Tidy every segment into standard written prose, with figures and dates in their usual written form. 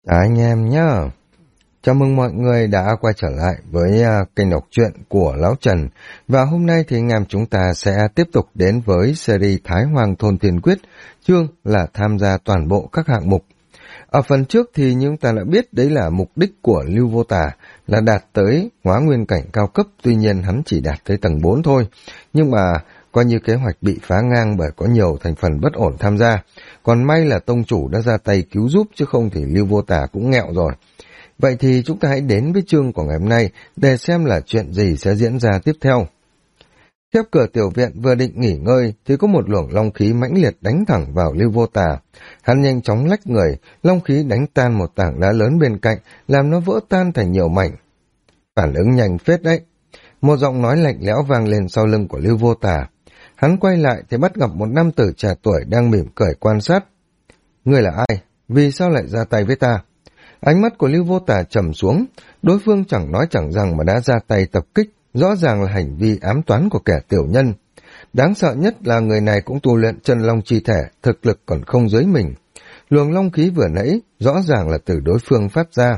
Anh em nhá, chào mừng mọi người đã quay trở lại với kênh đọc truyện của Lão Trần. Và hôm nay thì anh em chúng ta sẽ tiếp tục đến với series Thái Hoàng Thôn Thiên Quyết, chương là tham gia toàn bộ các hạng mục. Ở phần trước thì chúng ta đã biết đấy là mục đích của Lưu Vô Tà là đạt tới hóa nguyên cảnh cao cấp, tuy nhiên hắn chỉ đạt tới tầng 4 thôi. Nhưng mà coi như kế hoạch bị phá ngang bởi có nhiều thành phần bất ổn tham gia. Còn may là tông chủ đã ra tay cứu giúp, chứ không thì Lưu Vô Tà cũng nghẹo rồi. Vậy thì chúng ta hãy đến với chương của ngày hôm nay để xem là chuyện gì sẽ diễn ra tiếp theo. Khép cửa tiểu viện vừa định nghỉ ngơi thì có một luồng long khí mãnh liệt đánh thẳng vào Lưu Vô Tà. Hắn nhanh chóng lách người, long khí đánh tan một tảng đá lớn bên cạnh, làm nó vỡ tan thành nhiều mảnh. Phản ứng nhanh phết đấy. Một giọng nói lạnh lẽo vang lên sau lưng của Lưu Vô Tà. Hắn quay lại thì bắt gặp một nam tử trẻ tuổi đang mỉm cười quan sát. Ngươi là ai? Vì sao lại ra tay với ta? Ánh mắt của Lưu Vô Tà trầm xuống, đối phương chẳng nói chẳng rằng mà đã ra tay tập kích, rõ ràng là hành vi ám toán của kẻ tiểu nhân. Đáng sợ nhất là người này cũng tu luyện chân long chi thể, thực lực còn không dưới mình. Luồng long khí vừa nãy rõ ràng là từ đối phương phát ra.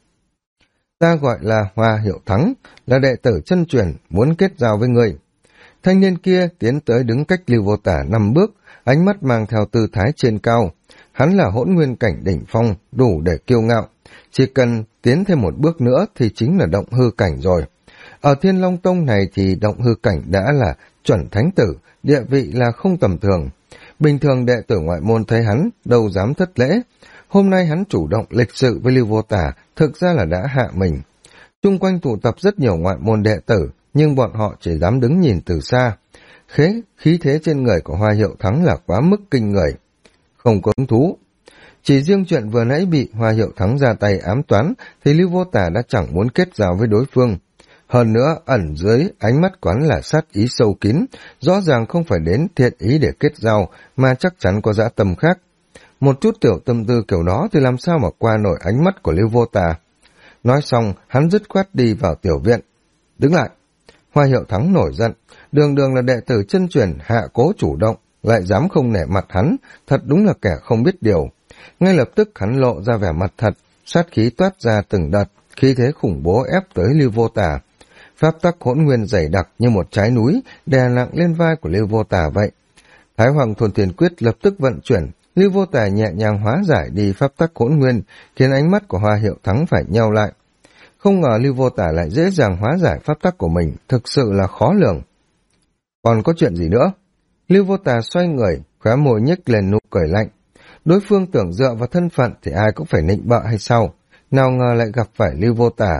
Ta gọi là Hoa Hiệu Thắng, là đệ tử chân truyền, muốn kết giao với người. Thanh niên kia tiến tới đứng cách Lưu Vô Tà 5 bước, ánh mắt mang theo tư thái trên cao. Hắn là hỗn nguyên cảnh đỉnh phong, đủ để kiêu ngạo. Chỉ cần tiến thêm một bước nữa thì chính là động hư cảnh rồi. Ở Thiên Long Tông này thì động hư cảnh đã là chuẩn thánh tử, địa vị là không tầm thường. Bình thường đệ tử ngoại môn thấy hắn, đâu dám thất lễ. Hôm nay hắn chủ động lịch sự với Lưu Vô Tà, thực ra là đã hạ mình. Chung quanh tụ tập rất nhiều ngoại môn đệ tử, nhưng bọn họ chỉ dám đứng nhìn từ xa. Khí thế trên người của Hoa Hiệu Thắng là quá mức kinh người. Không có hứng thú. Chỉ riêng chuyện vừa nãy bị Hoa Hiệu Thắng ra tay ám toán thì Lưu Vô Tà đã chẳng muốn kết giao với đối phương. Hơn nữa, ẩn dưới ánh mắt quán là sát ý sâu kín, rõ ràng không phải đến thiện ý để kết giao, mà chắc chắn có dã tâm khác. Một chút tiểu tâm tư kiểu đó thì làm sao mà qua nổi ánh mắt của Lưu Vô Tà. Nói xong, hắn dứt khoát đi vào tiểu viện. Đứng lại. Hoa Hiệu Thắng nổi giận, đường đường là đệ tử chân truyền hạ cố chủ động, lại dám không nể mặt hắn, thật đúng là kẻ không biết điều. Ngay lập tức hắn lộ ra vẻ mặt thật, sát khí toát ra từng đợt, khí thế khủng bố ép tới Lưu Vô Tà. Pháp tắc hỗn nguyên dày đặc như một trái núi, đè nặng lên vai của Lưu Vô Tà vậy. Thái Hoàng Thôn Thiên Quyết lập tức vận chuyển, Lưu Vô Tà nhẹ nhàng hóa giải đi pháp tắc hỗn nguyên, khiến ánh mắt của Hoa Hiệu Thắng phải nheo lại. Không ngờ Lưu Vô Tà lại dễ dàng hóa giải pháp tắc của mình, thực sự là khó lường. Còn có chuyện gì nữa? Lưu Vô Tà xoay người, khóe môi nhếch lên nụ cười lạnh. Đối phương tưởng dựa vào thân phận thì ai cũng phải nịnh bợ hay sao? Nào ngờ lại gặp phải Lưu Vô Tà.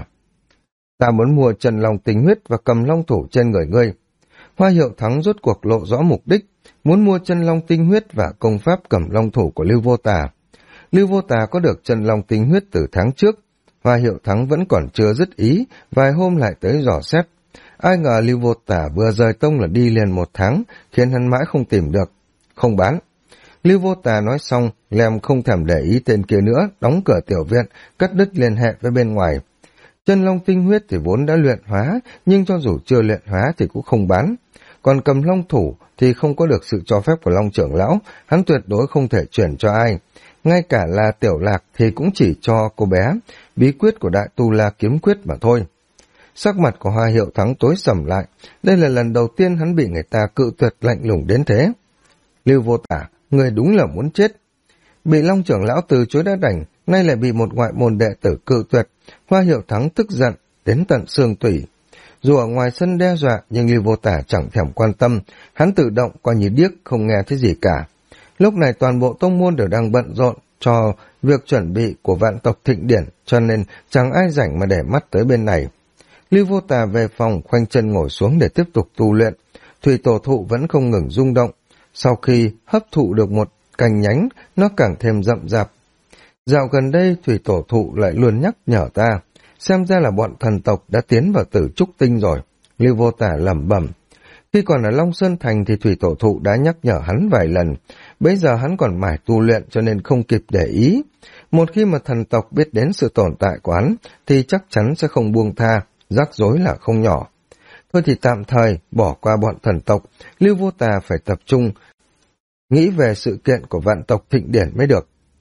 Ta muốn mua Trần Long Tinh Huyết và cầm long thủ trên người ngươi. Hoa Hiệu Thắng rốt cuộc lộ rõ mục đích, muốn mua Chân Long Tinh Huyết và công pháp cầm long thủ của Lưu Vô Tà. Lưu Vô Tà có được Chân Long Tinh Huyết từ tháng trước, Hoa Hiệu Thắng vẫn còn chưa dứt ý, vài hôm lại tới dò xét. Ai ngờ Lưu Vô Tà vừa rời tông là đi liền 1 tháng, khiến hắn mãi không tìm được. Không bán. Lưu Vô Tà nói xong, Lem không thèm để ý tên kia nữa, đóng cửa tiểu viện, cắt đứt liên hệ với bên ngoài. Chân Long Tinh Huyết thì vốn đã luyện hóa, nhưng cho dù chưa luyện hóa thì cũng không bán. Còn cầm long thủ thì không có được sự cho phép của Long trưởng lão, hắn tuyệt đối không thể chuyển cho ai. Ngay cả là Tiểu Lạc thì cũng chỉ cho cô bé, bí quyết của Đại Tu La Kiếm Quyết mà thôi. Sắc mặt của Hoa Hiệu Thắng tối sầm lại, đây là lần đầu tiên hắn bị người ta cự tuyệt lạnh lùng đến thế. Lưu Vô Tà, người đúng là muốn chết. Bị Long trưởng lão từ chối đã đành, nay lại bị một ngoại môn đệ tử cự tuyệt. Hoa Hiệu Thắng tức giận, đến tận xương tủy. Dù ở ngoài sân đe dọa, nhưng Lưu Vô Tà chẳng thèm quan tâm, hắn tự động coi như điếc, không nghe thấy gì cả. Lúc này toàn bộ tông môn đều đang bận rộn cho việc chuẩn bị của vạn tộc thịnh điển, cho nên chẳng ai rảnh mà để mắt tới bên này. Lưu Vô Tà về phòng, khoanh chân ngồi xuống để tiếp tục tu luyện. Thủy tổ thụ vẫn không ngừng rung động. Sau khi hấp thụ được một cành nhánh, nó càng thêm rậm rạp. Dạo gần đây, thủy tổ thụ lại luôn nhắc nhở ta. Xem ra là bọn thần tộc đã tiến vào tử trúc tinh rồi. Lưu Vô Tà lẩm bẩm. Khi còn ở Long Sơn Thành thì thủy tổ thụ đã nhắc nhở hắn vài lần. Bây giờ hắn còn mải tu luyện cho nên không kịp để ý. Một khi mà thần tộc biết đến sự tồn tại của hắn thì chắc chắn sẽ không buông tha, rắc rối là không nhỏ. Thôi thì tạm thời bỏ qua bọn thần tộc, Lưu Vô Tà phải tập trung nghĩ về sự kiện của vạn tộc thịnh điển mới được.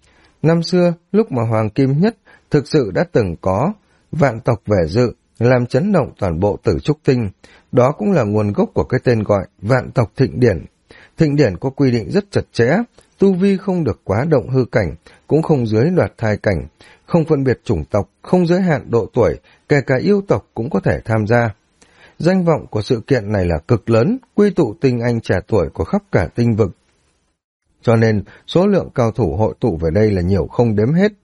Năm xưa, lúc mà Hoàng Kim Nhất thực sự đã từng có vạn tộc về dự, làm chấn động toàn bộ Tử Trúc Tinh. Đó cũng là nguồn gốc của cái tên gọi vạn tộc thịnh điển. Thịnh điển có quy định rất chặt chẽ, tu vi không được quá động hư cảnh, cũng không dưới đoạt thai cảnh, không phân biệt chủng tộc, không giới hạn độ tuổi, kể cả yêu tộc cũng có thể tham gia. Danh vọng của sự kiện này là cực lớn, quy tụ tinh anh trẻ tuổi của khắp cả tinh vực. Cho nên, số lượng cao thủ hội tụ về đây là nhiều không đếm hết.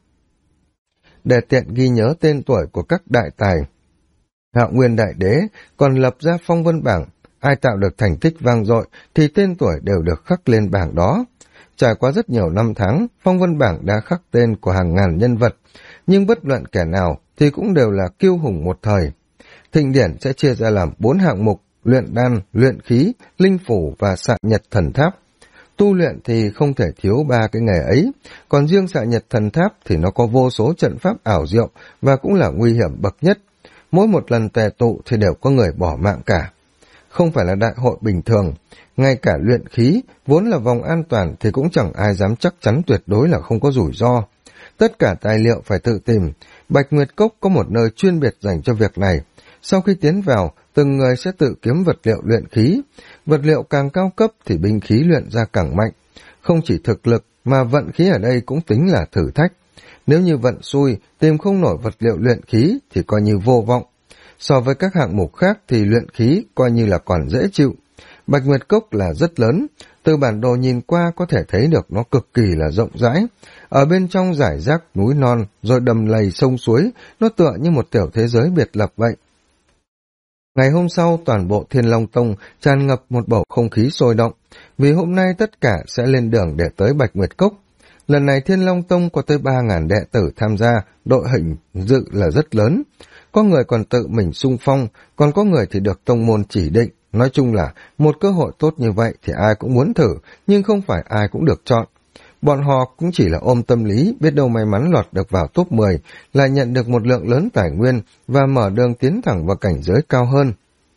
Để tiện ghi nhớ tên tuổi của các đại tài, Hạo Nguyên Đại Đế còn lập ra phong vân bảng, ai tạo được thành tích vang dội thì tên tuổi đều được khắc lên bảng đó. Trải qua rất nhiều năm tháng, phong vân bảng đã khắc tên của hàng ngàn nhân vật, nhưng bất luận kẻ nào thì cũng đều là kiêu hùng một thời. Thịnh điển sẽ chia ra làm 4 hạng mục: luyện đan, luyện khí, linh phủ và xạ nhật thần tháp. Tu luyện thì không thể thiếu 3 cái nghề ấy, còn riêng xạ nhật thần tháp thì nó có vô số trận pháp ảo diệu và cũng là nguy hiểm bậc nhất. Mỗi một lần tề tụ thì đều có người bỏ mạng cả. Không phải là đại hội bình thường, ngay cả luyện khí, vốn là vòng an toàn thì cũng chẳng ai dám chắc chắn tuyệt đối là không có rủi ro. Tất cả tài liệu phải tự tìm, Bạch Nguyệt Cốc có một nơi chuyên biệt dành cho việc này. Sau khi tiến vào, từng người sẽ tự kiếm vật liệu luyện khí. Vật liệu càng cao cấp thì binh khí luyện ra càng mạnh. Không chỉ thực lực mà vận khí ở đây cũng tính là thử thách. Nếu như vận xui, tìm không nổi vật liệu luyện khí thì coi như vô vọng. So với các hạng mục khác thì luyện khí coi như là còn dễ chịu. Bạch Nguyệt Cốc là rất lớn, từ bản đồ nhìn qua có thể thấy được nó cực kỳ là rộng rãi. Ở bên trong rải rác núi non, rồi đầm lầy sông suối, nó tựa như một tiểu thế giới biệt lập vậy. Ngày hôm sau, toàn bộ Thiên Long Tông tràn ngập một bầu không khí sôi động, vì hôm nay tất cả sẽ lên đường để tới Bạch Nguyệt Cốc. Lần này Thiên Long Tông có tới 3.000 đệ tử tham gia, đội hình dự là rất lớn. Có người còn tự mình xung phong, còn có người thì được tông môn chỉ định. Nói chung là một cơ hội tốt như vậy thì ai cũng muốn thử, nhưng không phải ai cũng được chọn. Bọn họ cũng chỉ là ôm tâm lý, biết đâu may mắn lọt được vào top 10, lại nhận được một lượng lớn tài nguyên và mở đường tiến thẳng vào cảnh giới cao hơn.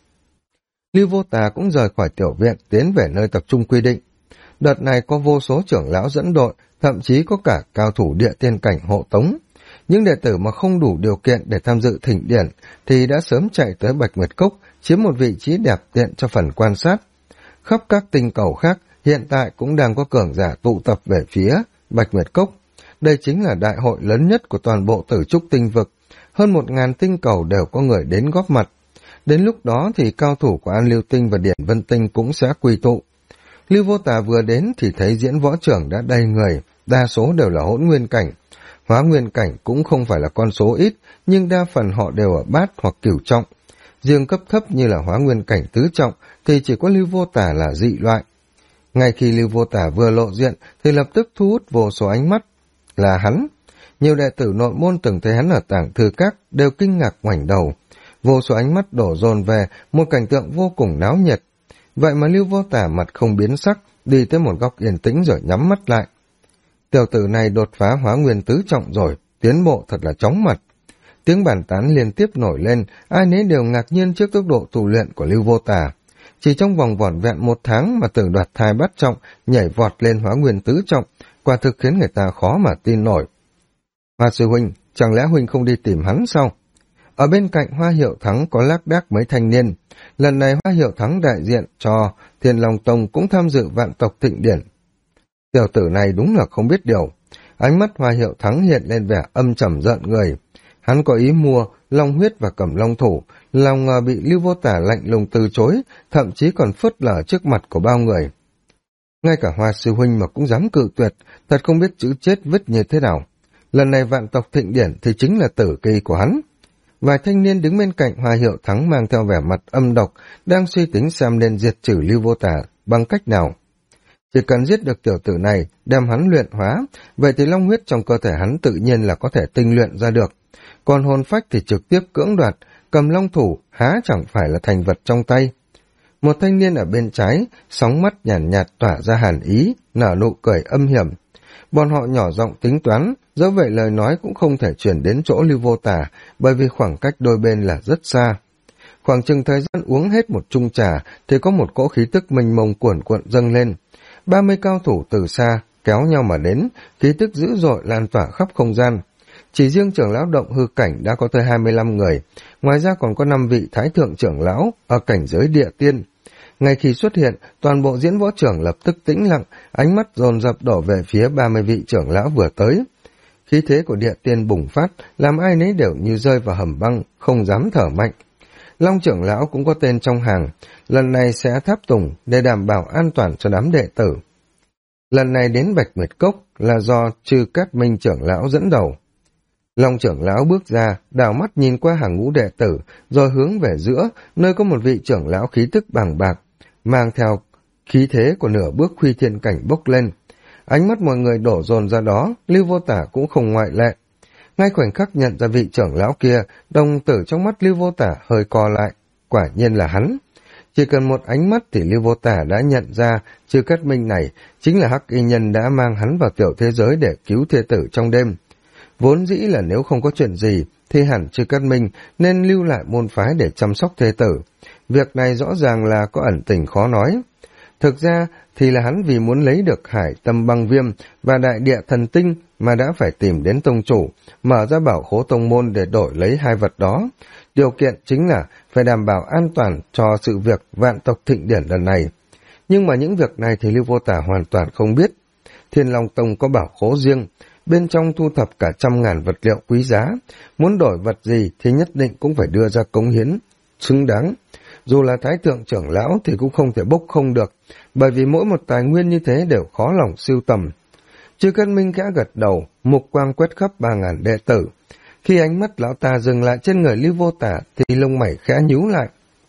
Lưu Vô Tà cũng rời khỏi tiểu viện, tiến về nơi tập trung quy định. Đợt này có vô số trưởng lão dẫn đội, thậm chí có cả cao thủ địa tiên cảnh hộ tống. Những đệ tử mà không đủ điều kiện để tham dự thịnh điển thì đã sớm chạy tới Bạch Nguyệt Cốc, chiếm một vị trí đẹp tiện cho phần quan sát. Khắp các tinh cầu khác, hiện tại cũng đang có cường giả tụ tập về phía Bạch Nguyệt Cốc. Đây chính là đại hội lớn nhất của toàn bộ Tử Trúc tinh vực. Hơn 1.000 tinh cầu đều có người đến góp mặt. Đến lúc đó thì cao thủ của An Lưu Tinh và Điển Vân Tinh cũng sẽ quy tụ. Lưu Vô Tà vừa đến thì thấy diễn võ trưởng đã đầy người, đa số đều là hỗn nguyên cảnh. Hóa nguyên cảnh cũng không phải là con số ít, nhưng đa phần họ đều ở bát hoặc cửu trọng. Riêng cấp thấp như là hóa nguyên cảnh tứ trọng thì chỉ có Lưu Vô Tà là dị loại. Ngay khi Lưu Vô Tà vừa lộ diện thì lập tức thu hút vô số ánh mắt. Là hắn. Nhiều đệ tử nội môn từng thấy hắn ở tảng thư các đều kinh ngạc ngoảnh đầu. Vô số ánh mắt đổ dồn về, một cảnh tượng vô cùng náo nhiệt. Vậy mà Lưu Vô Tà mặt không biến sắc, đi tới một góc yên tĩnh rồi nhắm mắt lại. Tiểu tử này đột phá hóa nguyên tứ trọng rồi, tiến bộ thật là chóng mặt. Tiếng bàn tán liên tiếp nổi lên, ai nấy đều ngạc nhiên trước tốc độ tu luyện của Lưu Vô Tà. Chỉ trong vòng vỏn vẹn 1 tháng mà từ đoạt thai bát trọng, nhảy vọt lên hóa nguyên tứ trọng, quả thực khiến người ta khó mà tin nổi. Hoa sư huynh, chẳng lẽ huynh không đi tìm hắn sao? Ở bên cạnh Hoa Hiệu Thắng có lác đác mấy thanh niên. Lần này Hoa Hiệu Thắng đại diện cho Thiên Long Tông cũng tham dự vạn tộc thịnh điển. Tiểu tử này đúng là không biết điều. Ánh mắt Hoa Hiệu Thắng hiện lên vẻ âm trầm giận người. Hắn có ý mua long huyết và cầm long thủ, lòng ngờ bị Lưu Vô Tà lạnh lùng từ chối, thậm chí còn phớt lờ trước mặt của bao người. Ngay cả Hoa sư huynh mà cũng dám cự tuyệt, thật không biết chữ chết vứt như thế nào. Lần này vạn tộc thịnh điển thì chính là tử kỳ của hắn. Vài thanh niên đứng bên cạnh Hoa Hiệu Thắng mang theo vẻ mặt âm độc, đang suy tính xem nên diệt trừ Lưu Vô Tà bằng cách nào. Chỉ cần giết được tiểu tử này, đem hắn luyện hóa, vậy thì long huyết trong cơ thể hắn tự nhiên là có thể tinh luyện ra được. Còn hồn phách thì trực tiếp cưỡng đoạt, cầm long thủ há chẳng phải là thành vật trong tay. Một thanh niên ở bên trái, sóng mắt nhàn nhạt tỏa ra hàn ý, nở nụ cười âm hiểm. Bọn họ nhỏ giọng tính toán, dẫu vậy lời nói cũng không thể chuyển đến chỗ Lưu Vô Tà, bởi vì khoảng cách đôi bên là rất xa. Khoảng chừng thời gian uống hết một chung trà, thì có một cỗ khí tức mênh mông cuồn cuộn dâng lên. 30 cao thủ từ xa, kéo nhau mà đến, khí tức dữ dội lan tỏa khắp không gian. Chỉ riêng trưởng lão động hư cảnh đã có tới 25 người, ngoài ra còn có 5 vị thái thượng trưởng lão ở cảnh giới địa tiên. Ngay khi xuất hiện, toàn bộ diễn võ trưởng lập tức tĩnh lặng, ánh mắt dồn dập đổ về phía 30 vị trưởng lão vừa tới. Khí thế của địa tiên bùng phát, làm ai nấy đều như rơi vào hầm băng, không dám thở mạnh. Long trưởng lão cũng có tên trong hàng, lần này sẽ tháp tùng để đảm bảo an toàn cho đám đệ tử. Lần này đến Bạch Nguyệt Cốc là do Trư Cát Minh trưởng lão dẫn đầu. Long trưởng lão bước ra, đảo mắt nhìn qua hàng ngũ đệ tử, rồi hướng về giữa, nơi có một vị trưởng lão khí tức bàng bạc, mang theo khí thế của nửa bước Khuy Thiên cảnh bốc lên. Ánh mắt mọi người đổ dồn ra đó, Lưu Vô Tả cũng không ngoại lệ. Ngay khoảnh khắc nhận ra vị trưởng lão kia, đồng tử trong mắt Lưu Vô Tả hơi co lại, quả nhiên là hắn. Chỉ cần một ánh mắt thì Lưu Vô Tả đã nhận ra Trư Cát Minh này chính là hắc y nhân đã mang hắn vào tiểu thế giới để cứu thê tử trong đêm. Vốn dĩ là nếu không có chuyện gì thì hẳn Trư Cát Minh nên lưu lại môn phái để chăm sóc thê tử. Việc này rõ ràng là có ẩn tình khó nói. Thực ra thì là hắn vì muốn lấy được Hải Tâm Băng Viêm và Đại Địa Thần Tinh mà đã phải tìm đến tông chủ, mở ra bảo khố tông môn để đổi lấy hai vật đó. Điều kiện chính là phải đảm bảo an toàn cho sự việc vạn tộc thịnh điển lần này. Nhưng mà những việc này thì Lưu Vô Tả hoàn toàn không biết. Thiên Long Tông có bảo khố riêng, bên trong thu thập cả 100.000 vật liệu quý giá, muốn đổi vật gì thì nhất định cũng phải đưa ra cống hiến xứng đáng. Dù là thái thượng trưởng lão thì cũng không thể bốc không được, bởi vì mỗi một tài nguyên như thế đều khó lòng sưu tầm. Trư Cát Minh khẽ gật đầu, mục quang quét khắp 3.000 đệ tử. Khi ánh mắt lão ta dừng lại trên người Lưu Vô Tả thì lông mày khẽ nhíu lại.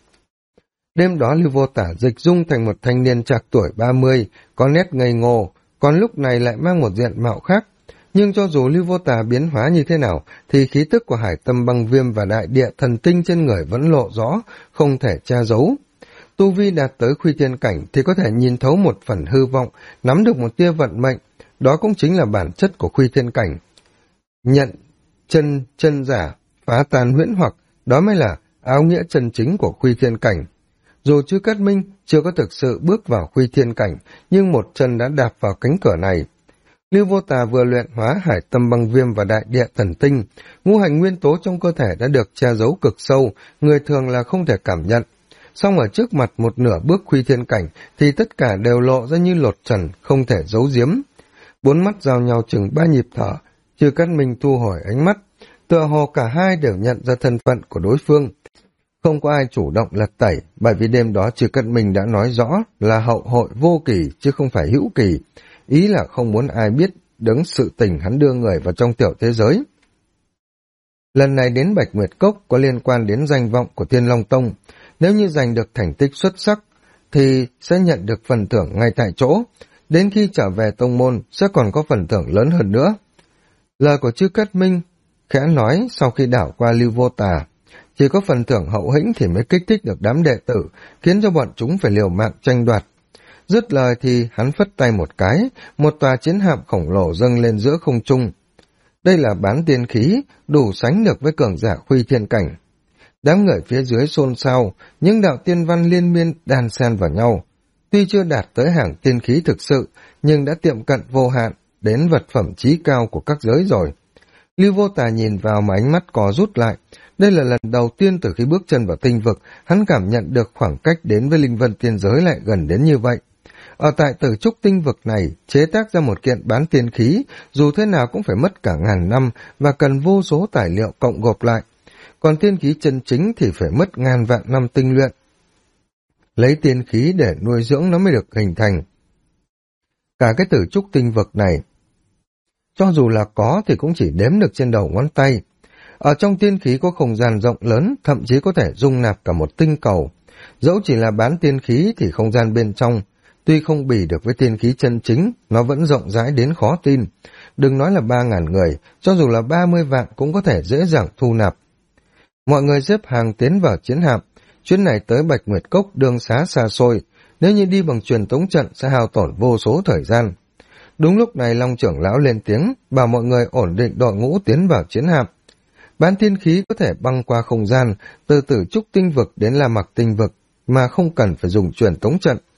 Đêm đó Lưu Vô Tả dịch dung thành một thanh niên trạc tuổi 30, có nét ngây ngô, còn lúc này lại mang một diện mạo khác. Nhưng cho dù Lưu Vô Tả biến hóa như thế nào, thì khí tức của Hải Tâm Băng Viêm và Đại Địa Thần Tinh trên người vẫn lộ rõ, không thể che giấu. Tu vi đạt tới Khuy Thiên cảnh thì có thể nhìn thấu một phần hư vọng, nắm được một tia vận mệnh, đó cũng chính là bản chất của Khuy Thiên cảnh. Nhận chân giả, phá tan huyễn hoặc, đó mới là áo nghĩa chân chính của Khuy Thiên cảnh. Dù Trư Cát Minh chưa có thực sự bước vào Khuy Thiên cảnh, nhưng một chân đã đạp vào cánh cửa này. Lưu Vô Tà vừa luyện hóa Hải Tâm Băng Viêm và Đại Địa Thần Tinh, ngũ hành nguyên tố trong cơ thể đã được che giấu cực sâu, người thường là không thể cảm nhận. Song ở trước mặt một nửa bước Khuy Thiên cảnh thì tất cả đều lộ ra như lột trần, không thể giấu giếm. Bốn mắt giao nhau chừng 3 nhịp thở, Trư Cát Minh thu hồi ánh mắt, tựa hồ cả hai đều nhận ra thân phận của đối phương. Không có ai chủ động lật tẩy, bởi vì đêm đó Trư Cát Minh đã nói rõ là hậu hội vô kỳ chứ không phải hữu kỳ, ý là không muốn ai biết đứng sự tình hắn đưa người vào trong tiểu thế giới. Lần này đến Bạch Nguyệt Cốc có liên quan đến danh vọng của Thiên Long Tông, nếu như giành được thành tích xuất sắc thì sẽ nhận được phần thưởng ngay tại chỗ, đến khi trở về tông môn sẽ còn có phần thưởng lớn hơn nữa. Lời của Trư Cát Minh khẽ nói sau khi đảo qua Lưu Vô Tà, chỉ có phần thưởng hậu hĩnh thì mới kích thích được đám đệ tử, khiến cho bọn chúng phải liều mạng tranh đoạt. Dứt lời thì hắn phất tay một cái, một tòa chiến hạm khổng lồ dâng lên giữa không trung. Đây là bán tiên khí, đủ sánh được với cường giả Khuy Thiên cảnh. Đám người phía dưới xôn xao, những đạo tiên văn liên miên đan xen vào nhau. Tuy chưa đạt tới hàng tiên khí thực sự, nhưng đã tiệm cận vô hạn đến vật phẩm chí cao của các giới rồi. Lưu Vô Tà nhìn vào mà ánh mắt co rút lại. Đây là lần đầu tiên từ khi bước chân vào tinh vực, hắn cảm nhận được khoảng cách đến với linh vân tiên giới lại gần đến như vậy. Ở tại Tử Trúc tinh vực này, chế tác ra một kiện bán tiên khí, dù thế nào cũng phải mất cả ngàn năm và cần vô số tài liệu cộng gộp lại. Còn tiên khí chân chính thì phải mất ngàn vạn năm tinh luyện. Lấy tiên khí để nuôi dưỡng nó mới được hình thành. Cả cái Tử Trúc tinh vực này, cho dù là có thì cũng chỉ đếm được trên đầu ngón tay. Ở trong tiên khí có không gian rộng lớn, thậm chí có thể dung nạp cả một tinh cầu. Dẫu chỉ là bán tiên khí thì không gian bên trong, tuy không bì được với tiên khí chân chính, nó vẫn rộng rãi đến khó tin. Đừng nói là 3.000 người, cho dù là 30 vạn cũng có thể dễ dàng thu nạp. Mọi người xếp hàng tiến vào chiến hạm. Chuyến này tới Bạch Nguyệt Cốc đường xá xa xôi, nếu như đi bằng truyền tống trận sẽ hao tổn vô số thời gian. Đúng lúc này Long trưởng lão lên tiếng, bảo mọi người ổn định đội ngũ tiến vào chiến hạm. Bán tiên khí có thể băng qua không gian, từ Tử Trúc tinh vực đến La Mặc tinh vực, mà không cần phải dùng truyền tống trận.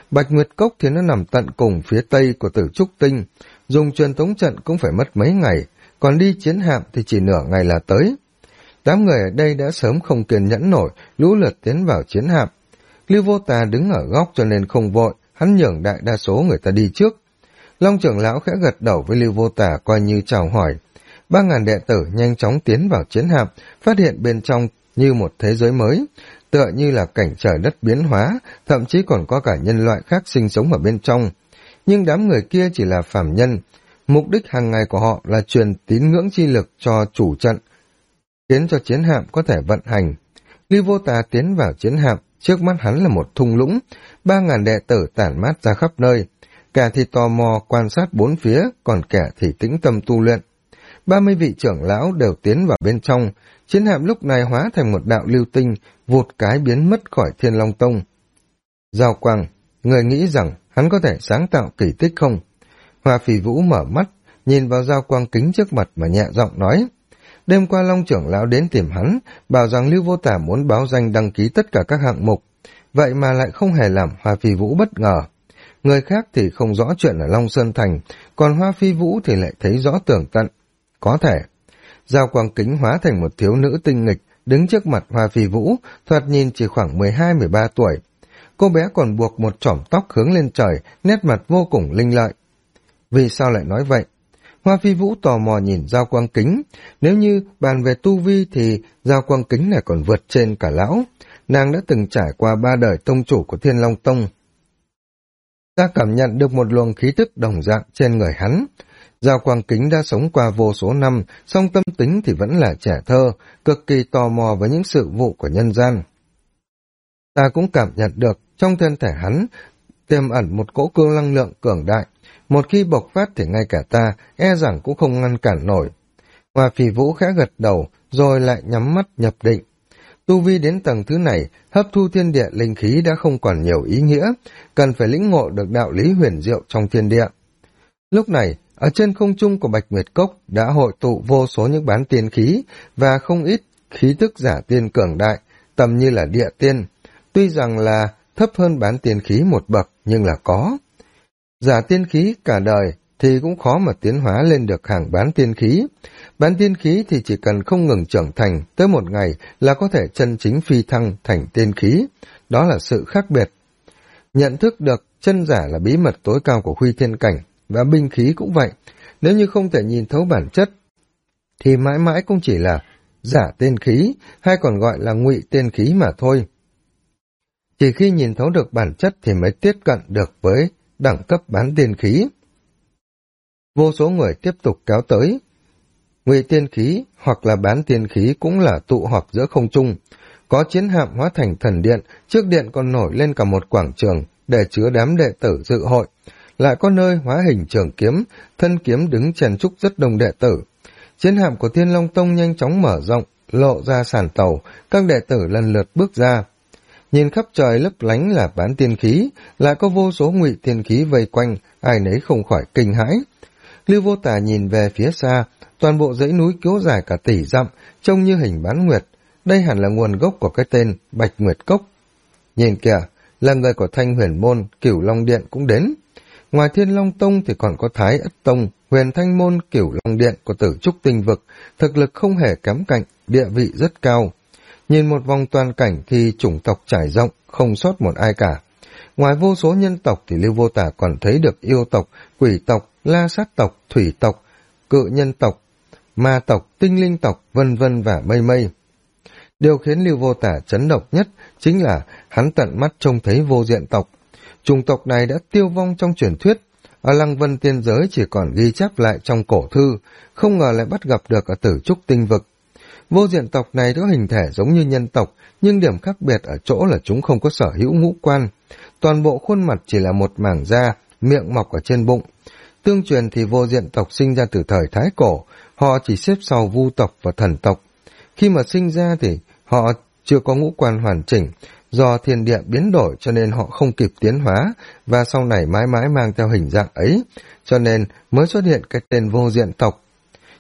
Bạch Nguyệt Cốc thì nó nằm tận cùng phía tây của Tử Trúc Tinh, dùng truyền tống trận cũng phải mất mấy ngày, còn đi chiến hạm thì chỉ nửa ngày là tới. Đám người ở đây đã sớm không kiên nhẫn nổi, lũ lượt tiến vào chiến hạm. Lưu Vô Tà đứng ở góc cho nên không vội, hắn nhường đại đa số người ta đi trước. Long trưởng lão khẽ gật đầu với Lưu Vô Tà coi như chào hỏi. 3.000 đệ tử nhanh chóng tiến vào chiến hạm, phát hiện bên trong như một thế giới mới, tựa như là cảnh trời đất biến hóa, thậm chí còn có cả nhân loại khác sinh sống ở bên trong. Nhưng đám người kia chỉ là phàm nhân, mục đích hàng ngày của họ là truyền tín ngưỡng chi lực cho chủ trận, khiến cho chiến hạm có thể vận hành. Lưu Vô Tà tiến vào chiến hạm, trước mắt hắn là một thung lũng, 3.000 đệ tử tản mát ra khắp nơi, kẻ thì tò mò quan sát bốn phía, còn kẻ thì tĩnh tâm tu luyện. 30 vị trưởng lão đều tiến vào bên trong, chiến hạm lúc này hóa thành một đạo lưu tinh, vụt cái biến mất khỏi Thiên Long Tông. Giao Quang, người nghĩ rằng hắn có thể sáng tạo kỳ tích không? Hoa Phì Vũ mở mắt, nhìn vào Giao Quang kính trước mặt mà nhẹ giọng nói. Đêm qua Long trưởng lão đến tìm hắn, bảo rằng Lưu Vô Tà muốn báo danh đăng ký tất cả các hạng mục, vậy mà lại không hề làm Hoa Phi Vũ bất ngờ. Người khác thì không rõ chuyện ở Long Sơn Thành, còn Hoa Phi Vũ thì lại thấy rõ tường tận. Có thể. Giao Quang kính hóa thành một thiếu nữ tinh nghịch, đứng trước mặt Hoa Phi Vũ, thoạt nhìn chỉ khoảng 12-13 tuổi. Cô bé còn buộc một chỏm tóc hướng lên trời, nét mặt vô cùng linh lợi. Vì sao lại nói vậy? Hoa Phi Vũ tò mò nhìn Giao Quang kính. Nếu như bàn về tu vi thì Giao Quang kính này còn vượt trên cả lão. Nàng đã từng trải qua 3 đời tông chủ của Thiên Long Tông. Ta cảm nhận được một luồng khí tức đồng dạng trên người hắn. Giao Quang kính đã sống qua vô số năm, song tâm tính thì vẫn là trẻ thơ, cực kỳ tò mò với những sự vụ của nhân gian. Ta cũng cảm nhận được trong thân thể hắn tiềm ẩn một cỗ cương năng lượng cường đại. Một khi bộc phát thì ngay cả ta e rằng cũng không ngăn cản nổi. Hoa Phi Vũ khẽ gật đầu, rồi lại nhắm mắt nhập định. Tu vi đến tầng thứ này, hấp thu thiên địa linh khí đã không còn nhiều ý nghĩa, cần phải lĩnh ngộ được đạo lý huyền diệu trong thiên địa. Lúc này, ở trên không trung của Bạch Nguyệt Cốc đã hội tụ vô số những bán tiên khí và không ít khí tức giả tiên cường đại, tầm như là địa tiên. Tuy rằng là thấp hơn bán tiên khí một bậc, nhưng là có. Giả tiên khí cả đời thì cũng khó mà tiến hóa lên được hàng bán tiên khí. Bán tiên khí thì chỉ cần không ngừng trưởng thành, tới một ngày là có thể chân chính phi thăng thành tiên khí. Đó là sự khác biệt. Nhận thức được chân giả là bí mật tối cao của Huy Thiên Cảnh, và binh khí cũng vậy. Nếu như không thể nhìn thấu bản chất, thì mãi mãi cũng chỉ là giả tiên khí, hay còn gọi là ngụy tiên khí mà thôi. Chỉ khi nhìn thấu được bản chất thì mới tiếp cận được với đẳng cấp bán tiên khí. Vô số người tiếp tục kéo tới. Ngụy tiên khí hoặc là bán tiên khí cũng là tụ họp giữa không trung. Có chiến hạm hóa thành thần điện, trước điện còn nổi lên cả một quảng trường để chứa đám đệ tử dự hội. Lại có nơi hóa hình trường kiếm, thân kiếm đứng chèn trúc rất đông đệ tử. Chiến hạm của Thiên Long Tông nhanh chóng mở rộng, lộ ra sàn tàu, các đệ tử lần lượt bước ra. Nhìn khắp trời lấp lánh là bán tiên khí, lại có vô số ngụy tiên khí vây quanh, ai nấy không khỏi kinh hãi. Lưu Vô Tà nhìn về phía xa, toàn bộ dãy núi kéo dài cả tỷ dặm, trông như hình bán nguyệt. Đây hẳn là nguồn gốc của cái tên Bạch Nguyệt Cốc. Nhìn kìa, là người của Thanh Huyền Môn, Cửu Long Điện cũng đến. Ngoài Thiên Long Tông thì còn có Thái Ất Tông, Huyền Thanh Môn, Cửu Long Điện của Tử Trúc Tinh Vực, thực lực không hề kém cạnh, địa vị rất cao. Nhìn một vòng toàn cảnh thì chủng tộc trải rộng, không sót một ai cả. Ngoài vô số nhân tộc thì Lưu Vô Tà còn thấy được yêu tộc, quỷ tộc, la sát tộc, thủy tộc, cự nhân tộc, ma tộc, tinh linh tộc, vân vân và mây mây. Điều khiến Lưu Vô Tà chấn động nhất chính là hắn tận mắt trông thấy vô diện tộc. Chủng tộc này đã tiêu vong trong truyền thuyết, ở Lăng Vân Tiên Giới chỉ còn ghi chép lại trong cổ thư, không ngờ lại bắt gặp được ở Tử Trúc Tinh Vực. Vô diện tộc này có hình thể giống như nhân tộc, nhưng điểm khác biệt ở chỗ là chúng không có sở hữu ngũ quan. Toàn bộ khuôn mặt chỉ là một mảng da, miệng mọc ở trên bụng. Tương truyền thì vô diện tộc sinh ra từ thời Thái Cổ, họ chỉ xếp sau vu tộc và thần tộc. Khi mà sinh ra thì họ chưa có ngũ quan hoàn chỉnh, do thiên địa biến đổi cho nên họ không kịp tiến hóa, và sau này mãi mãi mang theo hình dạng ấy, cho nên mới xuất hiện cái tên vô diện tộc.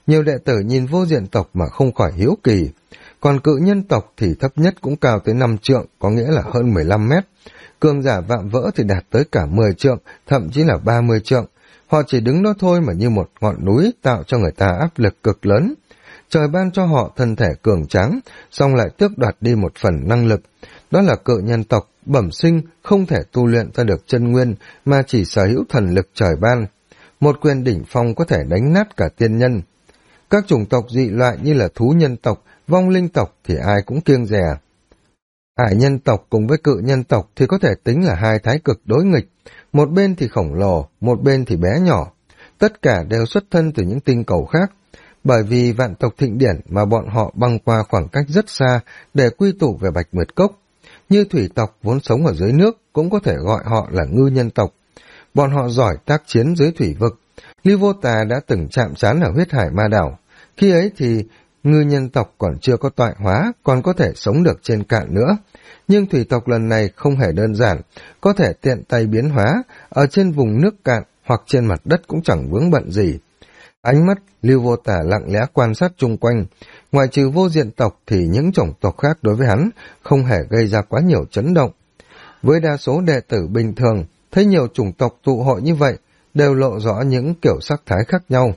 Nhiều đệ tử nhìn vô diện tộc mà không khỏi hiếu kỳ. Còn cự nhân tộc thì thấp nhất cũng cao tới 5 trượng, có nghĩa là hơn 15 mét. Cường giả vạm vỡ thì đạt tới cả 10 trượng, thậm chí là 30 trượng. Họ chỉ đứng đó thôi mà như một ngọn núi, tạo cho người ta áp lực cực lớn. Trời ban cho họ thân thể cường tráng, song lại tước đoạt đi một phần năng lực. Đó là cự nhân tộc, bẩm sinh, không thể tu luyện ra được chân nguyên, mà chỉ sở hữu thần lực trời ban. Một quyền đỉnh phong có thể đánh nát cả tiên nhân. Các chủng tộc dị loại như là thú nhân tộc, vong linh tộc thì ai cũng kiêng dè. Hải nhân tộc cùng với cự nhân tộc thì có thể tính là hai thái cực đối nghịch, một bên thì khổng lồ, một bên thì bé nhỏ. Tất cả đều xuất thân từ những tinh cầu khác, bởi vì vạn tộc thịnh điển mà bọn họ băng qua khoảng cách rất xa để quy tụ về Bạch Nguyệt Cốc. Như thủy tộc vốn sống ở dưới nước cũng có thể gọi họ là ngư nhân tộc. Bọn họ giỏi tác chiến dưới thủy vực. Lưu Vô Tà đã từng chạm trán ở huyết hải ma đảo. Khi ấy thì ngư nhân tộc còn chưa có toại hóa, còn có thể sống được trên cạn nữa. Nhưng thủy tộc lần này không hề đơn giản, có thể tiện tay biến hóa, ở trên vùng nước cạn hoặc trên mặt đất cũng chẳng vướng bận gì. Ánh mắt Lưu Vô Tà lặng lẽ quan sát chung quanh, ngoại trừ vô diện tộc thì những chủng tộc khác đối với hắn không hề gây ra quá nhiều chấn động. Với đa số đệ tử bình thường, thấy nhiều chủng tộc tụ hội như vậy, đều lộ rõ những kiểu sắc thái khác nhau.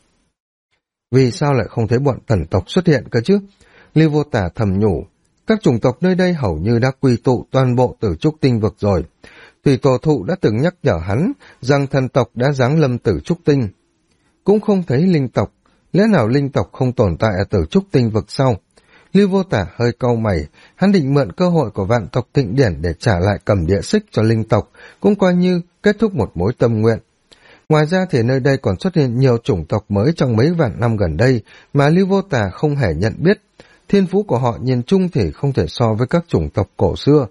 Vì sao lại không thấy bọn tần tộc xuất hiện cơ chứ? Lưu Vô Tà thầm nhủ, các chủng tộc nơi đây hầu như đã quy tụ toàn bộ Tử Trúc Tinh vực rồi. Thủy Tổ Thụ đã từng nhắc nhở hắn rằng thần tộc đã giáng lâm Tử Trúc Tinh. Cũng không thấy linh tộc, lẽ nào linh tộc không tồn tại ở Tử Trúc Tinh vực sau? Lưu Vô Tà hơi cau mày, hắn định mượn cơ hội của vạn tộc thịnh điển để trả lại Cầm Địa Xích cho linh tộc, cũng coi như kết thúc một mối tâm nguyện. Ngoài ra thì nơi đây còn xuất hiện nhiều chủng tộc mới trong mấy vạn năm gần đây mà Lưu Vô Tà không hề nhận biết. Thiên phú của họ nhìn chung thì không thể so với các chủng tộc cổ xưa.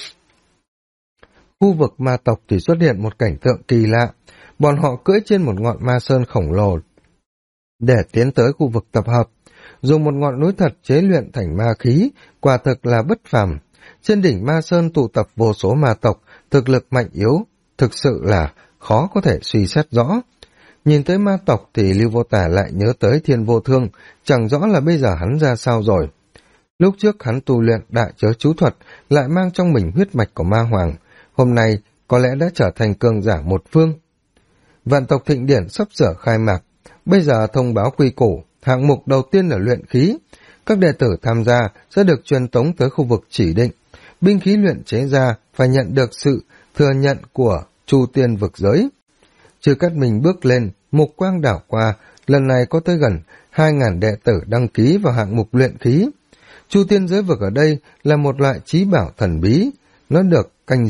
Khu vực ma tộc thì xuất hiện một cảnh tượng kỳ lạ. Bọn họ cưỡi trên một ngọn ma sơn khổng lồ để tiến tới khu vực tập hợp. Dùng một ngọn núi thật chế luyện thành ma khí, quả thực là bất phàm. Trên đỉnh ma sơn tụ tập vô số ma tộc, thực lực mạnh yếu, thực sự là khó có thể suy xét rõ. Nhìn tới ma tộc thì Lưu Vô Tà lại nhớ tới Thiên Vô Thương, chẳng rõ là bây giờ hắn ra sao rồi. Lúc trước hắn tu luyện đại chớ chú thuật, lại mang trong mình huyết mạch của ma hoàng, hôm nay có lẽ đã trở thành cường giả một phương. Vạn tộc thịnh điển sắp sửa khai mạc, bây giờ thông báo quy củ, hạng mục đầu tiên là luyện khí. Các đệ tử tham gia sẽ được truyền tống tới khu vực chỉ định. Binh khí luyện chế ra phải nhận được sự thừa nhận của Chu Tiên vực giới. Trừ Cát Minh bước lên, mục quang đảo qua, lần này có tới gần 2.000 đệ tử đăng ký vào hạng mục luyện khí. Chu Tiên giới vực ở đây là một loại trí bảo thần bí, nó được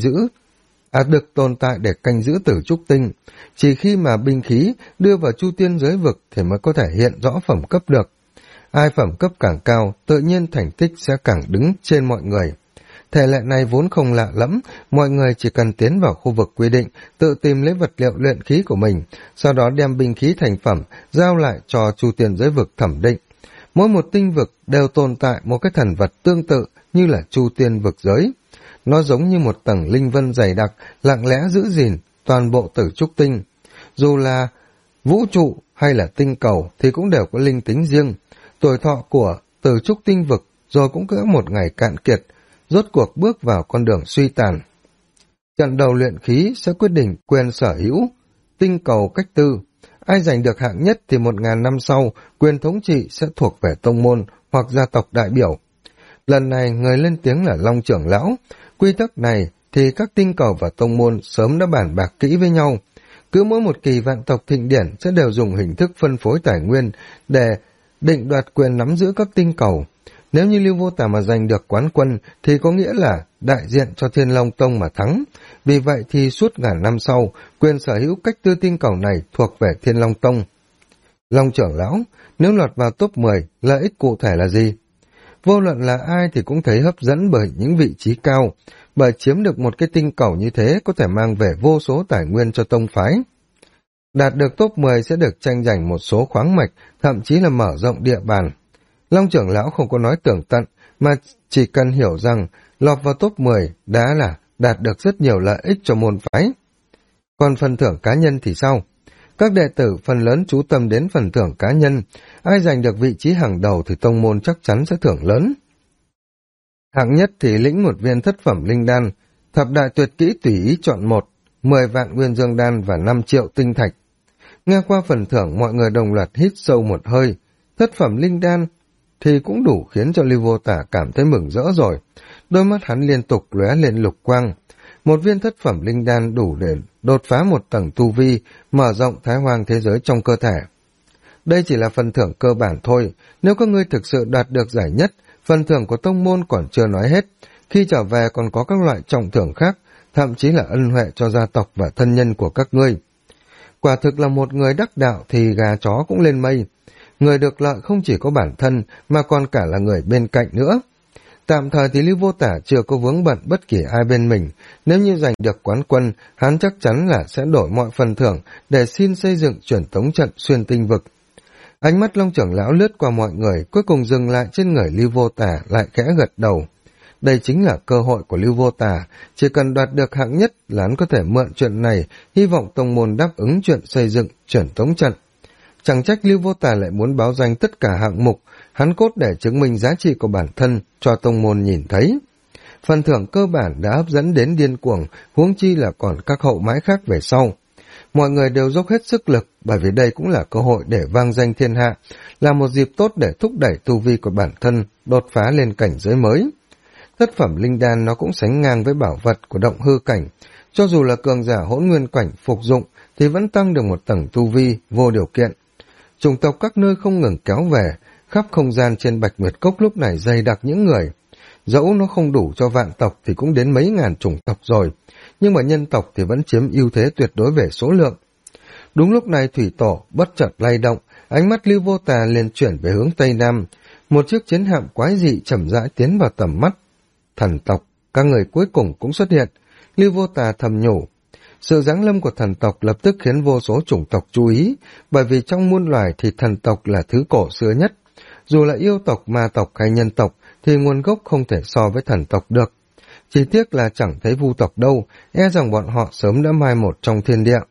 được tồn tại để canh giữ Tử Trúc Tinh. Chỉ khi mà binh khí đưa vào Chu Tiên giới vực thì mới có thể hiện rõ phẩm cấp được. Ai phẩm cấp càng cao, tự nhiên thành tích sẽ càng đứng trên mọi người. Thể lệ này vốn không lạ lẫm, mọi người chỉ cần tiến vào khu vực quy định, tự tìm lấy vật liệu luyện khí của mình, sau đó đem binh khí thành phẩm, giao lại cho Chu Tiên giới vực thẩm định. Mỗi một tinh vực đều tồn tại một cái thần vật tương tự như là Chu Tiên vực giới. Nó giống như một tầng linh vân dày đặc, lặng lẽ giữ gìn toàn bộ Tử Trúc Tinh. Dù là vũ trụ hay là tinh cầu thì cũng đều có linh tính riêng. Tuổi thọ của Tử Trúc Tinh vực rồi cũng có một ngày cạn kiệt, rốt cuộc bước vào con đường suy tàn. Trận đầu luyện khí sẽ quyết định quyền sở hữu tinh cầu cách tư. Ai giành được hạng nhất thì 1.000 năm sau, quyền thống trị sẽ thuộc về tông môn hoặc gia tộc đại biểu. Lần này người lên tiếng là Long trưởng lão. Quy tắc này thì các tinh cầu và tông môn sớm đã bàn bạc kỹ với nhau. Cứ mỗi một kỳ vạn tộc thịnh điển sẽ đều dùng hình thức phân phối tài nguyên để định đoạt quyền nắm giữ các tinh cầu. Nếu như Lưu Vô Tà mà giành được quán quân thì có nghĩa là đại diện cho Thiên Long Tông mà thắng. Vì vậy thì suốt ngàn năm sau, quyền sở hữu cách tư tinh cầu này thuộc về Thiên Long Tông. Long trưởng lão, nếu lọt vào top 10, lợi ích cụ thể là gì? Vô luận là ai thì cũng thấy hấp dẫn bởi những vị trí cao, bởi chiếm được một cái tinh cầu như thế có thể mang về vô số tài nguyên cho tông phái. Đạt được top 10 sẽ được tranh giành một số khoáng mạch, thậm chí là mở rộng địa bàn. Long trưởng lão không có nói tường tận, mà chỉ cần hiểu rằng lọt vào top 10 đã là đạt được rất nhiều lợi ích cho môn phái. Còn phần thưởng cá nhân thì sao? Các đệ tử phần lớn chú tâm đến phần thưởng cá nhân, ai giành được vị trí hàng đầu thì tông môn chắc chắn sẽ thưởng lớn. Hạng nhất thì lĩnh một viên thất phẩm linh đan, thập đại tuyệt kỹ tùy ý chọn một, 10 vạn nguyên dương đan và 5 triệu tinh thạch. Nghe qua phần thưởng mọi người đồng loạt hít sâu một hơi, thất phẩm linh đan thì cũng đủ khiến cho Lưu Vô Tả cảm thấy mừng rỡ rồi. Đôi mắt hắn liên tục lóe lên lục quang. Một viên thất phẩm linh đan đủ để đột phá một tầng tu vi, mở rộng thái hoang thế giới trong cơ thể. Đây chỉ là phần thưởng cơ bản thôi, nếu các ngươi thực sự đạt được giải nhất, phần thưởng của tông môn còn chưa nói hết, khi trở về còn có các loại trọng thưởng khác, thậm chí là ân huệ cho gia tộc và thân nhân của các ngươi. Quả thực là một người đắc đạo thì gà chó cũng lên mây. Người được lợi không chỉ có bản thân mà còn cả là người bên cạnh nữa. Tạm thời thì Lưu Vô Tả chưa có vướng bận bất kỳ ai bên mình, nếu như giành được quán quân, hắn chắc chắn là sẽ đổi mọi phần thưởng để xin xây dựng truyền tống trận xuyên tinh vực. Ánh mắt Long trưởng lão lướt qua mọi người, cuối cùng dừng lại trên người Lưu Vô Tả, lại khẽ gật đầu. Đây chính là cơ hội của Lưu Vô Tả, chỉ cần đoạt được hạng nhất là hắn có thể mượn chuyện này, hy vọng tông môn đáp ứng chuyện xây dựng truyền tống trận. Chẳng trách Lưu Vô Tả lại muốn báo danh tất cả hạng mục, hắn cốt để chứng minh giá trị của bản thân cho tông môn nhìn thấy. Phần thưởng cơ bản đã hấp dẫn đến điên cuồng, huống chi là còn các hậu mãi khác về sau. Mọi người đều dốc hết sức lực, bởi vì đây cũng là cơ hội để vang danh thiên hạ, là một dịp tốt để thúc đẩy tu vi của bản thân, đột phá lên cảnh giới mới. Thất phẩm linh đan nó cũng sánh ngang với bảo vật của động hư cảnh, cho dù là cường giả hỗn nguyên cảnh phục dụng thì vẫn tăng được một tầng tu vi vô điều kiện. Chủng tộc các nơi không ngừng kéo về, khắp không gian trên Bạch Nguyệt Cốc lúc này dày đặc những người. Dẫu nó không đủ cho vạn tộc thì cũng đến mấy ngàn chủng tộc rồi, nhưng mà nhân tộc thì vẫn chiếm ưu thế tuyệt đối về số lượng. Đúng lúc này thủy tổ bất chợt lay động, ánh mắt Lưu Vô Tà liền chuyển về hướng Tây Nam. Một chiếc chiến hạm quái dị chậm rãi tiến vào tầm mắt. Thần tộc, các người cuối cùng cũng xuất hiện. Lưu Vô Tà thầm nhủ. Sự giáng lâm của thần tộc lập tức khiến vô số chủng tộc chú ý, bởi vì trong muôn loài thì thần tộc là thứ cổ xưa nhất. Dù là yêu tộc, ma tộc hay nhân tộc thì nguồn gốc không thể so với thần tộc được. Chỉ tiếc là chẳng thấy vu tộc đâu, e rằng bọn họ sớm đã mai một trong thiên địa.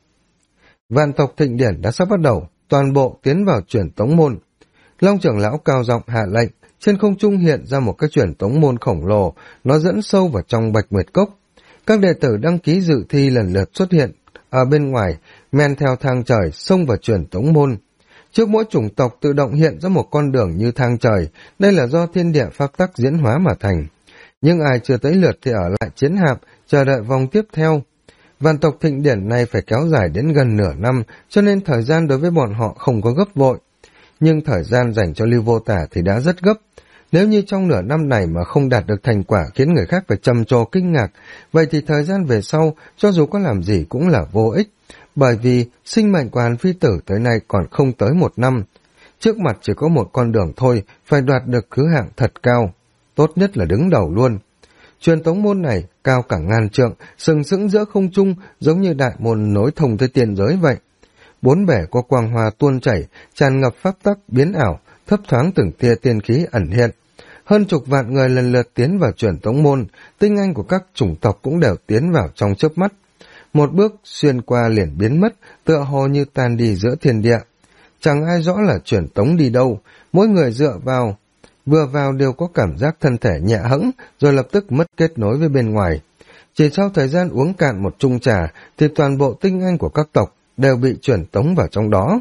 Vạn tộc thịnh điển đã sắp bắt đầu, toàn bộ tiến vào truyền tống môn. Long trưởng lão cao giọng hạ lệnh, trên không trung hiện ra một cái truyền tống môn khổng lồ, nó dẫn sâu vào trong Bạch Nguyệt Cốc. Các đệ tử đăng ký dự thi lần lượt xuất hiện ở bên ngoài, men theo thang trời xông vào truyền tống môn. Trước mỗi chủng tộc tự động hiện ra một con đường như thang trời, đây là do thiên địa pháp tắc diễn hóa mà thành. Nhưng ai chưa tới lượt thì ở lại chiến hạm, chờ đợi vòng tiếp theo. Vạn tộc thịnh điển này phải kéo dài đến gần nửa năm, cho nên thời gian đối với bọn họ không có gấp vội. Nhưng thời gian dành cho Lưu Vô Tả thì đã rất gấp. Nếu như trong nửa năm này mà không đạt được thành quả khiến người khác phải trầm trồ kinh ngạc, vậy thì thời gian về sau, cho dù có làm gì cũng là vô ích. Bởi vì sinh mệnh của Hàn Phi Tử tới nay còn không tới 1 năm. Trước mặt chỉ có một con đường thôi, phải đoạt được thứ hạng thật cao. Tốt nhất là đứng đầu luôn. Truyền tống môn này cao cả ngàn trượng, sừng sững giữa không trung, giống như đại môn nối thông tới tiền giới vậy. 4 bể có quang hoa tuôn chảy, tràn ngập pháp tắc biến ảo, thấp thoáng từng tia tiên khí ẩn hiện. Hơn chục vạn người lần lượt tiến vào truyền tống môn, tinh anh của các chủng tộc cũng đều tiến vào trong chớp mắt. Một bước xuyên qua liền biến mất, tựa hồ như tan đi giữa thiên địa. Chẳng ai rõ là truyền tống đi đâu, mỗi người dựa vào, vừa vào đều có cảm giác thân thể nhẹ hẫng, rồi lập tức mất kết nối với bên ngoài. Chỉ sau thời gian uống cạn một chung trà, thì toàn bộ tinh anh của các tộc đều bị truyền tống vào trong đó.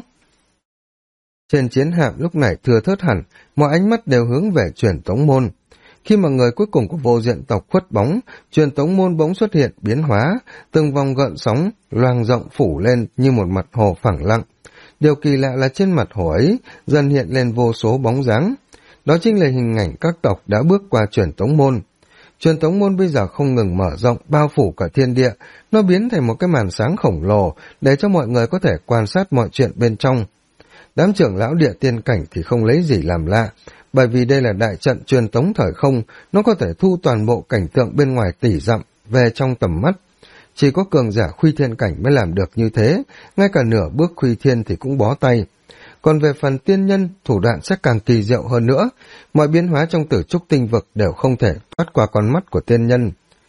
Trên chiến hạm lúc này thưa thớt hẳn, mọi ánh mắt đều hướng về truyền tống môn. Khi mà người cuối cùng của vô diện tộc khuất bóng, truyền tống môn bỗng xuất hiện biến hóa, từng vòng gợn sóng loang rộng phủ lên như một mặt hồ phẳng lặng. Điều kỳ lạ là trên mặt hồ ấy dần hiện lên vô số bóng dáng. Đó chính là hình ảnh các tộc đã bước qua truyền tống môn. Truyền tống môn bây giờ không ngừng mở rộng, bao phủ cả thiên địa, nó biến thành một cái màn sáng khổng lồ để cho mọi người có thể quan sát mọi chuyện bên trong. Đám trưởng lão địa tiên cảnh thì không lấy gì làm lạ, bởi vì đây là đại trận truyền tống thời không, nó có thể thu toàn bộ cảnh tượng bên ngoài tỷ dặm về trong tầm mắt. Chỉ có cường giả khuy thiên cảnh mới làm được như thế, ngay cả nửa bước khuy thiên thì cũng bó tay. Còn về phần tiên nhân, thủ đoạn sẽ càng kỳ diệu hơn nữa, mọi biến hóa trong tử trúc tinh vực đều không thể thoát qua con mắt của tiên nhân.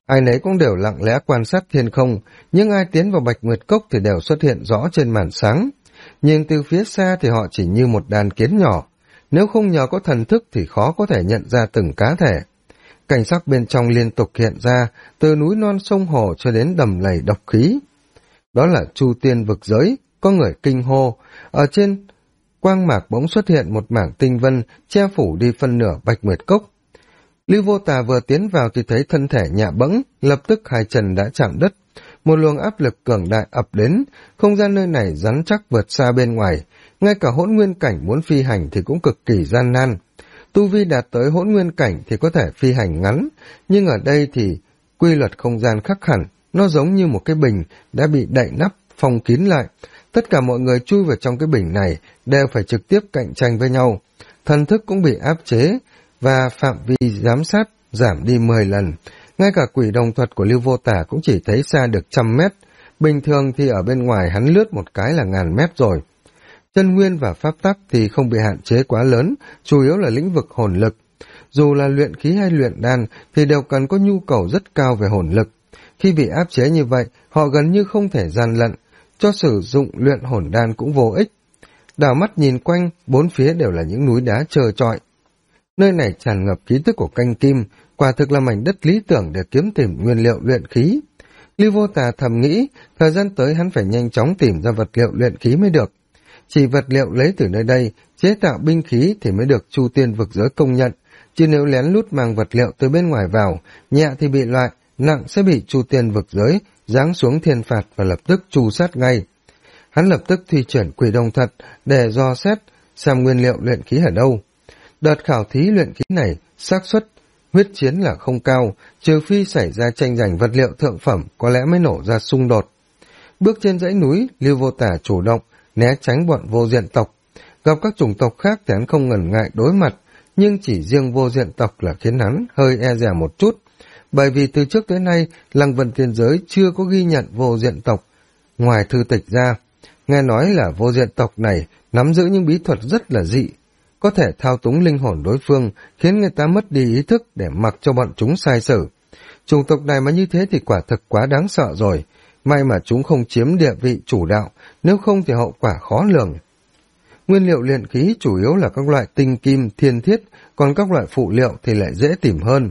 Ai nấy cũng đều lặng lẽ quan sát thiên không, nhưng ai tiến vào Bạch Nguyệt Cốc thì đều xuất hiện rõ trên màn sáng. Nhìn từ phía xa thì họ chỉ như một đàn kiến nhỏ, nếu không nhờ có thần thức thì khó có thể nhận ra từng cá thể. Cảnh sắc bên trong liên tục hiện ra, từ núi non sông hồ cho đến đầm lầy độc khí. Đó là Chu Tiên vực giới, có người kinh hô. Ở trên quang mạc bỗng xuất hiện một mảng tinh vân che phủ đi phân nửa Bạch Nguyệt Cốc. Lưu Vô Tà vừa tiến vào thì thấy thân thể nhạ bẫng, lập tức hai chân đã chạm đất. Một luồng áp lực cường đại ập đến, không gian nơi này rắn chắc vượt xa bên ngoài, ngay cả hỗn nguyên cảnh muốn phi hành thì cũng cực kỳ gian nan. Tu vi đạt tới hỗn nguyên cảnh thì có thể phi hành ngắn, nhưng ở đây thì quy luật không gian khắc hẳn, nó giống như một cái bình đã bị đậy nắp, phong kín lại. Tất cả mọi người chui vào trong cái bình này đều phải trực tiếp cạnh tranh với nhau. Thần thức cũng bị áp chế và phạm vi giám sát giảm đi 10 lần. Ngay cả quỷ đồng thuật của Lưu Vô Tà cũng chỉ thấy xa được 100 mét. Bình thường thì ở bên ngoài hắn lướt một cái là ngàn mét rồi. Chân nguyên và pháp tắc thì không bị hạn chế quá lớn, chủ yếu là lĩnh vực hồn lực. Dù là luyện khí hay luyện đan thì đều cần có nhu cầu rất cao về hồn lực. Khi bị áp chế như vậy, họ gần như không thể gian lận, cho sử dụng luyện hồn đan cũng vô ích. Đảo mắt nhìn quanh, bốn phía đều là những núi đá trơ trọi. Nơi này tràn ngập khí tức của canh kim, quả thực là mảnh đất lý tưởng để kiếm tìm nguyên liệu luyện khí. Lưu Vô Tà thầm nghĩ, thời gian tới hắn phải nhanh chóng tìm ra vật liệu luyện khí mới được. Chỉ vật liệu lấy từ nơi đây, chế tạo binh khí thì mới được Chu Tiên vực giới công nhận, chứ nếu lén lút mang vật liệu từ bên ngoài vào, nhẹ thì bị loại, nặng sẽ bị Chu Tiên vực giới giáng xuống thiên phạt và lập tức tru sát ngay. Hắn lập tức thi chuyển quỷ đồng thuật để dò xét xem nguyên liệu luyện khí ở đâu. Đợt khảo thí luyện khí này, xác suất huyết chiến là không cao, trừ phi xảy ra tranh giành vật liệu thượng phẩm có lẽ mới nổ ra xung đột. Bước trên dãy núi, Lưu Vô Tà chủ động né tránh bọn vô diện tộc. Gặp các chủng tộc khác thì hắn không ngần ngại đối mặt, nhưng chỉ riêng vô diện tộc là khiến hắn hơi e dè một chút, bởi vì từ trước tới nay Lăng Vân Tiên Giới chưa có ghi nhận vô diện tộc ngoài thư tịch ra. Nghe nói là vô diện tộc này nắm giữ những bí thuật rất là dị, có thể thao túng linh hồn đối phương, khiến người ta mất đi ý thức để mặc cho bọn chúng sai sử. Chủng tộc này mà như thế thì quả thực quá đáng sợ rồi, may mà chúng không chiếm địa vị chủ đạo, nếu không thì hậu quả khó lường. Nguyên liệu luyện khí chủ yếu là các loại tinh kim, thiên thiết, còn các loại phụ liệu thì lại dễ tìm hơn.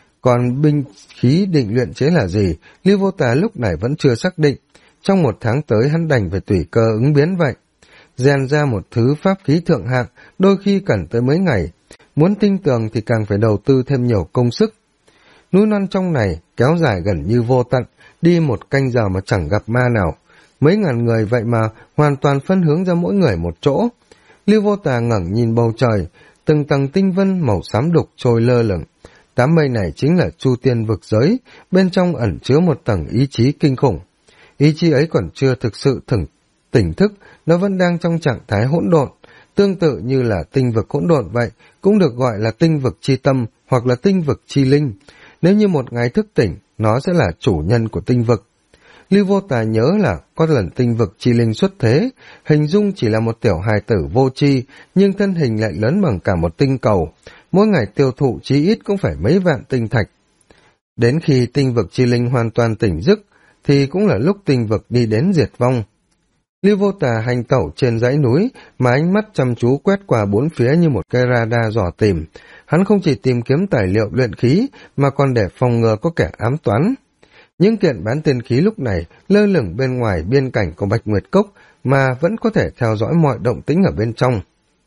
Còn binh khí định luyện chế là gì, Lưu Vô Tà lúc này vẫn chưa xác định. Trong 1 tháng tới hắn đành phải tùy cơ ứng biến vậy. Rèn ra một thứ pháp khí thượng hạng, đôi khi cần tới mấy ngày. Muốn tinh tường thì càng phải đầu tư thêm nhiều công sức. Núi non trong này kéo dài gần như vô tận, đi 1 canh giờ mà chẳng gặp ma nào. Mấy ngàn người vậy mà hoàn toàn phân hướng ra mỗi người một chỗ. Lưu Vô Tà ngẩng nhìn bầu trời, từng tầng tinh vân màu xám đục trôi lơ lửng. Đám mây này chính là Chu Tiên vực giới, bên trong ẩn chứa một tầng ý chí kinh khủng. Ý chí ấy còn chưa thực sự tỉnh thức, nó vẫn đang trong trạng thái hỗn độn, tương tự như là tinh vực hỗn độn vậy, cũng được gọi là tinh vực chi tâm hoặc là tinh vực chi linh. Nếu như một ngày thức tỉnh, nó sẽ là chủ nhân của tinh vực. Lưu Vô Tà nhớ là có lần tinh vực chi linh xuất thế, hình dung chỉ là một tiểu hài tử vô tri, nhưng thân hình lại lớn bằng cả một tinh cầu, mỗi ngày tiêu thụ chí ít cũng phải mấy vạn tinh thạch. Đến khi tinh vực chi linh hoàn toàn tỉnh giấc, thì cũng là lúc tinh vực đi đến diệt vong. Lưu Vô Tà hành tẩu trên dãy núi, mà ánh mắt chăm chú quét qua bốn phía như một cái radar dò tìm. Hắn không chỉ tìm kiếm tài liệu luyện khí, mà còn để phòng ngừa có kẻ ám toán. Những kiện bán tiên khí lúc này lơ lửng bên ngoài biên cảnh của Bạch Nguyệt Cốc, mà vẫn có thể theo dõi mọi động tĩnh ở bên trong.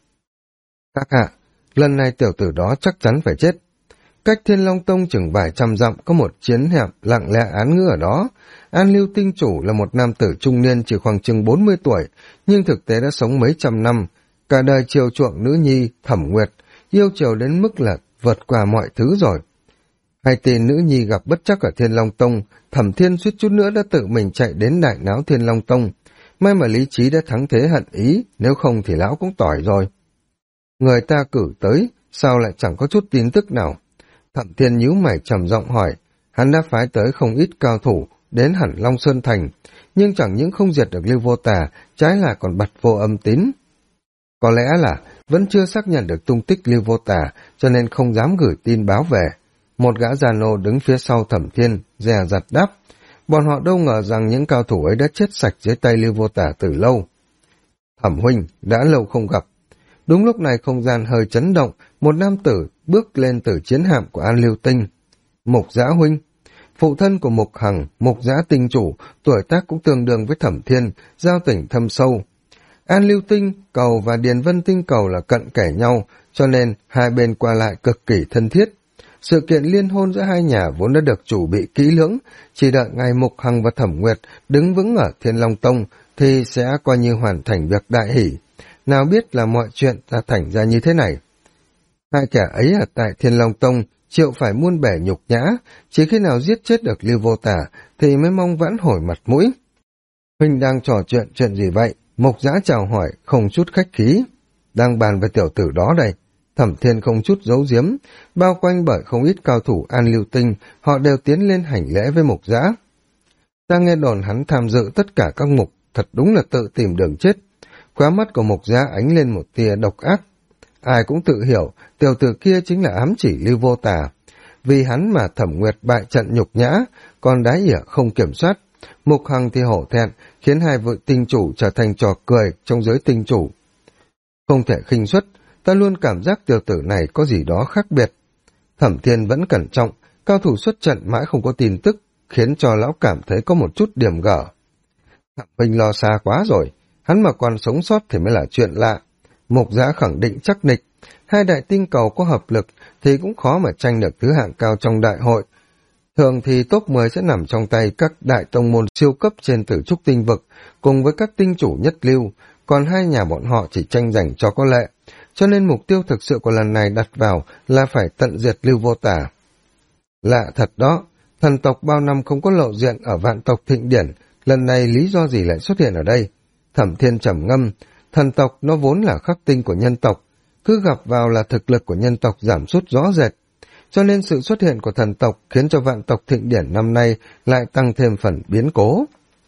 Các hạ, lần này tiểu tử đó chắc chắn phải chết. Cách Thiên Long Tông chừng vài trăm dặm có một chiến hẹp lặng lẽ án ngữ ở đó. An Lưu Tinh Chủ là một nam tử trung niên chỉ khoảng chừng 40 tuổi, nhưng thực tế đã sống mấy trăm năm. Cả đời chiều chuộng nữ nhi, Thẩm Nguyệt, yêu chiều đến mức là vượt qua mọi thứ rồi. Hay tin nữ nhi gặp bất trắc ở Thiên Long Tông, Thẩm Thiên suýt chút nữa đã tự mình chạy đến đại náo Thiên Long Tông. May mà lý trí đã thắng thế hận ý, nếu không thì lão cũng tỏi rồi. Người ta cử tới, sao lại chẳng có chút tin tức nào? Thẩm Thiên nhíu mày trầm giọng hỏi, hắn đã phái tới không ít cao thủ đến hẳn Long Sơn Thành, nhưng chẳng những không diệt được Lưu Vô Tà, trái lại còn bật vô âm tín. Có lẽ là vẫn chưa xác nhận được tung tích Lưu Vô Tà, cho nên không dám gửi tin báo về. Một gã già nô đứng phía sau Thẩm Thiên, dè dặt đáp. Bọn họ đâu ngờ rằng những cao thủ ấy đã chết sạch dưới tay Lưu Vô Tả từ lâu. Thẩm huynh, đã lâu không gặp. Đúng lúc này không gian hơi chấn động, một nam tử bước lên từ chiến hạm của An Lưu Tinh. Mục Dã huynh, phụ thân của Mục Hằng, Mục Dã tinh chủ, tuổi tác cũng tương đương với Thẩm Thiên, giao tình thâm sâu. An Lưu Tinh cầu và Điền Vân Tinh cầu là cận kẻ nhau, cho nên hai bên qua lại cực kỳ thân thiết. Sự kiện liên hôn giữa hai nhà vốn đã được chuẩn bị kỹ lưỡng, chỉ đợi ngày Mục Hằng và Thẩm Nguyệt đứng vững ở Thiên Long Tông thì sẽ coi như hoàn thành việc đại hỷ. Nào biết là mọi chuyện đã thành ra như thế này. Hai kẻ ấy ở tại Thiên Long Tông chịu phải muôn bẻ nhục nhã, chỉ khi nào giết chết được Lưu Vô Tả thì mới mong vãn hồi mặt mũi. Huynh đang trò chuyện gì vậy? Mục Dã chào hỏi, không chút khách khí. Đang bàn về tiểu tử đó đây. Thẩm Thiên không chút giấu giếm, bao quanh bởi không ít cao thủ An Lưu Tinh, họ đều tiến lên hành lễ với Mục Dã. Ta nghe đồn hắn tham dự tất cả các mục, thật đúng là tự tìm đường chết. Khóe mắt của Mục Dã ánh lên một tia độc ác. Ai cũng tự hiểu, tiểu tử kia chính là ám chỉ Lưu Vô Tả. Vì hắn mà Thẩm Nguyệt bại trận nhục nhã, còn đái ỉa không kiểm soát. Mục Hằng thì hổ thẹn, khiến hai vị tinh chủ trở thành trò cười trong giới tinh chủ. Không thể khinh suất, ta luôn cảm giác tiểu tử này có gì đó khác biệt. Thẩm Thiên vẫn cẩn trọng, cao thủ xuất trận mãi không có tin tức, khiến cho lão cảm thấy có một chút điểm gở. Thẩm Huynh lo xa quá rồi, hắn mà còn sống sót thì mới là chuyện lạ. Mục Dã khẳng định chắc nịch, hai đại tinh cầu có hợp lực thì cũng khó mà tranh được thứ hạng cao trong đại hội. Thường thì top 10 sẽ nằm trong tay các đại tông môn siêu cấp trên Tử Trúc tinh vực, cùng với các tinh chủ nhất lưu, còn hai nhà bọn họ chỉ tranh giành cho có lệ. Cho nên mục tiêu thực sự của lần này đặt vào là phải tận diệt Lưu Vô Tả. Lạ thật đó, thần tộc bao năm không có lộ diện ở vạn tộc thịnh điển, lần này lý do gì lại xuất hiện ở đây? Thẩm Thiên trầm ngâm, thần tộc nó vốn là khắc tinh của nhân tộc, cứ gặp vào là thực lực của nhân tộc giảm sút rõ rệt. Cho nên sự xuất hiện của thần tộc khiến cho vạn tộc thịnh điển năm nay lại tăng thêm phần biến cố.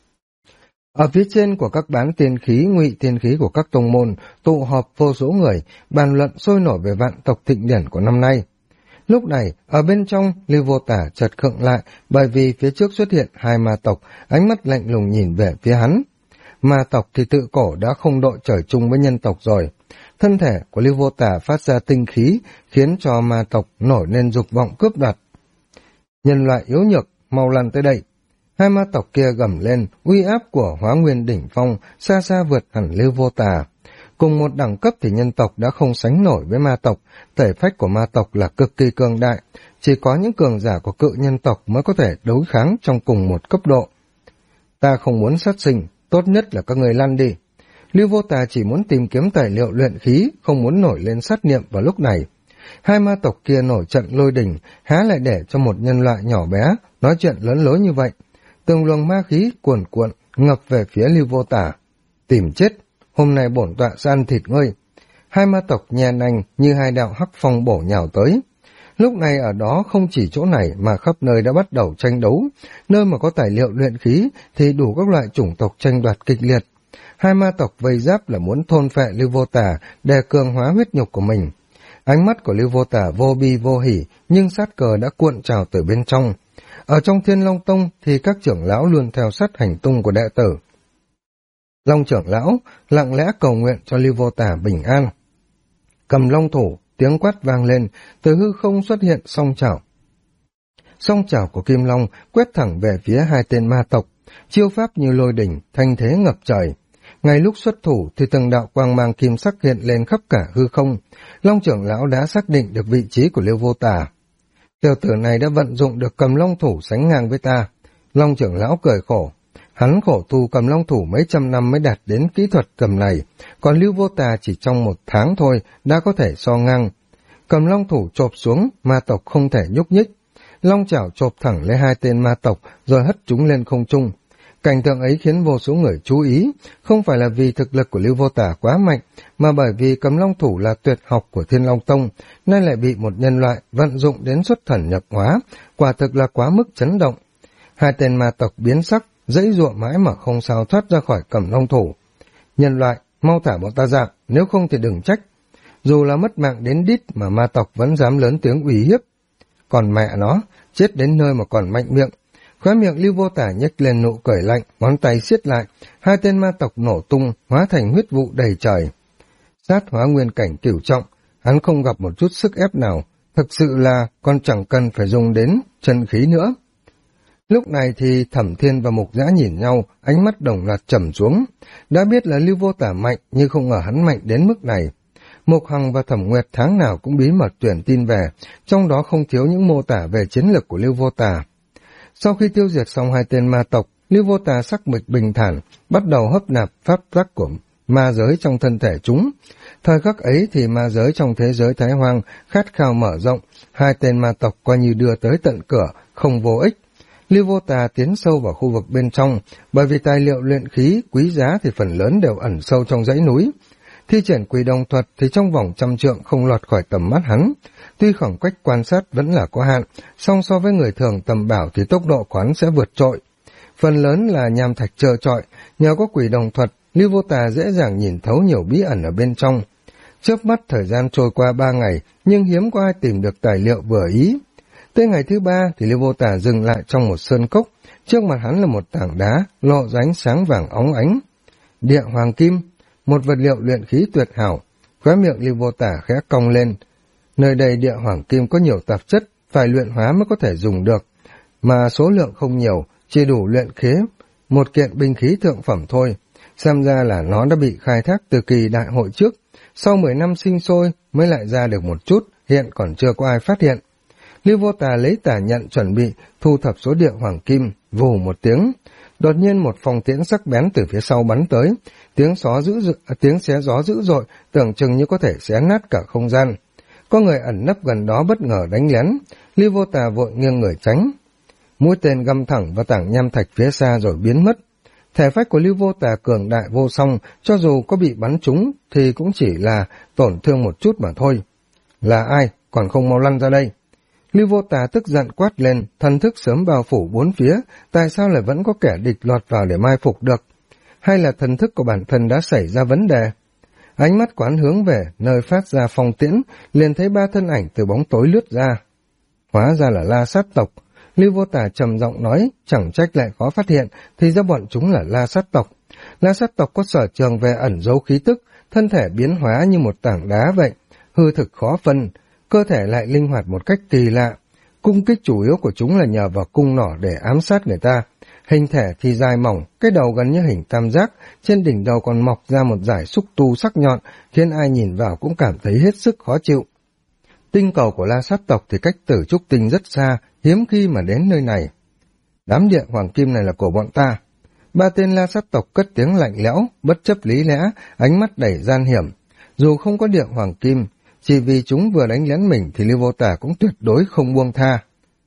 Ở phía trên của các bán tiên khí, ngụy tiên khí của các tông môn, tụ họp vô số người, bàn luận sôi nổi về vạn tộc thịnh điển của năm nay. Lúc này, ở bên trong, Lưu Vô Tả chợt khựng lại bởi vì phía trước xuất hiện hai ma tộc, ánh mắt lạnh lùng nhìn về phía hắn. Ma tộc thì tự cổ đã không đội trời chung với nhân tộc rồi. Thân thể của Lưu Vô Tả phát ra tinh khí, khiến cho ma tộc nổi lên dục vọng cướp đoạt. Nhân loại yếu nhược, mau lăn tới đây. Hai ma tộc kia gầm lên, uy áp của Hóa Nguyên đỉnh phong xa xa vượt hẳn Lưu Vô Tả. Cùng một đẳng cấp thì nhân tộc đã không sánh nổi với ma tộc, thể phách của ma tộc là cực kỳ cường đại, chỉ có những cường giả của cự nhân tộc mới có thể đối kháng trong cùng một cấp độ. Ta không muốn sát sinh, tốt nhất là các người lăn đi. Lưu Vô Tả chỉ muốn tìm kiếm tài liệu luyện khí, không muốn nổi lên sát niệm vào lúc này. Hai ma tộc kia nổi trận lôi đình, há lại để cho một nhân loại nhỏ bé nói chuyện lớn lối như vậy. Từng luồng ma khí cuồn cuộn ngập về phía Lưu Vô Tả. Tìm chết, hôm nay bổn tọa sẽ ăn thịt ngươi. Hai ma tộc nhè nanh như hai đạo hắc phong bổ nhào tới. Lúc này ở đó không chỉ chỗ này mà khắp nơi đã bắt đầu tranh đấu. Nơi mà có tài liệu luyện khí thì đủ các loại chủng tộc tranh đoạt kịch liệt. Hai ma tộc vây giáp là muốn thôn phệ Lưu Vô Tả để cường hóa huyết nhục của mình. Ánh mắt của Lưu Vô Tả vô bi vô hỉ, nhưng sát cờ đã cuộn trào từ bên trong. Ở trong Thiên Long Tông thì các trưởng lão luôn theo sát hành tung của đệ tử. Long trưởng lão lặng lẽ cầu nguyện cho Lưu Vô Tả bình an. Cầm long thủ, tiếng quát vang lên, từ hư không xuất hiện song chảo. Song chảo của Kim Long quét thẳng về phía hai tên ma tộc, chiêu pháp như lôi đỉnh, thanh thế ngập trời. Ngay lúc xuất thủ thì từng đạo quang mang kim sắc hiện lên khắp cả hư không. Long trưởng lão đã xác định được vị trí của Lưu Vô Tả. Tiểu tử này đã vận dụng được cầm long thủ sánh ngang với ta. Long trưởng lão cười khổ. Hắn khổ tu cầm long thủ mấy trăm năm mới đạt đến kỹ thuật cầm này, còn Lưu Vô Tả chỉ trong 1 tháng thôi đã có thể so ngang. Cầm long thủ chộp xuống, ma tộc không thể nhúc nhích. Long chảo chộp thẳng lấy hai tên ma tộc rồi hất chúng lên không trung. Cảnh tượng ấy khiến vô số người chú ý, không phải là vì thực lực của Lưu Vô Tả quá mạnh, mà bởi vì cầm long thủ là tuyệt học của Thiên Long Tông, nay lại bị một nhân loại vận dụng đến xuất thần nhập hóa, quả thực là quá mức chấn động. Hai tên ma tộc biến sắc, dãy giụa mãi mà không sao thoát ra khỏi cầm long thủ. Nhân loại, mau thả bọn ta ra, nếu không thì đừng trách. Dù là mất mạng đến đít mà ma tộc vẫn dám lớn tiếng uy hiếp. còn mẹ nó, chết đến nơi mà còn mạnh miệng. Khóe miệng Lưu Vô Tả nhếch lên nụ cười lạnh, ngón tay siết lại, hai tên ma tộc nổ tung, hóa thành huyết vụ đầy trời. Sát hóa nguyên cảnh cửu trọng, hắn không gặp một chút sức ép nào, thực sự là còn chẳng cần phải dùng đến chân khí nữa. Lúc này thì Thẩm Thiên và Mục Dã nhìn nhau, ánh mắt đồng loạt trầm xuống. Đã biết là Lưu Vô Tả mạnh, nhưng không ngờ hắn mạnh đến mức này. Mục Hằng và Thẩm Nguyệt tháng nào cũng bí mật tuyển tin về, trong đó không thiếu những mô tả về chiến lược của Lưu Vô Tả. Sau khi tiêu diệt xong hai tên ma tộc, Lưu Vô Tả sắc mịch bình thản, bắt đầu hấp nạp pháp tắc của ma giới trong thân thể chúng. Thời khắc ấy thì ma giới trong thế giới Thái Hoang khát khao mở rộng, hai tên ma tộc coi như đưa tới tận cửa, không vô ích. Lưu Vô Tà tiến sâu vào khu vực bên trong, bởi vì tài liệu luyện khí quý giá thì phần lớn đều ẩn sâu trong dãy núi. Thi triển Quỷ Đồng thuật thì trong vòng 100 trượng không lọt khỏi tầm mắt hắn. Tuy khoảng cách quan sát vẫn là có hạn, song so với người thường tầm bảo thì tốc độ của hắn sẽ vượt trội. Phần lớn là nham thạch trơ trọi, nhờ có Quỷ Đồng thuật, Lưu Vô Tà dễ dàng nhìn thấu nhiều bí ẩn ở bên trong. Chớp mắt thời gian trôi qua 3 ngày, nhưng hiếm có ai tìm được tài liệu vừa ý. Tới ngày thứ 3 thì Lưu Vô Tả dừng lại trong một sơn cốc, trước mặt hắn là một tảng đá, lộ ra ánh sáng vàng óng ánh. Địa hoàng kim, một vật liệu luyện khí tuyệt hảo, khóe miệng Lưu Vô Tả khẽ cong lên. Nơi đây địa hoàng kim có nhiều tạp chất, phải luyện hóa mới có thể dùng được, mà số lượng không nhiều, chỉ đủ luyện khế một kiện binh khí thượng phẩm thôi. Xem ra là nó đã bị khai thác từ kỳ đại hội trước, sau 10 năm sinh sôi mới lại ra được một chút, hiện còn chưa có ai phát hiện. Lưu Vô Tà lấy tả nhận chuẩn bị thu thập số địa hoàng kim, vù một tiếng. Đột nhiên một phong tiễn sắc bén từ phía sau bắn tới, tiếng xé gió dữ dội, tưởng chừng như có thể xé nát cả không gian. Có người ẩn nấp gần đó bất ngờ đánh lén, Lưu Vô Tà vội nghiêng người tránh. Mũi tên găm thẳng vào tảng nham thạch phía xa rồi biến mất. Thể phách của Lưu Vô Tà cường đại vô song, cho dù có bị bắn trúng thì cũng chỉ là tổn thương một chút mà thôi. Là ai, còn không mau lăn ra đây. Lưu Vô Tà tức giận quát lên, thần thức sớm bao phủ bốn phía, tại sao lại vẫn có kẻ địch lọt vào để mai phục được? Hay là thần thức của bản thân đã xảy ra vấn đề? Ánh mắt quán hướng về nơi phát ra phong tiễn, liền thấy 3 thân ảnh từ bóng tối lướt ra. Hóa ra là La Sát tộc. Lưu Vô Tà trầm giọng nói, chẳng trách lại khó phát hiện, thì ra bọn chúng là La Sát tộc. La Sát tộc có sở trường về ẩn giấu khí tức, thân thể biến hóa như một tảng đá vậy, hư thực khó phân, cơ thể lại linh hoạt một cách kỳ lạ. Cung kích chủ yếu của chúng là nhờ vào cung nỏ để ám sát người ta. Hình thể thì dài mỏng, cái đầu gần như hình tam giác, trên đỉnh đầu còn mọc ra một dải xúc tu sắc nhọn, khiến ai nhìn vào cũng cảm thấy hết sức khó chịu. Tinh cầu của La Sát tộc thì cách Tử Trúc Tinh rất xa, hiếm khi mà đến nơi này. Đám địa hoàng kim này là của bọn ta. 3 tên La Sát tộc cất tiếng lạnh lẽo, bất chấp lý lẽ, ánh mắt đầy gian hiểm. Dù không có địa hoàng kim, chỉ vì chúng vừa đánh lén mình thì Lưu Vô Tả cũng tuyệt đối không buông tha.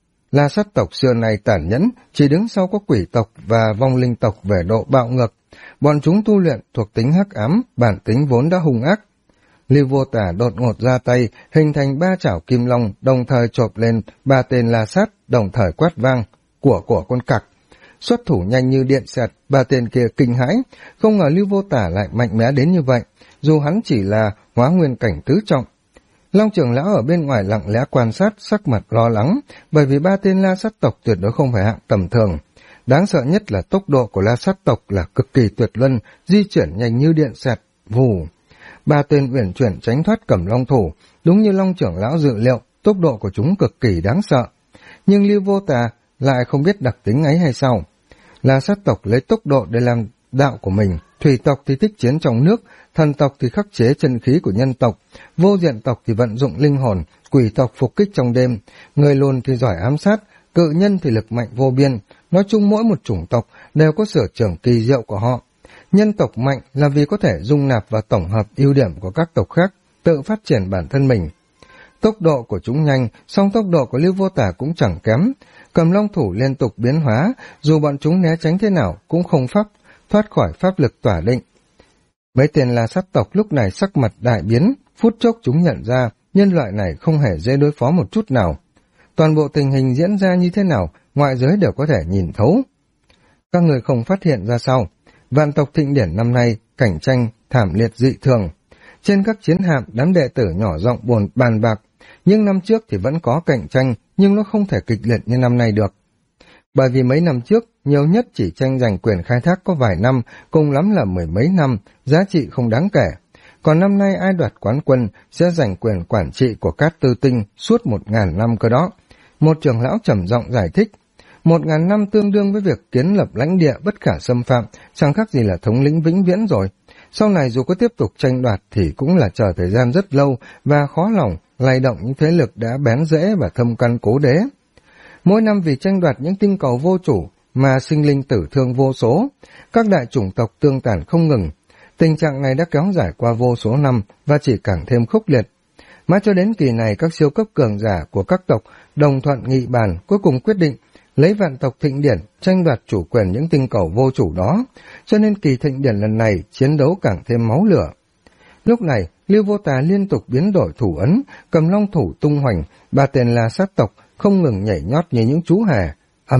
La Sát tộc xưa này tàn nhẫn, chỉ đứng sau có quỷ tộc và vong linh tộc về độ bạo ngược. Bọn chúng tu luyện thuộc tính hắc ám, bản tính vốn đã hung ác. Lưu Vô Tả đột ngột ra tay, hình thành 3 chảo kim long, đồng thời chộp lên 3 tên La Sát, đồng thời quát vang, của con cặc. Xuất thủ nhanh như điện xẹt, 3 tên kia kinh hãi, không ngờ Lưu Vô Tả lại mạnh mẽ đến như vậy, dù hắn chỉ là hóa nguyên cảnh tứ trọng. Long trưởng lão ở bên ngoài lặng lẽ quan sát, sắc mặt lo lắng, bởi vì 3 tên La Sát tộc tuyệt đối không phải hạng tầm thường. Đáng sợ nhất là tốc độ của La Sát tộc là cực kỳ tuyệt luân, di chuyển nhanh như điện xẹt, vù. 3 tên uyển chuyển tránh thoát cầm long thủ, đúng như Long trưởng lão dự liệu, tốc độ của chúng cực kỳ đáng sợ. Nhưng Lưu Vô Tà lại không biết đặc tính ấy hay sao? La Sát tộc lấy tốc độ để làm đạo của mình, thủy tộc thì thích chiến trong nước, thần tộc thì khắc chế chân khí của nhân tộc, vô diện tộc thì vận dụng linh hồn, quỷ tộc phục kích trong đêm, người lùn thì giỏi ám sát, cự nhân thì lực mạnh vô biên. Nói chung mỗi một chủng tộc đều có sở trường kỳ diệu của họ. Nhân tộc mạnh là vì có thể dung nạp và tổng hợp ưu điểm của các tộc khác, tự phát triển bản thân mình. Tốc độ của chúng nhanh, song tốc độ của Lưu Vô Tả cũng chẳng kém. Cầm long thủ liên tục biến hóa, dù bọn chúng né tránh thế nào cũng không thoát khỏi pháp lực tỏa định. Mấy tên La Sát tộc lúc này sắc mặt đại biến, phút chốc chúng nhận ra nhân loại này không hề dễ đối phó một chút nào. Toàn bộ tình hình diễn ra như thế nào, ngoại giới đều có thể nhìn thấu. Các người không phát hiện ra sao? Vạn tộc thịnh điển năm nay, cảnh tranh thảm liệt dị thường. Trên các chiến hạm, đám đệ tử nhỏ giọng bàn bạc, nhưng năm trước thì vẫn có cạnh tranh, nhưng nó không thể kịch liệt như năm nay được. Bởi vì mấy năm trước, nhiều nhất chỉ tranh giành quyền khai thác có vài năm, cùng lắm là mười mấy năm, giá trị không đáng kể. Còn năm nay ai đoạt quán quân sẽ giành quyền quản trị của Cát Tư Tinh suốt 1000 năm cơ đó. Một trưởng lão trầm giọng giải thích, 1000 năm tương đương với việc kiến lập lãnh địa bất khả xâm phạm, chẳng khác gì là thống lĩnh vĩnh viễn rồi. Sau này dù có tiếp tục tranh đoạt thì cũng là chờ thời gian rất lâu và khó lòng lay động những thế lực đã bén rễ và thâm căn cố đế. Mỗi năm vì tranh đoạt những tinh cầu vô chủ mà sinh linh tử thương vô số, các đại chủng tộc tương tàn không ngừng. Tình trạng này đã kéo dài qua vô số năm và chỉ càng thêm khốc liệt. Mãi cho đến kỳ này, các siêu cấp cường giả của các tộc đồng thuận nghị bàn, cuối cùng quyết định lấy vạn tộc thịnh điển tranh đoạt chủ quyền những tinh cầu vô chủ đó, cho nên kỳ thịnh điển lần này chiến đấu càng thêm máu lửa. Lúc này, Lưu Vô Tà liên tục biến đổi thủ ấn, cầm long thủ tung hoành, ba tên La Sát tộc không ngừng nhảy nhót như những chú hề.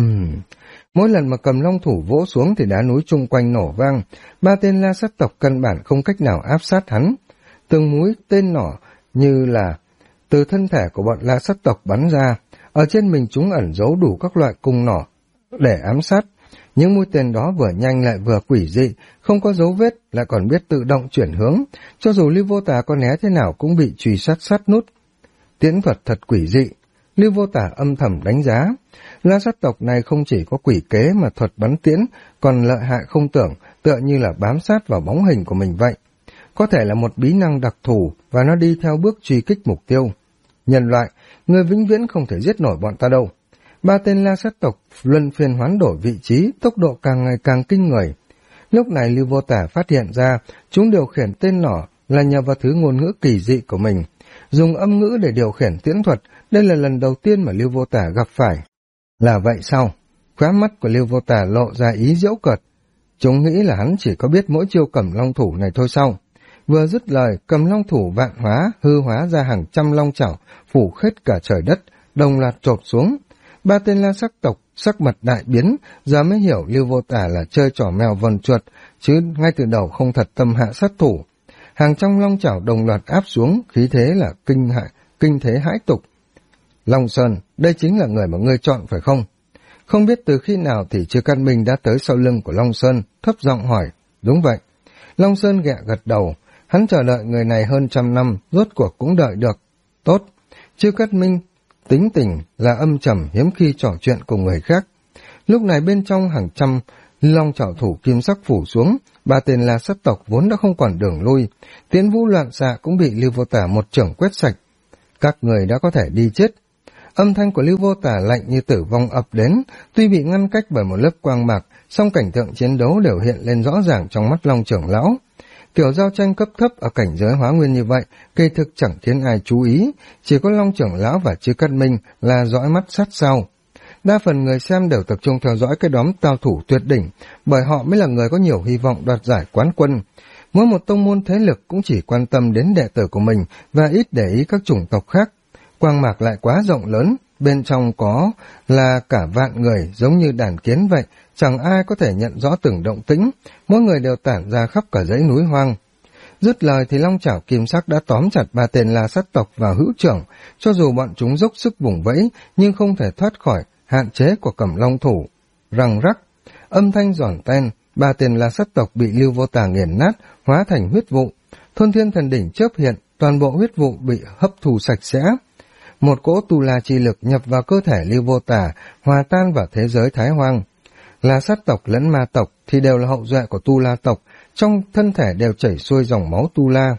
Mỗi lần mà cầm long thủ vỗ xuống thì đá núi chung quanh nổ vang, ba tên La Sát tộc căn bản không cách nào áp sát hắn. Từng mũi tên nỏ như là từ thân thể của bọn La Sát tộc bắn ra, ở trên mình chúng ẩn giấu đủ các loại cung nỏ để ám sát. Những mũi tên đó vừa nhanh lại vừa quỷ dị, không có dấu vết, lại còn biết tự động chuyển hướng, cho dù Lưu Vô Tà có né thế nào cũng bị truy sát nút. Tiễn thuật thật quỷ dị, Lưu Vô Tà âm thầm đánh giá. La Sát tộc này không chỉ có quỷ kế mà thuật bắn tiễn còn lợi hại không tưởng, tựa như là bám sát vào bóng hình của mình vậy. Có thể là một bí năng đặc thù và nó đi theo bước truy kích mục tiêu. Nhân loại, người vĩnh viễn không thể giết nổi bọn ta đâu. Ba tên La Sát tộc luân phiên hoán đổi vị trí, tốc độ càng ngày càng kinh người. Lúc này Lưu Vô Tà phát hiện ra chúng điều khiển tên nỏ là nhờ vào thứ ngôn ngữ kỳ dị của mình, dùng âm ngữ để điều khiển tiễn thuật. Đây là lần đầu tiên mà Lưu Vô Tà gặp phải. Là vậy sao? Khóe mắt của Lưu Vô Tà lộ ra ý giễu cợt. Chúng nghĩ là hắn chỉ có biết mỗi chiêu cầm long thủ này thôi sao? Vừa dứt lời, cầm long thủ vạn hóa, hư hóa ra hàng trăm long chảo, phủ khết cả trời đất, đồng loạt chộp xuống. Ba tên La Sát tộc sắc mặt đại biến, giờ mới hiểu Lưu Vô Tà là chơi trò mèo vần chuột, chứ ngay từ đầu không thật tâm hạ sát thủ. Hàng trăm long chảo đồng loạt áp xuống, khí thế là kinh thế hãi tục. Long Sơn, đây chính là người mà ngươi chọn phải không? Không biết từ khi nào thì Chư Cát Minh đã tới sau lưng của Long Sơn, thấp giọng hỏi. Đúng vậy. Long Sơn ghẹ gật đầu, hắn chờ đợi người này hơn 100 năm, rốt cuộc cũng đợi được. Tốt. Chư Cát Minh tính tình là âm trầm, hiếm khi trò chuyện cùng người khác. Lúc này bên trong hàng trăm long chảo thủ kim sắc phủ xuống, ba tên La Sát tộc vốn đã không còn đường lui, Tiễn Vũ loạn xạ cũng bị Lưu Vô Tà một chưởng quét sạch. Các người đã có thể đi chết. Âm thanh của Lưu Vô Tà lạnh như tử vong ập đến, tuy bị ngăn cách bởi một lớp quang mạc, song cảnh tượng chiến đấu đều hiện lên rõ ràng trong mắt Long trưởng lão. Kiểu giao tranh cấp thấp ở cảnh giới hóa nguyên như vậy, kỳ thực chẳng khiến ai chú ý, chỉ có Long trưởng lão và Chư Cát Minh là dõi mắt sát sao. Đa phần người xem đều tập trung theo dõi cái đóm cao thủ tuyệt đỉnh, bởi họ mới là người có nhiều hy vọng đoạt giải quán quân. Mỗi một tông môn thế lực cũng chỉ quan tâm đến đệ tử của mình và ít để ý các chủng tộc khác. Quang mạc lại quá rộng lớn, bên trong có là cả vạn người giống như đàn kiến vậy, chẳng ai có thể nhận rõ từng động tĩnh, mỗi người đều tản ra khắp cả dãy núi hoang. Dứt lời thì long chảo kim sắc đã tóm chặt ba tên La Sát tộc vào hữu trưởng, cho dù bọn chúng dốc sức vùng vẫy nhưng không thể thoát khỏi hạn chế của cầm long thủ. Răng rắc, âm thanh giòn ten, ba tên La Sát tộc bị Lưu Vô Tà nghiền nát, hóa thành huyết vụ. Thôn Thiên Thần Đỉnh chớp hiện, toàn bộ huyết vụ bị hấp thu sạch sẽ. Một cỗ tu la chi lực nhập vào cơ thể Lưu Vô Tà, hòa tan vào thế giới Thái Hoang. La Sát tộc lẫn ma tộc thì đều là hậu duệ của tu la tộc, trong thân thể đều chảy xuôi dòng máu tu la.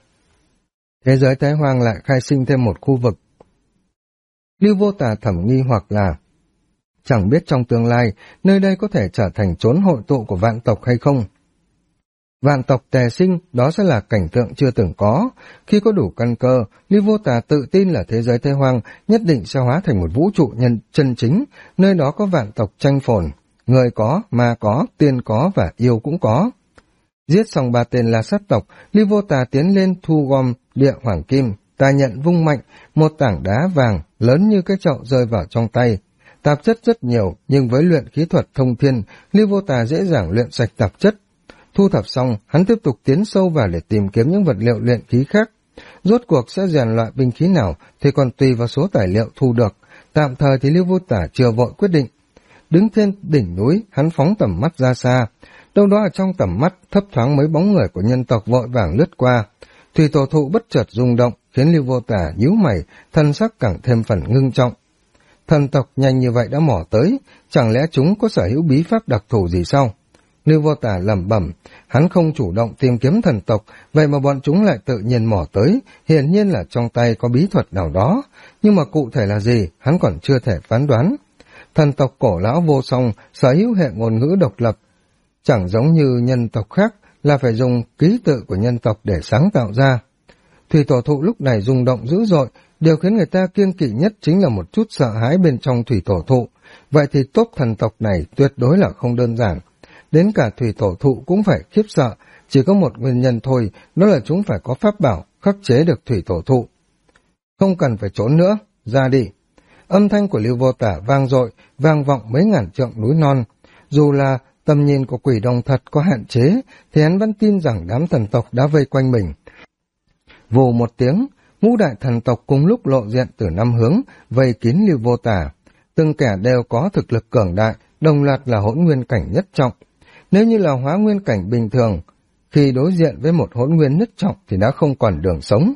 Thế giới Thái Hoang lại khai sinh thêm một khu vực. Lưu Vô Tà thẩm nghi hoặc là chẳng biết trong tương lai nơi đây có thể trở thành chốn hội tụ của vạn tộc hay không. Vạn tộc tề sinh, đó sẽ là cảnh tượng chưa từng có. Khi có đủ căn cơ, Lưu Vô Tà tự tin là thế giới Thái Hoang nhất định sẽ hóa thành một vũ trụ chân chính, nơi đó có vạn tộc tranh phồn, người có, ma có, tiên có và yêu cũng có. Giết xong ba tên La Sát tộc, Lưu Vô Tà tiến lên thu gom địa hoàng kim, tà nhận vung mạnh, một tảng đá vàng lớn như cái chậu rơi vào trong tay. Tạp chất rất nhiều, nhưng với luyện khí thuật thông thiên, Lưu Vô Tà dễ dàng luyện sạch tạp chất. Thu thập xong, hắn tiếp tục tiến sâu vào để tìm kiếm những vật liệu luyện khí khác. Rốt cuộc sẽ rèn loại binh khí nào thì còn tùy vào số tài liệu thu được, Tạm thời thì Lưu Vô Tả chưa vội quyết định. Đứng trên đỉnh núi, hắn phóng tầm mắt ra xa. Đâu đó ở trong tầm mắt, thấp thoáng mấy bóng người của nhân tộc vội vàng lướt qua. Thủy tổ thụ bất chợt rung động, khiến Lưu Vô Tả nhíu mày, thân sắc càng thêm phần ngưng trọng. Thần tộc nhanh như vậy đã mò tới, chẳng lẽ chúng có sở hữu bí pháp đặc thù gì sao? Lưu Vô Tả lẩm bẩm, hắn không chủ động tìm kiếm thần tộc, vậy mà bọn chúng lại tự nhiên mò tới, hiển nhiên là trong tay có bí thuật nào đó, nhưng mà cụ thể là gì, hắn còn chưa thể phán đoán. Thần tộc cổ lão vô song, sở hữu hệ ngôn ngữ độc lập, chẳng giống như nhân tộc khác là phải dùng ký tự của nhân tộc để sáng tạo ra. Thủy tổ thụ lúc này rung động dữ dội, điều khiến người ta kiêng kỵ nhất chính là một chút sợ hãi bên trong thủy tổ thụ. Vậy thì tốp thần tộc này tuyệt đối là không đơn giản. Đến cả thủy tổ thụ cũng phải khiếp sợ, chỉ có một nguyên nhân thôi, đó là chúng phải có pháp bảo khắc chế được thủy tổ thụ. Không cần phải trốn nữa, ra đi. Âm thanh của Lưu Vô Tả vang dội, vang vọng mấy ngàn trượng núi non. Dù là tầm nhìn của quỷ đồng thật có hạn chế, thì hắn vẫn tin rằng đám thần tộc đã vây quanh mình. Vù một tiếng, ngũ đại thần tộc cùng lúc lộ diện từ năm hướng, vây kín Lưu Vô Tả. Từng kẻ đều có thực lực cường đại, đồng loạt là hỗn nguyên cảnh nhất trọng. Nếu như là hóa nguyên cảnh bình thường, khi đối diện với một hỗn nguyên nhất trọng thì đã không còn đường sống.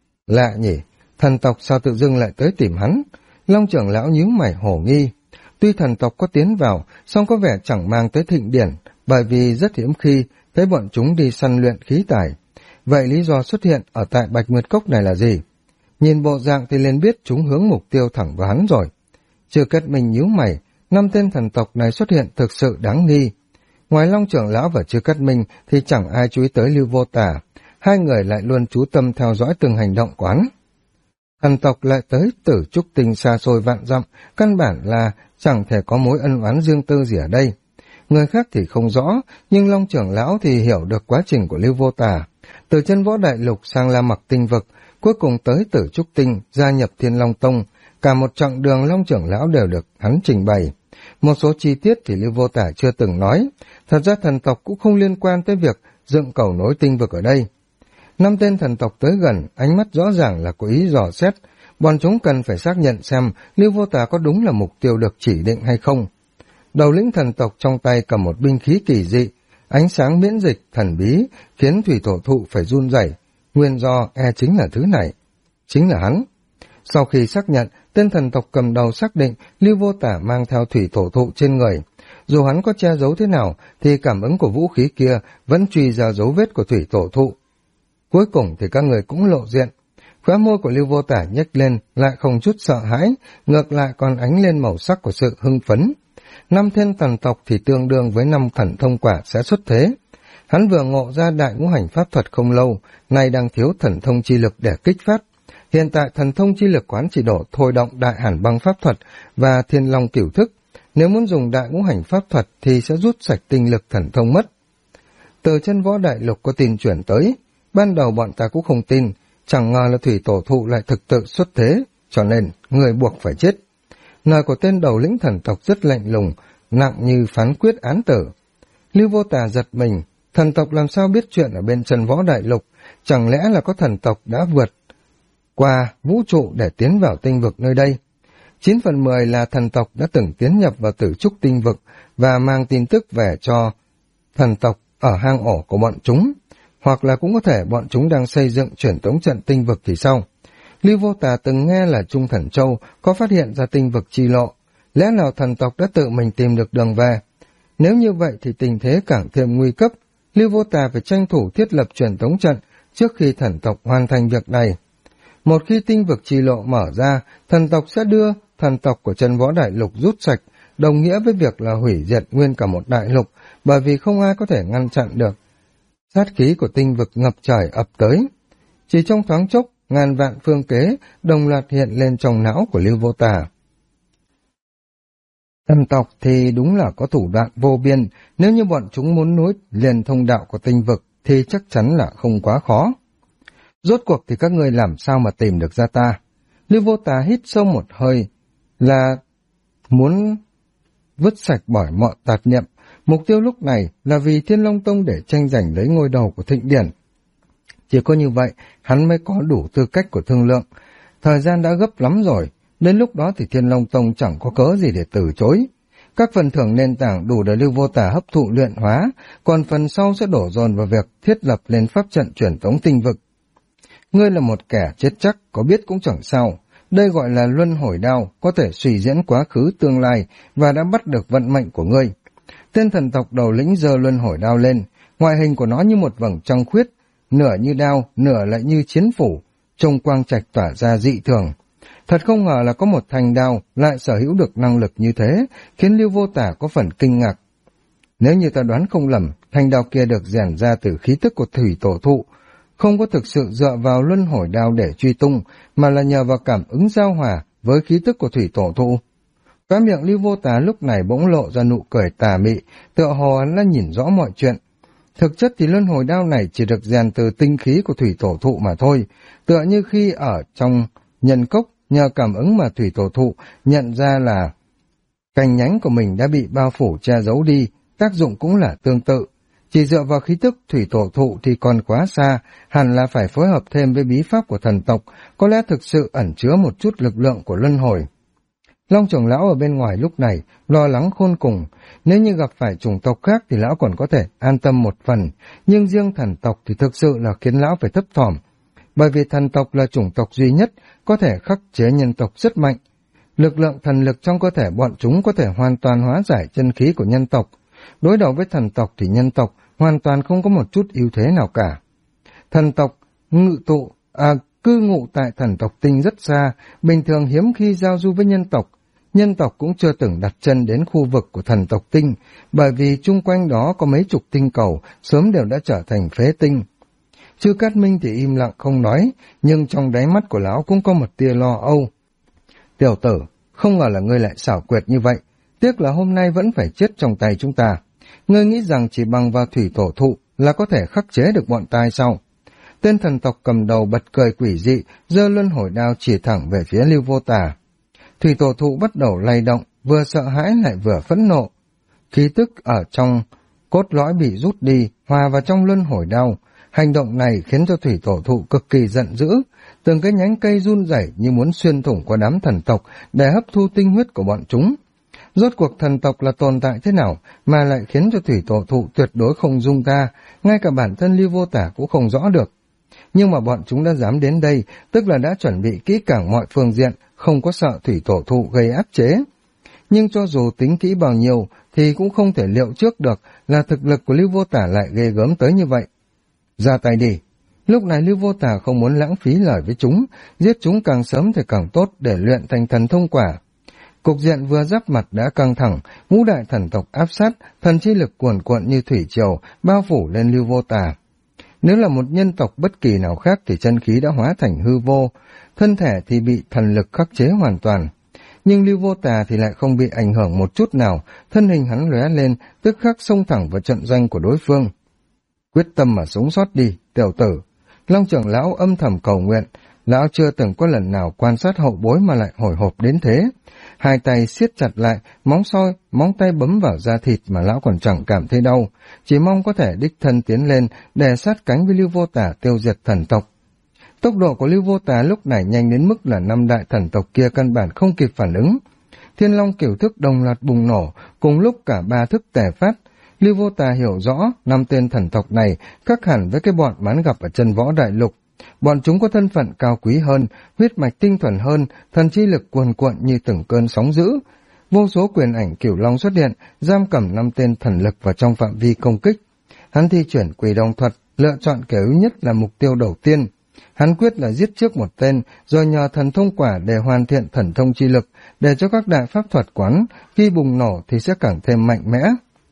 Lạ nhỉ, thần tộc sao tự dưng lại tới tìm hắn? Long trưởng lão nhíu mày hổ nghi. Tuy thần tộc có tiến vào, song có vẻ chẳng mang tới thịnh điển, bởi vì rất hiếm khi thấy bọn chúng đi săn luyện khí tài. Vậy lý do xuất hiện ở tại Bạch Nguyệt Cốc này là gì? Nhìn bộ dạng thì liền biết chúng hướng mục tiêu thẳng vào hắn rồi. Chưa kết mình nhíu mày, 5 tên thần tộc này xuất hiện thực sự đáng nghi. Ngoài Long trưởng lão và Chư Cát Minh thì chẳng ai chú ý tới Lưu Vô Tả, hai người lại luôn chú tâm theo dõi từng hành động của hắn. Thần tộc lại tới Tử Trúc Tinh xa xôi vạn dặm, căn bản là chẳng thể có mối ân oán riêng tư gì ở đây. Người khác thì không rõ, nhưng Long trưởng lão thì hiểu được quá trình của Lưu Vô Tả. Từ chân võ đại lục sang La Mặc tinh vực, cuối cùng tới Tử Trúc Tinh, gia nhập Thiên Long Tông, cả một chặng đường Long trưởng lão đều được hắn trình bày. Một số chi tiết thì Lưu Vô Tả chưa từng nói, thật ra thần tộc cũng không liên quan tới việc dựng cầu nối tinh vực ở đây. 5 tên thần tộc tới gần, ánh mắt rõ ràng là có ý dò xét, bọn chúng cần phải xác nhận xem Lưu Vô Tả có đúng là mục tiêu được chỉ định hay không. Đầu lĩnh thần tộc trong tay cầm một binh khí kỳ dị, ánh sáng miễn dịch, thần bí, khiến thủy tổ thụ phải run rẩy. Nguyên do chính là thứ này. Chính là hắn. Sau khi xác nhận, tên thần tộc cầm đầu xác định Lưu Vô Tả mang theo thủy tổ thụ trên người. Dù hắn có che giấu thế nào, thì cảm ứng của vũ khí kia vẫn truy ra dấu vết của thủy tổ thụ. Cuối cùng thì các người cũng lộ diện. Khóe môi của Lưu Vô Tả nhếch lên, lại không chút sợ hãi, ngược lại còn ánh lên màu sắc của sự hưng phấn. 5 thiên thần tộc thì tương đương với 5 thần thông quả sẽ xuất thế. Hắn vừa ngộ ra đại ngũ hành pháp thuật không lâu, nay đang thiếu thần thông chi lực để kích phát. Hiện tại thần thông chi lực quán chỉ đổ thôi động đại hàn băng pháp thuật và thiên long cửu thức. Nếu muốn dùng đại ngũ hành pháp thuật thì sẽ rút sạch tinh lực thần thông mất. Từ chân võ đại lục có tin chuyển tới. Ban đầu bọn ta cũng không tin, chẳng ngờ là thủy tổ thụ lại thực tự xuất thế, cho nên người buộc phải chết. Lời của tên đầu lĩnh thần tộc rất lạnh lùng, nặng như phán quyết án tử. Lưu Vô Tả giật mình, thần tộc làm sao biết chuyện ở bên chân võ đại lục, chẳng lẽ là có thần tộc đã vượt qua vũ trụ để tiến vào tinh vực nơi đây. 9/10 là thần tộc đã từng tiến nhập vào Tử Trúc tinh vực và mang tin tức về cho thần tộc ở hang ổ của bọn chúng. Hoặc là cũng có thể bọn chúng đang xây dựng truyền tống trận tinh vực thì sao? Lưu Vô Tả từng nghe là Trung Thần Châu có phát hiện ra tinh vực chi lộ, lẽ nào thần tộc đã tự mình tìm được đường về? Nếu như vậy thì tình thế càng thêm nguy cấp, Lưu Vô Tả phải tranh thủ thiết lập truyền tống trận trước khi thần tộc hoàn thành việc này. Một khi tinh vực chi lộ mở ra, thần tộc sẽ đưa thần tộc của chân võ đại lục rút sạch, đồng nghĩa với việc là hủy diệt nguyên cả một đại lục, bởi vì không ai có thể ngăn chặn được. Sát khí của tinh vực ngập trời ập tới. Chỉ trong thoáng chốc, ngàn vạn phương kế đồng loạt hiện lên trong não của Lưu Vô Tả. Thần tộc thì đúng là có thủ đoạn vô biên, nếu như bọn chúng muốn nối liền thông đạo của tinh vực thì chắc chắn là không quá khó. Rốt cuộc thì các ngươi làm sao mà tìm được ra ta? Lưu Vô Tả hít sâu một hơi, là muốn vứt sạch bỏ mọi tạp niệm. Mục tiêu lúc này là vì Thiên Long Tông để tranh giành lấy ngôi đầu của Thịnh Điển. Chỉ có như vậy, hắn mới có đủ tư cách của thương lượng. Thời gian đã gấp lắm rồi, Đến lúc đó thì Thiên Long Tông chẳng có cớ gì để từ chối. Các phần thưởng nền tảng đủ để Lưu Vô Tà hấp thụ luyện hóa, còn phần sau sẽ đổ dồn vào việc thiết lập lên pháp trận truyền tống tinh vực. Ngươi là một kẻ chết chắc, có biết cũng chẳng sao. Đây gọi là luân hồi đao, có thể suy diễn quá khứ tương lai và đã bắt được vận mệnh của ngươi. Tên thần tộc đầu lĩnh giơ luân hồi đao lên, ngoại hình của nó như một vầng trăng khuyết, nửa như đao, nửa lại như chiến phủ, trông quang trạch tỏa ra dị thường. Thật không ngờ là có một thanh đao lại sở hữu được năng lực như thế, khiến Lưu Vô Tà có phần kinh ngạc. Nếu như ta đoán không lầm, thanh đao kia được rèn ra từ khí tức của thủy tổ thụ, không có thực sự dựa vào luân hồi đao để truy tung, mà là nhờ vào cảm ứng giao hòa với khí tức của thủy tổ thụ. Cái miệng Lưu Vô Tà lúc này bỗng lộ ra nụ cười tà mị, tựa hồ hắn đã nhìn rõ mọi chuyện. Thực chất thì luân hồi đao này chỉ được rèn từ tinh khí của thủy tổ thụ mà thôi, tựa như khi ở trong nhân cốc, nhờ cảm ứng mà thủy tổ thụ nhận ra là cành nhánh của mình đã bị bao phủ che giấu đi, tác dụng cũng là tương tự. Chỉ dựa vào khí tức thủy tổ thụ thì còn quá xa, hẳn là phải phối hợp thêm với bí pháp của thần tộc, có lẽ thực sự ẩn chứa một chút lực lượng của luân hồi. Long trưởng lão ở bên ngoài lúc này lo lắng khôn cùng, nếu như gặp phải chủng tộc khác thì lão còn có thể an tâm một phần, nhưng riêng thần tộc thì thực sự là khiến lão phải thấp thỏm, bởi vì thần tộc là chủng tộc duy nhất có thể khắc chế nhân tộc rất mạnh. Lực lượng thần lực trong cơ thể bọn chúng có thể hoàn toàn hóa giải chân khí của nhân tộc. Đối đầu với thần tộc thì nhân tộc hoàn toàn không có một chút ưu thế nào cả. Thần tộc cư ngụ tại thần tộc tinh rất xa, bình thường hiếm khi giao du với nhân tộc. Nhân tộc cũng chưa từng đặt chân đến khu vực của thần tộc tinh, bởi vì chung quanh đó có mấy chục tinh cầu, sớm đều đã trở thành phế tinh. Chư Cát Minh thì im lặng không nói, nhưng trong đáy mắt của lão cũng có một tia lo âu. Tiểu tử, không ngờ là ngươi lại xảo quyệt như vậy, tiếc là hôm nay vẫn phải chết trong tay chúng ta. Ngươi nghĩ rằng chỉ bằng vào thủy tổ thụ là có thể khắc chế được bọn tai sao? Tên thần tộc cầm đầu bật cười quỷ dị, giơ luân hồi đao chỉ thẳng về phía Lưu Vô Tà. Thủy tổ thụ bắt đầu lay động, vừa sợ hãi lại vừa phẫn nộ. Khí tức ở trong cốt lõi bị rút đi, hòa vào trong luân hồi đao. Hành động này khiến cho thủy tổ thụ cực kỳ giận dữ, từng cái nhánh cây run rẩy như muốn xuyên thủng qua đám thần tộc để hấp thu tinh huyết của bọn chúng. Rốt cuộc thần tộc là tồn tại thế nào mà lại khiến cho thủy tổ thụ tuyệt đối không dung tha, ngay cả bản thân Lưu Vô Tà cũng không rõ được. Nhưng mà bọn chúng đã dám đến đây, tức là đã chuẩn bị kỹ càng mọi phương diện, không có sợ thủy tổ thụ gây áp chế. Nhưng cho dù tính kỹ bao nhiêu thì cũng không thể liệu trước được là thực lực của Lưu Vô Tà lại ghê gớm tới như vậy. Ra tay đi. Lúc này Lưu Vô Tà không muốn lãng phí lời với chúng, giết chúng càng sớm thì càng tốt để luyện thành thần thông quả. Cục diện vừa giáp mặt đã căng thẳng, ngũ đại thần tộc áp sát, thần chi lực cuồn cuộn như thủy triều bao phủ lên Lưu Vô Tà. Nếu là một nhân tộc bất kỳ nào khác thì chân khí đã hóa thành hư vô, thân thể thì bị thần lực khắc chế hoàn toàn. Nhưng Lưu Vô Tà thì lại không bị ảnh hưởng một chút nào, thân hình hắn lóe lên, tức khắc xông thẳng vào trận doanh của đối phương. Quyết tâm mà sống sót đi, tiểu tử. Long trưởng lão âm thầm cầu nguyện, lão chưa từng có lần nào quan sát hậu bối mà lại hồi hộp đến thế. Hai tay siết chặt lại, móng tay bấm vào da thịt mà lão còn chẳng cảm thấy đau, chỉ mong có thể đích thân tiến lên để sát cánh với Lưu Vô Tà tiêu diệt thần tộc. Tốc độ của Lưu Vô Tà lúc này nhanh đến mức là năm đại thần tộc kia căn bản không kịp phản ứng. Thiên Long cửu thức đồng loạt bùng nổ, cùng lúc cả ba thức tề phát. Lưu Vô Tà hiểu rõ năm tên thần tộc này khác hẳn với cái bọn bán gặp ở chân võ đại lục. Bọn chúng có thân phận cao quý hơn, huyết mạch tinh thuần hơn, thần chi lực cuồn cuộn như từng cơn sóng dữ. Vô số quyền ảnh cửu long xuất hiện, giam cầm năm tên thần lực vào trong phạm vi công kích. Hắn thi chuyển quỷ đồng thuật, lựa chọn kẻ yếu nhất là mục tiêu đầu tiên. Hắn quyết là giết trước một tên, rồi nhờ thần thông quả để hoàn thiện thần thông chi lực, để cho các đại pháp thuật quán khi bùng nổ thì sẽ càng thêm mạnh mẽ.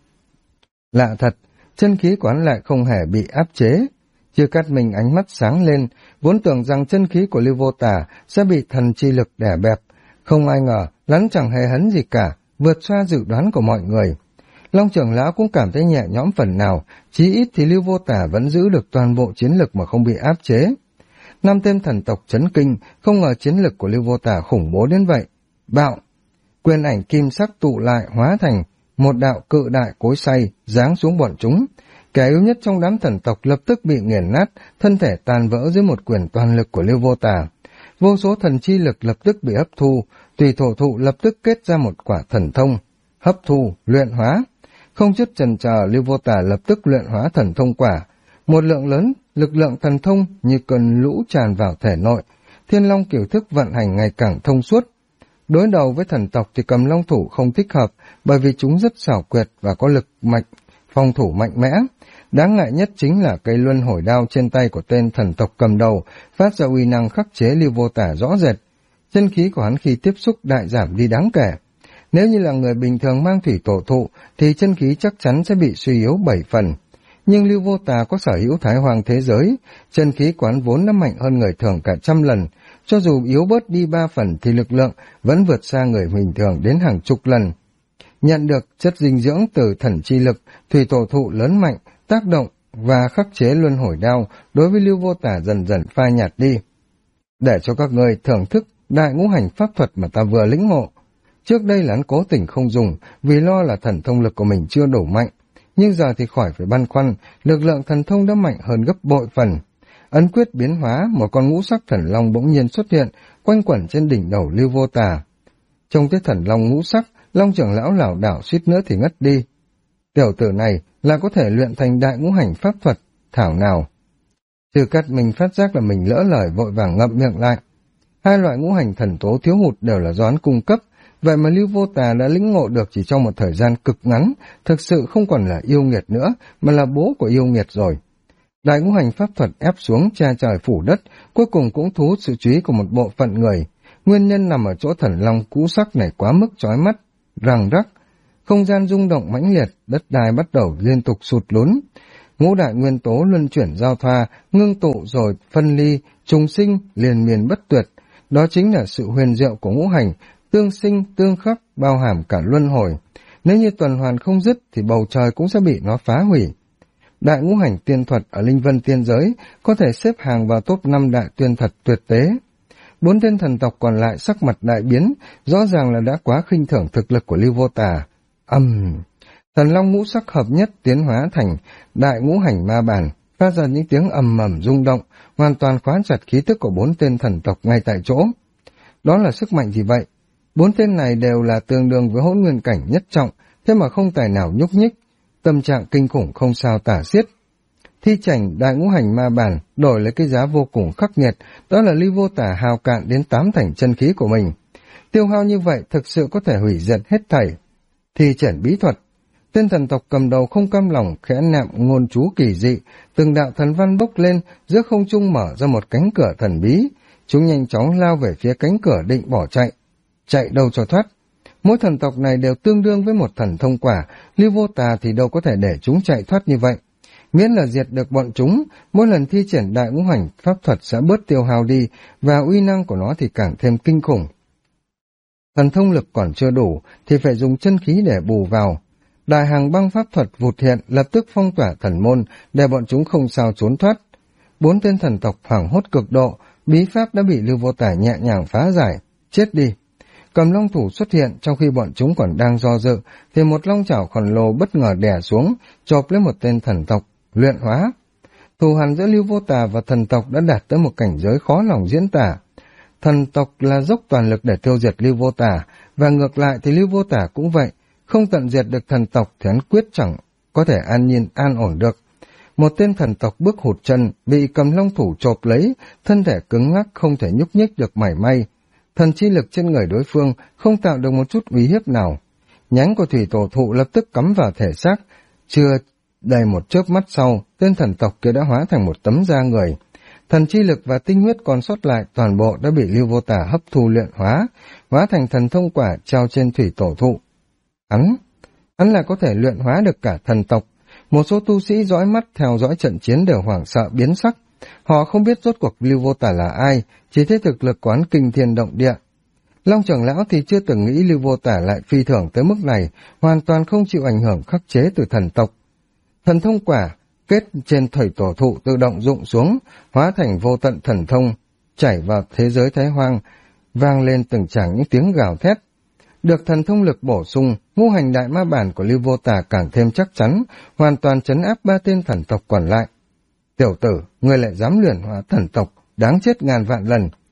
Lạ thật, chân khí quán lại không hề bị áp chế. Chư Cát Minh ánh mắt sáng lên, vốn tưởng rằng chân khí của Lưu Vô Tà sẽ bị thần chi lực đè bẹp. Không ai ngờ, hắn chẳng hề hấn gì cả, vượt xa dự đoán của mọi người. Long trưởng lão cũng cảm thấy nhẹ nhõm phần nào, chí ít thì Lưu Vô Tà vẫn giữ được toàn bộ chiến lực mà không bị áp chế. Năm tên thần tộc chấn kinh, không ngờ chiến lực của Lưu Vô Tà khủng bố đến vậy. Bạo! Quyền ảnh kim sắc tụ lại hóa thành một đạo cự đại cối xay giáng xuống bọn chúng. Kẻ yếu nhất trong đám thần tộc lập tức bị nghiền nát, thân thể tan vỡ dưới một quyền toàn lực của Lưu Vô Tà. vô số thần chi lực lập tức bị hấp thu, tùy thổ thụ lập tức kết ra một quả thần thông, hấp thu, luyện hóa. Không chút chần chờ, Lưu Vô Tà lập tức luyện hóa thần thông quả. Một lượng lớn lực lượng thần thông như cơn lũ tràn vào thể nội, Thiên Long Cửu Thức vận hành ngày càng thông suốt. Đối đầu với thần tộc thì Cầm Long Thủ không thích hợp, bởi vì chúng rất xảo quyệt và có lực mạnh, phòng thủ mạnh mẽ. Đáng ngại nhất chính là cây luân hồi đao trên tay của tên thần tộc cầm đầu, phát ra uy năng khắc chế Lưu Vô Tà rõ rệt. Chân khí của hắn khi tiếp xúc đại giảm đi đáng kể. Nếu như là người bình thường mang thủy tổ thụ thì chân khí chắc chắn sẽ bị suy yếu 7 phần. Nhưng Lưu Vô Tà có sở hữu Thái Hoàng thế giới, chân khí quán vốn đã mạnh hơn người thường cả 100 lần, cho dù yếu bớt đi 3 phần thì lực lượng vẫn vượt xa người bình thường đến hàng chục lần. Nhận được chất dinh dưỡng từ thần chi lực, thủy tổ thụ lớn mạnh, tác động và khắc chế luân hồi đao đối với Lưu Vô Tà dần dần phai nhạt đi. Để cho các người thưởng thức đại ngũ hành pháp thuật mà ta vừa lĩnh ngộ. Trước đây là hắn cố tình không dùng vì lo là thần thông lực của mình chưa đủ mạnh, nhưng giờ thì khỏi phải băn khoăn, lực lượng thần thông đã mạnh hơn gấp bội phần. Ấn quyết biến hóa, một con ngũ sắc thần long bỗng nhiên xuất hiện, quanh quẩn trên đỉnh đầu Lưu Vô Tà. Trông thấy thần long ngũ sắc, Long trưởng lão lảo đảo suýt nữa thì ngất đi. Tiểu tử này là có thể luyện thành đại ngũ hành pháp thuật, thảo nào. Trừ Cát Minh phát giác là mình lỡ lời vội vàng ngậm miệng lại. Hai loại ngũ hành thần tố thiếu hụt đều là do hắn cung cấp, vậy mà Lưu Vô Tà đã lĩnh ngộ được chỉ trong một thời gian cực ngắn, thực sự không còn là yêu nghiệt nữa, mà là bố của yêu nghiệt rồi. Đại ngũ hành pháp thuật ép xuống che trời phủ đất, cuối cùng cũng thu hút sự chú ý của một bộ phận người. Nguyên nhân nằm ở chỗ thần long cũ sắc này quá mức chói mắt, răng rắc. Không gian rung động mãnh liệt, đất đai bắt đầu liên tục sụt lún. Ngũ đại nguyên tố luân chuyển giao thoa, ngưng tụ rồi phân ly, trùng sinh, liền miên bất tuyệt. Đó chính là sự huyền diệu của ngũ hành, tương sinh, tương khắc, bao hàm cả luân hồi. Nếu như tuần hoàn không dứt thì bầu trời cũng sẽ bị nó phá hủy. Đại ngũ hành tiên thuật ở Linh Vân tiên giới có thể xếp hàng vào top 5 đại tiên thuật tuyệt tế. 4 tên thần tộc còn lại sắc mặt đại biến, rõ ràng là đã quá khinh thường thực lực của Lưu Vô Tà. Thần long ngũ sắc hợp nhất tiến hóa thành đại ngũ hành ma bản, phát ra những tiếng ầm ầm rung động, hoàn toàn khóa chặt khí tức của 4 tên thần tộc ngay tại chỗ. Đó là sức mạnh gì vậy? 4 tên này đều là tương đương với hỗn nguyên cảnh nhất trọng, thế mà không tài nào nhúc nhích, tâm trạng kinh khủng không sao tả xiết. Thi chảnh đại ngũ hành ma bản đổi lấy cái giá vô cùng khắc nghiệt, đó là Lưu Vô Tà hao cạn đến 8 thành chân khí của mình. Tiêu hao như vậy thực sự có thể hủy diệt hết thảy. Thi triển bí thuật, tên thần tộc cầm đầu không cam lòng khẽ nạm ngôn chú kỳ dị, từng đạo thần văn bốc lên, giữa không trung mở ra một cánh cửa thần bí. Chúng nhanh chóng lao về phía cánh cửa định bỏ chạy. Chạy đâu cho thoát. Mỗi thần tộc này đều tương đương với một thần thông quả, Lưu Vô Tà thì đâu có thể để chúng chạy thoát như vậy. Miễn là diệt được bọn chúng, mỗi lần thi triển đại ngũ hành pháp thuật sẽ bớt tiêu hao đi, và uy năng của nó thì càng thêm kinh khủng. Thần thông lực còn chưa đủ, thì phải dùng chân khí để bù vào. Đại hàng băng pháp thuật vụt hiện, lập tức phong tỏa thần môn, để bọn chúng không sao trốn thoát. 4 tên thần tộc hoảng hốt cực độ, bí pháp đã bị Lưu Vô Tà nhẹ nhàng phá giải. Chết đi! Cầm long thủ xuất hiện trong khi bọn chúng còn đang do dự, thì một long chảo khổng lồ bất ngờ đè xuống, chộp lấy một tên thần tộc, luyện hóa. Thù hằn giữa Lưu Vô Tà và thần tộc đã đạt tới một cảnh giới khó lòng diễn tả. Thần tộc là dốc toàn lực để tiêu diệt Lưu Vô Tà, và ngược lại thì Lưu Vô Tà cũng vậy, không tận diệt được thần tộc thì hắn quyết chẳng có thể an nhiên an ổn được. Một tên thần tộc bước hụt chân, bị cầm long thủ chộp lấy, thân thể cứng ngắc không thể nhúc nhích được mảy may. Thần chi lực trên người đối phương không tạo được một chút uy hiếp nào. Nhánh của thủy tổ thụ lập tức cắm vào thể xác, chưa đầy một chớp mắt sau, tên thần tộc kia đã hóa thành một tấm da người. Thần chi lực và tinh huyết còn sót lại toàn bộ đã bị Lưu Vô Tà hấp thu luyện hóa thành thần thông quả treo trên thủy tổ thụ. Hắn là có thể luyện hóa được cả thần tộc. Một số tu sĩ dõi mắt theo dõi trận chiến đều hoảng sợ biến sắc. Họ không biết rốt cuộc Lưu Vô Tà là ai, chỉ thấy thực lực quán kinh thiên động địa. Long trưởng lão thì chưa từng nghĩ Lưu Vô Tà lại phi thường tới mức này, hoàn toàn không chịu ảnh hưởng khắc chế từ thần tộc. Thần thông quả kết trên thủy tổ thụ tự động rụng xuống, hóa thành vô tận thần thông, chảy vào thế giới Thái Hoang, vang lên từng tràng những tiếng gào thét. Được thần thông lực bổ sung, ngũ hành đại ma bản của Lưu Vô Tà càng thêm chắc chắn, hoàn toàn trấn áp 3 tên thần tộc còn lại. Tiểu tử, ngươi lại dám luyện hóa thần tộc, đáng chết ngàn vạn lần.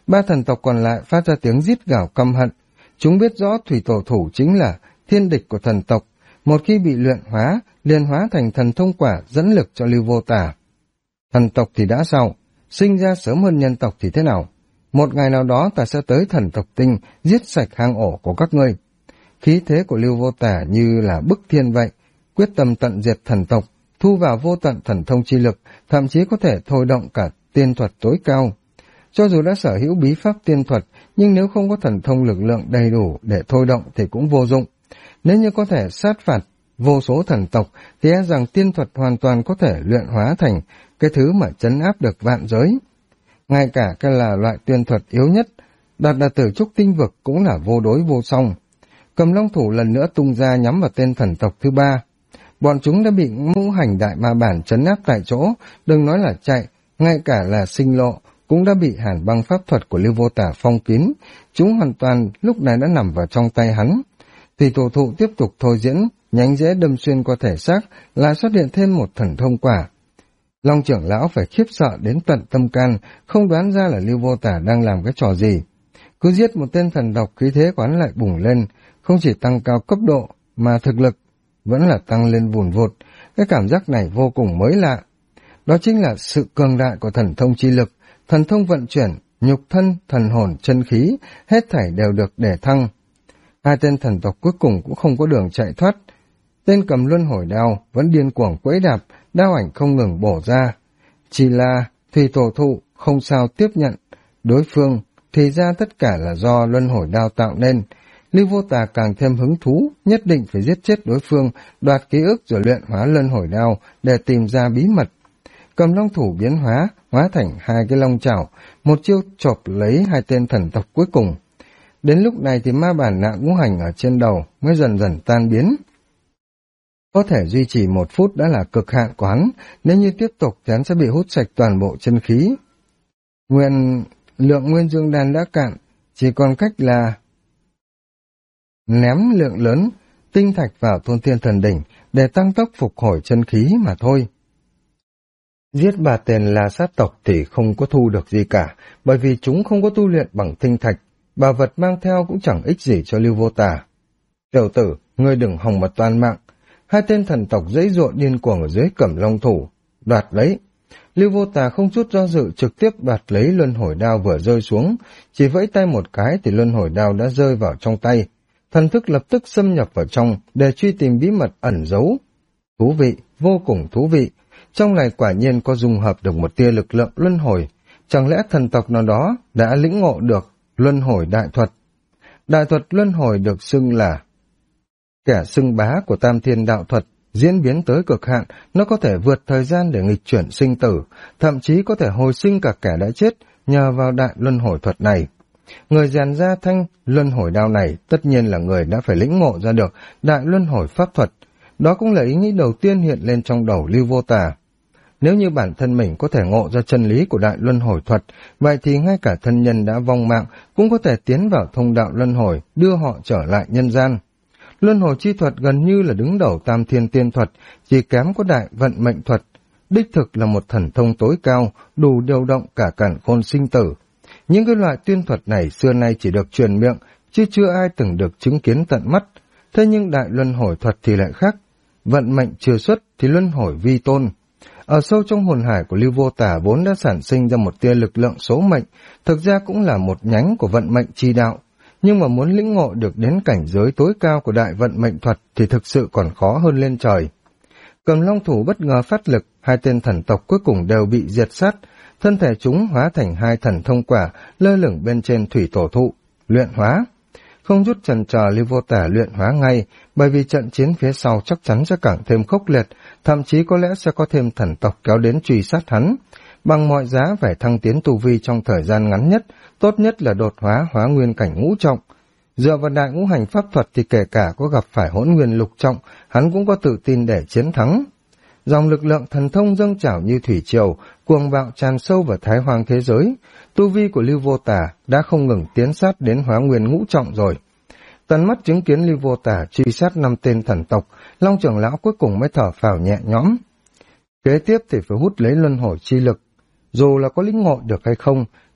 Ba thần tộc còn lại phát ra tiếng rít gào căm hận. Chúng biết rõ thủy tổ thủ chính là thiên địch của thần tộc, một khi bị luyện hóa, liền hóa thành thần thông quả dẫn lực cho Lưu Vô Tả. Thần tộc thì đã sao? Sinh ra sớm hơn nhân tộc thì thế nào? Một ngày nào đó ta sẽ tới thần tộc tinh, giết sạch hang ổ của các ngươi. Khí thế của Lưu Vô Tả như là bức thiên vậy, quyết tâm tận diệt thần tộc, thu vào vô tận thần thông chi lực, thậm chí có thể thôi động cả tiên thuật tối cao. Cho dù đã sở hữu bí pháp tiên thuật, nhưng nếu không có thần thông lực lượng đầy đủ để thôi động thì cũng vô dụng. Nếu như có thể sát phạt vô số thần tộc, thì e rằng tiên thuật hoàn toàn có thể luyện hóa thành cái thứ mà trấn áp được vạn giới. Ngay cả cái là loại tiên thuật yếu nhất, đạt đạt tử trúc tinh vực cũng là vô đối vô song. Cầm long thủ lần nữa tung ra nhắm vào tên thần tộc thứ ba. Bọn chúng đã bị ngũ hành đại ma bản trấn áp tại chỗ, đừng nói là chạy, ngay cả là sinh lộ cũng đã bị hàn băng pháp thuật của Lưu Vô Tả phong kín, chúng hoàn toàn lúc này đã nằm vào trong tay hắn. Thì tổ thụ tiếp tục thôi diễn, nhánh rễ đâm xuyên qua thể xác, lại xuất hiện thêm một thần thông quả. Long trưởng lão phải khiếp sợ đến tận tâm can, không đoán ra là Lưu Vô Tả đang làm cái trò gì. Cứ giết một tên thần độc, khí thế của hắn lại bùng lên, không chỉ tăng cao cấp độ mà thực lực vẫn là tăng lên vùn vụt. Cái cảm giác này vô cùng mới lạ. Đó chính là sự cường đại của thần thông chi lực, thần thông vận chuyển, nhục thân, thần hồn, chân khí, hết thảy đều được để thăng. Hai tên thần tộc cuối cùng cũng không có đường chạy thoát. Tên cầm luân hồi đao vẫn điên cuồng quẫy đạp, đao ảnh không ngừng bổ ra. Chỉ là thủy tổ thụ không sao tiếp nhận đối phương, thì ra tất cả là do luân hồi đao tạo nên. Lưu Vô Tà càng thêm hứng thú, nhất định phải giết chết đối phương, đoạt ký ức rồi luyện hóa luân hồi đao để tìm ra bí mật. Cầm long thủ biến hóa, hóa thành hai cái long chảo, một chiêu chộp lấy hai tên thần tộc cuối cùng. Đến lúc này thì ma bản nạ ngũ hành ở trên đầu mới dần dần tan biến. Có thể duy trì 1 phút đã là cực hạn của hắn, nếu như tiếp tục thì hắn sẽ bị hút sạch toàn bộ chân khí. Lượng nguyên dương đan đã cạn, chỉ còn cách là ném lượng lớn tinh thạch vào Thôn Thiên Thần Đỉnh để tăng tốc phục hồi chân khí mà thôi. Giết 3 tên La Sát tộc thì không có thu được gì cả, bởi vì chúng không có tu luyện bằng tinh thạch, bảo vật mang theo cũng chẳng ích gì cho Lưu Vô Tả. Tiểu tử, ngươi đừng hòng mà toàn mạng. Hai tên thần tộc giãy giụa điên cuồng ở dưới cẩm long thủ, đoạt lấy. Lưu Vô Tà không chút do dự trực tiếp đoạt lấy luân hồi đao vừa rơi xuống, chỉ vẫy tay một cái thì luân hồi đao đã rơi vào trong tay. Thần thức lập tức xâm nhập vào trong để truy tìm bí mật ẩn giấu. Thú vị, vô cùng thú vị. Trong này quả nhiên có dung hợp được một tia lực lượng luân hồi. Chẳng lẽ thần tộc nào đó đã lĩnh ngộ được luân hồi đại thuật? Đại thuật luân hồi được xưng là kẻ xưng bá của Tam Thiên đạo thuật, diễn biến tới cực hạn, nó có thể vượt thời gian để nghịch chuyển sinh tử, thậm chí có thể hồi sinh cả kẻ đã chết nhờ vào đại luân hồi thuật này. Người rèn ra thanh luân hồi đao này tất nhiên là người đã phải lĩnh ngộ ra được đại luân hồi pháp thuật. Đó cũng là ý nghĩ đầu tiên hiện lên trong đầu Lưu Vô Tà. Nếu như bản thân mình có thể ngộ ra chân lý của đại luân hồi thuật, vậy thì ngay cả thân nhân đã vong mạng cũng có thể tiến vào thông đạo luân hồi, đưa họ trở lại nhân gian. Luân hồi chi thuật gần như là đứng đầu Tam Thiên tiên thuật, chỉ kém có đại vận mệnh thuật. Đích thực là một thần thông tối cao, đủ điều động cả càn khôn sinh tử. Những cái loại tiên thuật này xưa nay chỉ được truyền miệng, chứ chưa ai từng được chứng kiến tận mắt. Thế nhưng đại luân hồi thuật thì lại khác. Vận mệnh chưa xuất thì luân hồi vi tôn. Ở sâu trong hồn hải của Lưu Vô Tà vốn đã sản sinh ra một tia lực lượng số mệnh, thực ra cũng là một nhánh của vận mệnh chi đạo. Nhưng mà muốn lĩnh ngộ được đến cảnh giới tối cao của đại vận mệnh thuật thì thực sự còn khó hơn lên trời. Cầm long thủ bất ngờ phát lực, hai tên thần tộc cuối cùng đều bị diệt sát, thân thể chúng hóa thành hai thần thông quả lơ lửng bên trên thủy tổ thụ, luyện hóa. Không chút chần chờ Lưu Vô Tả luyện hóa ngay, bởi vì trận chiến phía sau chắc chắn sẽ càng thêm khốc liệt, thậm chí có lẽ sẽ có thêm thần tộc kéo đến truy sát hắn. Bằng mọi giá phải thăng tiến tu vi trong thời gian ngắn nhất, tốt nhất là đột hóa nguyên cảnh ngũ trọng. Dựa vào đại ngũ hành pháp thuật thì kể cả có gặp phải hỗn nguyên lục trọng, hắn cũng có tự tin để chiến thắng. Dòng lực lượng thần thông dâng trào như thủy triều, cuồng bạo tràn sâu vào thái hoang thế giới. Tu vi của Lưu Vô Tả đã không ngừng tiến sát đến hóa nguyên ngũ trọng rồi. Tận mắt chứng kiến Lưu Vô Tả truy sát 5 tên thần tộc, Long trưởng lão cuối cùng mới thở phào nhẹ nhõm. Kế tiếp thì phải hút lấy luân hồi chi lực. Dù là có lĩnh ngộ được hay không,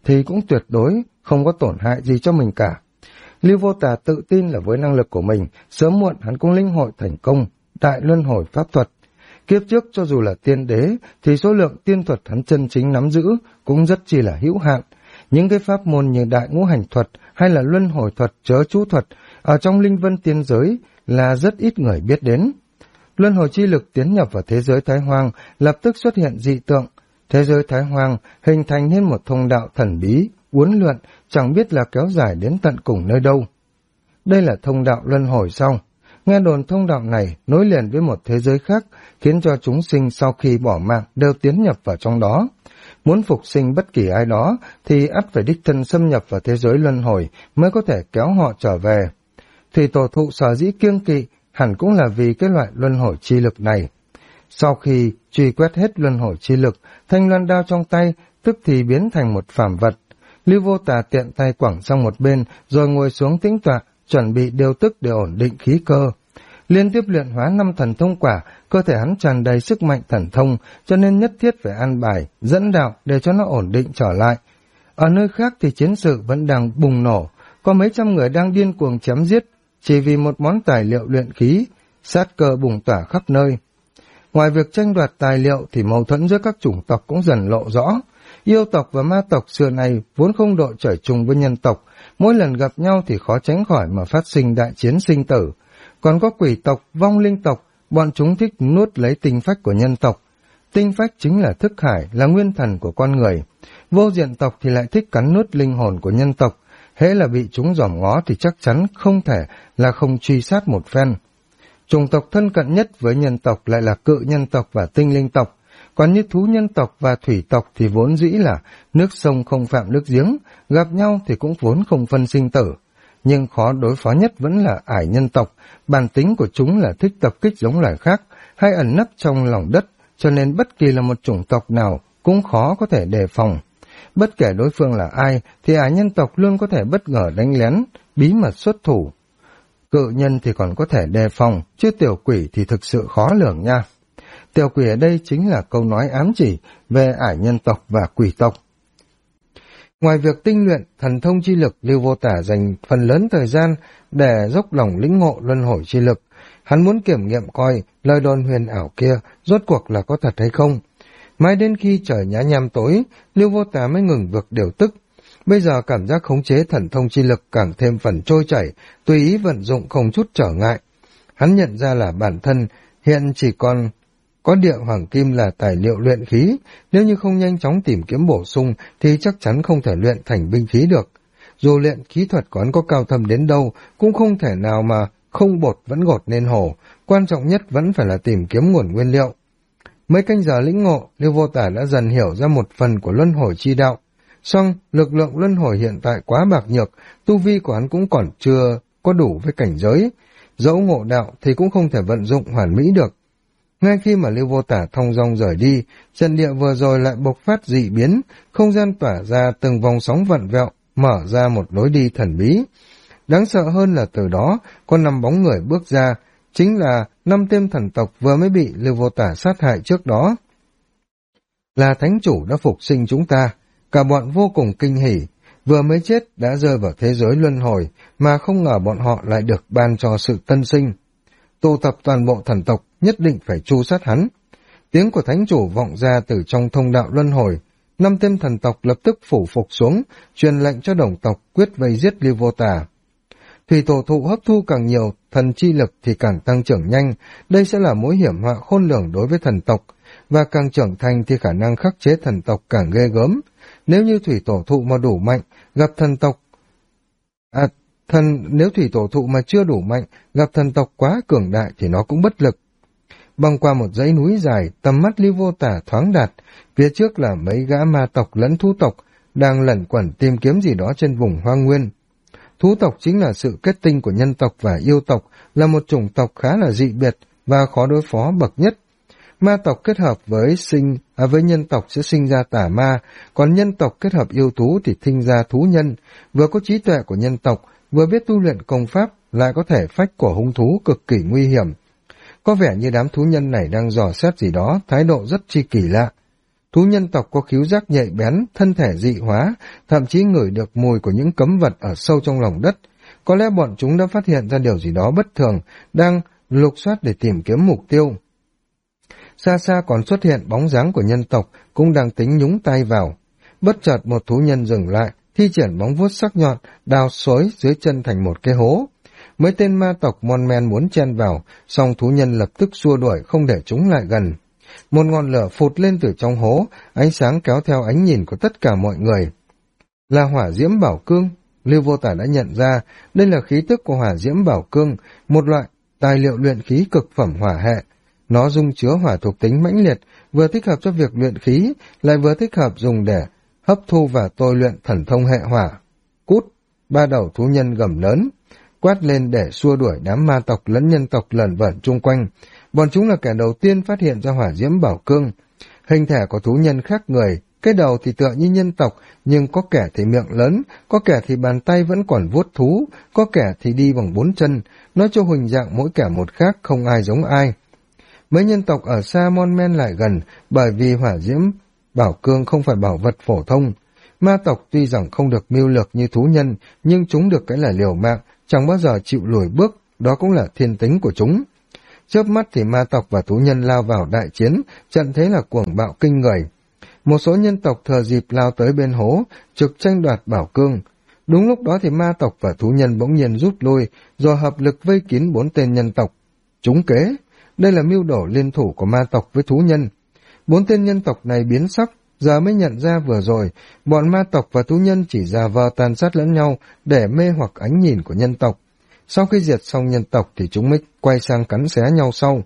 thì cũng tuyệt đối không có tổn hại gì cho mình cả. Lưu Vô Tà tự tin là với năng lực của mình, sớm muộn hắn cũng linh hội thành công đại luân hồi pháp thuật. Kiếp trước cho dù là tiên đế thì số lượng tiên thuật hắn chân chính nắm giữ cũng rất chi là hữu hạn. Những cái pháp môn như đại ngũ hành thuật hay là luân hồi thuật, chớ chú thuật ở trong linh vân tiên giới là rất ít người biết đến. Luân hồi chi lực tiến nhập vào thế giới Thái Hoang lập tức xuất hiện dị tượng. Thế giới Thái Hoang hình thành nên một thông đạo thần bí, uốn lượn, chẳng biết là kéo dài đến tận cùng nơi đâu. Đây là thông đạo luân hồi sau. Nghe đồn thông đạo này nối liền với một thế giới khác, khiến cho chúng sinh sau khi bỏ mạng đều tiến nhập vào trong đó. Muốn phục sinh bất kỳ ai đó thì ắt phải đích thân xâm nhập vào thế giới luân hồi mới có thể kéo họ trở về. Thủy Tổ Thụ sở dĩ kiêng kỵ hẳn cũng là vì cái loại luân hồi chi lực này. Sau khi truy quét hết luân hồi chi lực, thanh loan đao trong tay tức thì biến thành một phàm vật. Lưu Vô Tà tiện tay quẳng sang một bên rồi ngồi xuống tĩnh tọa, chuẩn bị điều tức để ổn định khí cơ. Liên tiếp luyện hóa 5 thần thông quả, cơ thể hắn tràn đầy sức mạnh thần thông, cho nên nhất thiết phải an bài, dẫn đạo để cho nó ổn định trở lại. Ở nơi khác thì chiến sự vẫn đang bùng nổ, có mấy trăm người đang điên cuồng chém giết, chỉ vì một món tài liệu luyện khí, sát cơ bùng tỏa khắp nơi. Ngoài việc tranh đoạt tài liệu thì mâu thuẫn giữa các chủng tộc cũng dần lộ rõ. Yêu tộc và ma tộc xưa này vốn không đội trời chung với nhân tộc, mỗi lần gặp nhau thì khó tránh khỏi mà phát sinh đại chiến sinh tử. Còn có quỷ tộc, vong linh tộc, bọn chúng thích nuốt lấy tinh phách của nhân tộc. Tinh phách chính là thức hải, là nguyên thần của con người. Vô diện tộc thì lại thích cắn nuốt linh hồn của nhân tộc. Hễ là bị chúng dòm ngó thì chắc chắn không thể là không truy sát một phen. Chủng tộc thân cận nhất với nhân tộc lại là cự nhân tộc và tinh linh tộc. Còn như thú nhân tộc và thủy tộc thì vốn dĩ là nước sông không phạm nước giếng, gặp nhau thì cũng vốn không phân sinh tử. Nhưng khó đối phó nhất vẫn là ải nhân tộc, bản tính của chúng là thích tập kích giống loài khác, hay ẩn nấp trong lòng đất, cho nên bất kỳ là một chủng tộc nào cũng khó có thể đề phòng. Bất kể đối phương là ai thì ải nhân tộc luôn có thể bất ngờ đánh lén, bí mật xuất thủ. Cự nhân thì còn có thể đề phòng, chứ tiểu quỷ thì thực sự khó lường nha. Tiểu quỷ ở đây chính là câu nói ám chỉ về ải nhân tộc và quỷ tộc. Ngoài việc tinh luyện thần thông chi lực, Lưu Vô Tả dành phần lớn thời gian để dốc lòng lĩnh ngộ luân hồi chi lực. Hắn muốn kiểm nghiệm coi lời đồn huyền ảo kia rốt cuộc là có thật hay không. Mãi đến khi trời nhá nhem tối, Lưu Vô Tả mới ngừng việc điều tức. Bây giờ cảm giác khống chế thần thông chi lực càng thêm phần trôi chảy, tùy ý vận dụng không chút trở ngại. Hắn nhận ra là bản thân hiện chỉ còn có địa hoàng kim là tài liệu luyện khí, nếu như không nhanh chóng tìm kiếm bổ sung thì chắc chắn không thể luyện thành binh khí được. Dù luyện khí thuật của hắn có cao thâm đến đâu, cũng không thể nào mà không bột vẫn gột nên hổ, quan trọng nhất vẫn phải là tìm kiếm nguồn nguyên liệu. Mấy canh giờ lĩnh ngộ, Lưu Vô Tả đã dần hiểu ra một phần của luân hồi chi đạo. Song lực lượng luân hồi hiện tại quá bạc nhược, tu vi của hắn cũng còn chưa có đủ với cảnh giới. Dẫu ngộ đạo thì cũng không thể vận dụng hoàn mỹ được. Ngay khi mà Lưu Vô Tả thong dong rời đi, trận địa vừa rồi lại bộc phát dị biến, không gian tỏa ra từng vòng sóng vặn vẹo, mở ra một lối đi thần bí. Đáng sợ hơn là từ đó, có 5 bóng người bước ra, chính là 5 tên thần tộc vừa mới bị Lưu Vô Tả sát hại trước đó. Là thánh chủ đã phục sinh chúng ta, cả bọn vô cùng kinh hỉ, vừa mới chết đã rơi vào thế giới luân hồi, mà không ngờ bọn họ lại được ban cho sự tân sinh. Tụ tập toàn bộ thần tộc, nhất định phải tru sát hắn. Tiếng của thánh chủ vọng ra từ trong thông đạo luân hồi, 5 tên thần tộc lập tức phủ phục xuống, truyền lệnh cho đồng tộc quyết vây giết Lưu Vô Tả. Thủy Tổ Thụ hấp thu càng nhiều thần chi lực thì càng tăng trưởng nhanh, đây sẽ là mối hiểm họa khôn lường đối với thần tộc, và càng trưởng thành thì khả năng khắc chế thần tộc càng ghê gớm. Nếu như Thủy Tổ Thụ mà đủ mạnh, gặp thần tộc nếu Thủy Tổ Thụ mà chưa đủ mạnh, gặp thần tộc quá cường đại thì nó cũng bất lực. Băng qua một dãy núi dài, tầm mắt Lưu Vô Tả thoáng đạt, phía trước là mấy gã ma tộc lẫn thú tộc đang lẩn quẩn tìm kiếm gì đó trên vùng hoang nguyên. Thú tộc chính là sự kết tinh của nhân tộc và yêu tộc, là một chủng tộc khá là dị biệt và khó đối phó bậc nhất. Ma tộc kết hợp với nhân tộc sẽ sinh ra tà ma, còn nhân tộc kết hợp yêu thú thì sinh ra thú nhân, vừa có trí tuệ của nhân tộc, vừa biết tu luyện công pháp, lại có thể phách của hung thú cực kỳ nguy hiểm. Có vẻ như đám thú nhân này đang dò xét gì đó, thái độ rất chi kỳ lạ. Thú nhân tộc có khứu giác nhạy bén, thân thể dị hóa, thậm chí ngửi được mùi của những cấm vật ở sâu trong lòng đất. Có lẽ bọn chúng đã phát hiện ra điều gì đó bất thường, đang lục soát để tìm kiếm mục tiêu. Xa xa còn xuất hiện bóng dáng của nhân tộc, cũng đang tính nhúng tay vào. Bất chợt một thú nhân dừng lại, thi triển bóng vuốt sắc nhọn, đào xối dưới chân thành một cái hố. Mấy tên ma tộc mon men muốn chen vào, song thú nhân lập tức xua đuổi không để chúng lại gần. Một ngọn lửa phụt lên từ trong hố, ánh sáng kéo theo ánh nhìn của tất cả mọi người. Là hỏa diễm bảo cương. Lưu Vô Tả đã nhận ra đây là khí tức của hỏa diễm bảo cương, một loại tài liệu luyện khí cực phẩm hỏa hệ. Nó dung chứa hỏa thuộc tính mãnh liệt, vừa thích hợp cho việc luyện khí, lại vừa thích hợp dùng để hấp thu và tôi luyện thần thông hệ hỏa. Cút! Ba đầu thú nhân gầm lớn, quát lên để xua đuổi đám ma tộc lẫn nhân tộc lẩn vẩn chung quanh. Bọn chúng là kẻ đầu tiên phát hiện ra hỏa diễm bảo cương. Hình thể của thú nhân khác người, cái đầu thì tựa như nhân tộc, nhưng có kẻ thì miệng lớn, có kẻ thì bàn tay vẫn còn vuốt thú, có kẻ thì đi bằng 4 chân, nói cho hình dạng mỗi kẻ một khác, không ai giống ai. Mấy nhân tộc ở xa mon men lại gần, bởi vì hỏa diễm bảo cương không phải bảo vật phổ thông. Ma tộc tuy rằng không được mưu lược như thú nhân, nhưng chúng được cái là liều mạng, chẳng bao giờ chịu lùi bước, đó cũng là thiên tính của chúng. Chớp mắt thì ma tộc và thú nhân lao vào đại chiến, trận thế là cuồng bạo kinh người. Một số nhân tộc thừa dịp lao tới bên hố, trực tranh đoạt bảo cương. Đúng lúc đó thì ma tộc và thú nhân bỗng nhiên rút lui, rồi hợp lực vây kín 4 tên nhân tộc. Trúng kế, đây là mưu đồ liên thủ của ma tộc với thú nhân. 4 tên nhân tộc này biến sắc, giờ mới nhận ra vừa rồi, bọn ma tộc và thú nhân chỉ giả vờ tàn sát lẫn nhau để mê hoặc ánh nhìn của nhân tộc. Sau khi diệt xong nhân tộc thì chúng mới quay sang cắn xé nhau sau.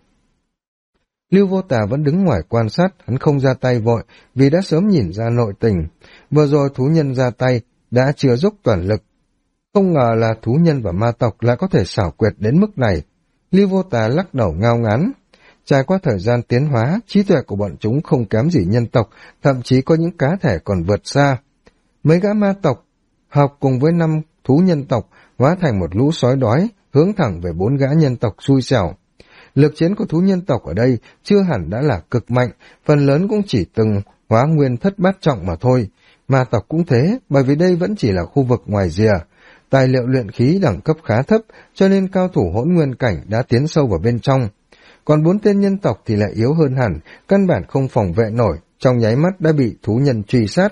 Lưu Vô Tà vẫn đứng ngoài quan sát, hắn không ra tay vội vì đã sớm nhìn ra nội tình. Vừa rồi thú nhân ra tay đã chừa dốc toàn lực. Không ngờ là thú nhân và ma tộc lại có thể xảo quyệt đến mức này. Lưu Vô Tà lắc đầu ngao ngán. Trải qua thời gian tiến hóa, trí tuệ của bọn chúng không kém gì nhân tộc, thậm chí có những cá thể còn vượt xa. Mấy gã ma tộc hợp cùng với 5 thú nhân tộc hóa thành một lũ sói đói, hướng thẳng về 4 gã nhân tộc xui xẻo. Lực chiến của thú nhân tộc ở đây chưa hẳn đã là cực mạnh, phần lớn cũng chỉ từng hóa nguyên thất bát trọng mà thôi. Ma tộc cũng thế, bởi vì đây vẫn chỉ là khu vực ngoài rìa. Tài liệu luyện khí đẳng cấp khá thấp, cho nên cao thủ hỗn nguyên cảnh đã tiến sâu vào bên trong. Còn 4 tên nhân tộc thì lại yếu hơn hẳn, căn bản không phòng vệ nổi, trong nháy mắt đã bị thú nhân truy sát.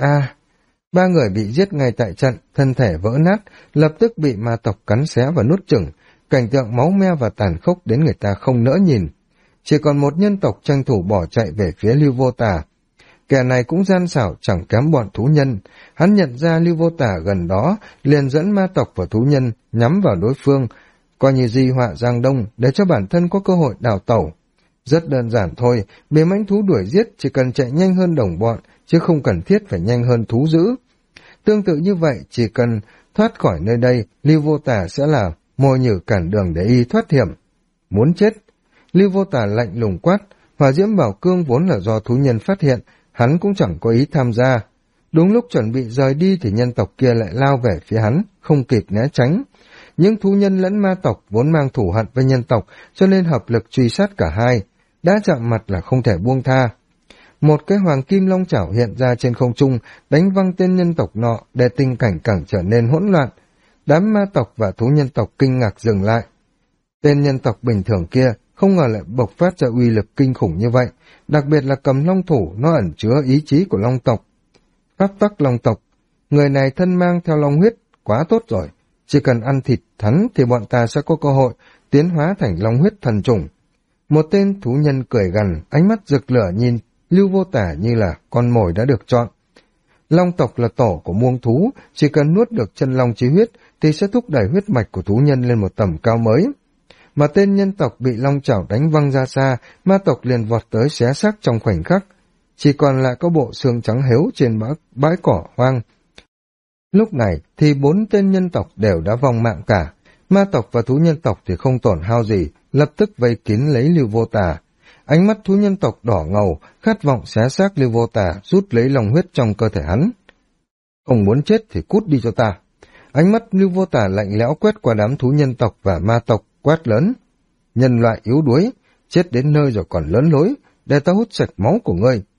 3 người bị giết ngay tại trận, thân thể vỡ nát, lập tức bị ma tộc cắn xé và nuốt chửng. Cảnh tượng máu me và tàn khốc đến người ta không nỡ nhìn. Chỉ còn một nhân tộc tranh thủ bỏ chạy về phía Lưu Vô Tà. Kẻ này cũng gian xảo chẳng kém bọn thú nhân. Hắn nhận ra Lưu Vô Tà gần đó, liền dẫn ma tộc và thú nhân nhắm vào đối phương, coi như di họa giang đông để cho bản thân có cơ hội đào tẩu. Rất đơn giản thôi, bị mãnh thú đuổi giết chỉ cần chạy nhanh hơn đồng bọn, chứ không cần thiết phải nhanh hơn thú dữ. Tương tự như vậy, chỉ cần thoát khỏi nơi đây, Lưu Vô Tà sẽ là mồi nhử cản đường để y thoát hiểm. Muốn chết? Lưu Vô Tà lạnh lùng quát, hỏa diễm bảo cương vốn là do thú nhân phát hiện, hắn cũng chẳng có ý tham gia. Đúng lúc chuẩn bị rời đi thì nhân tộc kia lại lao về phía hắn, không kịp né tránh. Những thú nhân lẫn ma tộc vốn mang thù hận với nhân tộc, cho nên hợp lực truy sát cả hai, đã chạm mặt là không thể buông tha. Một cái hoàng kim long chảo hiện ra trên không trung, đánh văng tên nhân tộc nọ để tình cảnh càng trở nên hỗn loạn. Đám ma tộc và thú nhân tộc kinh ngạc dừng lại. Tên nhân tộc bình thường kia không ngờ lại bộc phát ra uy lực kinh khủng như vậy, đặc biệt là cầm long thủ, nó ẩn chứa ý chí của long tộc. Pháp tắc long tộc, người này thân mang theo long huyết, quá tốt rồi. Chỉ cần ăn thịt hắn thì bọn ta sẽ có cơ hội tiến hóa thành long huyết thần chủng. Một tên thú nhân cười gằn, ánh mắt rực lửa nhìn Lưu Vô Tả như là con mồi đã được chọn. Long tộc là tổ của muông thú, chỉ cần nuốt được chân long chí huyết thì sẽ thúc đẩy huyết mạch của thú nhân lên một tầm cao mới. Mà tên nhân tộc bị long chảo đánh văng ra xa, ma tộc liền vọt tới xé xác trong khoảnh khắc. Chỉ còn lại có bộ xương trắng héo trên bãi cỏ hoang. Lúc này thì 4 tên nhân tộc đều đã vong mạng cả. Ma tộc và thú nhân tộc thì không tổn hao gì, lập tức vây kín lấy Lưu Vô Tả. Ánh mắt thú nhân tộc đỏ ngầu, khát vọng xé xác Lưu Vô Tả, rút lấy lòng huyết trong cơ thể hắn. Không muốn chết thì cút đi cho ta. Ánh mắt Lưu Vô Tả lạnh lẽo quét qua đám thú nhân tộc và ma tộc, quát lớn. Nhân loại yếu đuối, chết đến nơi rồi còn lớn lối, để ta hút sạch máu của ngươi.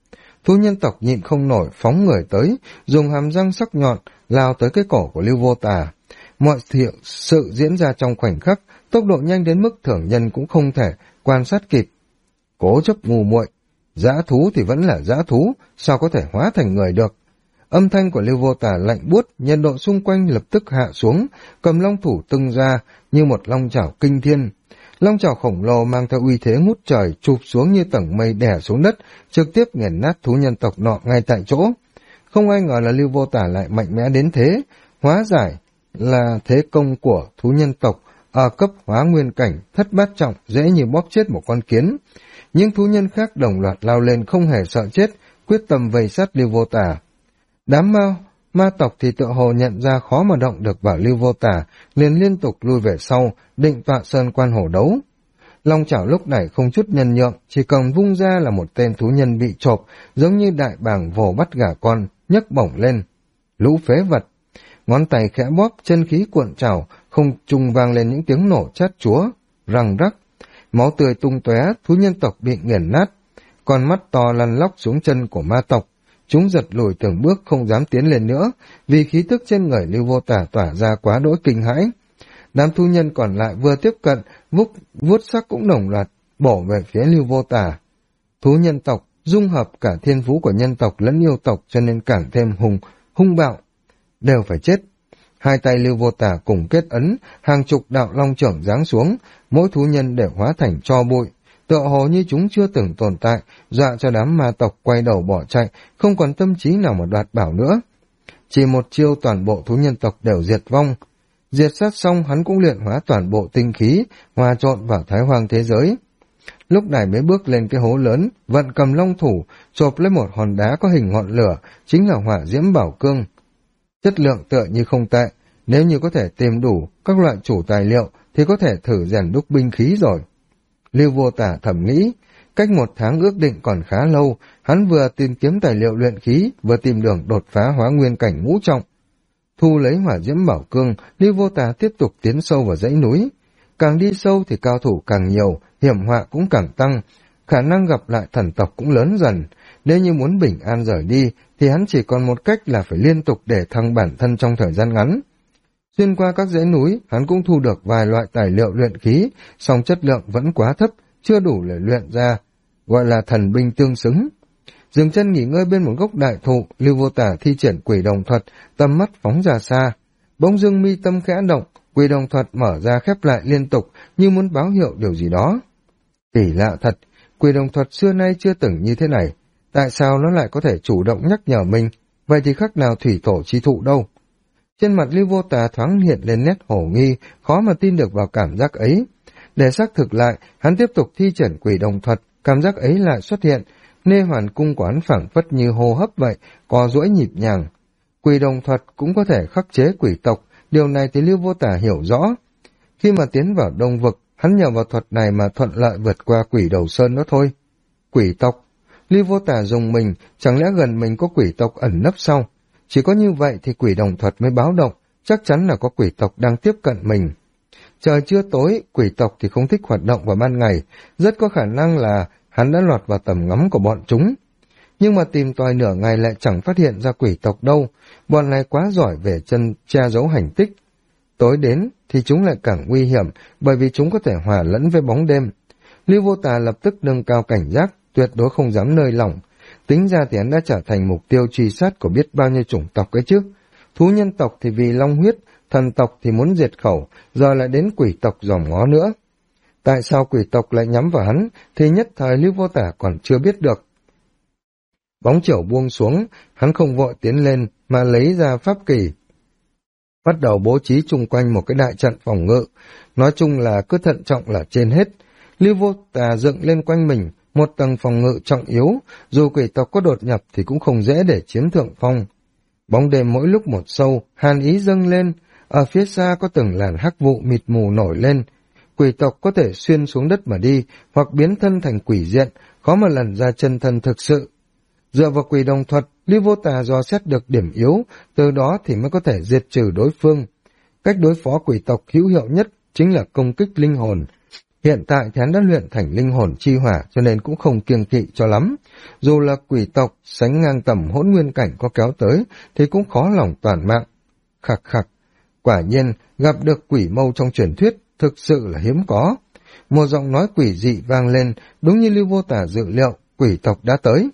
Thú nhân tộc nhịn không nổi phóng người tới, dùng hàm răng sắc nhọn lao tới cái cổ của Lưu Vô Tà. Mọi sự diễn ra trong khoảnh khắc, tốc độ nhanh đến mức thường nhân cũng không thể quan sát kịp. Cố chấp ngu muội, dã thú thì vẫn là dã thú, sao có thể hóa thành người được? Âm thanh của Lưu Vô Tà lạnh buốt, nhiệt độ xung quanh lập tức hạ xuống, cầm long thủ tưng ra như một long chảo kinh thiên. Long chảo khổng lồ mang theo uy thế ngút trời, chụp xuống như tầng mây đè xuống đất, trực tiếp nghiền nát thú nhân tộc nọ ngay tại chỗ. Không ai ngờ là Lưu Vô Tà lại mạnh mẽ đến thế, hóa giải là thế công của thú nhân tộc ở cấp hóa nguyên cảnh thất bát trọng, dễ như bóp chết một con kiến. Những thú nhân khác đồng loạt lao lên không hề sợ chết, quyết tâm vây sát Lưu Vô Tà. Đám ma tộc thì tựa hồ nhận ra khó mà động được vào Lưu Vô Tà, liền liên tục lui về sau, định tọa sơn quan hổ đấu. Long chảo lúc này không chút nhân nhượng, chỉ cần vung ra là một tên thú nhân bị chộp, giống như đại bàng vồ bắt gà con, nhấc bổng lên. Lũ phế vật! Ngón tay khẽ bóp, chân khí cuộn trào, không trung vang lên những tiếng nổ chát chúa, răng rắc. Máu tươi tung tóe, thú nhân tộc bị nghiền nát. Con mắt to lăn lóc xuống chân của ma tộc. Chúng giật lùi từng bước không dám tiến lên nữa, vì khí tức trên người Lưu Vô Tà tỏa ra quá đỗi kinh hãi. Đám thú nhân còn lại vừa tiếp cận, vuốt sắc cũng đồng loạt, bổ về phía Lưu Vô Tà. Thú nhân tộc, dung hợp cả thiên phú của nhân tộc lẫn yêu tộc cho nên càng thêm hung bạo. Đều phải chết. Hai tay Lưu Vô Tà cùng kết ấn, hàng chục đạo long chưởng giáng xuống, mỗi thú nhân đều hóa thành tro bụi. Tựa hồ như chúng chưa từng tồn tại, dọa cho đám ma tộc quay đầu bỏ chạy, không còn tâm trí nào mà đoạt bảo nữa. Chỉ một chiêu toàn bộ thú nhân tộc đều diệt vong. Diệt sát xong hắn cũng luyện hóa toàn bộ tinh khí, hòa trộn vào thái hoang thế giới. Lúc này mới bước lên cái hố lớn, vận cầm long thủ, chộp lấy một hòn đá có hình ngọn lửa, chính là hỏa diễm bảo cương. Chất lượng tựa như không tệ, nếu như có thể tìm đủ các loại chủ tài liệu thì có thể thử rèn đúc binh khí rồi. Lưu Vô Tà thầm nghĩ, cách 1 tháng ước định còn khá lâu, hắn vừa tìm kiếm tài liệu luyện khí, vừa tìm đường đột phá hóa nguyên cảnh ngũ trọng. Thu lấy hỏa diễm bảo cương, Lưu Vô Tà tiếp tục tiến sâu vào dãy núi. Càng đi sâu thì cao thủ càng nhiều, hiểm họa cũng càng tăng, khả năng gặp lại thần tộc cũng lớn dần. Nếu như muốn bình an rời đi, thì hắn chỉ còn một cách là phải liên tục để thăng bản thân trong thời gian ngắn. Xuyên qua các dãy núi, hắn cũng thu được vài loại tài liệu luyện khí, song chất lượng vẫn quá thấp, chưa đủ để luyện ra, gọi là thần binh tương xứng. Dừng chân nghỉ ngơi bên một gốc đại thụ, Lưu Vô Tà thi triển quỷ đồng thuật, tầm mắt phóng ra xa. Bỗng dưng mi tâm khẽ động, quỷ đồng thuật mở ra khép lại liên tục, như muốn báo hiệu điều gì đó. Kỳ lạ thật, quỷ đồng thuật xưa nay chưa từng như thế này. Tại sao nó lại có thể chủ động nhắc nhở mình? Vậy thì khác nào thủy thổ chi thụ đâu? Trên mặt Lưu Vô Tà thoáng hiện lên nét hổ nghi, khó mà tin được vào cảm giác ấy. Để xác thực lại, hắn tiếp tục thi triển quỷ đồng thuật, cảm giác ấy lại xuất hiện, nê hoàn cung của hắn phảng phất như hô hấp vậy, co duỗi nhịp nhàng. Quỷ đồng thuật cũng có thể khắc chế quỷ tộc, điều này thì Lưu Vô Tà hiểu rõ. Khi mà tiến vào Đông Vực, hắn nhờ vào thuật này mà thuận lợi vượt qua quỷ đầu sơn đó thôi. Quỷ tộc, Lưu Vô Tà dùng mình, chẳng lẽ gần mình có quỷ tộc ẩn nấp sau? Chỉ có như vậy thì quỷ đồng thuật mới báo động, chắc chắn là có quỷ tộc đang tiếp cận mình. Trời chưa tối, quỷ tộc thì không thích hoạt động vào ban ngày, rất có khả năng là hắn đã lọt vào tầm ngắm của bọn chúng. Nhưng mà tìm tòi nửa ngày lại chẳng phát hiện ra quỷ tộc đâu, bọn này quá giỏi về chân che giấu hành tích. Tối đến thì chúng lại càng nguy hiểm, bởi vì chúng có thể hòa lẫn với bóng đêm. Lưu Vô Tà lập tức nâng cao cảnh giác, tuyệt đối không dám nơi lỏng. Tính ra thì hắn đã trở thành mục tiêu truy sát của biết bao nhiêu chủng tộc ấy chứ. Thú nhân tộc thì vì long huyết, thần tộc thì muốn diệt khẩu, giờ lại đến quỷ tộc dòm ngó nữa. Tại sao quỷ tộc lại nhắm vào hắn, thì nhất thời Lưu Vô Tà còn chưa biết được. Bóng chiều buông xuống, hắn không vội tiến lên, mà lấy ra pháp kỳ. Bắt đầu bố trí chung quanh một cái đại trận phòng ngự, nói chung là cứ thận trọng là trên hết. Lưu Vô Tà dựng lên quanh mình một tầng phòng ngự trọng yếu, dù quỷ tộc có đột nhập thì cũng không dễ để chiếm thượng phong. Bóng đêm mỗi lúc một sâu, hàn ý dâng lên, ở phía xa có từng làn hắc vụ mịt mù nổi lên. Quỷ tộc có thể xuyên xuống đất mà đi, hoặc biến thân thành quỷ diện, khó mà lần ra chân thân thực sự. Dựa vào quỷ đồng thuật, Lưu Vô Tà dò xét được điểm yếu, từ đó thì mới có thể diệt trừ đối phương. Cách đối phó quỷ tộc hữu hiệu nhất chính là công kích linh hồn. Hiện tại thì hắn đã luyện thành linh hồn chi hỏa cho nên cũng không kiêng kỵ cho lắm. Dù là quỷ tộc sánh ngang tầm hỗn nguyên cảnh có kéo tới thì cũng khó lòng toàn mạng. Khặc khặc, quả nhiên gặp được quỷ mâu trong truyền thuyết thực sự là hiếm có. Một giọng nói quỷ dị vang lên, đúng như Lưu Vô Tả dự liệu, quỷ tộc đã tới.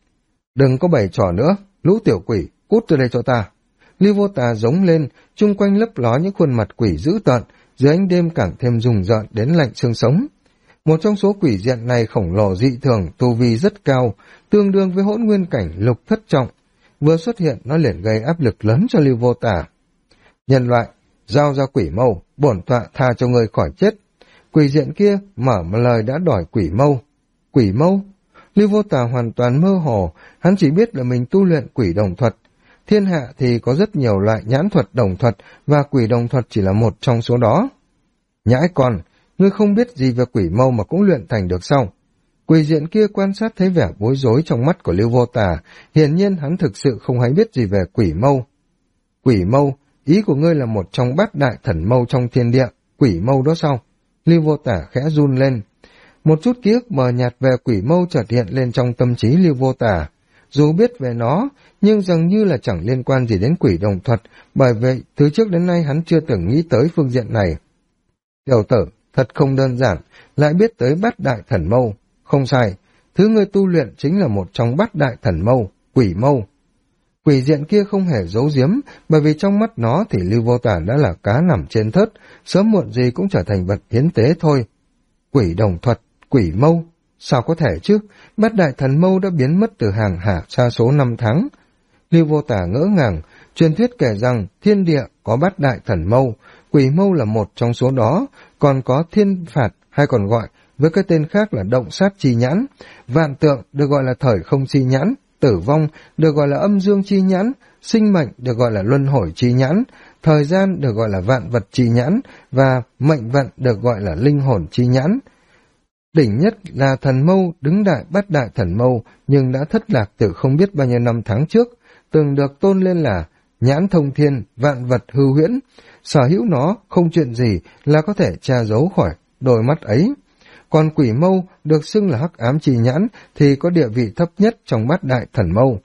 Đừng có bày trò nữa, lũ tiểu quỷ, cút từ đây cho ta. Lưu Vô Tả giống lên, chung quanh lấp ló những khuôn mặt quỷ dữ tợn, dưới ánh đêm càng thêm rùng rợn đến lạnh xương sống. Một trong số quỷ diện này khổng lồ dị thường, tu vi rất cao, tương đương với hỗn nguyên cảnh lục thất trọng. Vừa xuất hiện nó liền gây áp lực lớn cho Lưu Vô Tả. Nhân loại, giao ra quỷ mâu, bổn tọa tha cho người khỏi chết. Quỷ diện kia mở một lời đã đòi quỷ mâu. Quỷ mâu? Lưu Vô Tả hoàn toàn mơ hồ, hắn chỉ biết là mình tu luyện quỷ đồng thuật. Thiên hạ thì có rất nhiều loại nhãn thuật đồng thuật và quỷ đồng thuật chỉ là một trong số đó. Nhãi con, ngươi không biết gì về quỷ mâu mà cũng luyện thành được sao? Quỷ diện kia quan sát thấy vẻ bối rối trong mắt của Lưu Vô Tả, hiển nhiên hắn thực sự không hay biết gì về quỷ mâu. Quỷ mâu, ý của ngươi là một trong bát đại thần mâu trong thiên địa, quỷ mâu đó sao? Lưu Vô Tả khẽ run lên. Một chút ký ức mờ nhạt về quỷ mâu chợt hiện lên trong tâm trí Lưu Vô Tả. Dù biết về nó, nhưng dường như là chẳng liên quan gì đến quỷ đồng thuật, bởi vậy từ trước đến nay hắn chưa từng nghĩ tới phương diện này. Tiểu tử, thật không đơn giản, lại biết tới bát đại thần mâu. Không sai, thứ ngươi tu luyện chính là một trong bát đại thần mâu, quỷ mâu. Quỷ diện kia không hề giấu giếm, bởi vì trong mắt nó thì Lưu Vô Tả đã là cá nằm trên thớt, sớm muộn gì cũng trở thành vật hiến tế thôi. Quỷ đồng thuật, quỷ mâu, sao có thể chứ? Bát đại thần mâu đã biến mất từ hàng hà xa số 5 tháng. Lưu Vô Tả ngỡ ngàng, truyền thuyết kể rằng thiên địa có bát đại thần mâu, quỷ mâu là một trong số đó, còn có thiên phạt hay còn gọi với cái tên khác là động sát chi nhãn, vạn tượng được gọi là thời không chi nhãn, tử vong được gọi là âm dương chi nhãn, sinh mệnh được gọi là luân hồi chi nhãn, thời gian được gọi là vạn vật chi nhãn và mệnh vận được gọi là linh hồn chi nhãn. Đỉnh nhất là thần mâu đứng đại bát đại thần mâu nhưng đã thất lạc từ không biết bao nhiêu năm tháng trước, từng được tôn lên là nhãn thông thiên, vạn vật hư huyễn, sở hữu nó không chuyện gì là có thể tra giấu khỏi đôi mắt ấy. Còn quỷ mâu được xưng là hắc ám chi nhãn thì có địa vị thấp nhất trong bát đại thần mâu.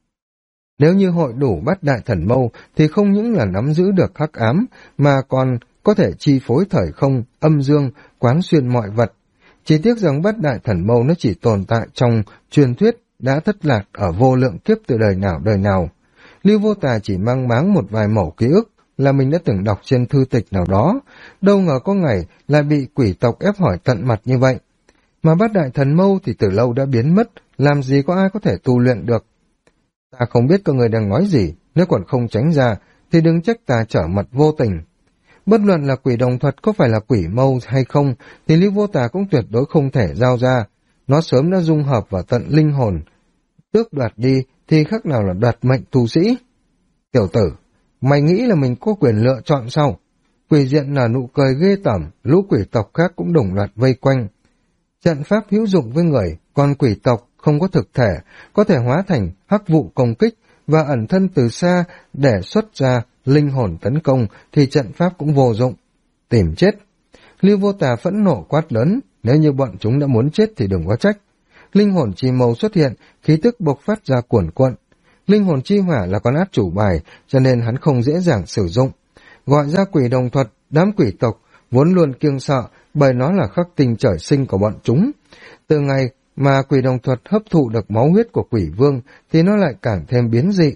Nếu như hội đủ bát đại thần mâu thì không những là nắm giữ được hắc ám mà còn có thể chi phối thời không, âm dương, quán xuyên mọi vật. Chỉ tiếc rằng bát đại thần mâu nó chỉ tồn tại trong truyền thuyết đã thất lạc ở vô lượng kiếp từ đời nào đời nào. Lưu Vô Tả chỉ mang máng một vài mẩu ký ức là mình đã từng đọc trên thư tịch nào đó, đâu ngờ có ngày lại bị quỷ tộc ép hỏi tận mặt như vậy. Mà bát đại thần mâu thì từ lâu đã biến mất, làm gì có ai có thể tu luyện được. Ta không biết các người đang nói gì, nếu còn không tránh ra thì đừng trách ta trở mặt vô tình. Bất luận là quỷ đồng thuật có phải là quỷ mâu hay không thì Lưu Vô Tả cũng tuyệt đối không thể giao ra, nó sớm đã dung hợp vào tận linh hồn. Tước đoạt đi thì khác nào là đoạt mệnh tu sĩ. Tiểu tử, mày nghĩ là mình có quyền lựa chọn sao? Quỷ diện là nụ cười ghê tởm, lũ quỷ tộc khác cũng đồng loạt vây quanh. Trận pháp hữu dụng với người, còn quỷ tộc không có thực thể, có thể hóa thành hắc vụ công kích và ẩn thân từ xa để xuất ra linh hồn tấn công thì trận pháp cũng vô dụng. Tìm chết. Lưu Vô Tả phẫn nộ quát lớn, nếu như bọn chúng đã muốn chết thì đừng có trách. Linh hồn chi mâu xuất hiện, khí tức bộc phát ra cuồn cuộn. Linh hồn chi hỏa là con át chủ bài, cho nên hắn không dễ dàng sử dụng. Gọi ra quỷ đồng thuật, đám quỷ tộc vốn luôn kiêng sợ, bởi nó là khắc tinh trời sinh của bọn chúng. Từ ngày mà quỷ đồng thuật hấp thụ được máu huyết của quỷ vương, thì nó lại càng thêm biến dị.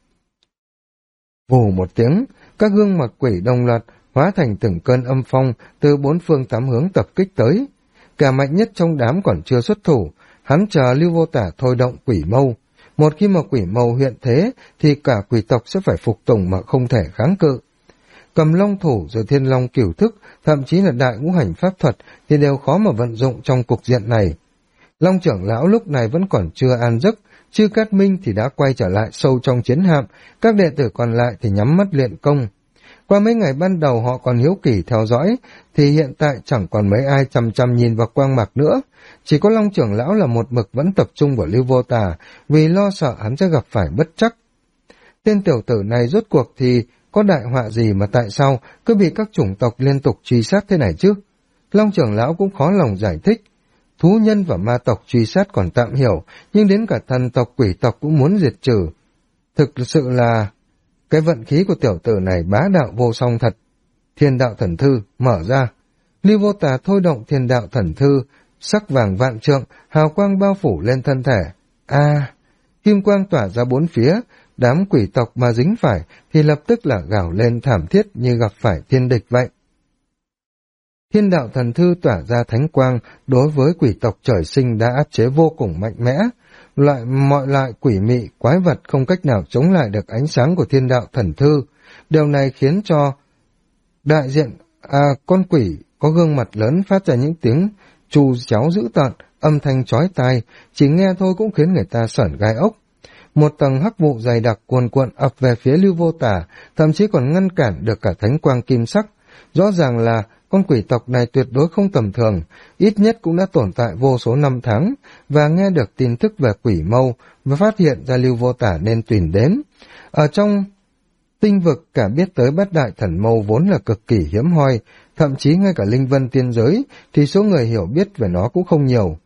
Vù một tiếng, các gương mặt quỷ đồng loạt hóa thành từng cơn âm phong từ bốn phương tám hướng tập kích tới. Cả mạnh nhất trong đám còn chưa xuất thủ, hắn chờ Lưu Vô Tả thôi động quỷ mâu. Một khi mà quỷ mâu hiện thế thì cả quỷ tộc sẽ phải phục tùng mà không thể kháng cự. Cầm long thủ rồi thiên long cửu thức, thậm chí là đại ngũ hành pháp thuật thì đều khó mà vận dụng trong cục diện này. Long trưởng lão lúc này vẫn còn chưa an giấc, Chư Cát Minh thì đã quay trở lại sâu trong chiến hạm, các đệ tử còn lại thì nhắm mắt luyện công. Qua mấy ngày ban đầu họ còn hiếu kỳ theo dõi, thì hiện tại chẳng còn mấy ai chằm chằm nhìn vào quang mạc nữa. Chỉ có Long trưởng lão là một mực vẫn tập trung vào Lưu Vô Tả, vì lo sợ hắn sẽ gặp phải bất trắc. Tên tiểu tử này rốt cuộc thì có đại họa gì mà tại sao cứ bị các chủng tộc liên tục truy sát thế này chứ? Long trưởng lão cũng khó lòng giải thích. Thú nhân và ma tộc truy sát còn tạm hiểu, nhưng đến cả thần tộc quỷ tộc cũng muốn diệt trừ. Thực sự là cái vận khí của tiểu tử này bá đạo vô song thật. Thiên đạo thần thư mở ra. Lưu Vô Tà thôi động thiên đạo thần thư, sắc vàng vạn trượng, hào quang bao phủ lên thân thể. Kim quang tỏa ra bốn phía, đám quỷ tộc mà dính phải thì lập tức là gào lên thảm thiết như gặp phải thiên địch vậy. Thiên đạo thần thư tỏa ra thánh quang đối với quỷ tộc trời sinh đã áp chế vô cùng mạnh mẽ. Mọi loại quỷ mị, quái vật không cách nào chống lại được ánh sáng của thiên đạo thần thư. Điều này khiến cho đại diện con quỷ có gương mặt lớn phát ra những tiếng trù chéo dữ tợn, âm thanh chói tai, chỉ nghe thôi cũng khiến người ta sởn gai ốc. Một tầng hắc vụ dày đặc cuồn cuộn ập về phía Lưu Vô Tà, thậm chí còn ngăn cản được cả thánh quang kim sắc. Rõ ràng là con quỷ tộc này tuyệt đối không tầm thường, ít nhất cũng đã tồn tại vô số năm tháng, và nghe được tin tức về quỷ mâu, và phát hiện ra Lưu Vô Tà nên tìm đến. Ở trong tinh vực cả biết tới bát đại thần mâu vốn là cực kỳ hiếm hoi, thậm chí ngay cả linh vân tiên giới thì số người hiểu biết về nó cũng không nhiều.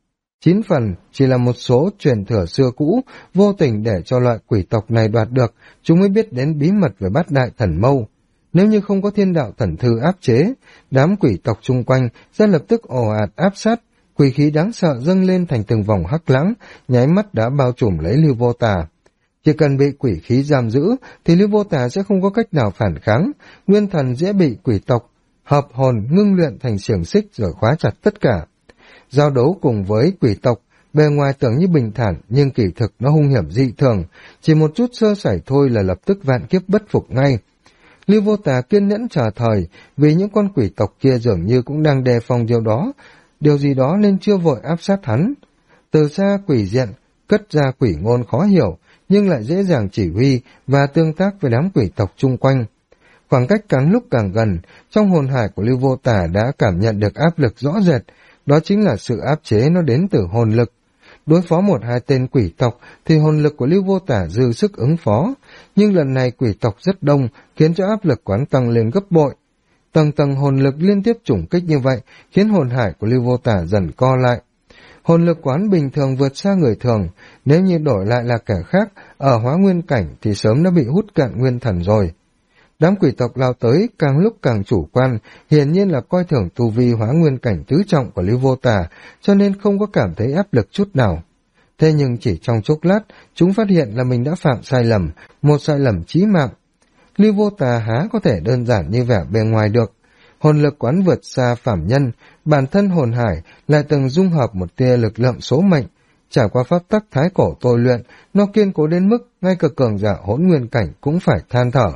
9 phần chỉ là một số truyền thừa xưa cũ, vô tình để cho loại quỷ tộc này đoạt được, chúng mới biết đến bí mật về bát đại thần mâu. Nếu như không có thiên đạo thần thư áp chế, đám quỷ tộc chung quanh sẽ lập tức ồ ạt áp sát, quỷ khí đáng sợ dâng lên thành từng vòng hắc lãng, nháy mắt đã bao trùm lấy Lưu Vô Tà. Chỉ cần bị quỷ khí giam giữ thì Lưu Vô Tà sẽ không có cách nào phản kháng, nguyên thần dễ bị quỷ tộc hợp hồn ngưng luyện thành xiềng xích rồi khóa chặt tất cả. Giao đấu cùng với quỷ tộc, bề ngoài tưởng như bình thản nhưng kỳ thực nó hung hiểm dị thường, chỉ một chút sơ sẩy thôi là lập tức vạn kiếp bất phục ngay. Lưu Vô Tà kiên nhẫn chờ thời, vì những con quỷ tộc kia dường như cũng đang đề phòng điều gì đó nên chưa vội áp sát hắn. Từ xa quỷ diện cất ra quỷ ngôn khó hiểu, nhưng lại dễ dàng chỉ huy và tương tác với đám quỷ tộc chung quanh. Khoảng cách càng lúc càng gần, trong hồn hải của Lưu Vô Tà đã cảm nhận được áp lực rõ rệt, đó chính là sự áp chế nó đến từ hồn lực. Đối phó 1-2 tên quỷ tộc thì hồn lực của Lưu Vô Tà dư sức ứng phó, nhưng lần này quỷ tộc rất đông khiến cho áp lực quán tăng lên gấp bội. Tầng tầng hồn lực liên tiếp chủng kích như vậy khiến hồn hải của Lưu Vô Tà dần co lại. Hồn lực quán bình thường vượt xa người thường, nếu như đổi lại là kẻ khác ở hóa nguyên cảnh thì sớm đã bị hút cạn nguyên thần rồi. Đám quỷ tộc lao tới càng lúc càng chủ quan, hiển nhiên là coi thường tu vi hóa nguyên cảnh tứ trọng của Lưu Vô Tà, cho nên không có cảm thấy áp lực chút nào. Thế nhưng chỉ trong chốc lát, chúng phát hiện là mình đã phạm sai lầm, một sai lầm chí mạng. Lưu Vô Tà há có thể đơn giản như vẻ bề ngoài được. Hồn lực quán vượt xa phàm nhân, bản thân hồn hải lại từng dung hợp một tia lực lượng số mệnh. Trải qua pháp tắc thái cổ tôi luyện, nó kiên cố đến mức ngay cả cường giả hỗn nguyên cảnh cũng phải than thở.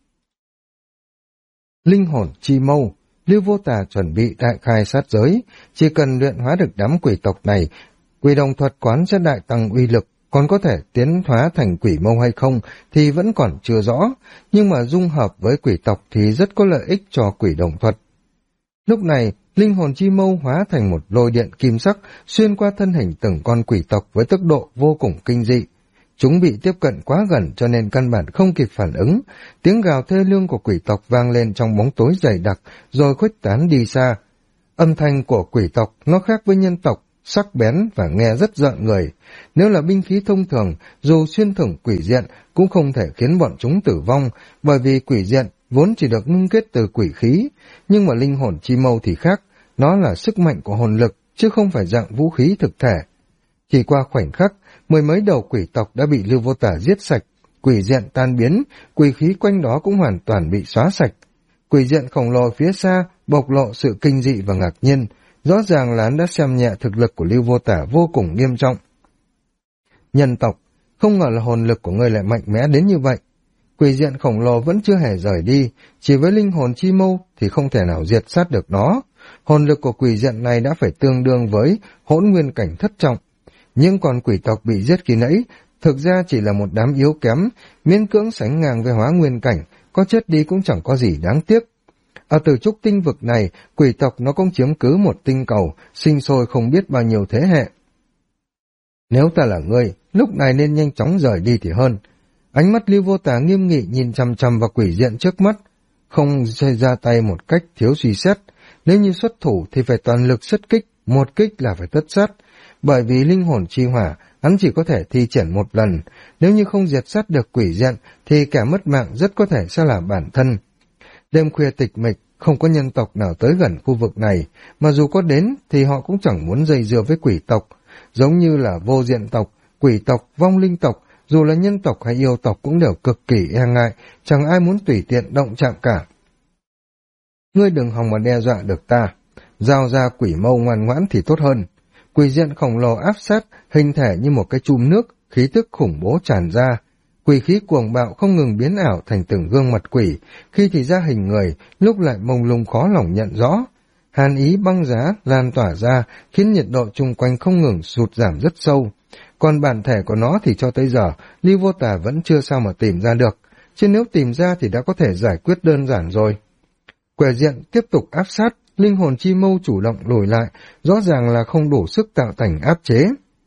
Linh hồn chi mâu, Lưu Vô Tà chuẩn bị đại khai sát giới, chỉ cần luyện hóa được đám quỷ tộc này, quỷ đồng thuật quán sẽ đại tăng uy lực, còn có thể tiến hóa thành quỷ mâu hay không thì vẫn còn chưa rõ, nhưng mà dung hợp với quỷ tộc thì rất có lợi ích cho quỷ đồng thuật. Lúc này, linh hồn chi mâu hóa thành một lôi điện kim sắc xuyên qua thân hình từng con quỷ tộc với tốc độ vô cùng kinh dị. Chúng bị tiếp cận quá gần cho nên căn bản không kịp phản ứng, tiếng gào thê lương của quỷ tộc vang lên trong bóng tối dày đặc rồi khuếch tán đi xa. Âm thanh của quỷ tộc nó khác với nhân tộc, sắc bén và nghe rất rợn người. Nếu là binh khí thông thường, dù xuyên thủng quỷ diện cũng không thể khiến bọn chúng tử vong, bởi vì quỷ diện vốn chỉ được ngưng kết từ quỷ khí, nhưng mà linh hồn chi mâu thì khác, nó là sức mạnh của hồn lực, chứ không phải dạng vũ khí thực thể. Chỉ qua khoảnh khắc, 10 mấy đầu quỷ tộc đã bị Lưu Vô Tà giết sạch, quỷ diện tan biến, quỷ khí quanh đó cũng hoàn toàn bị xóa sạch. Quỷ diện khổng lồ phía xa bộc lộ sự kinh dị và ngạc nhiên, rõ ràng là hắn đã xem nhẹ thực lực của Lưu Vô Tà vô cùng nghiêm trọng. Nhân tộc, không ngờ là hồn lực của ngươi lại mạnh mẽ đến như vậy. Quỷ diện khổng lồ vẫn chưa hề rời đi, chỉ với linh hồn chi mâu thì không thể nào diệt sát được nó. Hồn lực của quỷ diện này đã phải tương đương với hỗn nguyên cảnh thất trọng. Nhưng còn quỷ tộc bị giết khi nãy, thực ra chỉ là một đám yếu kém, miễn cưỡng sánh ngang với hóa nguyên cảnh, có chết đi cũng chẳng có gì đáng tiếc. Ở Tử Trúc tinh vực này, quỷ tộc nó cũng chiếm cứ một tinh cầu, sinh sôi không biết bao nhiêu thế hệ. Nếu ta là ngươi, lúc này nên nhanh chóng rời đi thì hơn. Ánh mắt Lưu Vô Tà nghiêm nghị nhìn chăm chăm vào quỷ diện trước mắt, không rơi ra tay một cách thiếu suy xét. Nếu như xuất thủ thì phải toàn lực xuất kích, một kích là phải tất sát. Bởi vì linh hồn chi hỏa, hắn chỉ có thể thi triển một lần. Nếu như không diệt sát được quỷ diện, thì kẻ mất mạng rất có thể sẽ là bản thân. Đêm khuya tịch mịch, không có nhân tộc nào tới gần khu vực này, mà dù có đến thì họ cũng chẳng muốn dây dưa với quỷ tộc. Giống như là vô diện tộc, quỷ tộc, vong linh tộc, dù là nhân tộc hay yêu tộc cũng đều cực kỳ e ngại, chẳng ai muốn tùy tiện động chạm cả. Ngươi đừng hòng mà đe dọa được ta, giao ra quỷ mâu ngoan ngoãn thì tốt hơn. Quỷ diện khổng lồ áp sát, hình thể như một cái chum nước, khí tức khủng bố tràn ra. Quỷ khí cuồng bạo không ngừng biến ảo thành từng gương mặt quỷ, khi thì ra hình người, lúc lại mông lung khó lòng nhận rõ. Hàn ý băng giá lan tỏa ra, khiến nhiệt độ chung quanh không ngừng sụt giảm rất sâu. Còn bản thể của nó thì cho tới giờ, Lưu Vô Tà vẫn chưa sao mà tìm ra được, chứ nếu tìm ra thì đã có thể giải quyết đơn giản rồi. Quẻ diện tiếp tục áp sát, linh hồn chi mâu chủ động lùi lại, rõ ràng là không đủ sức tạo thành áp chế.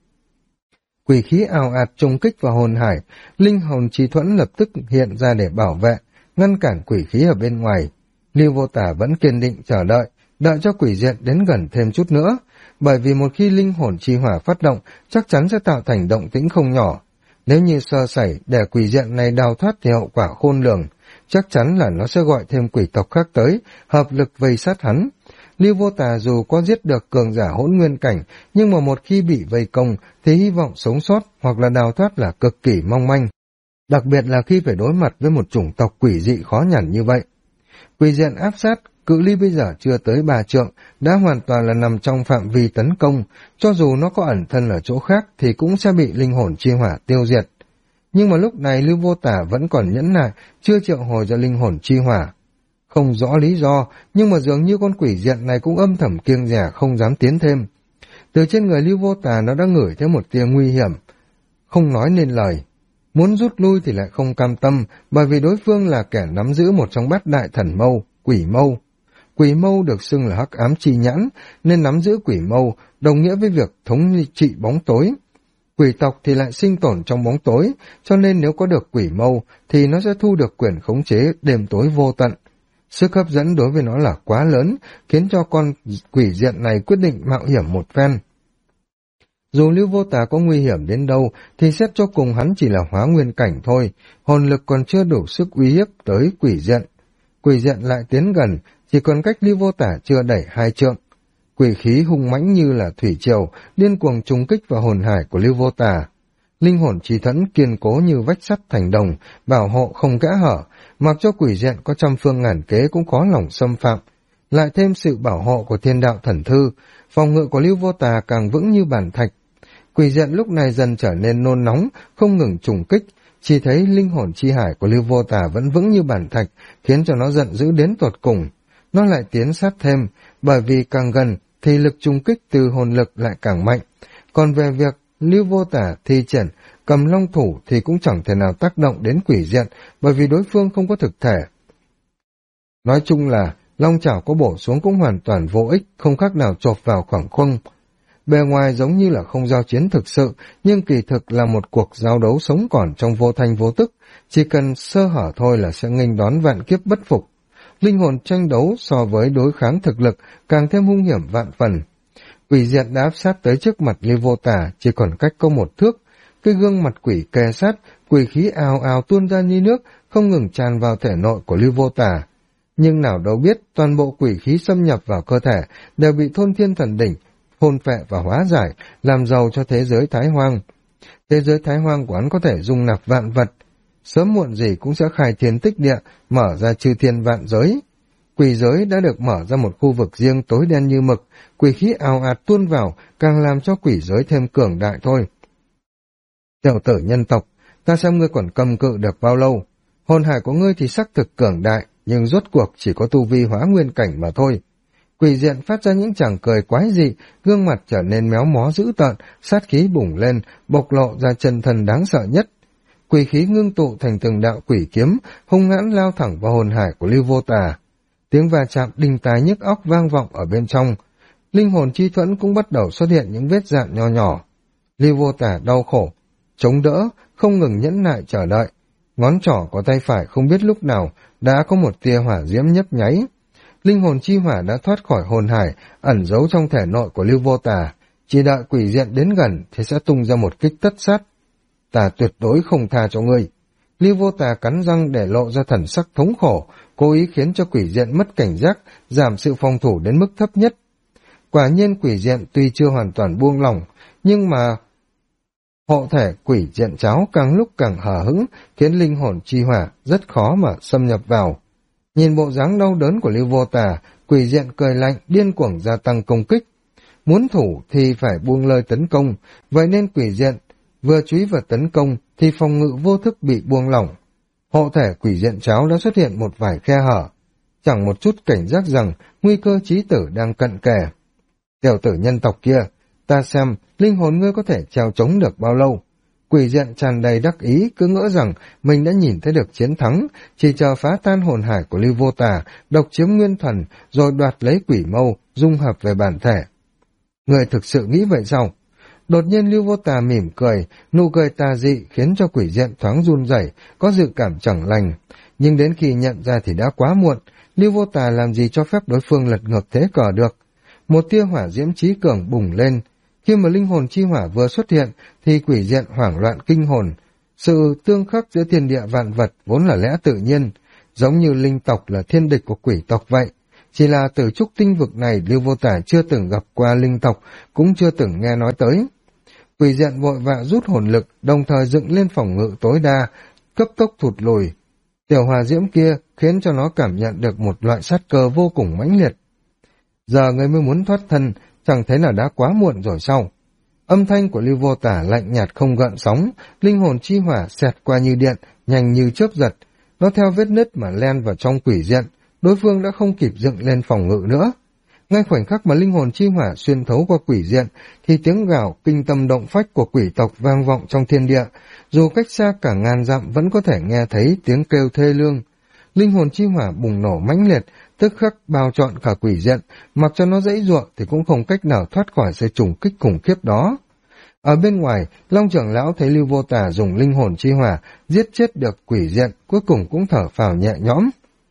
Quỷ khí ào ạt trùng kích vào hồn hải, linh hồn chi thuẫn lập tức hiện ra để bảo vệ, ngăn cản quỷ khí ở bên ngoài. Lưu Vô Tà vẫn kiên định chờ đợi, đợi cho quỷ diện đến gần thêm chút nữa, bởi vì một khi linh hồn chi hỏa phát động, chắc chắn sẽ tạo thành động tĩnh không nhỏ. Nếu như sơ sẩy để quỷ diện này đào thoát thì hậu quả khôn lường, chắc chắn là nó sẽ gọi thêm quỷ tộc khác tới, hợp lực vây sát hắn. Lưu Vô Tà dù có giết được cường giả hỗn nguyên cảnh, nhưng mà một khi bị vây công thì hy vọng sống sót hoặc là đào thoát là cực kỳ mong manh. Đặc biệt là khi phải đối mặt với một chủng tộc quỷ dị khó nhằn như vậy. Quỷ diện áp sát, cự ly bây giờ chưa tới 3 trượng, đã hoàn toàn là nằm trong phạm vi tấn công, cho dù nó có ẩn thân ở chỗ khác thì cũng sẽ bị linh hồn chi hỏa tiêu diệt. Nhưng mà lúc này Lưu Vô Tà vẫn còn nhẫn nại, chưa triệu hồi ra linh hồn chi hỏa. Không rõ lý do, nhưng mà dường như con quỷ diện này cũng âm thầm kiêng dè không dám tiến thêm. Từ trên người Lưu Vô Tà nó đã ngửi thấy một tia nguy hiểm, không nói nên lời. Muốn rút lui thì lại không cam tâm, bởi vì đối phương là kẻ nắm giữ một trong bát đại thần mâu, quỷ mâu. Quỷ mâu được xưng là hắc ám chi nhãn, nên nắm giữ quỷ mâu đồng nghĩa với việc thống trị bóng tối. Quỷ tộc thì lại sinh tồn trong bóng tối, cho nên nếu có được quỷ mâu thì nó sẽ thu được quyền khống chế đêm tối vô tận. Sức hấp dẫn đối với nó là quá lớn, khiến cho con quỷ diện này quyết định mạo hiểm một phen. Dù Lưu Vô Tà có nguy hiểm đến đâu, thì xét cho cùng hắn chỉ là hóa nguyên cảnh thôi, hồn lực còn chưa đủ sức uy hiếp tới quỷ diện. Quỷ diện lại tiến gần, chỉ còn cách Lưu Vô Tà chưa đẩy 2 trượng. Quỷ khí hung mãnh như là thủy triều, điên cuồng trùng kích vào hồn hải của Lưu Vô Tà. Linh hồn chi thuẫn kiên cố như vách sắt thành đồng, bảo hộ không kẽ hở, mặc cho quỷ diện có trăm phương ngàn kế cũng khó lòng xâm phạm. Lại thêm sự bảo hộ của thiên đạo thần thư, phòng ngự của Lưu Vô Tà càng vững như bàn thạch. Quỷ diện lúc này dần trở nên nôn nóng, không ngừng trùng kích, chỉ thấy linh hồn chi hải của Lưu Vô Tà vẫn vững như bàn thạch, khiến cho nó giận dữ đến tột cùng. Nó lại tiến sát thêm, bởi vì càng gần thì lực trùng kích từ hồn lực lại càng mạnh. Còn về việc Lưu Vô Tà thi triển cầm long thủ thì cũng chẳng thể nào tác động đến quỷ diện, bởi vì đối phương không có thực thể. Nói chung là long chảo có bổ xuống cũng hoàn toàn vô ích, không khác nào chộp vào khoảng không. Bề ngoài giống như là không giao chiến thực sự, nhưng kỳ thực là một cuộc giao đấu sống còn trong vô thanh vô tức, chỉ cần sơ hở thôi là sẽ nghênh đón vạn kiếp bất phục. Linh hồn tranh đấu so với đối kháng thực lực càng thêm hung hiểm vạn phần. Quỷ diện đã áp sát tới trước mặt Lưu Vô Tà, chỉ còn cách có 1 thước. Cái gương mặt quỷ kề sát, quỷ khí ào ào tuôn ra như nước, không ngừng tràn vào thể nội của Lưu Vô Tà. Nhưng nào đâu biết, toàn bộ quỷ khí xâm nhập vào cơ thể đều bị thôn thiên thần đỉnh thôn phệ và hóa giải, làm giàu cho thế giới Thái Hoang. Thế giới Thái Hoang của hắn có thể dung nạp vạn vật, sớm muộn gì cũng sẽ khai thiên tích địa, mở ra chư thiên vạn giới. Quỷ giới đã được mở ra một khu vực riêng tối đen như mực, quỷ khí ào ạt tuôn vào, càng làm cho quỷ giới thêm cường đại thôi. Tiểu tử nhân tộc, ta xem ngươi còn cầm cự được bao lâu. Hồn hải của ngươi thì xác thực cường đại, nhưng rốt cuộc chỉ có tu vi hóa nguyên cảnh mà thôi. Quỷ diện phát ra những chàng cười quái dị, gương mặt trở nên méo mó dữ tợn, sát khí bùng lên, bộc lộ ra chân thần đáng sợ nhất. Quỷ khí ngưng tụ thành từng đạo quỷ kiếm, hung hãn lao thẳng vào hồn hải của Lưu Vô Tà. Tiếng va chạm đinh tai nhức óc vang vọng ở bên trong. Linh hồn chi thuẫn cũng bắt đầu xuất hiện những vết rạn nho nhỏ. Lưu Vô Tà đau khổ, chống đỡ, không ngừng nhẫn nại chờ đợi. Ngón trỏ của tay phải không biết lúc nào đã có một tia hỏa diễm nhấp nháy. Linh hồn chi hỏa đã thoát khỏi hồn hải, ẩn giấu trong thể nội của Lưu Vô Tà. Chỉ đợi quỷ diện đến gần thì sẽ tung ra một kích tất sát. Ta tuyệt đối không tha cho ngươi. Lưu Vô Tà cắn răng để lộ ra thần sắc thống khổ, cố ý khiến cho quỷ diện mất cảnh giác, giảm sự phòng thủ đến mức thấp nhất. Quả nhiên quỷ diện tuy chưa hoàn toàn buông lỏng, nhưng mà hộ thể quỷ diện cháo càng lúc càng hờ hững, khiến linh hồn chi hỏa rất khó mà xâm nhập vào. Nhìn bộ dáng đau đớn của Lưu Vô Tà, quỷ diện cười lạnh, điên cuồng gia tăng công kích. Muốn thủ thì phải buông lơi tấn công, vậy nên quỷ diện vừa chúy vào tấn công thì phòng ngự vô thức bị buông lỏng. Hộ thể quỷ diện cháo đã xuất hiện một vài khe hở, chẳng một chút cảnh giác rằng nguy cơ chí tử đang cận kề. Tiểu tử nhân tộc kia, ta xem linh hồn ngươi có thể treo chống được bao lâu. Quỷ diện tràn đầy đắc ý, cứ ngỡ rằng mình đã nhìn thấy được chiến thắng, chỉ chờ phá tan hồn hải của Lưu Vô Tà, độc chiếm nguyên thần, rồi đoạt lấy quỷ mâu, dung hợp về bản thể. Người thực sự nghĩ vậy sao? Đột nhiên Lưu Vô Tà mỉm cười, nụ cười tà dị khiến cho quỷ diện thoáng run rẩy, có dự cảm chẳng lành. Nhưng đến khi nhận ra thì đã quá muộn, Lưu Vô Tà làm gì cho phép đối phương lật ngược thế cờ được. Một tia hỏa diễm chí cường bùng lên. Khi mà linh hồn chi hỏa vừa xuất hiện thì quỷ diện hoảng loạn kinh hồn. Sự tương khắc giữa thiên địa vạn vật vốn là lẽ tự nhiên, giống như linh tộc là thiên địch của quỷ tộc vậy. Chỉ là từ trúc tinh vực này Lưu Vô Tà chưa từng gặp qua linh tộc, cũng chưa từng nghe nói tới. Quỷ diện vội vã rút hồn lực, đồng thời dựng lên phòng ngự tối đa, cấp tốc thụt lùi. Tiểu hỏa diễm kia khiến cho nó cảm nhận được một loại sát cơ vô cùng mãnh liệt. Giờ người mới muốn thoát thân, chẳng thấy là đã quá muộn rồi sao? Âm thanh của Lưu Vô Tà lạnh nhạt không gợn sóng, linh hồn chi hỏa xẹt qua như điện, nhanh như chớp giật. Nó theo vết nứt mà len vào trong quỷ diện, đối phương đã không kịp dựng lên phòng ngự nữa. Ngay khoảnh khắc mà linh hồn chi hỏa xuyên thấu qua quỷ diện, thì tiếng gào kinh tâm động phách của quỷ tộc vang vọng trong thiên địa, dù cách xa cả ngàn dặm vẫn có thể nghe thấy tiếng kêu thê lương. Linh hồn chi hỏa bùng nổ mãnh liệt, tức khắc bao trọn cả quỷ diện, mặc cho nó dãy giụa thì cũng không cách nào thoát khỏi sự trùng kích khủng khiếp đó. Ở bên ngoài, Long trưởng lão thấy Lưu Vô Tà dùng linh hồn chi hỏa giết chết được quỷ diện, cuối cùng cũng thở phào nhẹ nhõm.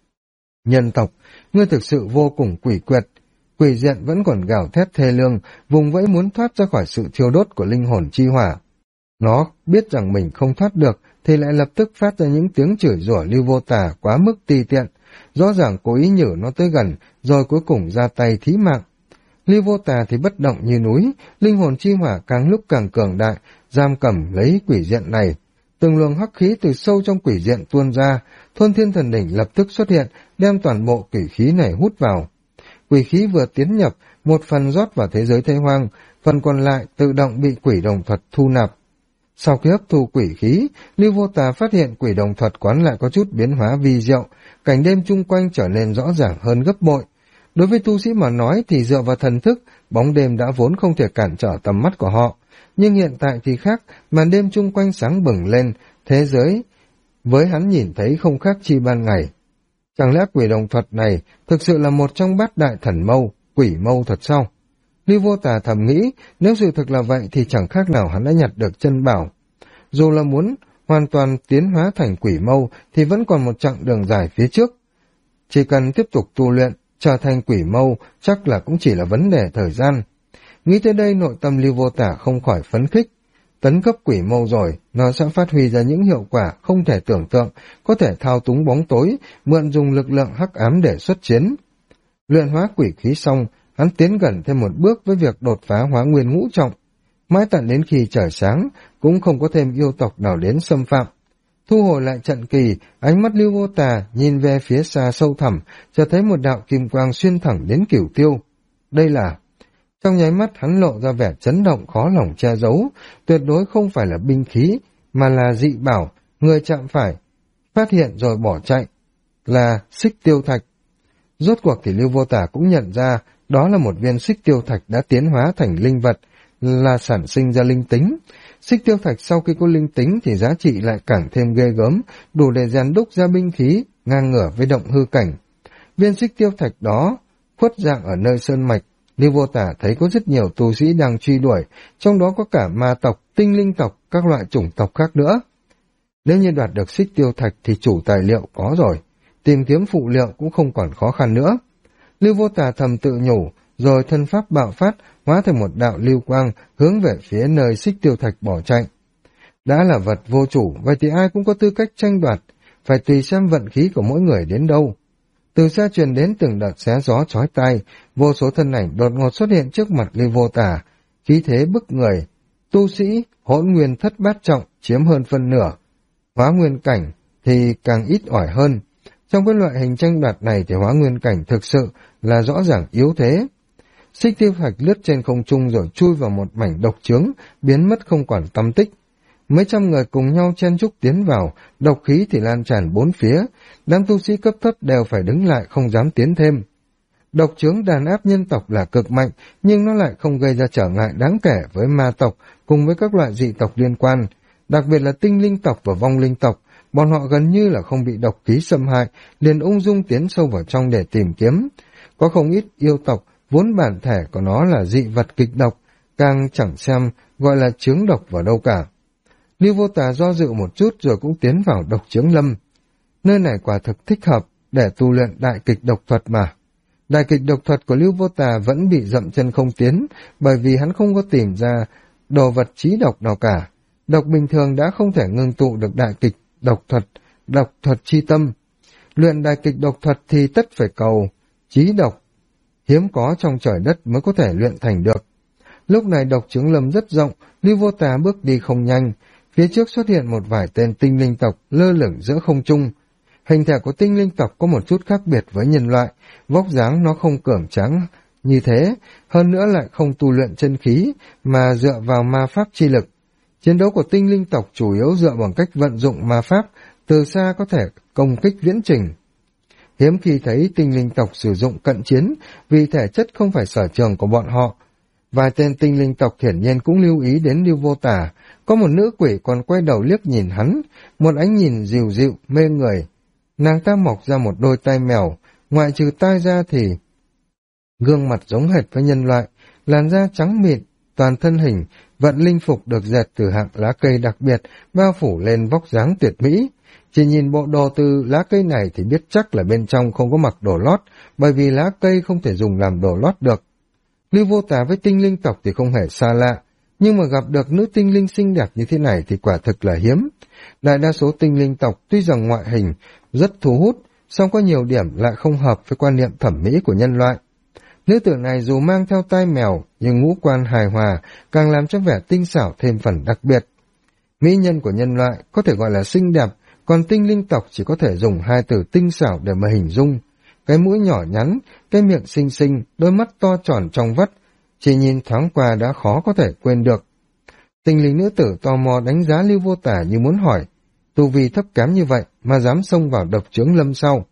Nhân tộc, ngươi thực sự vô cùng quỷ quyệt. Quỷ diện vẫn còn gào thét thê lương, vùng vẫy muốn thoát ra khỏi sự thiêu đốt của linh hồn chi hỏa. Nó biết rằng mình không thoát được thì lại lập tức phát ra những tiếng chửi rủa Lưu Vô Tà quá mức ti tiện, rõ ràng cố ý nhử nó tới gần, rồi cuối cùng ra tay thí mạng. Lưu Vô Tà thì bất động như núi, linh hồn chi hỏa càng lúc càng cường đại, giam cầm lấy quỷ diện này. Từng luồng hắc khí từ sâu trong quỷ diện tuôn ra, Thôn Thiên Thần Đỉnh lập tức xuất hiện, đem toàn bộ quỷ khí này hút vào. Quỷ khí vừa tiến nhập, một phần rót vào thế giới Tây Hoang, phần còn lại tự động bị quỷ đồng thuật thu nạp. Sau khi hấp thu quỷ khí, Lưu Vô Tà phát hiện quỷ đồng thuật quán lại có chút biến hóa vi diệu, cảnh đêm chung quanh trở nên rõ ràng hơn gấp bội. Đối với tu sĩ mà nói thì dựa vào thần thức, bóng đêm đã vốn không thể cản trở tầm mắt của họ. Nhưng hiện tại thì khác, màn đêm chung quanh sáng bừng lên, thế giới với hắn nhìn thấy không khác chi ban ngày. Chẳng lẽ quỷ đồng thuật này thực sự là một trong bát đại thần mâu, quỷ mâu thật sao? Lưu Vô Tà thầm nghĩ, nếu sự thực là vậy thì chẳng khác nào hắn đã nhặt được chân bảo. Dù là muốn hoàn toàn tiến hóa thành quỷ mâu thì vẫn còn một chặng đường dài phía trước. Chỉ cần tiếp tục tu luyện, trở thành quỷ mâu chắc là cũng chỉ là vấn đề thời gian. Nghĩ tới đây nội tâm Lưu Vô Tà không khỏi phấn khích. Tấn cấp quỷ mâu rồi, nó sẽ phát huy ra những hiệu quả không thể tưởng tượng, có thể thao túng bóng tối, mượn dùng lực lượng hắc ám để xuất chiến. Luyện hóa quỷ khí xong, hắn tiến gần thêm một bước với việc đột phá hóa nguyên ngũ trọng. Mãi tận đến khi trời sáng, cũng không có thêm yêu tộc nào đến xâm phạm. Thu hồi lại trận kỳ, ánh mắt Lưu Vô Tà nhìn về phía xa sâu thẳm, cho thấy một đạo kim quang xuyên thẳng đến Cửu Tiêu. Đây là... Trong nháy mắt hắn lộ ra vẻ chấn động khó lòng che giấu, tuyệt đối không phải là binh khí, mà là dị bảo, người chạm phải, phát hiện rồi bỏ chạy, là xích tiêu thạch. Rốt cuộc thì Lưu Vô Tà cũng nhận ra, đó là một viên xích tiêu thạch đã tiến hóa thành linh vật, là sản sinh ra linh tính. Xích tiêu thạch sau khi có linh tính thì giá trị lại càng thêm ghê gớm, đủ để rèn đúc ra binh khí, ngang ngửa với động hư cảnh. Viên xích tiêu thạch đó khuất dạng ở nơi sơn mạch, Lưu Vô Tà thấy có rất nhiều tu sĩ đang truy đuổi, trong đó có cả ma tộc, tinh linh tộc, các loại chủng tộc khác nữa. Nếu như đoạt được xích tiêu thạch thì chủ tài liệu có rồi, tìm kiếm phụ liệu cũng không còn khó khăn nữa. Lưu Vô Tà thầm tự nhủ, rồi thân pháp bạo phát, hóa thành một đạo lưu quang, hướng về phía nơi Xích Tiêu Thạch bỏ chạy. Đã là vật vô chủ, vậy thì ai cũng có tư cách tranh đoạt, phải tùy xem vận khí của mỗi người đến đâu. Từ xa truyền đến từng đợt xé gió chói tai, vô số thân ảnh đột ngột xuất hiện trước mặt Lưu Vô Tà, khí thế bức người. Tu sĩ, hỗn nguyên thất bát trọng, chiếm hơn phân nửa. Hóa nguyên cảnh thì càng ít ỏi hơn. Trong cái loại hình tranh đoạt này thì hóa nguyên cảnh thực sự là rõ ràng yếu thế. Xích Tiêu Thạch lướt trên không trung rồi chui vào một mảnh độc chướng, biến mất không còn tăm tích. Mấy trăm người cùng nhau chen chúc tiến vào, độc khí thì lan tràn bốn phía, đám tu sĩ cấp thấp đều phải đứng lại không dám tiến thêm. Độc chướng đàn áp nhân tộc là cực mạnh, nhưng nó lại không gây ra trở ngại đáng kể với ma tộc cùng với các loại dị tộc liên quan, đặc biệt là tinh linh tộc và vong linh tộc. Bọn họ gần như là không bị độc khí xâm hại, liền ung dung tiến sâu vào trong để tìm kiếm. Có không ít yêu tộc, vốn bản thể của nó là dị vật kịch độc, càng chẳng xem gọi là chướng độc vào đâu cả. Lưu Vô Tà do dự một chút rồi cũng tiến vào độc chướng lâm. Nơi này quả thực thích hợp để tu luyện đại kịch độc thuật mà. Đại kịch độc thuật của Lưu Vô Tà vẫn bị dậm chân không tiến, bởi vì hắn không có tìm ra đồ vật chí độc nào cả. Độc bình thường đã không thể ngưng tụ được đại kịch độc thuật chi tâm. Luyện đại kịch độc thuật thì tất phải cầu chí độc, hiếm có trong trời đất mới có thể luyện thành được. Lúc này độc chướng lâm rất rộng, Lưu Vô Tà bước đi không nhanh, phía trước xuất hiện một vài tên tinh linh tộc lơ lửng giữa không trung. Hình thể của tinh linh tộc có một chút khác biệt với nhân loại, vóc dáng nó không cường tráng như thế, hơn nữa lại không tu luyện chân khí mà dựa vào ma pháp chi lực. Chiến đấu của tinh linh tộc chủ yếu dựa bằng cách vận dụng ma pháp, từ xa có thể công kích viễn trình. Hiếm khi thấy tinh linh tộc sử dụng cận chiến, vì thể chất không phải sở trường của bọn họ. Vài tên tinh linh tộc hiển nhiên cũng lưu ý đến Lưu Vô Tà, có một nữ quỷ còn quay đầu liếc nhìn hắn, một ánh nhìn dịu dịu, mê người. Nàng ta mọc ra một đôi tai mèo, ngoại trừ tai ra thì gương mặt giống hệt với nhân loại, làn da trắng mịn, toàn thân hình, vận linh phục được dệt từ hạng lá cây đặc biệt, bao phủ lên vóc dáng tuyệt mỹ. Chỉ nhìn bộ đồ từ lá cây này thì biết chắc là bên trong không có mặc đồ lót, bởi vì lá cây không thể dùng làm đồ lót được. Lưu Vô Tà với tinh linh tộc thì không hề xa lạ, nhưng mà gặp được nữ tinh linh xinh đẹp như thế này thì quả thực là hiếm. Đại đa số tinh linh tộc tuy rằng ngoại hình rất thu hút, song có nhiều điểm lại không hợp với quan niệm thẩm mỹ của nhân loại. Nữ tử này dù mang theo tai mèo, nhưng ngũ quan hài hòa, càng làm cho vẻ tinh xảo thêm phần đặc biệt. Mỹ nhân của nhân loại có thể gọi là xinh đẹp, còn tinh linh tộc chỉ có thể dùng hai từ tinh xảo để mà hình dung. Cái mũi nhỏ nhắn, cái miệng xinh xinh, đôi mắt to tròn trong vắt, chỉ nhìn thoáng qua đã khó có thể quên được. Tinh linh nữ tử tò mò đánh giá Lưu Vô Tà như muốn hỏi, tu vi thấp kém như vậy mà dám xông vào độc chướng lâm sau.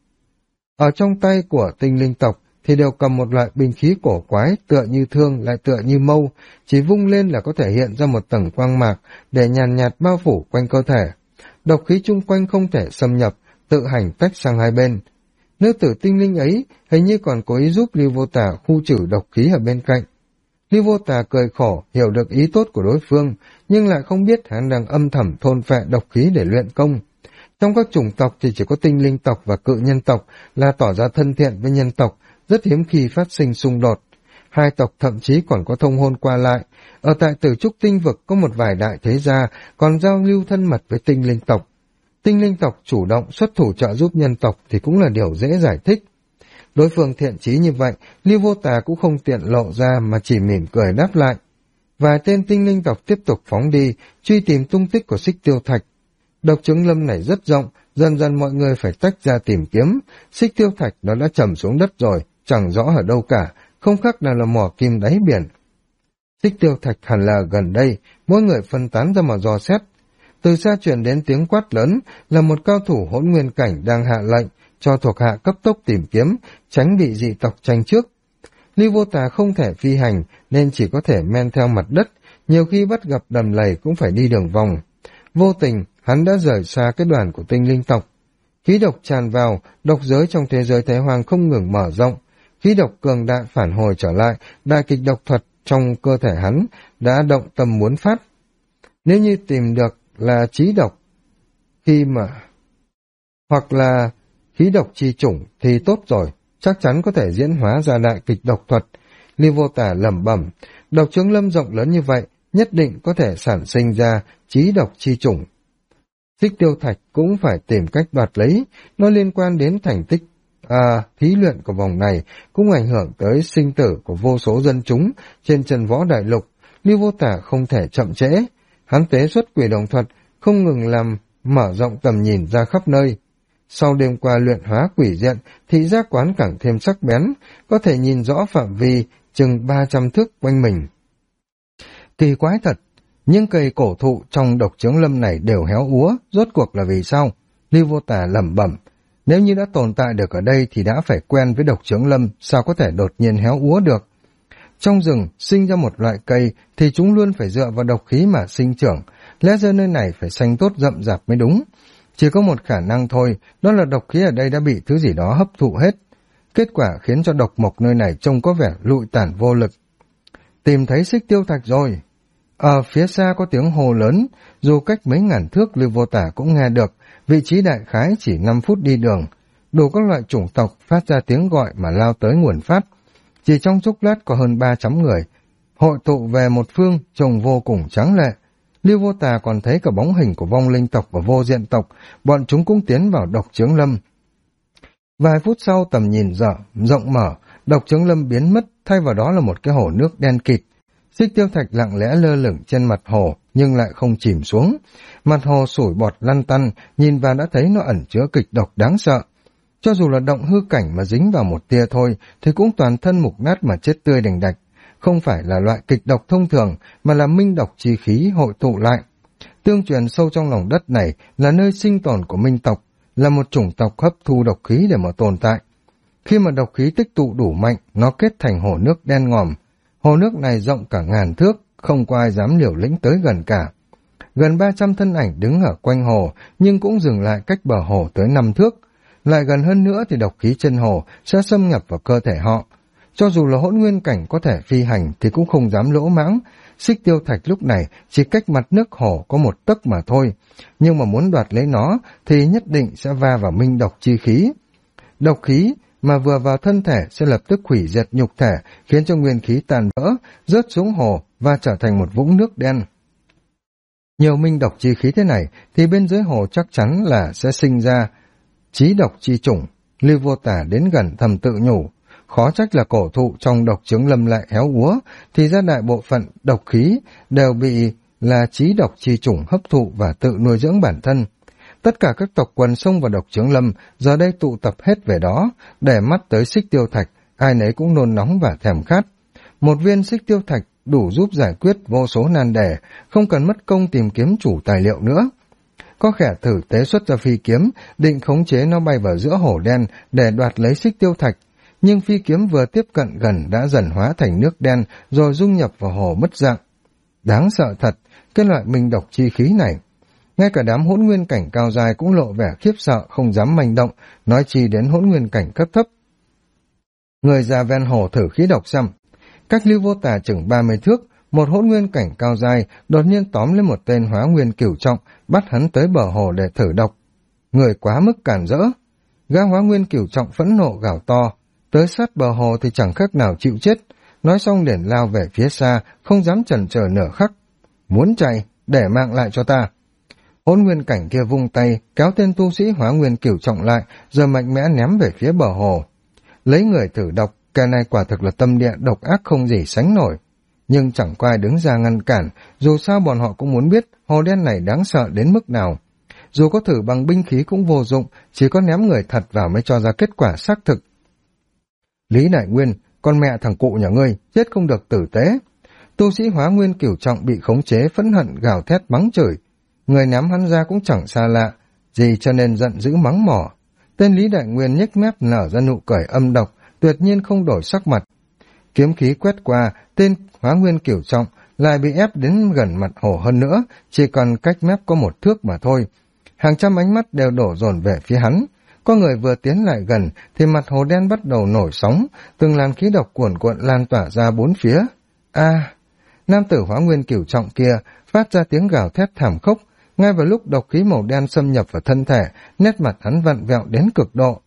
Ở trong tay của tinh linh tộc thì đều cầm một loại binh khí cổ quái, tựa như thương lại tựa như mâu, chỉ vung lên là có thể hiện ra một tầng quang mạc để nhàn nhạt bao phủ quanh cơ thể. Độc khí chung quanh không thể xâm nhập, tự hành tách sang hai bên. Nữ tử tinh linh ấy hình như còn cố ý giúp Lưu Vô Tà khu trừ độc khí ở bên cạnh. Lưu Vô Tà cười khổ, hiểu được ý tốt của đối phương, nhưng lại không biết hắn đang âm thầm thôn phệ độc khí để luyện công. Trong các chủng tộc thì chỉ có tinh linh tộc và cự nhân tộc là tỏ ra thân thiện với nhân tộc, rất hiếm khi phát sinh xung đột. Hai tộc thậm chí còn có thông hôn qua lại. Ở tại Tử Trúc Tinh Vực có một vài đại thế gia còn giao lưu thân mật với tinh linh tộc. Tinh linh tộc chủ động xuất thủ trợ giúp nhân tộc thì cũng là điều dễ giải thích. Đối phương thiện chí như vậy, Lưu Vô Tà cũng không tiện lộ ra mà chỉ mỉm cười đáp lại. Vài tên tinh linh tộc tiếp tục phóng đi, truy tìm tung tích của Xích Tiêu Thạch. Độc chướng lâm này rất rộng, dần dần mọi người phải tách ra tìm kiếm. Xích Tiêu Thạch nó đã trầm xuống đất rồi, chẳng rõ ở đâu cả, không khác nào là mỏ kim đáy biển. Xích Tiêu Thạch hẳn là gần đây, mỗi người phân tán ra mà dò xét. Từ xa truyền đến tiếng quát lớn, là một cao thủ hỗn nguyên cảnh đang hạ lệnh cho thuộc hạ cấp tốc tìm kiếm, tránh bị dị tộc tranh trước. Lưu Vô Tà không thể phi hành nên chỉ có thể men theo mặt đất, nhiều khi bắt gặp đầm lầy cũng phải đi đường vòng. Vô tình, hắn đã rời xa cái đoàn của tinh linh tộc. Khí độc tràn vào, độc giới trong thế giới Thái Hoàng không ngừng mở rộng. Khí độc cường đại phản hồi trở lại, đại kịch độc thuật trong cơ thể hắn đã động tâm muốn phát. Nếu như tìm được là chí độc, hoặc là khí độc chi chủng thì tốt rồi, chắc chắn có thể diễn hóa ra đại kịch độc thuật. Ly Vô Tả lẩm bẩm, độc chướng lâm rộng lớn như vậy, nhất định có thể sản sinh ra chí độc chi chủng. Xích Tiêu Thạch cũng phải tìm cách đoạt lấy, nó liên quan đến thành tích thí luyện của vòng này, cũng ảnh hưởng tới sinh tử của vô số dân chúng trên chân võ đại lục. Ly Vô Tả không thể chậm trễ, hắn tế xuất quỷ đồng thuật, không ngừng làm mở rộng tầm nhìn ra khắp nơi. Sau đêm qua luyện hóa quỷ diện, thị giác quán càng thêm sắc bén, có thể nhìn rõ phạm vi chừng 300 thước quanh mình. Kỳ quái thật, những cây cổ thụ trong độc chướng lâm này đều héo úa, rốt cuộc là vì sao? Ly Vô Tả lẩm bẩm, nếu như đã tồn tại được ở đây thì đã phải quen với độc chướng lâm, sao có thể đột nhiên héo úa được? Trong rừng sinh ra một loại cây thì chúng luôn phải dựa vào độc khí mà sinh trưởng, lẽ ra nơi này phải xanh tốt rậm rạp mới đúng. Chỉ có một khả năng thôi, đó là độc khí ở đây đã bị thứ gì đó hấp thụ hết. Kết quả khiến cho độc mộc nơi này trông có vẻ lụi tàn vô lực. Tìm thấy Xích Tiêu Thạch rồi. Ở phía xa có tiếng hô lớn, dù cách mấy ngàn thước Lưu Vô Tả cũng nghe được, vị trí đại khái chỉ 5 phút đi đường. Đủ các loại chủng tộc phát ra tiếng gọi mà lao tới nguồn phát. Chỉ trong chốc lát có hơn 300 người, hội tụ về một phương trông vô cùng tráng lệ. Lưu Vô Tà còn thấy cả bóng hình của vong linh tộc và vô diện tộc, bọn chúng cũng tiến vào độc chướng lâm. Vài phút sau tầm nhìn rộng mở, độc chướng lâm biến mất, thay vào đó là một cái hồ nước đen kịt. Xích Tiêu Thạch lặng lẽ lơ lửng trên mặt hồ, nhưng lại không chìm xuống. Mặt hồ sủi bọt lăn tăn, nhìn vào đã thấy nó ẩn chứa kịch độc đáng sợ. Cho dù là động hư cảnh mà dính vào một tia thôi, thì cũng toàn thân mục nát mà chết tươi đành đạch. Không phải là loại kịch độc thông thường, mà là minh độc chi khí hội tụ lại. Tương truyền sâu trong lòng đất này là nơi sinh tồn của minh tộc, là một chủng tộc hấp thu độc khí để mà tồn tại. Khi mà độc khí tích tụ đủ mạnh, nó kết thành hồ nước đen ngòm. Hồ nước này rộng cả ngàn thước, không có ai dám liều lĩnh tới gần cả. Gần 300 thân ảnh đứng ở quanh hồ, nhưng cũng dừng lại cách bờ hồ tới 5 thước. Lại gần hơn nữa thì độc khí trên hồ sẽ xâm nhập vào cơ thể họ. Cho dù là hỗn nguyên cảnh có thể phi hành thì cũng không dám lỗ mãng. Xích Tiêu Thạch lúc này chỉ cách mặt nước hồ có 1 tấc mà thôi. Nhưng mà muốn đoạt lấy nó thì nhất định sẽ va vào minh độc chi khí. Độc khí mà vừa vào thân thể sẽ lập tức hủy diệt nhục thể, khiến cho nguyên khí tàn vỡ, rớt xuống hồ và trở thành một vũng nước đen. Nhiều minh độc chi khí thế này thì bên dưới hồ chắc chắn là sẽ sinh ra chí độc chi chủng. Lưu Vô Tả đến gần thầm tự nhủ, khó trách là cổ thụ trong độc chướng lâm lại héo úa, thì ra đại bộ phận độc khí đều bị là chí độc chi chủng hấp thụ và tự nuôi dưỡng bản thân. Tất cả các tộc quần xông vào độc chướng lâm giờ đây tụ tập hết về đó, để mắt tới Xích Tiêu Thạch, ai nấy cũng nôn nóng và thèm khát. Một viên Xích Tiêu Thạch đủ giúp giải quyết vô số nan đề, không cần mất công tìm kiếm chủ tài liệu nữa. Có kẻ thử tế xuất ra phi kiếm, định khống chế nó bay vào giữa hồ đen để đoạt lấy Xích Tiêu Thạch, nhưng phi kiếm vừa tiếp cận gần đã dần hóa thành nước đen rồi dung nhập vào hồ mất dạng. Đáng sợ thật, cái loại minh độc chi khí này. Ngay cả đám hỗn nguyên cảnh cao dài cũng lộ vẻ khiếp sợ, không dám manh động, nói chi đến hỗn nguyên cảnh cấp thấp. Người ra ven hồ thử khí độc xem. Cách Lưu Vô Tà chừng 30 thước, một hỗn nguyên cảnh cao dài đột nhiên tóm lấy một tên hóa nguyên cửu trọng, bắt hắn tới bờ hồ để thử độc. Người quá mức cản rỡ. Gã hóa nguyên cửu trọng phẫn nộ gào to, tới sát bờ hồ thì chẳng khác nào chịu chết. Nói xong liền lao về phía xa, không dám chần chờ nửa khắc. Muốn chạy, để mạng lại cho ta. Hỗn nguyên cảnh kia vung tay, kéo tên tu sĩ hóa nguyên cửu trọng lại, rồi mạnh mẽ ném về phía bờ hồ. Lấy người thử độc, kẻ này quả thực là tâm địa độc ác không gì sánh nổi. Nhưng chẳng có ai đứng ra ngăn cản, dù sao bọn họ cũng muốn biết hồ đen này đáng sợ đến mức nào. Dù có thử bằng binh khí cũng vô dụng, chỉ có ném người thật vào mới cho ra kết quả xác thực. Lý Đại Nguyên, con mẹ thằng cụ nhà ngươi, chết không được tử tế. Tu sĩ hóa nguyên cửu trọng bị khống chế phẫn hận gào thét mắng chửi. Người ném hắn ra cũng chẳng xa lạ, gì cho nên giận dữ mắng mỏ. Tên Lý Đại Nguyên nhếch mép nở ra nụ cười âm độc, tuyệt nhiên không đổi sắc mặt. Kiếm khí quét qua, tên hóa nguyên cửu trọng lại bị ép đến gần mặt hồ hơn nữa, chỉ còn cách mép có 1 thước mà thôi. Hàng trăm ánh mắt đều đổ dồn về phía hắn. Có người vừa tiến lại gần thì mặt hồ đen bắt đầu nổi sóng, từng làn khí độc cuồn cuộn lan tỏa ra 4 phía. Nam tử hóa nguyên cửu trọng kia phát ra tiếng gào thét thảm khốc. Ngay vào lúc độc khí màu đen xâm nhập vào thân thể, nét mặt hắn vặn vẹo đến cực độ.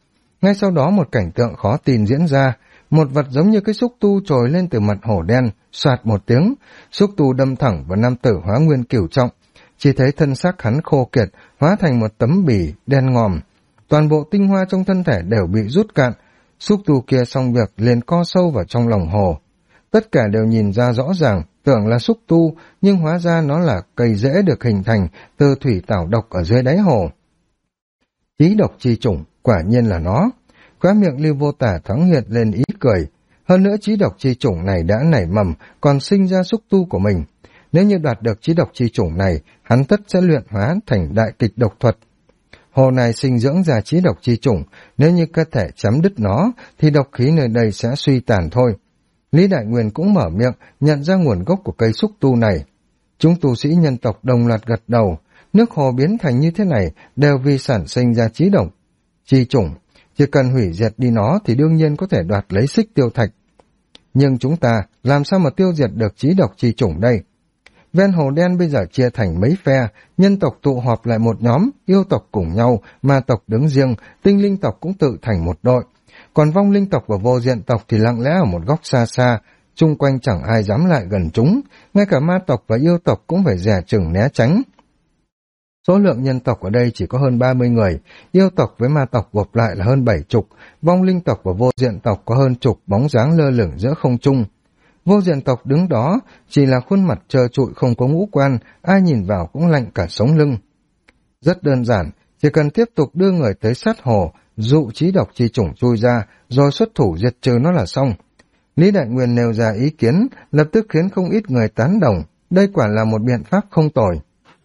Ngay sau đó một cảnh tượng khó tin diễn ra, một vật giống như cái xúc tu trồi lên từ mặt hổ đen, soạt một tiếng, xúc tu đâm thẳng vào nam tử Hóa Nguyên Cửu Trọng. Chỉ thấy thân xác hắn khô kiệt, hóa thành một tấm bì đen ngòm. Toàn bộ tinh hoa trong thân thể đều bị rút cạn, xúc tu kia xong việc liền co sâu vào trong lòng hồ. Tất cả đều nhìn ra rõ ràng, tưởng là xúc tu, nhưng hóa ra nó là cây rễ được hình thành từ thủy tảo độc ở dưới đáy hồ. Chí độc chi chủng, quả nhiên là nó. Khóe miệng Lưu Vô Tả thoáng hiện lên ý cười. Hơn nữa chí độc chi chủng này đã nảy mầm, còn sinh ra xúc tu của mình. Nếu như đoạt được chí độc chi chủng này, hắn tất sẽ luyện hóa thành đại kịch độc thuật. Hồ này sinh dưỡng ra chí độc chi chủng, nếu như cơ thể chấm đứt nó, thì độc khí nơi đây sẽ suy tàn thôi. Lý Đại Nguyên cũng mở miệng, nhận ra nguồn gốc của cây xúc tu này. Chúng tu sĩ nhân tộc đồng loạt gật đầu, nước hồ biến thành như thế này đều vì sản sinh ra chí độc chi chủng. Chỉ cần hủy diệt đi nó thì đương nhiên có thể đoạt lấy Xích Tiêu Thạch. Nhưng chúng ta làm sao mà tiêu diệt được chí độc chi chủng đây? Ven hồ đen bây giờ chia thành mấy phe, nhân tộc tụ họp lại một nhóm, yêu tộc cùng nhau, ma tộc đứng riêng, tinh linh tộc cũng tự thành một đội. Còn vong linh tộc và vô diện tộc thì lặng lẽ ở một góc xa xa, chung quanh chẳng ai dám lại gần chúng, ngay cả ma tộc và yêu tộc cũng phải dè chừng né tránh. Số lượng nhân tộc ở đây chỉ có hơn 30 người, yêu tộc với ma tộc gộp lại là hơn 70, vong linh tộc và vô diện tộc có hơn chục bóng dáng lơ lửng giữa không trung. Vô diện tộc đứng đó, chỉ là khuôn mặt trơ trụi không có ngũ quan, ai nhìn vào cũng lạnh cả sống lưng. Rất đơn giản, chỉ cần tiếp tục đưa người tới sát hồ, dụ chí độc chi chủng chui ra, rồi xuất thủ diệt trừ nó là xong. Lý Đại Nguyên nêu ra ý kiến, lập tức khiến không ít người tán đồng, đây quả là một biện pháp không tồi.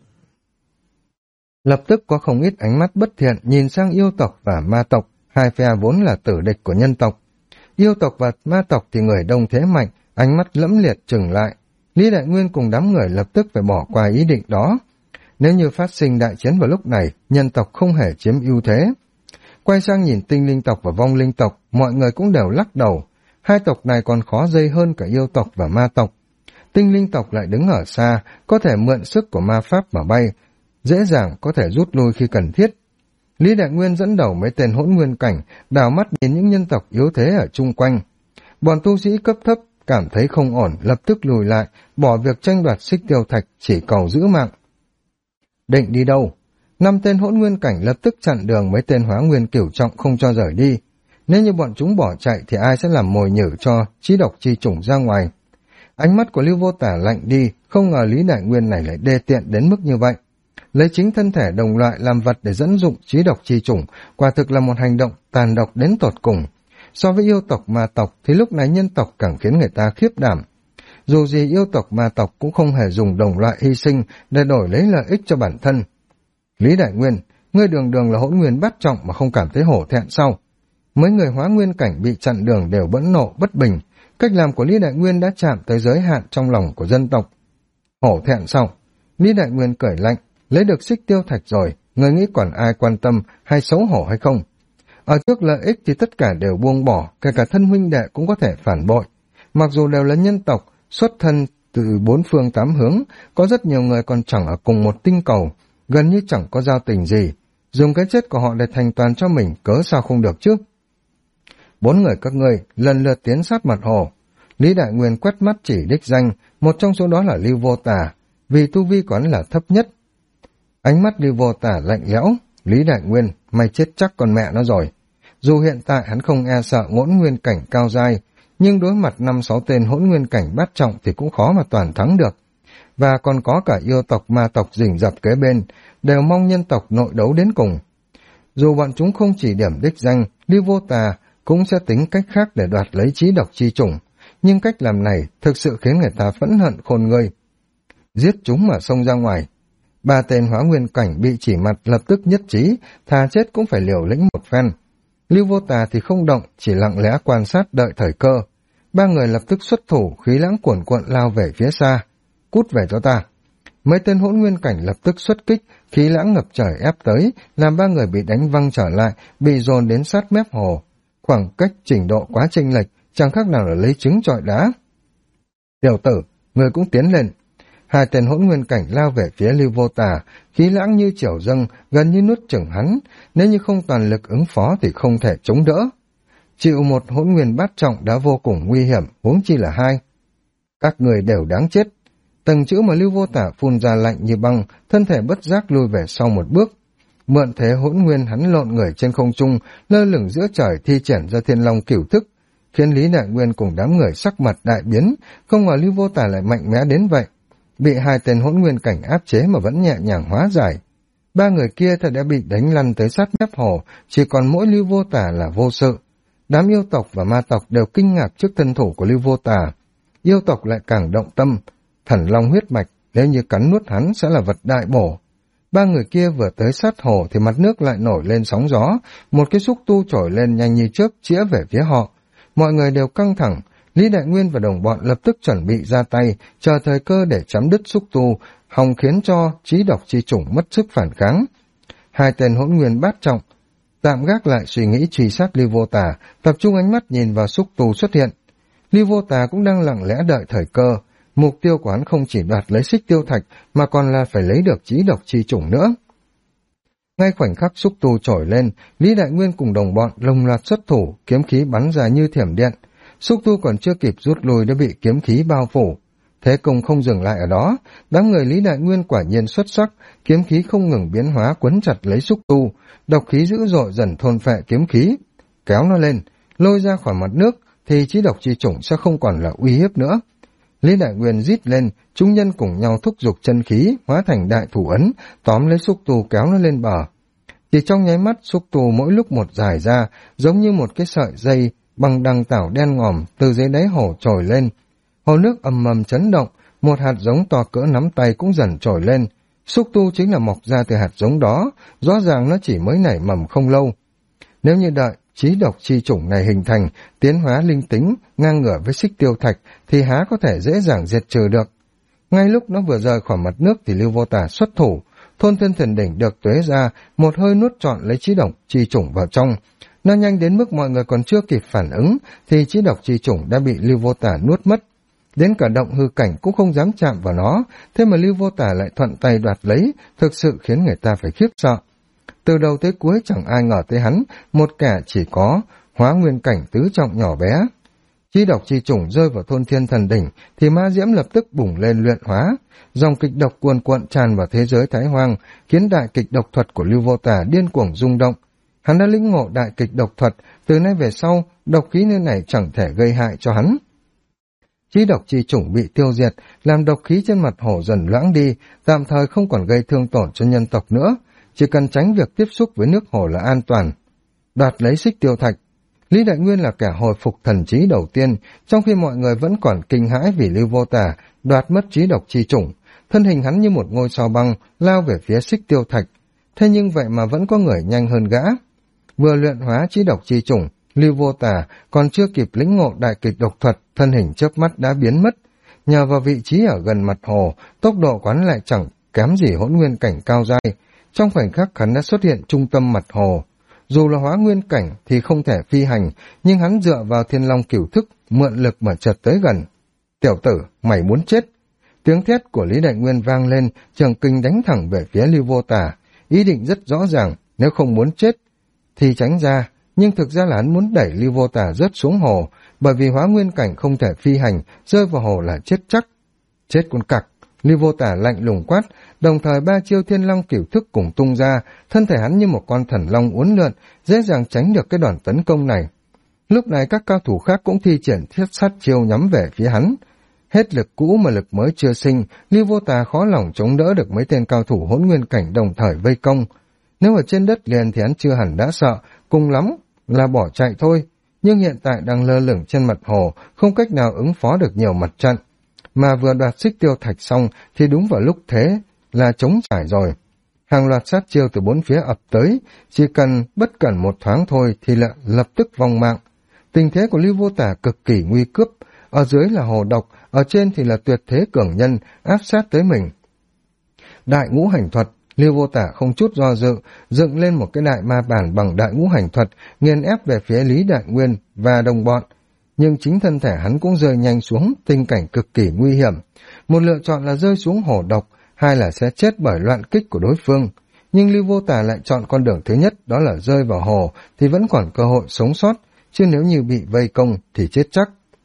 Lập tức có không ít ánh mắt bất thiện nhìn sang yêu tộc và ma tộc, hai phe vốn là tử địch của nhân tộc. Yêu tộc và ma tộc thì người đông thế mạnh, ánh mắt lẫm liệt trừng lại. Lý Đại Nguyên cùng đám người lập tức phải bỏ qua ý định đó. Nếu như phát sinh đại chiến vào lúc này, nhân tộc không hề chiếm ưu thế. Quay sang nhìn tinh linh tộc và vong linh tộc, mọi người cũng đều lắc đầu. Hai tộc này còn khó dây hơn cả yêu tộc và ma tộc. Tinh linh tộc lại đứng ở xa, có thể mượn sức của ma pháp mà bay, dễ dàng có thể rút lui khi cần thiết. Lý Đại Nguyên dẫn đầu mấy tên hỗn nguyên cảnh, đảo mắt nhìn những nhân tộc yếu thế ở chung quanh. Bọn tu sĩ cấp thấp cảm thấy không ổn, lập tức lùi lại, bỏ việc tranh đoạt Xích Tiêu Thạch, chỉ cầu giữ mạng. Định đi đâu? 5 tên hỗn nguyên cảnh lập tức chặn đường mấy tên Hóa Nguyên Cửu Trọng không cho rời đi. Nếu như bọn chúng bỏ chạy thì ai sẽ làm mồi nhử cho chí độc chi chủng ra ngoài? Ánh mắt của Lưu Vô Tả lạnh đi, không ngờ Lý Đại Nguyên này lại đê tiện đến mức như vậy. Lấy chính thân thể đồng loại làm vật để dẫn dụng chí độc chi chủng, quả thực là một hành động tàn độc đến tột cùng. So với yêu tộc ma tộc thì lúc này nhân tộc càng khiến người ta khiếp đảm. Dù gì yêu tộc ma tộc cũng không hề dùng đồng loại hy sinh để đổi lấy lợi ích cho bản thân. Lý Đại Nguyên, ngươi đường đường là hỗn nguyên bát trọng mà không cảm thấy hổ thẹn sao? Mấy người Hóa Nguyên cảnh bị chặn đường đều bẫn nộ bất bình. Cách làm của Lý Đại Nguyên đã chạm tới giới hạn trong lòng của dân tộc. Hổ thẹn sao? Lý Đại Nguyên cười lạnh, lấy được Xích Tiêu Thạch rồi, người nghĩ còn ai quan tâm hay xấu hổ hay không? Ở trước lợi ích thì tất cả đều buông bỏ, kể cả thân huynh đệ cũng có thể phản bội. Mặc dù đều là nhân tộc, xuất thân từ 4 phương 8 hướng, có rất nhiều người còn chẳng ở cùng một tinh cầu, gần như chẳng có giao tình gì. Dùng cái chết của họ để thành toàn cho mình, cớ sao không được chứ? 4 người các ngươi lần lượt tiến sát mặt hồ. Lý Đại Nguyên quét mắt chỉ đích danh, một trong số đó là Lưu Vô Tả, vì tu vi của hắn là thấp nhất. Ánh mắt Lưu Vô Tả lạnh lẽo, Lý Đại Nguyên, mày chết chắc con mẹ nó rồi. Dù hiện tại hắn không e sợ hỗn nguyên cảnh cao dai, nhưng đối mặt 5-6 tên hỗn nguyên cảnh bát trọng thì cũng khó mà toàn thắng được. Và còn có cả yêu tộc ma tộc rình rập kế bên, đều mong nhân tộc nội đấu đến cùng. Dù bọn chúng không chỉ điểm đích danh, Lưu Vô Tà cũng sẽ tính cách khác để đoạt lấy chí độc chi chủng, nhưng cách làm này thực sự khiến người ta phẫn hận khôn nguôi. Giết chúng mà xông ra ngoài. 3 tên Hóa Nguyên cảnh bị chỉ mặt lập tức nhất trí, thà chết cũng phải liều lĩnh một phen. Lưu Vô Tà thì không động, chỉ lặng lẽ quan sát đợi thời cơ. 3 người lập tức xuất thủ, khí lãng cuồn cuộn lao về phía xa. Cút về cho ta. Mấy tên hỗn nguyên cảnh lập tức xuất kích, khí lãng ngập trời ép tới, làm 3 người bị đánh văng trở lại, bị dồn đến sát mép hồ. Khoảng cách trình độ quá chênh lệch, chẳng khác nào là lấy trứng chọi đá. Tiểu tử, người cũng tiến lên. Hai tên hỗn nguyên cảnh lao về phía Lưu Vô Tà, khí lãng như triều dâng, gần như nuốt chửng hắn, nếu như không toàn lực ứng phó thì không thể chống đỡ. Chịu một hỗn nguyên bát trọng đã vô cùng nguy hiểm, huống chi là hai. Các người đều đáng chết. Từng chữ mà Lưu Vô Tà phun ra lạnh như băng, thân thể bất giác lùi về sau một bước. Mượn thế hỗn nguyên, hắn lộn người trên không trung, lơ lửng giữa trời, thi triển ra Thiên Long cửu thức, khiến Lý Đại Nguyên cùng đám người sắc mặt đại biến, không ngờ Lưu Vô Tà lại mạnh mẽ đến vậy. Bị hai tên hỗn nguyên cảnh áp chế mà vẫn nhẹ nhàng hóa giải. Ba người kia thật đã bị đánh lăn tới sát mép hồ, chỉ còn mỗi Lưu Vô Tà là vô sự. Đám yêu tộc và ma tộc đều kinh ngạc trước thân thủ của Lưu Vô Tà. Yêu tộc lại càng động tâm, thần long huyết mạch, nếu như cắn nuốt hắn sẽ là vật đại bổ. Ba người kia vừa tới sát hồ thì mặt nước lại nổi lên sóng gió, một cái xúc tu trồi lên nhanh như chớp chĩa về phía họ. Mọi người đều căng thẳng, Lý Đại Nguyên và đồng bọn lập tức chuẩn bị ra tay, chờ thời cơ để chấm đứt xúc tu, hòng khiến cho trí độc chi chủng mất sức phản kháng. Hai tên hỗn nguyên bát trọng tạm gác lại suy nghĩ truy sát Lưu Vô Tà, tập trung ánh mắt nhìn vào xúc tu xuất hiện. Lưu Vô Tà cũng đang lặng lẽ đợi thời cơ. Mục tiêu của hắn không chỉ đoạt lấy xích tiêu thạch mà còn là phải lấy được trí độc chi chủng nữa. Ngay khoảnh khắc xúc tu trồi lên, Lý Đại Nguyên cùng đồng bọn lồng loạt xuất thủ, kiếm khí bắn ra như thiểm điện. Xúc tu còn chưa kịp rút lui đã bị kiếm khí bao phủ. Thế công không dừng lại ở đó, đám người Lý Đại Nguyên quả nhiên xuất sắc, kiếm khí không ngừng biến hóa quấn chặt lấy xúc tu, độc khí dữ dội dần thôn phệ kiếm khí. Kéo nó lên, lôi ra khỏi mặt nước thì trí độc chi chủng sẽ không còn là uy hiếp nữa. Lý Đại Nguyên rít lên, chúng nhân cùng nhau thúc giục chân khí, hóa thành đại thủ ấn, tóm lấy xúc tu kéo nó lên bờ. Chỉ trong nháy mắt, xúc tu mỗi lúc một dài ra, giống như một cái sợi dây bằng đằng tảo đen ngòm từ dưới đáy hồ trồi lên. Hồ nước ầm ầm chấn động, một hạt giống to cỡ nắm tay cũng dần trồi lên. Xúc tu chính là mọc ra từ hạt giống đó, rõ ràng nó chỉ mới nảy mầm không lâu. Nếu như đợi trí độc chi chủng này hình thành, tiến hóa linh tính, ngang ngửa với xích tiêu thạch, thì há có thể dễ dàng diệt trừ được. Ngay lúc nó vừa rời khỏi mặt nước thì Lưu Vô Tà xuất thủ, thôn thiên thần đỉnh được tuế ra, một hơi nuốt trọn lấy trí độc chi chủng vào trong. Nó nhanh đến mức mọi người còn chưa kịp phản ứng, thì trí độc chi chủng đã bị Lưu Vô Tà nuốt mất. Đến cả động hư cảnh cũng không dám chạm vào nó, thế mà Lưu Vô Tà lại thuận tay đoạt lấy, thực sự khiến người ta phải khiếp sợ. Từ đầu tới cuối chẳng ai ngờ tới hắn, một kẻ chỉ có hóa nguyên cảnh tứ trọng nhỏ bé. Chi độc chi chủng rơi vào thôn thiên thần đỉnh thì ma diễm lập tức bùng lên luyện hóa, dòng kịch độc cuồn cuộn tràn vào thế giới Thái Hoang, khiến đại kịch độc thuật của Lưu Vô Tà điên cuồng rung động. Hắn đã lĩnh ngộ đại kịch độc thuật, từ nay về sau độc khí nơi này chẳng thể gây hại cho hắn. Chi độc chi chủng bị tiêu diệt, làm độc khí trên mặt hồ dần loãng đi, tạm thời không còn gây thương tổn cho nhân tộc nữa, chỉ cần tránh việc tiếp xúc với nước hồ là an toàn. Đoạt lấy xích tiêu thạch. Lý Đại Nguyên là kẻ hồi phục thần trí đầu tiên, trong khi mọi người vẫn còn kinh hãi vì Lưu Vô Tà đoạt mất trí độc chi chủng. Thân hình hắn như một ngôi sao băng lao về phía xích tiêu thạch, thế nhưng vậy mà vẫn có người nhanh hơn gã. Vừa luyện hóa trí độc chi chủng, Lưu Vô Tà còn chưa kịp lĩnh ngộ đại kịch độc thuật, thân hình chớp mắt đã biến mất. Nhờ vào vị trí ở gần mặt hồ, tốc độ quán lại chẳng kém gì hỗn nguyên cảnh cao dai. Trong khoảnh khắc hắn đã xuất hiện trung tâm mặt hồ. Dù là hóa nguyên cảnh thì không thể phi hành, nhưng hắn dựa vào Thiên Long cửu thức, mượn lực mà chợt tới gần. Tiểu tử, mày muốn chết. Tiếng thét của Lý Đại Nguyên vang lên, trường kình đánh thẳng về phía Lưu Vô Tà. Ý định rất rõ ràng, nếu không muốn chết thì tránh ra, nhưng thực ra là hắn muốn đẩy Lưu Vô Tà rớt xuống hồ, bởi vì hóa nguyên cảnh không thể phi hành, rơi vào hồ là chết chắc. Chết con cặc. Lưu Vô Tà lạnh lùng quát, đồng thời ba chiêu Thiên Long cửu thức cùng tung ra, thân thể hắn như một con thần long uốn lượn, dễ dàng tránh được cái đòn tấn công này. Lúc này các cao thủ khác cũng thi triển thiết sát chiêu nhắm về phía hắn. Hết lực cũ mà lực mới chưa sinh, Lưu Vô Tà khó lòng chống đỡ được mấy tên cao thủ hỗn nguyên cảnh đồng thời vây công. Nếu ở trên đất liền thì hắn chưa hẳn đã sợ, cùng lắm là bỏ chạy thôi, nhưng hiện tại đang lơ lửng trên mặt hồ, không cách nào ứng phó được nhiều mặt trận. Mà vừa đoạt xích tiêu thạch xong thì đúng vào lúc thế là trống trải rồi. Hàng loạt sát chiêu từ bốn phía ập tới, chỉ cần bất cẩn một thoáng thôi thì lại lập tức vong mạng. Tình thế của Lưu Vô Tà cực kỳ nguy cướp, ở dưới là hồ độc, ở trên thì là tuyệt thế cường nhân áp sát tới mình. Đại ngũ hành thuật, Lưu Vô Tà không chút do dự, dựng lên một cái đại ma bản bằng đại ngũ hành thuật, nghiền ép về phía Lý Đại Nguyên và đồng bọn. nhưng chính thân thể hắn cũng rơi nhanh xuống, tình cảnh cực kỳ nguy hiểm. Một lựa chọn là rơi xuống hồ độc, hai là sẽ chết bởi loạn kích của đối phương. Nhưng Lưu Vô Tà lại chọn con đường thứ nhất, đó là rơi vào hồ thì vẫn còn cơ hội sống sót, chứ nếu như bị vây công thì chết chắc.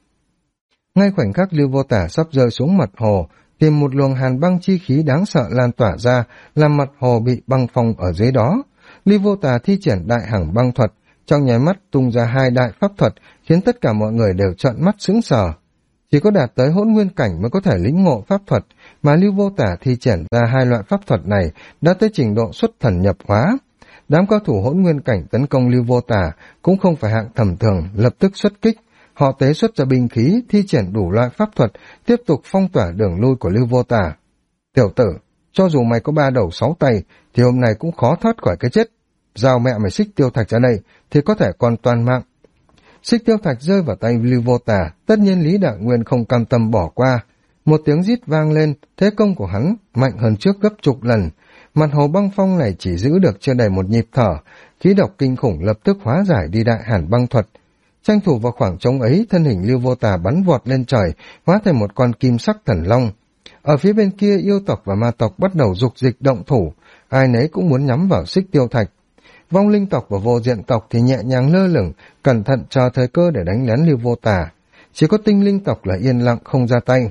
Ngay khoảnh khắc Lưu Vô Tà sắp rơi xuống mặt hồ, thì một luồng hàn băng chi khí đáng sợ lan tỏa ra, làm mặt hồ bị băng phong ở dưới đó. Lưu Vô Tà thi triển đại hằng băng thuật, trong nháy mắt tung ra hai đại pháp thuật, khiến tất cả mọi người đều trợn mắt sững sờ. Chỉ có đạt tới hỗn nguyên cảnh mới có thể lĩnh ngộ pháp thuật, mà Lưu Vô Tà thi triển ra hai loại pháp thuật này đã tới trình độ xuất thần nhập hóa. Đám cao thủ hỗn nguyên cảnh tấn công Lưu Vô Tà cũng không phải hạng tầm thường, lập tức xuất kích. Họ tế xuất ra binh khí, thi triển đủ loại pháp thuật, tiếp tục phong tỏa đường lui của Lưu Vô Tà. Tiểu tử, cho dù mày có 3 đầu 6 tay, thì hôm nay cũng khó thoát khỏi cái chết. Giao mẹ mày xích tiêu thạch ra đây, thì có thể còn toàn mạng. Xích tiêu thạch rơi vào tay Lưu Vô Tà, tất nhiên Lý Đại Nguyên không cam tâm bỏ qua. Một tiếng rít vang lên, thế công của hắn mạnh hơn trước gấp chục lần. Mặt hồ băng phong này chỉ giữ được chưa đầy một nhịp thở, khí độc kinh khủng lập tức hóa giải đi đại hàn băng thuật. Tranh thủ vào khoảng trống ấy, thân hình Lưu Vô Tà bắn vọt lên trời, hóa thành một con kim sắc thần long. Ở phía bên kia, yêu tộc và ma tộc bắt đầu dục dịch động thủ, ai nấy cũng muốn nhắm vào xích tiêu thạch. Vong linh tộc và vô diện tộc thì nhẹ nhàng lơ lửng, cẩn thận chờ thời cơ để đánh lén Lưu Vô Tà. Chỉ có tinh linh tộc là yên lặng không ra tay.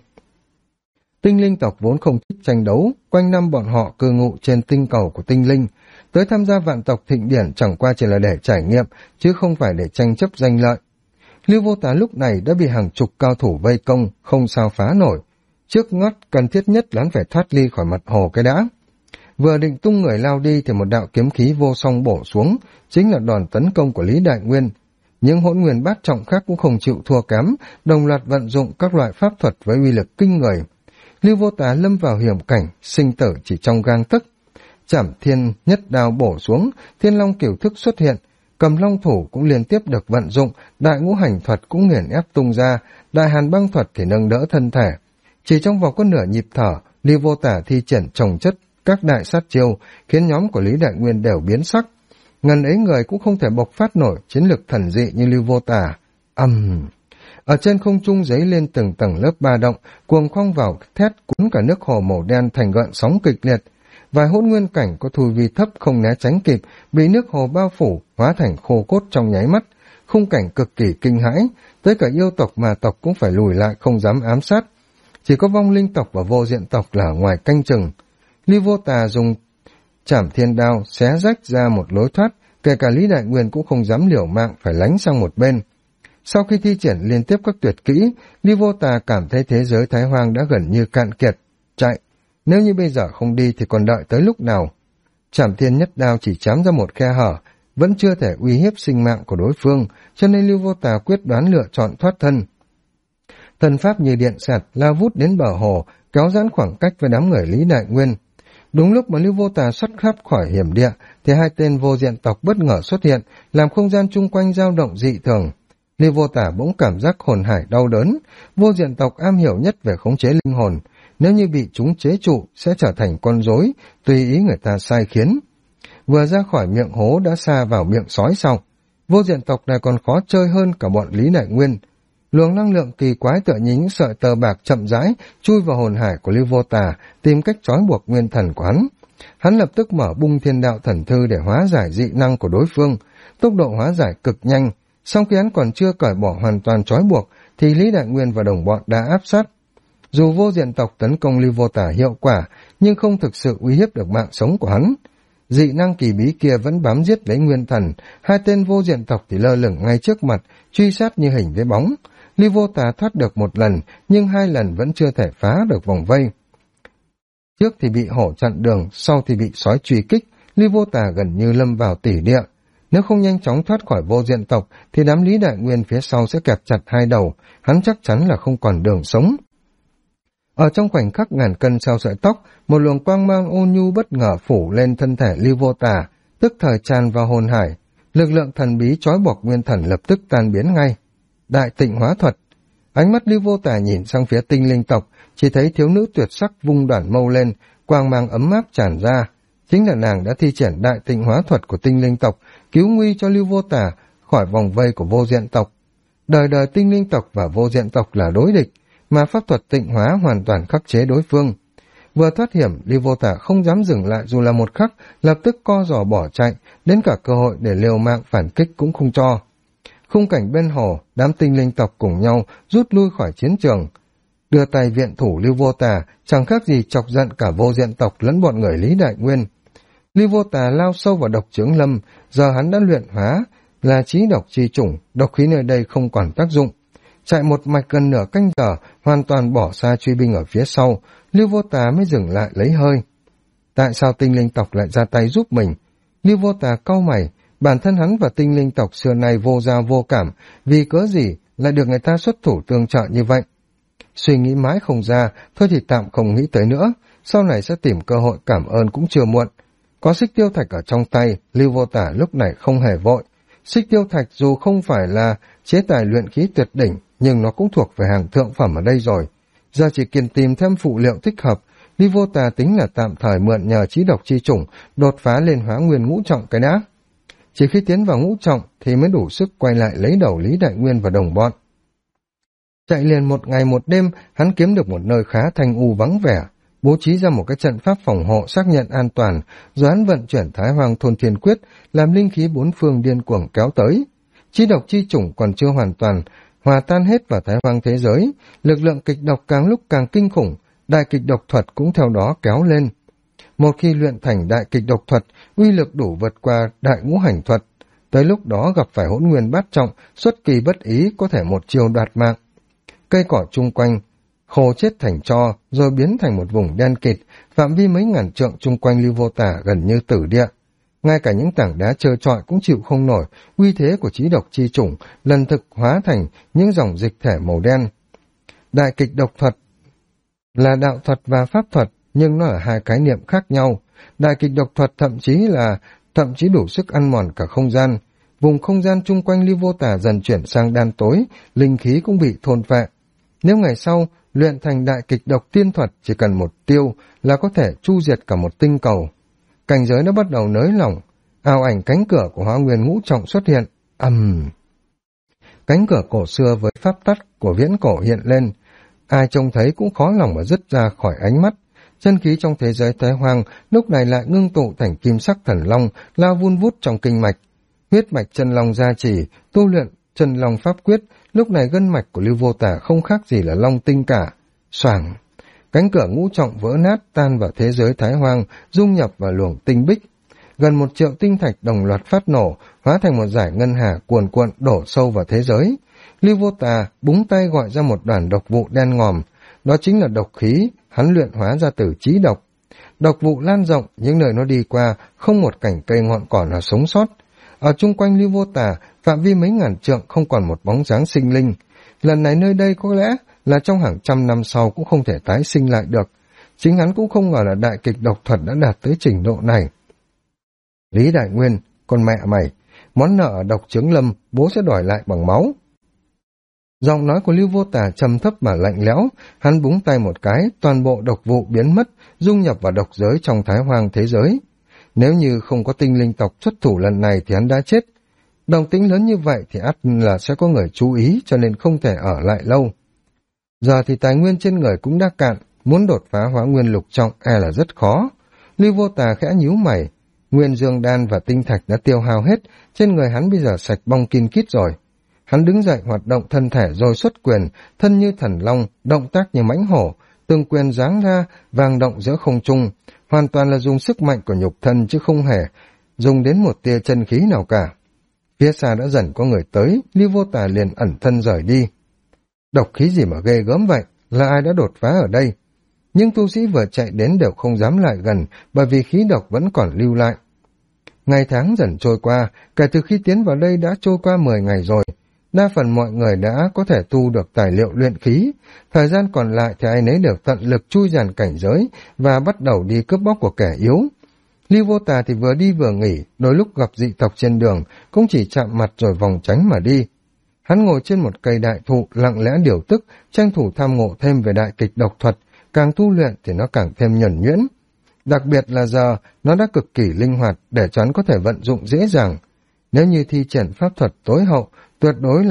Tinh linh tộc vốn không thích tranh đấu, quanh năm bọn họ cư ngụ trên tinh cầu của tinh linh. Tới tham gia vạn tộc thịnh điển chẳng qua chỉ là để trải nghiệm, chứ không phải để tranh chấp danh lợi. Lưu Vô Tà lúc này đã bị hàng chục cao thủ vây công, không sao phá nổi. Trước ngót cần thiết nhất là hắn phải thoát ly khỏi mặt hồ cái đã. Vừa định tung người lao đi thì một đạo kiếm khí vô song bổ xuống, chính là đòn tấn công của Lý Đại Nguyên. Những hỗn nguyên bát trọng khác cũng không chịu thua kém, đồng loạt vận dụng các loại pháp thuật với uy lực kinh người. Lưu Vô Tà lâm vào hiểm cảnh, sinh tử chỉ trong gang tấc. Trảm thiên nhất đao bổ xuống, thiên long cửu thức xuất hiện, cầm long thủ cũng liên tiếp được vận dụng, đại ngũ hành thuật cũng nghiền ép tung ra, đại hàn băng thuật thì nâng đỡ thân thể. Chỉ trong vòng có nửa nhịp thở, Lưu Vô Tà thi triển chồng chất các đại sát chiêu, khiến nhóm của Lý Đại Nguyên đều biến sắc. Ngần ấy người cũng không thể bộc phát nổi chiến lực thần dị như Lưu Vô Tà. Ở trên không trung giấy lên từng tầng lớp ba động, cuồng phong vào thét cuốn cả nước hồ màu đen thành gợn sóng kịch liệt. Vài hỗn nguyên cảnh có thu vi thấp không né tránh kịp, bị nước hồ bao phủ, hóa thành khô cốt trong nháy mắt. Khung cảnh cực kỳ kinh hãi, tới cả yêu tộc mà tộc cũng phải lùi lại không dám ám sát. Chỉ có vong linh tộc và vô diện tộc là ngoài canh chừng. Lưu Vô Tà dùng trảm thiên đao xé rách ra một lối thoát, kể cả Lý Đại Nguyên cũng không dám liều mạng phải lánh sang một bên. Sau khi thi triển liên tiếp các tuyệt kỹ, Lưu Vô Tà cảm thấy thế giới Thái Hoang đã gần như cạn kiệt. Chạy, nếu như bây giờ không đi thì còn đợi tới lúc nào? Trảm thiên nhất đao chỉ chém ra một khe hở, vẫn chưa thể uy hiếp sinh mạng của đối phương, cho nên Lưu Vô Tà quyết đoán lựa chọn thoát thân. Thần pháp như điện xẹt lao vút đến bờ hồ, kéo giãn khoảng cách với đám người Lý Đại Nguyên. Đúng lúc mà Lưu Vô Tà xuất khắp khỏi hiểm địa, thì hai tên vô diện tộc bất ngờ xuất hiện, làm không gian chung quanh dao động dị thường. Lưu Vô Tà bỗng cảm giác hồn hải đau đớn. Vô diện tộc am hiểu nhất về khống chế linh hồn, nếu như bị chúng chế trụ sẽ trở thành con rối, tùy ý người ta sai khiến. Vừa ra khỏi miệng hố đã xa vào miệng sói sau. Vô diện tộc này còn khó chơi hơn cả bọn Lý Đại Nguyên. Luồng năng lượng kỳ quái tựa như những sợi tơ bạc chậm rãi chui vào hồn hải của Lưu Vô Tà, tìm cách trói buộc nguyên thần của hắn. Hắn lập tức mở bung thiên đạo thần thư để hóa giải dị năng của đối phương, tốc độ hóa giải cực nhanh. Sau khi hắn còn chưa cởi bỏ hoàn toàn trói buộc, thì Lý Đại Nguyên và đồng bọn đã áp sát. Dù vô diện tộc tấn công Lưu Vô Tà hiệu quả, nhưng không thực sự uy hiếp được mạng sống của hắn. Dị năng kỳ bí kia vẫn bám giết lấy nguyên thần, hai tên vô diện tộc thì lơ lửng ngay trước mặt, truy sát như hình với bóng. Lưu Vô Tà thoát được một lần, nhưng hai lần vẫn chưa thể phá được vòng vây. Trước thì bị hổ chặn đường, sau thì bị sói truy kích, Lưu Vô Tà gần như lâm vào tỉ địa. Nếu không nhanh chóng thoát khỏi vô diện tộc, thì đám Lý Đại Nguyên phía sau sẽ kẹp chặt hai đầu, hắn chắc chắn là không còn đường sống. Ở trong khoảnh khắc ngàn cân treo sợi tóc, một luồng quang mang ôn nhu bất ngờ phủ lên thân thể Lưu Vô Tà, tức thời tràn vào hồn hải. Lực lượng thần bí trói buộc nguyên thần lập tức tan biến ngay. Đại tịnh hóa thuật. Ánh mắt Lưu Vô Tà nhìn sang phía tinh linh tộc, chỉ thấy thiếu nữ tuyệt sắc vung đoản mâu lên, quang mang ấm áp tràn ra. Chính là nàng đã thi triển đại tịnh hóa thuật của tinh linh tộc, cứu nguy cho Lưu Vô Tà khỏi vòng vây của vô diện tộc. Đời đời tinh linh tộc và vô diện tộc là đối địch, mà pháp thuật tịnh hóa hoàn toàn khắc chế đối phương. Vừa thoát hiểm, Ly Vô Tả không dám dừng lại dù là một khắc, lập tức co giò bỏ chạy, đến cả cơ hội để liều mạng phản kích cũng không cho. Khung cảnh bên hồ, đám tinh linh tộc cùng nhau rút lui khỏi chiến trường. Đưa tay viện thủ Lưu Vô Tà chẳng khác gì chọc giận cả vô diện tộc lẫn bọn người Lý Đại Nguyên. Lưu Vô Tà lao sâu vào độc chướng lâm, giờ hắn đã luyện hóa là chí độc chi chủng, độc khí nơi đây không còn tác dụng. Chạy một mạch gần nửa canh giờ, hoàn toàn bỏ xa truy binh ở phía sau, Lưu Vô Tà mới dừng lại lấy hơi. Tại sao tinh linh tộc lại ra tay giúp mình? Lưu Vô Tà cau mày, bản thân hắn và tinh linh tộc xưa nay vô giao vô cảm, vì cớ gì lại được người ta xuất thủ tương trợ như vậy? Suy nghĩ mãi không ra, thôi thì tạm không nghĩ tới nữa, sau này sẽ tìm cơ hội cảm ơn cũng chưa muộn. Có xích tiêu thạch ở trong tay, Lưu Vô Tả lúc này không hề vội. Xích tiêu thạch dù không phải là chế tài luyện khí tuyệt đỉnh, nhưng nó cũng thuộc về hàng thượng phẩm ở đây rồi. Giờ chỉ cần tìm thêm phụ liệu thích hợp, Lưu Vô Tà tính là tạm thời mượn nhờ chí độc chi chủng, đột phá lên hóa nguyên ngũ trọng cái đã. Chỉ khi tiến vào ngũ trọng thì mới đủ sức quay lại lấy đầu Lý Đại Nguyên và đồng bọn. Chạy liền một ngày một đêm, hắn kiếm được một nơi khá thanh u vắng vẻ, bố trí ra một cái trận pháp phòng hộ xác nhận an toàn, rồi hắn vận chuyển Thái Hoang Thôn Thiên Quyết, làm linh khí bốn phương điên cuồng kéo tới. Chí độc chi chủng còn chưa hoàn toàn hòa tan hết vào Thái Hoang thế giới, lực lượng kịch độc càng lúc càng kinh khủng, đại kịch độc thuật cũng theo đó kéo lên. Một khi luyện thành đại kịch độc thuật, uy lực đủ vượt qua đại ngũ hành thuật, tới lúc đó gặp phải hỗn nguyên bát trọng, xuất kỳ bất ý có thể một chiều đoạt mạng. Cây cỏ chung quanh khô chết thành tro, rồi biến thành một vùng đen kịt, phạm vi mấy ngàn trượng chung quanh Lưu Vô Tả gần như tử địa. Ngay cả những tảng đá trơ trọi cũng chịu không nổi uy thế của chí độc chi chủng, lần thực hóa thành những dòng dịch thể màu đen. Đại kịch độc thuật là đạo thuật và pháp thuật, nhưng nó là hai khái niệm khác nhau. Đại kịch độc thuật thậm chí đủ sức ăn mòn cả không gian. Vùng không gian chung quanh Lưu Vô Tả dần chuyển sang đen tối, linh khí cũng bị thôn phệ. Nếu ngày sau luyện thành đại kịch độc tiên thuật, chỉ cần một tiêu là có thể chu diệt cả một tinh cầu. Cảnh giới đã bắt đầu nới lỏng, ảo ảnh cánh cửa của Hóa Nguyên ngũ trọng xuất hiện. Cánh cửa cổ xưa với pháp tắc của viễn cổ hiện lên, ai trông thấy cũng khó lòng mà dứt ra khỏi ánh mắt. Chân khí trong thế giới Thái Hoang lúc này lại ngưng tụ thành kim sắc thần long, lao vun vút trong kinh mạch. Huyết mạch chân long gia trì, tu luyện chân long pháp quyết, lúc này gân mạch của Lưu Vô Tả không khác gì là long tinh cả. Xoảng, cánh cửa ngũ trọng vỡ nát tan vào thế giới Thái Hoang, dung nhập vào luồng tinh bích. Gần 1 triệu tinh thạch đồng loạt phát nổ, hóa thành một dải ngân hà cuồn cuộn đổ sâu vào thế giới. Lưu Vô Tà búng tay gọi ra một đoàn độc vụ đen ngòm, đó chính là độc khí hắn luyện hóa ra từ chí độc. Độc vụ lan rộng, những nơi nó đi qua không một cành cây ngọn cỏ nào sống sót. Ở chung quanh Lưu Vô Tà, phạm vi mấy ngàn trượng không còn một bóng dáng sinh linh. Lần này nơi đây có lẽ là trong hàng trăm năm sau cũng không thể tái sinh lại được. Chính hắn cũng không ngờ là đại kịch độc thuật đã đạt tới trình độ này. Lý Đại Nguyên, con mẹ mày, món nợ độc chướng lâm bố sẽ đòi lại bằng máu. Giọng nói của Lưu Vô Tà trầm thấp mà lạnh lẽo, hắn búng tay một cái, toàn bộ độc vụ biến mất, dung nhập vào độc giới trong Thái Hoang thế giới. Nếu như không có tinh linh tộc xuất thủ lần này thì hắn đã chết. Động tĩnh lớn như vậy thì ắt là sẽ có người chú ý, cho nên không thể ở lại lâu. Giờ thì tài nguyên trên người cũng đã cạn, muốn đột phá hóa nguyên lục trọng là rất khó. Lưu Vô Tà khẽ nhíu mày, nguyên dương đan và tinh thạch đã tiêu hao hết, trên người hắn bây giờ sạch bong kin kít rồi. Hắn đứng dậy hoạt động thân thể rồi xuất quyền, thân như thần long, động tác như mãnh hổ, từng quyền giáng ra, vang động giữa không trung, hoàn toàn là dùng sức mạnh của nhục thân chứ không hề dùng đến một tia chân khí nào cả. Phía xa đã dần có người tới, Lưu Vô Tà liền ẩn thân rời đi. Độc khí gì mà ghê gớm vậy, là ai đã đột phá ở đây? Nhưng tu sĩ vừa chạy đến đều không dám lại gần, bởi vì khí độc vẫn còn lưu lại. Ngày tháng dần trôi qua, kể từ khi tiến vào đây đã trôi qua 10 ngày rồi. Đa phần mọi người đã có thể tu được tài liệu luyện khí, thời gian còn lại thì ai nấy đều tận lực chui dàn cảnh giới và bắt đầu đi cướp bóc của kẻ yếu. Lưu Vô Tà thì vừa đi vừa nghỉ, đôi lúc gặp dị tộc trên đường, cũng chỉ chạm mặt rồi vòng tránh mà đi. Hắn ngồi trên một cây đại thụ, lặng lẽ điều tức, tranh thủ tham ngộ thêm về đại kịch độc thuật, càng tu luyện thì nó càng thêm nhuần nhuyễn. Đặc biệt là giờ, nó đã cực kỳ linh hoạt để cho hắn có thể vận dụng dễ dàng. Nếu như thi triển pháp thuật tối hậu, tuyệt đối là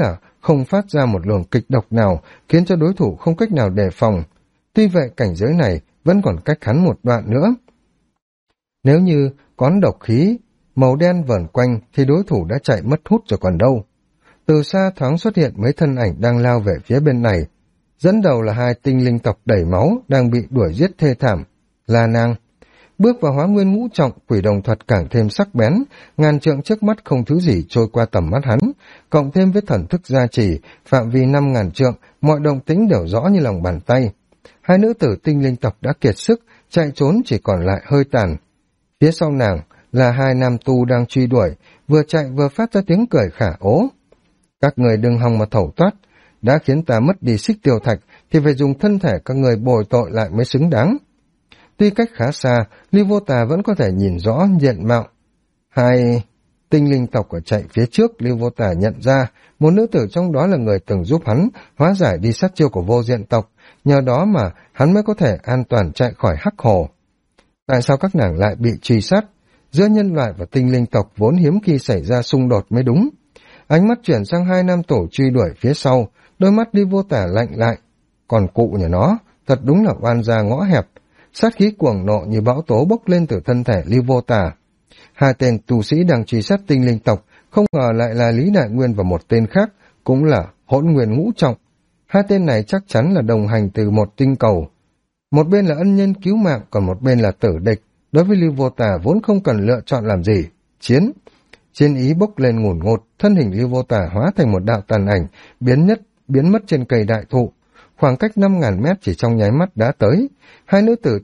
không phát ra một luồng kịch độc nào, khiến cho đối thủ không cách nào đề phòng. Tuy vậy cảnh giới này vẫn còn cách hắn một đoạn nữa. Nếu như có độc khí màu đen vờn quanh thì đối thủ đã chạy mất hút rồi còn đâu. Từ xa thoáng xuất hiện mấy thân ảnh đang lao về phía bên này. Dẫn đầu là hai tinh linh tộc đẩy máu đang bị đuổi giết thê thảm. La Nang bước vào Hóa Nguyên ngũ trọng, quỷ đồng thuật càng thêm sắc bén, ngàn trượng trước mắt không thứ gì trôi qua tầm mắt hắn, cộng thêm với thần thức gia trì, phạm vi 5.000 trượng, mọi động tĩnh đều rõ như lòng bàn tay. Hai nữ tử tinh linh tộc đã kiệt sức, chạy trốn chỉ còn lại hơi tàn. Phía sau nàng là hai nam tu đang truy đuổi, vừa chạy vừa phát ra tiếng cười khả ố. Các người đừng hòng mà thẩu toát, đã khiến ta mất đi xích tiêu thạch thì phải dùng thân thể các người bồi tội lại mới xứng đáng. Tuy cách khá xa, Lưu Vô Tà vẫn có thể nhìn rõ diện mạo. Hai tinh linh tộc ở chạy phía trước, Lưu Vô Tà nhận ra một nữ tử trong đó là người từng giúp hắn hóa giải đi sát chiêu của vô diện tộc, nhờ đó mà hắn mới có thể an toàn chạy khỏi hắc hồ. Tại sao các nàng lại bị truy sát? Giữa nhân loại và tinh linh tộc vốn hiếm khi xảy ra xung đột mới đúng. Ánh mắt chuyển sang hai nam tổ truy đuổi phía sau, đôi mắt Lưu Vô Tà lạnh lại. Còn cụ nhà nó, thật đúng là oan gia ngõ hẹp. Sát khí cuồng nộ như bão tố bốc lên từ thân thể Lưu Vô Tà. Hai tên tu sĩ đang truy sát tinh linh tộc, không ngờ lại là Lý Đại Nguyên và một tên khác, cũng là Hỗn Nguyên ngũ trọng. Hai tên này chắc chắn là đồng hành từ một tinh cầu. Một bên là ân nhân cứu mạng, còn một bên là tử địch. Đối với Lưu Vô Tà vốn không cần lựa chọn làm gì. Chiến. Chiến ý bốc lên ngùn ngụt, thân hình Lưu Vô Tà hóa thành một đạo tàn ảnh, biến mất trên cây đại thụ. Khoảng cách 5.000 mét chỉ trong nháy mắt đã tới. Hai nữ tử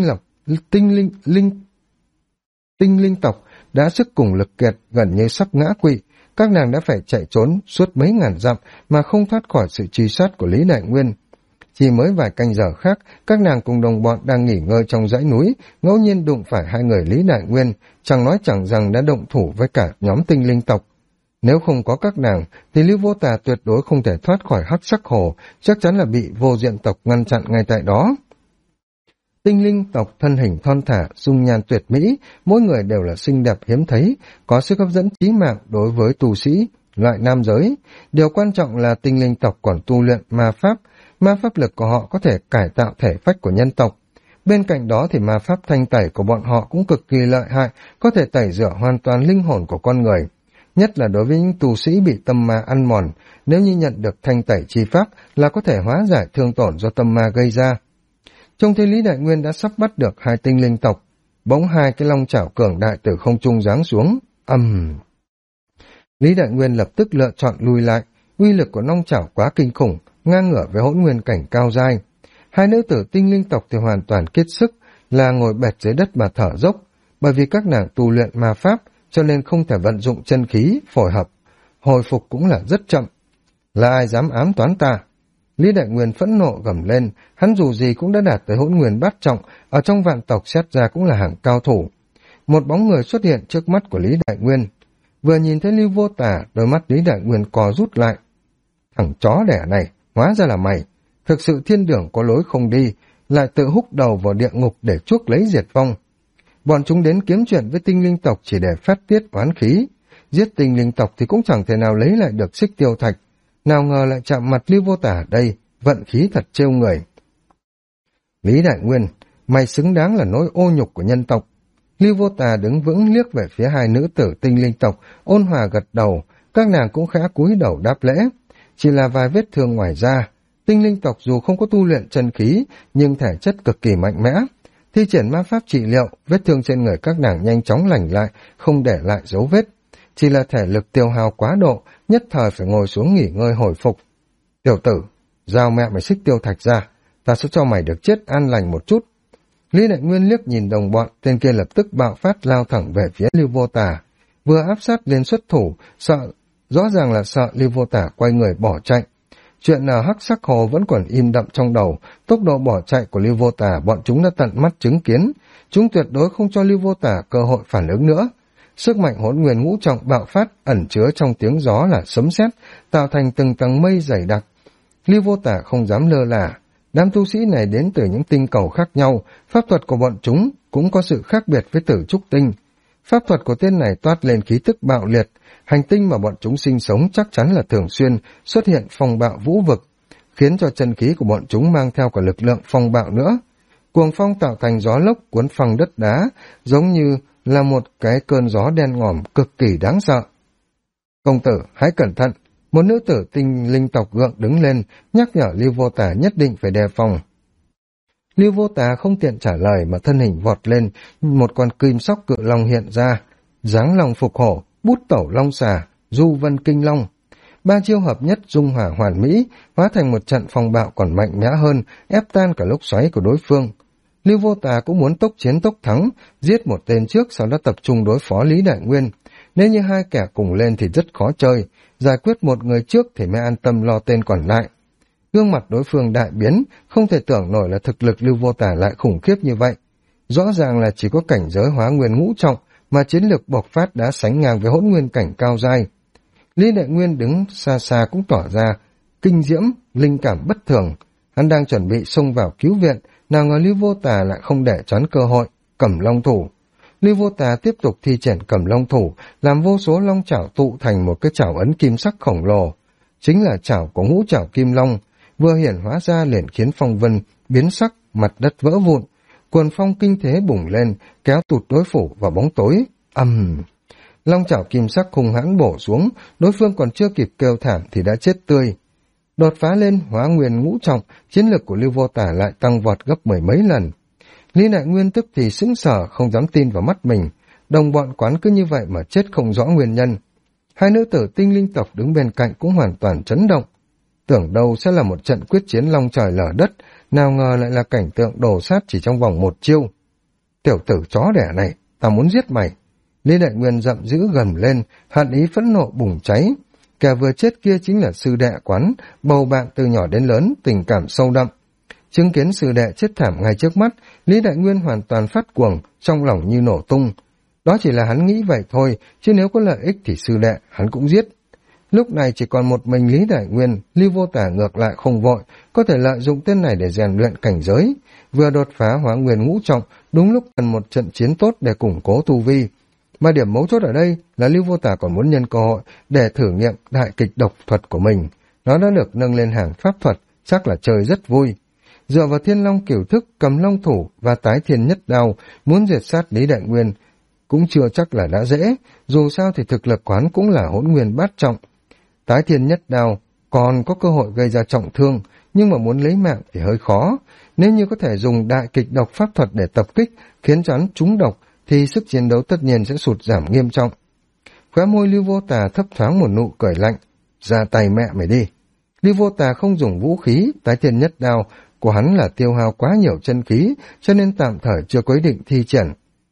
tinh linh tộc đã sức cùng lực kiệt, gần như sắp ngã quỵ. Các nàng đã phải chạy trốn suốt mấy ngàn dặm mà không thoát khỏi sự truy sát của Lý Đại Nguyên. Chỉ mới vài canh giờ khác, các nàng cùng đồng bọn đang nghỉ ngơi trong dãy núi, ngẫu nhiên đụng phải hai người Lý Đại Nguyên, chẳng nói chẳng rằng đã động thủ với cả nhóm tinh linh tộc. Nếu không có các nàng, thì Lưu Vô Tà tuyệt đối không thể thoát khỏi hắc sắc hồ, chắc chắn là bị vô diện tộc ngăn chặn ngay tại đó. Tinh linh tộc thân hình thon thả, dung nhan tuyệt mỹ, mỗi người đều là xinh đẹp hiếm thấy, có sức hấp dẫn chí mạng đối với tu sĩ, loại nam giới. Điều quan trọng là tinh linh tộc còn tu luyện ma pháp lực của họ có thể cải tạo thể phách của nhân tộc. Bên cạnh đó thì ma pháp thanh tẩy của bọn họ cũng cực kỳ lợi hại, có thể tẩy rửa hoàn toàn linh hồn của con người. Nhất là đối với những tu sĩ bị tâm ma ăn mòn, nếu như nhận được thanh tẩy chi pháp là có thể hóa giải thương tổn do tâm ma gây ra. Trông thấy Lý Đại Nguyên đã sắp bắt được hai tinh linh tộc, bỗng hai cái long chảo cường đại từ không trung giáng xuống. Lý Đại Nguyên lập tức lựa chọn lùi lại, uy lực của long chảo quá kinh khủng, ngang ngửa với hỗn nguyên cảnh cao dai. Hai nữ tử tinh linh tộc thì hoàn toàn kiệt sức, là ngồi bệt dưới đất mà thở dốc, bởi vì các nàng tu luyện ma pháp cho nên không thể vận dụng chân khí phối hợp, hồi phục cũng là rất chậm. Là ai dám ám toán ta? Lý Đại Nguyên phẫn nộ gầm lên, hắn dù gì cũng đã đạt tới hỗn nguyên bát trọng, ở trong vạn tộc xét ra cũng là hàng cao thủ. Một bóng người xuất hiện trước mắt của Lý Đại Nguyên. Vừa nhìn thấy Lưu Vô Tà, đôi mắt Lý Đại Nguyên co rút lại. Thằng chó đẻ này, hóa ra là mày. Thực sự thiên đường có lối không đi, lại tự húc đầu vào địa ngục để chuốc lấy diệt vong. Bọn chúng đến kiếm chuyện với tinh linh tộc chỉ để phát tiết oán khí. Giết tinh linh tộc thì cũng chẳng thể nào lấy lại được xích tiêu thạch. Nào ngờ lại chạm mặt Lưu Vô Tà ở đây, vận khí thật trêu người. Lý Đại Nguyên, mày xứng đáng là nỗi ô nhục của nhân tộc. Lưu Vô Tà đứng vững liếc về phía hai nữ tử tinh linh tộc, ôn hòa gật đầu, các nàng cũng khẽ cúi đầu đáp lễ. Chỉ là vài vết thương ngoài da. Tinh linh tộc dù không có tu luyện chân khí, nhưng thể chất cực kỳ mạnh mẽ. Thi triển ma pháp trị liệu, vết thương trên người các nàng nhanh chóng lành lại, không để lại dấu vết. Chỉ là thể lực tiêu hao quá độ, nhất thời phải ngồi xuống nghỉ ngơi hồi phục. Tiểu tử, giao mẹ mày xích tiêu thạch ra, ta sẽ cho mày được chết an lành một chút. Lý Đại Nguyên liếc nhìn đồng bọn, tên kia lập tức bạo phát lao thẳng về phía Lưu Vô Tà. Vừa áp sát lên xuất thủ, rõ ràng là sợ Lưu Vô Tà quay người bỏ chạy. Chuyện ở hắc sắc hồ vẫn còn im đậm trong đầu, tốc độ bỏ chạy của Lưu Vô Tà bọn chúng đã tận mắt chứng kiến. Chúng tuyệt đối không cho Lưu Vô Tà cơ hội phản ứng nữa. Sức mạnh hỗn nguyên ngũ trọng bạo phát ẩn chứa trong tiếng gió là sấm sét, tạo thành từng tầng mây dày đặc. Lưu Vô Tà không dám lơ là. Đám tu sĩ này đến từ những tinh cầu khác nhau, pháp thuật của bọn chúng cũng có sự khác biệt với Tử Trúc Tinh. Pháp thuật của tên này toát lên khí tức bạo liệt, hành tinh mà bọn chúng sinh sống chắc chắn là thường xuyên xuất hiện phong bạo vũ vực, khiến cho chân khí của bọn chúng mang theo cả lực lượng phong bạo nữa. Cuồng phong tạo thành gió lốc cuốn phăng đất đá, giống như là một cái cơn gió đen ngòm cực kỳ đáng sợ. Công tử, hãy cẩn thận. Một nữ tử tinh linh tộc gượng đứng lên, nhắc nhở Lưu Vô Tà nhất định phải đề phòng. Lưu Vô Tà không tiện trả lời mà thân hình vọt lên, một con kim sóc cự long hiện ra, dáng long phục hổ, bút tẩu long xà, du vân kinh long. Ba chiêu hợp nhất dung hỏa hoàn mỹ, hóa thành một trận phong bạo còn mạnh mẽ hơn, ép tan cả lốc xoáy của đối phương. Lưu Vô Tà cũng muốn tốc chiến tốc thắng, giết một tên trước sau đó tập trung đối phó Lý Đại Nguyên. Nếu như hai kẻ cùng lên thì rất khó chơi, giải quyết một người trước thì mới an tâm lo tên còn lại. Gương mặt đối phương đại biến, không thể tưởng nổi là thực lực Lưu Vô Tà lại khủng khiếp như vậy. Rõ ràng là chỉ có cảnh giới hóa nguyên ngũ trọng, mà chiến lược bộc phát đã sánh ngang với hỗn nguyên cảnh cao giai. Lý Đại Nguyên đứng xa xa cũng tỏ ra kinh diễm, linh cảm bất thường. Hắn đang chuẩn bị xông vào cứu viện, nào ngờ Lưu Vô Tà lại không để choán cơ hội, cầm long thủ. Lưu Vô Tà tiếp tục thi triển cầm long thủ, làm vô số long chảo tụ thành một cái chảo ấn kim sắc khổng lồ. Chính là chảo của ngũ chảo kim long, vừa hiển hóa ra liền khiến phong vân biến sắc, mặt đất vỡ vụn. Cuồng phong kinh thế bùng lên, kéo tụt đối phủ vào bóng tối. Long chảo kim sắc hung hãn bổ xuống, đối phương còn chưa kịp kêu thảm thì đã chết tươi. Đột phá lên hóa nguyên ngũ trọng, chiến lực của Lưu Vô Tà lại tăng vọt gấp mười mấy lần. Lý Đại Nguyên tức thì sững sờ, không dám tin vào mắt mình. Đồng bọn quán cứ như vậy mà chết không rõ nguyên nhân. Hai nữ tử tinh linh tộc đứng bên cạnh cũng hoàn toàn chấn động. Tưởng đâu sẽ là một trận quyết chiến long trời lở đất, nào ngờ lại là cảnh tượng đổ sát chỉ trong vòng một chiêu. Tiểu tử chó đẻ này, ta muốn giết mày. Lý Đại Nguyên giận dữ gầm lên, hận ý phẫn nộ bùng cháy. Kẻ vừa chết kia chính là sư đệ quán, bầu bạn từ nhỏ đến lớn, tình cảm sâu đậm. Chứng kiến sư đệ chết thảm ngay trước mắt, Lý Đại Nguyên hoàn toàn phát cuồng, trong lòng như nổ tung. Đó chỉ là hắn nghĩ vậy thôi, chứ nếu có lợi ích thì sư đệ hắn cũng giết. Lúc này chỉ còn một mình Lý Đại Nguyên, Lưu Vô Tà ngược lại không vội, có thể lợi dụng tên này để rèn luyện cảnh giới. Vừa đột phá hóa nguyên ngũ trọng, đúng lúc cần một trận chiến tốt để củng cố tu vi. Mà điểm mấu chốt ở đây là Lưu Vô Tà còn muốn nhân cơ hội để thử nghiệm đại kịch độc thuật của mình. Nó đã được nâng lên hàng pháp thuật, chắc là chơi rất vui. Dựa vào Thiên Long Cửu Thức, cầm long thủ và tái thiên nhất đao, muốn diệt sát Lý Đại Nguyên cũng chưa chắc là đã dễ, dù sao thì thực lực quán cũng là hỗn nguyên bát trọng. Tái thiên nhất đao còn có cơ hội gây ra trọng thương, nhưng mà muốn lấy mạng thì hơi khó. Nếu như có thể dùng đại kịch độc pháp thuật để tập kích, khiến cho hắn trúng độc, thì sức chiến đấu tất nhiên sẽ sụt giảm nghiêm trọng. Khóe môi Lưu Vô Tà thấp thoáng một nụ cười lạnh. Ra tay mẹ mày đi. Lưu Vô Tà không dùng vũ khí, tái thiên nhất đao của hắn là tiêu hao quá nhiều chân khí, cho nên tạm thời chưa có ý định thi triển.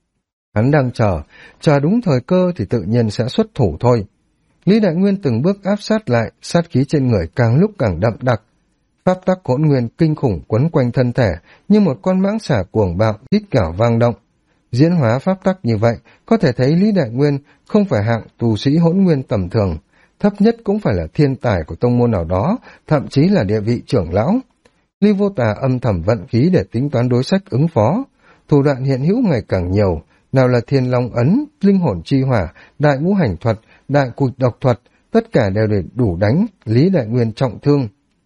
Hắn đang chờ đúng thời cơ thì tự nhiên sẽ xuất thủ thôi. Lý Đại Nguyên từng bước áp sát lại, sát khí trên người càng lúc càng đậm đặc. Pháp tắc hỗn nguyên kinh khủng quấn quanh thân thể, như một con mãng xà cuồng bạo rít gào vang động. Diễn hóa pháp tắc như vậy, có thể thấy Lý Đại Nguyên không phải hạng tu sĩ hỗn nguyên tầm thường, thấp nhất cũng phải là thiên tài của tông môn nào đó, thậm chí là địa vị trưởng lão. Lý Vô Tà âm thầm vận khí để tính toán đối sách ứng phó. Thủ đoạn hiện hữu ngày càng nhiều, nào là Thiên Long ấn, linh hồn chi hỏa, đại ngũ hành thuật, đại cụt độc thuật, tất cả đều để đủ đánh Lý Đại Nguyên trọng thương.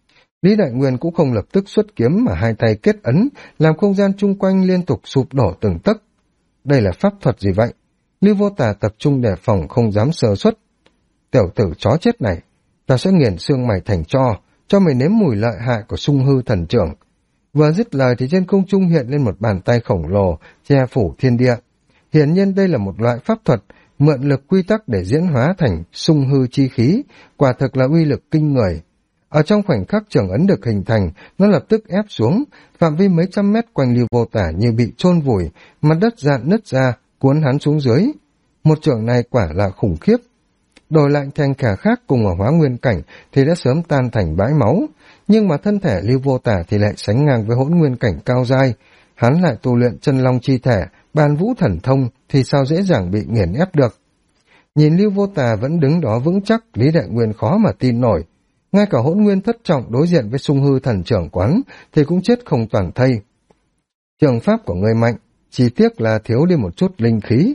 Lý Đại Nguyên cũng không lập tức xuất kiếm mà hai tay kết ấn, làm không gian chung quanh liên tục sụp đổ từng tấc. Đây là pháp thuật gì vậy? Lưu Vô Tà tập trung đề phòng không dám sơ suất. Tiểu tử chó chết này, ta sẽ nghiền xương mày thành tro, cho mày nếm mùi lợi hại của Sung Hư Thần Trưởng. Vừa dứt lời thì trên không trung hiện lên một bàn tay khổng lồ, che phủ thiên địa. Hiển nhiên đây là một loại pháp thuật, mượn lực quy tắc để diễn hóa thành Sung Hư chi khí, quả thực là uy lực kinh người. Ở trong khoảnh khắc trường ấn được hình thành, nó lập tức ép xuống, phạm vi mấy trăm mét quanh Lưu Vô Tà như bị chôn vùi, mặt đất dạn nứt ra, cuốn hắn xuống dưới. Một trường này quả là khủng khiếp. Đổi lại thành kẻ khác cùng ở hóa nguyên cảnh thì đã sớm tan thành bãi máu, nhưng mà thân thể Lưu Vô Tà thì lại sánh ngang với hỗn nguyên cảnh cao giai. Hắn lại tu luyện chân long chi thể, bàn vũ thần thông thì sao dễ dàng bị nghiền ép được. Nhìn Lưu Vô Tà vẫn đứng đó vững chắc, Lý Đại Nguyên khó mà tin nổi. Ngay cả hỗn nguyên thất trọng đối diện với Sung Hư Thần Trưởng quán thì cũng chết không toàn thây. Trường pháp của người mạnh, chỉ tiếc là thiếu đi một chút linh khí.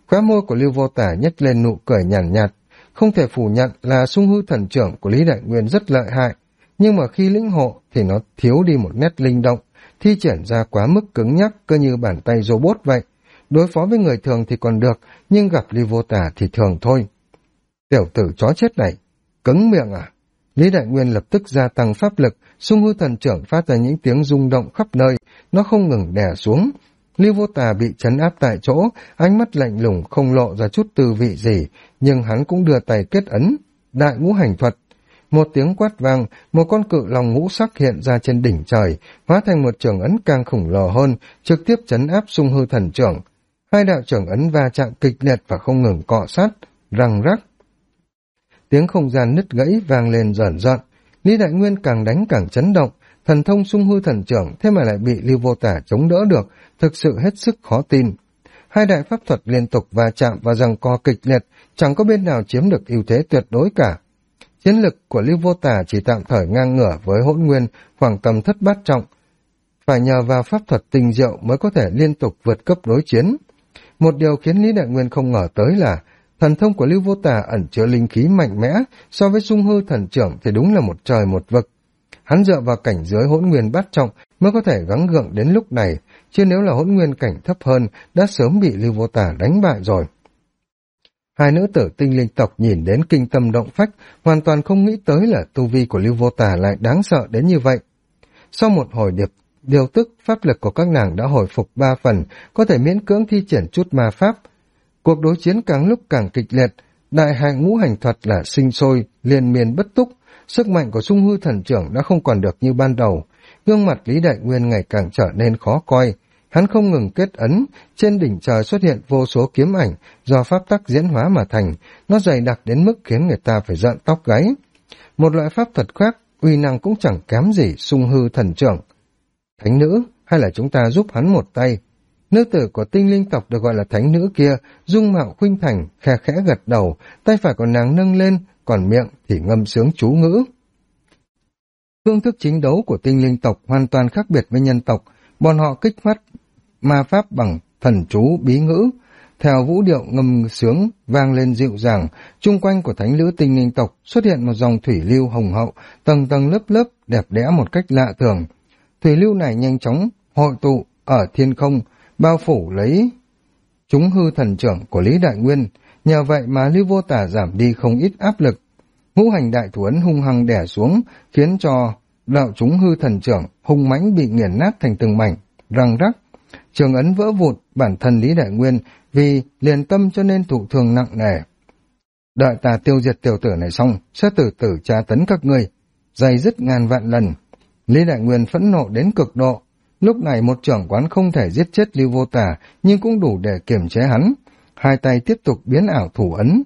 Khóe môi của Lưu Vô Tả nhếch lên nụ cười nhàn nhạt. Không thể phủ nhận là Sung Hư Thần Trưởng của Lý Đại Nguyên rất lợi hại, nhưng mà khi lĩnh hộ thì nó thiếu đi một nét linh động, thi triển ra quá mức cứng nhắc, cơ như bàn tay robot vậy. Đối phó với người thường thì còn được, nhưng gặp Lưu Vô Tả thì thường thôi. Tiểu tử chó chết này, cứng miệng à? Lý Đại Nguyên lập tức gia tăng pháp lực, Sung Hư Thần Trưởng phát ra những tiếng rung động khắp nơi, nó không ngừng đè xuống. Lưu Vô Tà bị trấn áp tại chỗ, ánh mắt lạnh lùng không lộ ra chút tư vị gì, nhưng hắn cũng đưa tay kết ấn, đại ngũ hành thuật. Một tiếng quát vang, một con cự long ngũ sắc hiện ra trên đỉnh trời, hóa thành một trường ấn càng khổng lồ hơn, trực tiếp trấn áp Sung Hư Thần Trưởng. Hai đạo trưởng ấn va chạm kịch liệt và không ngừng cọ sát, răng rắc. Tiếng không gian nứt gãy vang lên rờn rợn. Lý Đại Nguyên càng đánh càng chấn động, thần thông Sung Hư Thần Trưởng thế mà lại bị Lưu Vô Tả chống đỡ được, thực sự hết sức khó tin. Hai đại pháp thuật liên tục va chạm và giằng co kịch liệt, chẳng có bên nào chiếm được ưu thế tuyệt đối cả. Chiến lực của Lưu Vô Tả chỉ tạm thời ngang ngửa với Hỗn Nguyên khoảng tầm thất bát trọng, phải nhờ vào pháp thuật tinh diệu mới có thể liên tục vượt cấp đối chiến. Một điều khiến Lý Đại Nguyên không ngờ tới là thần thông của Lưu Vô Tả ẩn chứa linh khí mạnh mẽ, so với Sung Hư Thần Trưởng thì đúng là một trời một vực. Hắn dựa vào cảnh giới Hỗn Nguyên bát trọng mới có thể gắng gượng đến lúc này, chứ nếu là Hỗn Nguyên cảnh thấp hơn đã sớm bị Lưu Vô Tả đánh bại rồi. Hai nữ tử tinh linh tộc nhìn đến kinh tâm động phách, hoàn toàn không nghĩ tới là tu vi của Lưu Vô Tả lại đáng sợ đến như vậy. Sau một hồi điều tức, pháp lực của các nàng đã hồi phục 3 phần, có thể miễn cưỡng thi triển chút ma pháp. Cuộc đối chiến càng lúc càng kịch liệt, đại hành ngũ hành thuật là sinh sôi, liên miên bất túc, sức mạnh của Sung Hư Thần Trưởng đã không còn được như ban đầu. Gương mặt Lý Đại Nguyên ngày càng trở nên khó coi, hắn không ngừng kết ấn, trên đỉnh trời xuất hiện vô số kiếm ảnh do pháp tắc diễn hóa mà thành, nó dày đặc đến mức khiến người ta phải rợn tóc gáy. Một loại pháp thuật khác, uy năng cũng chẳng kém gì Sung Hư Thần Trưởng. Thánh nữ, hay là chúng ta giúp hắn một tay? Nữ tử của tinh linh tộc được gọi là thánh nữ kia, dung mạo khuynh thành, khe khẽ gật đầu, tay phải của nàng nâng lên, còn miệng thì ngâm sướng chú ngữ. Phương thức chính đấu của tinh linh tộc hoàn toàn khác biệt với nhân tộc, bọn họ kích phát ma pháp bằng thần chú bí ngữ. Theo vũ điệu ngâm sướng vang lên dịu dàng, chung quanh của thánh nữ tinh linh tộc xuất hiện một dòng thủy lưu hồng hậu, tầng tầng lớp lớp, đẹp đẽ một cách lạ thường. Thủy lưu này nhanh chóng hội tụ ở thiên không, bao phủ lấy chúng hư thần trưởng của Lý Đại Nguyên, nhờ vậy mà Lưu Vô Tả giảm đi không ít áp lực. Ngũ hành đại thủ ấn hung hăng đè xuống, khiến cho đạo chúng hư thần trưởng hung mãnh bị nghiền nát thành từng mảnh, răng rắc. Trường ấn vỡ vụn, bản thân Lý Đại Nguyên vì liền tâm cho nên thụ thương nặng nề. Đợi ta tiêu diệt tiểu tử này xong, sẽ từ từ tra tấn các ngươi, dày dứt ngàn vạn lần. Lý Đại Nguyên phẫn nộ đến cực độ. Lúc này một trưởng quán không thể giết chết Lưu Vô Tả, nhưng cũng đủ để kiềm chế hắn. Hai tay tiếp tục biến ảo thủ ấn.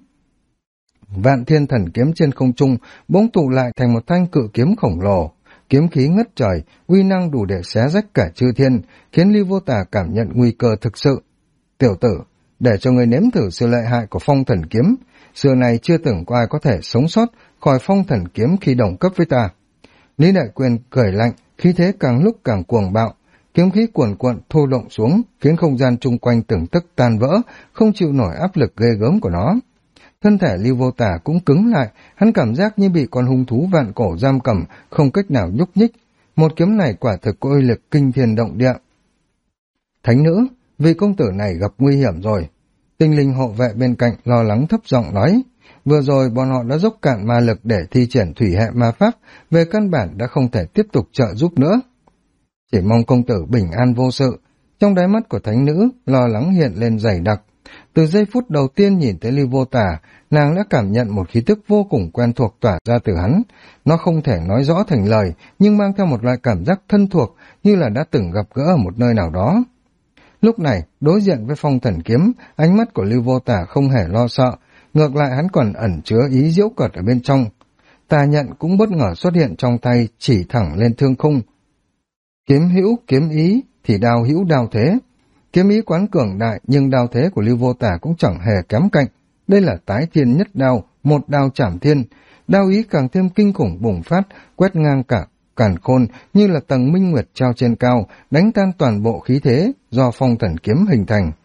Vạn Thiên Thần Kiếm trên không trung bỗng tụ lại thành một thanh cự kiếm khổng lồ. Kiếm khí ngất trời, uy năng đủ để xé rách cả chư thiên, khiến Lưu Vô Tả cảm nhận nguy cơ thực sự. Tiểu tử, để cho người nếm thử sự lợi hại của Phong Thần Kiếm. Xưa này chưa từng có ai có thể sống sót khỏi Phong Thần Kiếm khi đồng cấp với ta. Lý Đại Quyền cười lạnh, khí thế càng lúc càng cuồng bạo, kiếm khí cuồn cuộn thu động xuống, khiến không gian chung quanh từng tức tan vỡ, không chịu nổi áp lực ghê gớm của nó. Thân thể Lưu Vô Tả cũng cứng lại, hắn cảm giác như bị con hung thú vạn cổ giam cầm, không cách nào nhúc nhích. Một kiếm này quả thực có uy lực kinh thiên động địa. Thánh nữ, vị công tử này gặp nguy hiểm rồi. Tinh linh hộ vệ bên cạnh lo lắng thấp giọng nói. Vừa rồi bọn họ đã dốc cạn ma lực để thi triển thủy hệ ma pháp, về căn bản đã không thể tiếp tục trợ giúp nữa. Chỉ mong công tử bình an vô sự. Trong đáy mắt của thánh nữ, lo lắng hiện lên dày đặc. Từ giây phút đầu tiên nhìn thấy Lưu Vô Tả, nàng đã cảm nhận một khí tức vô cùng quen thuộc tỏa ra từ hắn. Nó không thể nói rõ thành lời, nhưng mang theo một loại cảm giác thân thuộc, như là đã từng gặp gỡ ở một nơi nào đó. Lúc này, đối diện với Phong Thần Kiếm, ánh mắt của Lưu Vô Tả không hề lo sợ, ngược lại hắn còn ẩn chứa ý giễu cợt ở bên trong. Tà nhận cũng bất ngờ xuất hiện trong tay, chỉ thẳng lên thương khung. Kiếm hữu kiếm ý thì đao hữu đao thế. Kiếm ý quán cường đại, nhưng đao thế của Lưu Vô Tả cũng chẳng hề kém cạnh. Đây là tái thiên nhất đao, một đao chảm thiên. Đao ý càng thêm kinh khủng bùng phát, quét ngang cả càn khôn như là tầng minh nguyệt treo trên cao, đánh tan toàn bộ khí thế do Phong Thần Kiếm hình thành.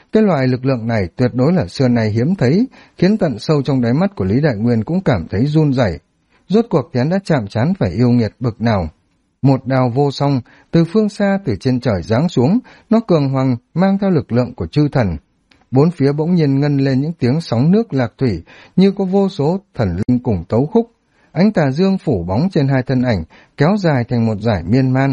Cái loại lực lượng này tuyệt đối là xưa nay hiếm thấy, khiến tận sâu trong đáy mắt của Lý Đại Nguyên cũng cảm thấy run rẩy. Rốt cuộc thì hắn đã chạm trán phải yêu nghiệt bực nào. Một đao vô song, từ phương xa từ trên trời giáng xuống, nó cường hoằng mang theo lực lượng của chư thần. Bốn phía bỗng nhiên ngân lên những tiếng sóng nước lạc thủy, như có vô số thần linh cùng tấu khúc. Ánh tà dương phủ bóng trên hai thân ảnh, kéo dài thành một dải miên man.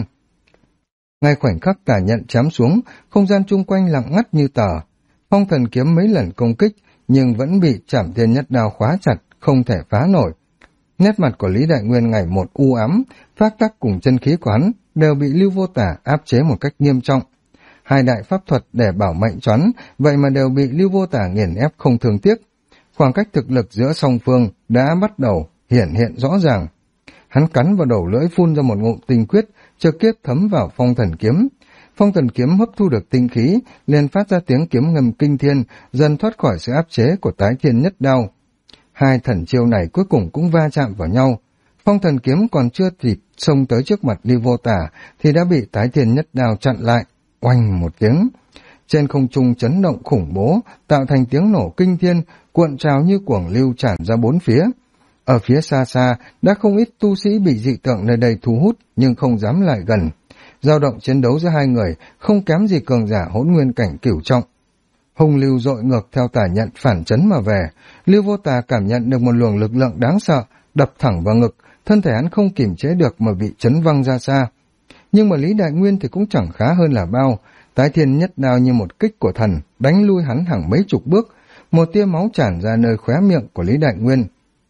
Ngay khoảnh khắc tà nhận chém xuống, không gian chung quanh lặng ngắt như tờ. Phong thần kiếm mấy lần công kích, nhưng vẫn bị Trảm Thiên Nhất Đao khóa chặt, không thể phá nổi. Nét mặt của Lý Đại Nguyên ngày một u ám, phác tắc cùng chân khí của hắn đều bị Lưu Vô Tả áp chế một cách nghiêm trọng. Hai đại pháp thuật để bảo mệnh choán, vậy mà đều bị Lưu Vô Tả nghiền ép không thương tiếc. Khoảng cách thực lực giữa song phương đã bắt đầu hiển hiện rõ ràng. Hắn cắn vào đầu lưỡi phun ra một ngụm tinh quyết, trực tiếp thấm vào phong thần kiếm. Phong thần kiếm hấp thu được tinh khí, liền phát ra tiếng kiếm ngầm kinh thiên, dần thoát khỏi sự áp chế của Tái Thiên Nhất Đao. Hai thần chiêu này cuối cùng cũng va chạm vào nhau. Phong thần kiếm còn chưa kịp xông tới trước mặt Lưu Vô Tả thì đã bị Tái Thiên Nhất Đao chặn lại. Oanh một tiếng. Trên không trung chấn động khủng bố, tạo thành tiếng nổ kinh thiên, cuộn trào như cuồng lưu tràn ra bốn phía. Ở phía xa xa, đã không ít tu sĩ bị dị tượng nơi đây thu hút, nhưng không dám lại gần. Dao động chiến đấu giữa hai người, không kém gì cường giả hỗn nguyên cảnh cửu trọng. Hùng lưu dội ngược theo tà nhận phản chấn mà về. Lưu Vô Tà cảm nhận được một luồng lực lượng đáng sợ, đập thẳng vào ngực, thân thể hắn không kiềm chế được mà bị chấn văng ra xa. Nhưng mà Lý Đại Nguyên thì cũng chẳng khá hơn là bao. Tái Thiên Nhất Đao như một kích của thần, đánh lui hắn hàng mấy chục bước. Một tia máu tràn ra nơi khóe miệng của Lý Đại Nguyên.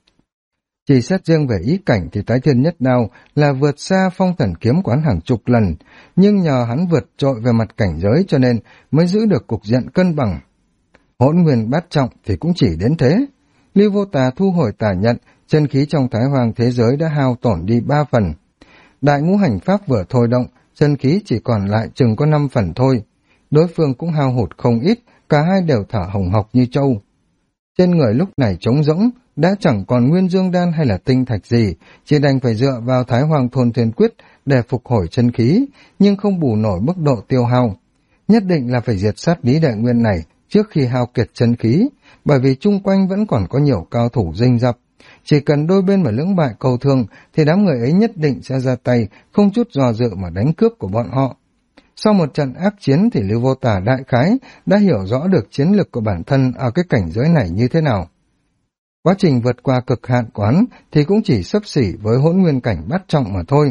Chỉ xét riêng về ý cảnh thì Tái Thiên Nhất Đao là vượt xa phong thần kiếm của hắn hàng chục lần, nhưng nhờ hắn vượt trội về mặt cảnh giới cho nên mới giữ được cục diện cân bằng. Hỗn nguyên bát trọng thì cũng chỉ đến thế. Lưu Vô Tà thu hồi tà nhận, chân khí trong Thái Hoàng thế giới đã hao tổn đi 3 phần. Đại ngũ hành pháp vừa thôi động, chân khí chỉ còn lại chừng có 5 phần thôi. Đối phương cũng hao hụt không ít, cả hai đều thở hồng hộc như trâu. Trên người lúc này trống rỗng, đã chẳng còn nguyên dương đan hay là tinh thạch gì, chỉ đành phải dựa vào Thái Hoàng Thôn Thiên Quyết để phục hồi chân khí, nhưng không bù nổi mức độ tiêu hao. Nhất định là phải diệt sát Lý Đại Nguyên này trước khi hao kiệt chân khí, bởi vì chung quanh vẫn còn có nhiều cao thủ rình rập. Chỉ cần đôi bên mà lưỡng bại cầu thương thì đám người ấy nhất định sẽ ra tay, không chút do dự mà đánh cướp của bọn họ. Sau một trận ác chiến thì Lưu Vô Tà đại khái đã hiểu rõ được chiến lực của bản thân ở cái cảnh giới này như thế nào. Quá trình vượt qua cực hạn quán thì cũng chỉ xấp xỉ với hỗn nguyên cảnh bát trọng mà thôi.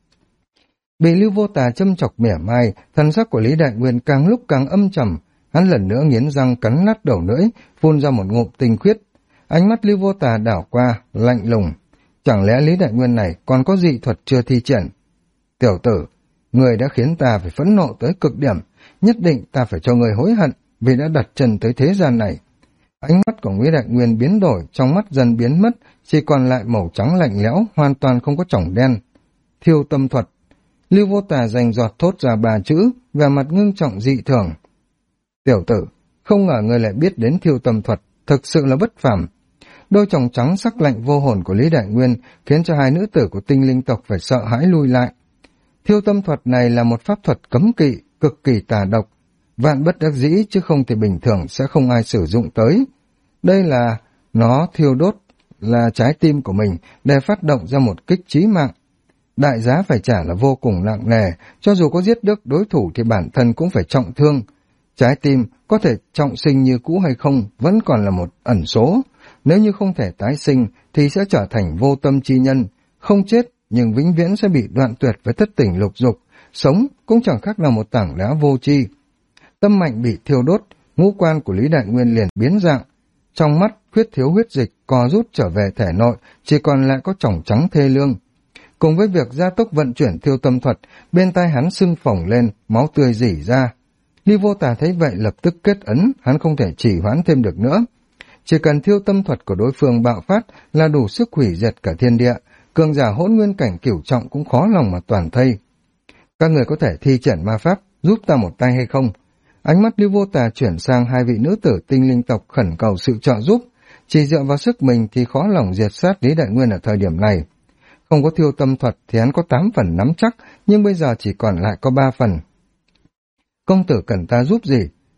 Bị Lưu Vô Tà châm chọc mỉa mai, thần sắc của Lý Đại Nguyên càng lúc càng âm trầm. Hắn lần nữa nghiến răng cắn nát đầu lưỡi, phun ra một ngụm tinh khuyết. Ánh mắt Lưu Vô Tà đảo qua, lạnh lùng. Chẳng lẽ Lý Đại Nguyên này còn có dị thuật chưa thi triển? Tiểu tử, người đã khiến ta phải phẫn nộ tới cực điểm, nhất định ta phải cho người hối hận vì đã đặt chân tới thế gian này. Ánh mắt của Lý Đại Nguyên biến đổi, trong mắt dần biến mất, chỉ còn lại màu trắng lạnh lẽo, hoàn toàn không có tròng đen. Thiêu tâm thuật. Lưu Vô Tà rành giọt thốt ra 3 chữ, vẻ mặt ngưng trọng dị thường. Tiểu tử, không ngờ người lại biết đến thiêu tâm thuật, thực sự là bất phàm. Đôi tròng trắng sắc lạnh vô hồn của Lý Đại Nguyên khiến cho hai nữ tử của tinh linh tộc phải sợ hãi lui lại. Thiêu tâm thuật này là một pháp thuật cấm kỵ, cực kỳ tà độc. Vạn bất đắc dĩ chứ không thì bình thường sẽ không ai sử dụng tới. Đây là nó thiêu đốt là trái tim của mình để phát động ra một kích chí mạng. Đại giá phải trả là vô cùng nặng nề, cho dù có giết được đối thủ thì bản thân cũng phải trọng thương. Trái tim có thể trọng sinh như cũ hay không vẫn còn là một ẩn số. Nếu như không thể tái sinh thì sẽ trở thành vô tâm chi nhân, không chết nhưng vĩnh viễn sẽ bị đoạn tuyệt với thất tình lục dục, sống cũng chẳng khác nào một tảng đá vô tri. Tâm mạnh bị thiêu đốt, ngũ quan của Lý Đại Nguyên liền biến dạng. Trong mắt khuyết thiếu huyết dịch co rút trở về thể nội, chỉ còn lại có tròng trắng thê lương. Cùng với việc gia tốc vận chuyển thiêu tâm thuật, bên tai hắn sưng phồng lên, máu tươi rỉ ra. Lưu Vô Tà thấy vậy lập tức kết ấn, hắn không thể trì hoãn thêm được nữa. Chỉ cần thiêu tâm thuật của đối phương bạo phát là đủ sức hủy diệt cả thiên địa, cường giả hỗn nguyên cảnh cửu trọng cũng khó lòng mà toàn thây. Các người có thể thi triển ma pháp, giúp ta một tay hay không? Ánh mắt Lưu Vô Tà chuyển sang hai vị nữ tử tinh linh tộc khẩn cầu sự trợ giúp. Chỉ dựa vào sức mình thì khó lòng diệt sát Lý Đại Nguyên ở thời điểm này. Không có thiêu tâm thuật thì hắn có 8 phần nắm chắc, nhưng bây giờ chỉ còn lại có 3 phần. Công tử cần ta giúp gì?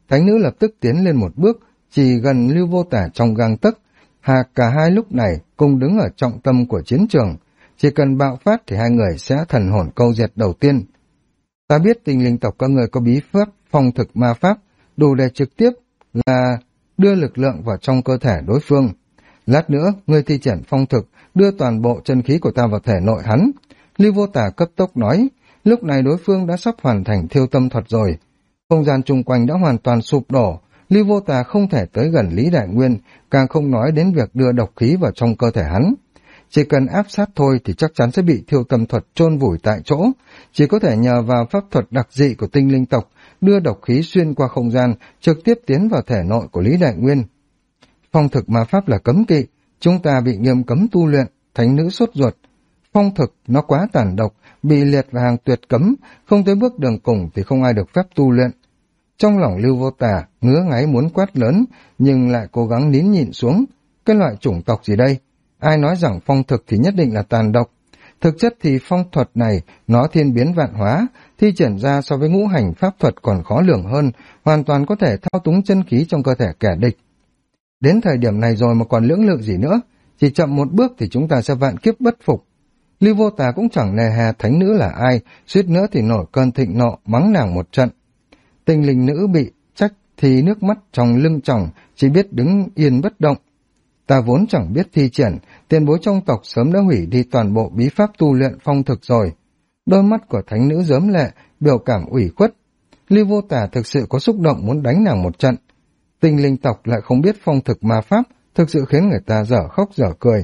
thánh nữ lập tức tiến lên một bước, chỉ gần Lưu Vô Tả trong gang tấc. Cả hai lúc này cùng đứng ở trọng tâm của chiến trường, chỉ cần bạo phát thì hai người sẽ thần hồn câu diệt đầu tiên. Ta biết tinh linh tộc các người có bí pháp phong thực ma pháp, đủ để trực tiếp là đưa lực lượng vào trong cơ thể đối phương. Lát nữa, ngươi thi triển phong thực, đưa toàn bộ chân khí của ta vào thể nội hắn. Lưu Vô Tả cấp tốc nói, lúc này đối phương đã sắp hoàn thành thiêu tâm thuật rồi. Không gian chung quanh đã hoàn toàn sụp đổ, Lưu Vô Tả không thể tới gần Lý Đại Nguyên, càng không nói đến việc đưa độc khí vào trong cơ thể hắn. Chỉ cần áp sát thôi thì chắc chắn sẽ bị thiêu tâm thuật chôn vùi tại chỗ, chỉ có thể nhờ vào pháp thuật đặc dị của tinh linh tộc, đưa độc khí xuyên qua không gian, trực tiếp tiến vào thể nội của Lý Đại Nguyên. Phong thực ma pháp là cấm kỵ, chúng ta bị nghiêm cấm tu luyện, thánh nữ sốt ruột. Phong thực nó quá tàn độc, bị liệt vào hàng tuyệt cấm, không tới bước đường cùng thì không ai được phép tu luyện. Trong lòng Lưu Vô Tả ngứa ngáy muốn quát lớn, nhưng lại cố gắng nín nhịn xuống. Cái loại chủng tộc gì đây? Ai nói rằng phong thực thì nhất định là tàn độc? Thực chất thì phong thuật này nó thiên biến vạn hóa, thi triển ra so với ngũ hành pháp thuật còn khó lường hơn, hoàn toàn có thể thao túng chân khí trong cơ thể kẻ địch. Đến thời điểm này rồi mà còn lưỡng lự gì nữa, chỉ chậm một bước thì chúng ta sẽ vạn kiếp bất phục. Lưu Vô Tả cũng chẳng nề hà thánh nữ là ai, suýt nữa thì nổi cơn thịnh nộ mắng nàng một trận. Tinh linh nữ bị trách thì nước mắt trong lưng tròng, chỉ biết đứng yên bất động. Ta vốn chẳng biết thi triển, tiền bối trong tộc sớm đã hủy đi toàn bộ bí pháp tu luyện phong thực rồi. Đôi mắt của thánh nữ rớm lệ, biểu cảm ủy khuất. Lưu Vô Tả thực sự có xúc động muốn đánh nàng một trận. Tinh linh tộc lại không biết phong thực ma pháp, thực sự khiến người ta dở khóc dở cười.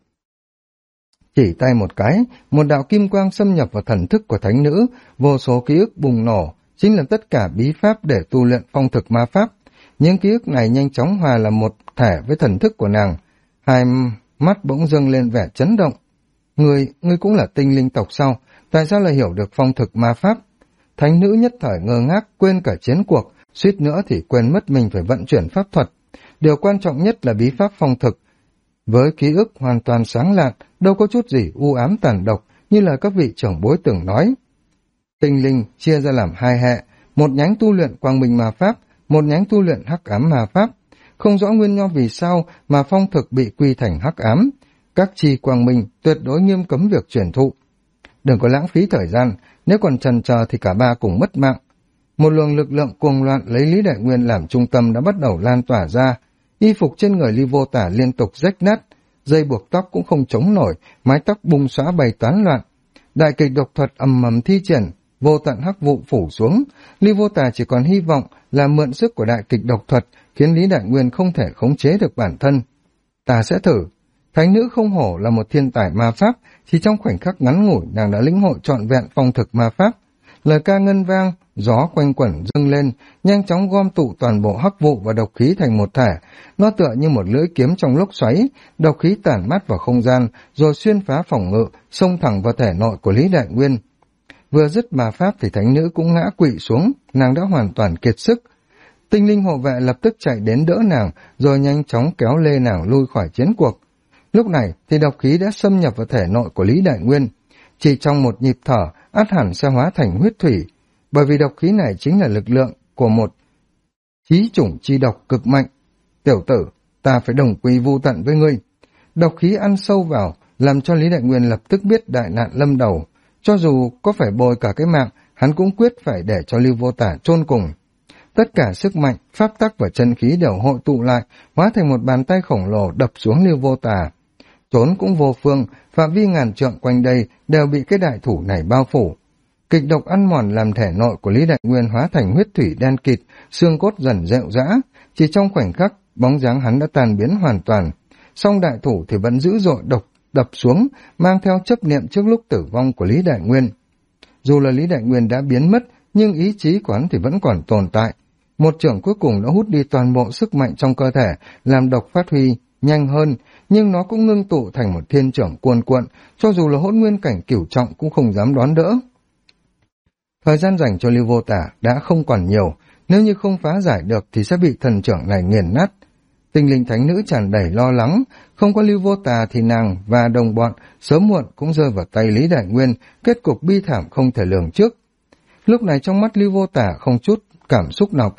Chỉ tay một cái, một đạo kim quang xâm nhập vào thần thức của thánh nữ, vô số ký ức bùng nổ, chính là tất cả bí pháp để tu luyện phong thực ma pháp. Những ký ức này nhanh chóng hòa làm một thể với thần thức của nàng. Hai mắt bỗng dâng lên vẻ chấn động. Ngươi cũng là tinh linh tộc sao? Tại sao lại hiểu được phong thực ma pháp? Thánh nữ nhất thời ngơ ngác, quên cả chiến cuộc, suýt nữa thì quên mất mình phải vận chuyển pháp thuật. Điều quan trọng nhất là bí pháp phong thực. Với ký ức hoàn toàn sáng lạn, đâu có chút gì u ám tàn độc, như là các vị trưởng bối từng nói. Tinh linh chia ra làm hai hệ, một nhánh tu luyện quang minh ma pháp, một nhánh tu luyện hắc ám ma pháp. Không rõ nguyên nhân vì sao mà phong thực bị quy thành hắc ám. Các chi quang minh tuyệt đối nghiêm cấm việc truyền thụ. Đừng có lãng phí thời gian, nếu còn chần chờ thì cả ba cùng mất mạng. Một luồng lực lượng cuồng loạn lấy Lý Đại Nguyên làm trung tâm đã bắt đầu lan tỏa ra. Y phục trên người Lưu Vô Tả liên tục rách nát, dây buộc tóc cũng không chống nổi, mái tóc bung xõa bay toán loạn. Đại kịch độc thuật ầm ầm thi triển, vô tận hắc vụ phủ xuống. Lưu Vô Tả chỉ còn hy vọng là mượn sức của đại kịch độc thuật khiến Lý Đại Nguyên không thể khống chế được bản thân. Ta sẽ thử. Thánh nữ không hổ là một thiên tài ma pháp, chỉ trong khoảnh khắc ngắn ngủi nàng đã lĩnh hội trọn vẹn phong thực ma pháp. Lời ca ngân vang, gió quanh quẩn dâng lên, nhanh chóng gom tụ toàn bộ hắc vụ và độc khí thành một thể. Nó tựa như một lưỡi kiếm trong lốc xoáy, độc khí tản mát vào không gian, rồi xuyên phá phòng ngự, xông thẳng vào thể nội của Lý Đại Nguyên. Vừa dứt ma pháp thì thánh nữ cũng ngã quỵ xuống, nàng đã hoàn toàn kiệt sức. Tinh linh hộ vệ lập tức chạy đến đỡ nàng, rồi nhanh chóng kéo lê nàng lui khỏi chiến cuộc. Lúc này thì độc khí đã xâm nhập vào thể nội của Lý Đại Nguyên. Chỉ trong một nhịp thở, ắt hẳn sẽ hóa thành huyết thủy, bởi vì độc khí này chính là lực lượng của một chí chủng chi độc cực mạnh. Tiểu tử, ta phải đồng quy vu tận với ngươi. Độc khí ăn sâu vào, làm cho Lý Đại Nguyên lập tức biết đại nạn lâm đầu. Cho dù có phải bồi cả cái mạng, hắn cũng quyết phải để cho Lưu Vô Tả chôn cùng. Tất cả sức mạnh, pháp tắc và chân khí đều hội tụ lại, hóa thành một bàn tay khổng lồ đập xuống Lưu Vô Tả. Trốn cũng vô phương, phạm vi ngàn trượng quanh đây đều bị cái đại thủ này bao phủ. Kịch độc ăn mòn làm thể nội của Lý Đại Nguyên hóa thành huyết thủy đen kịt, xương cốt dần rệu rã. Chỉ trong khoảnh khắc, bóng dáng hắn đã tan biến hoàn toàn. Song đại thủ thì vẫn dữ dội đập xuống, mang theo chấp niệm trước lúc tử vong của Lý Đại Nguyên. Dù là Lý Đại Nguyên đã biến mất, nhưng ý chí của hắn thì vẫn còn tồn tại. Một chưởng cuối cùng đã hút đi toàn bộ sức mạnh trong cơ thể, làm độc phát huy nhanh hơn, nhưng nó cũng ngưng tụ thành một thiên chưởng cuồn cuộn, cho dù là hỗn nguyên cảnh cửu trọng cũng không dám đón đỡ. Thời gian dành cho Lưu Vô Tả đã không còn nhiều, nếu như không phá giải được thì sẽ bị thần chưởng này nghiền nát. Tinh linh thánh nữ tràn đầy lo lắng, không có Lưu Vô Tả thì nàng và đồng bọn sớm muộn cũng rơi vào tay Lý Đại Nguyên, kết cục bi thảm không thể lường trước. Lúc này trong mắt Lưu Vô Tả không chút cảm xúc nào cả,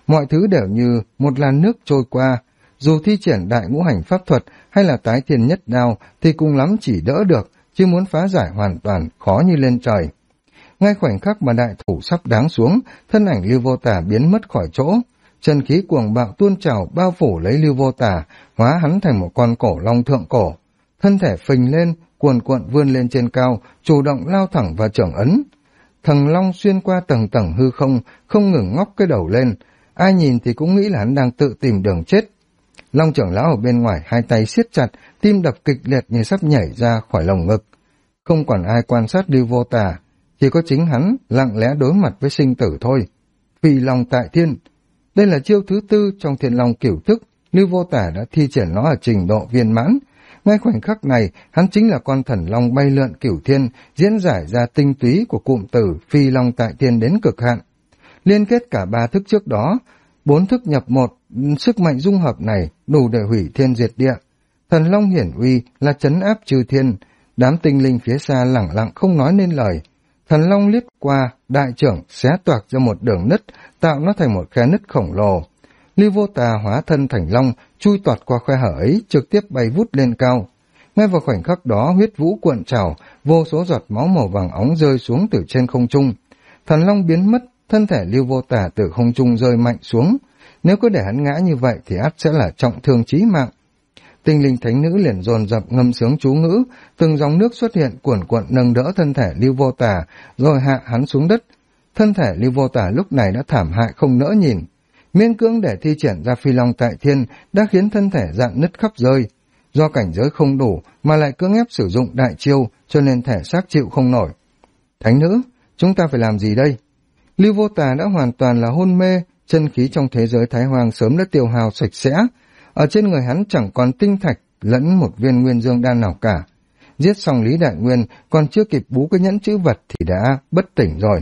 mọi thứ đều như một làn nước trôi qua. Dù thi triển đại ngũ hành pháp thuật hay là tái thiên nhất đao thì cùng lắm chỉ đỡ được, chứ muốn phá giải hoàn toàn khó như lên trời. Ngay khoảnh khắc mà đại thủ sắp đáng xuống, thân ảnh Lưu Vô Tả biến mất khỏi chỗ. Chân khí cuồng bạo tuôn trào bao phủ lấy Lưu Vô Tả, hóa hắn thành một con cổ long thượng cổ. Thân thể phình lên, cuồn cuộn vươn lên trên cao, chủ động lao thẳng vào chưởng ấn. Thần long xuyên qua tầng tầng hư không, không ngừng ngóc cái đầu lên. Ai nhìn thì cũng nghĩ là hắn đang tự tìm đường chết. Long trưởng lão ở bên ngoài hai tay siết chặt, tim đập kịch liệt như sắp nhảy ra khỏi lồng ngực. Không còn ai quan sát Lưu Vô Tả, chỉ có chính hắn lặng lẽ đối mặt với sinh tử thôi. Phi long tại thiên. Đây là chiêu thứ 4 trong Thiên Long Cửu Thức, Lưu Vô Tả đã thi triển nó ở trình độ viên mãn. Ngay khoảnh khắc này, hắn chính là con thần long bay lượn cửu thiên, diễn giải ra tinh túy của cụm từ Phi Long tại thiên đến cực hạn. Liên kết cả 3 thức trước đó, 4 thức nhập một, sức mạnh dung hợp này đủ để hủy thiên diệt địa. Thần long hiển uy là trấn áp chư thiên, đám tinh linh phía xa lẳng lặng không nói nên lời. Thần long liếc qua, đại trưởng xé toạc ra một đường nứt, tạo nó thành một khe nứt khổng lồ. Lưu Vô Tà hóa thân thành long, chui toạt qua khe hở ấy, trực tiếp bay vút lên cao. Ngay vào khoảnh khắc đó, huyết vũ cuộn trào, vô số giọt máu màu vàng óng rơi xuống từ trên không trung. Thần long biến mất, thân thể Lưu Vô Tà từ không trung rơi mạnh xuống. Nếu cứ để hắn ngã như vậy thì ắt sẽ là trọng thương chí mạng. Tinh linh thánh nữ liền dồn dập ngâm sướng chú ngữ, từng dòng nước xuất hiện cuồn cuộn nâng đỡ thân thể Lưu Vô Tà, rồi hạ hắn xuống đất. Thân thể Lưu Vô Tà lúc này đã thảm hại không nỡ nhìn. Miễn cưỡng để thi triển ra Phi Long tại thiên đã khiến thân thể dạn nứt khắp rơi. Do cảnh giới không đủ mà lại cưỡng ép sử dụng đại chiêu, cho nên thể xác chịu không nổi. Thánh nữ, chúng ta phải làm gì đây? Lưu Vô Tà đã hoàn toàn là hôn mê, chân khí trong thế giới Thái Hoang sớm đã tiêu hao sạch sẽ. Ở trên người hắn chẳng còn tinh thạch lẫn một viên nguyên dương đan nào cả. Giết xong Lý Đại Nguyên còn chưa kịp bú cái nhẫn chữ vật thì đã bất tỉnh rồi.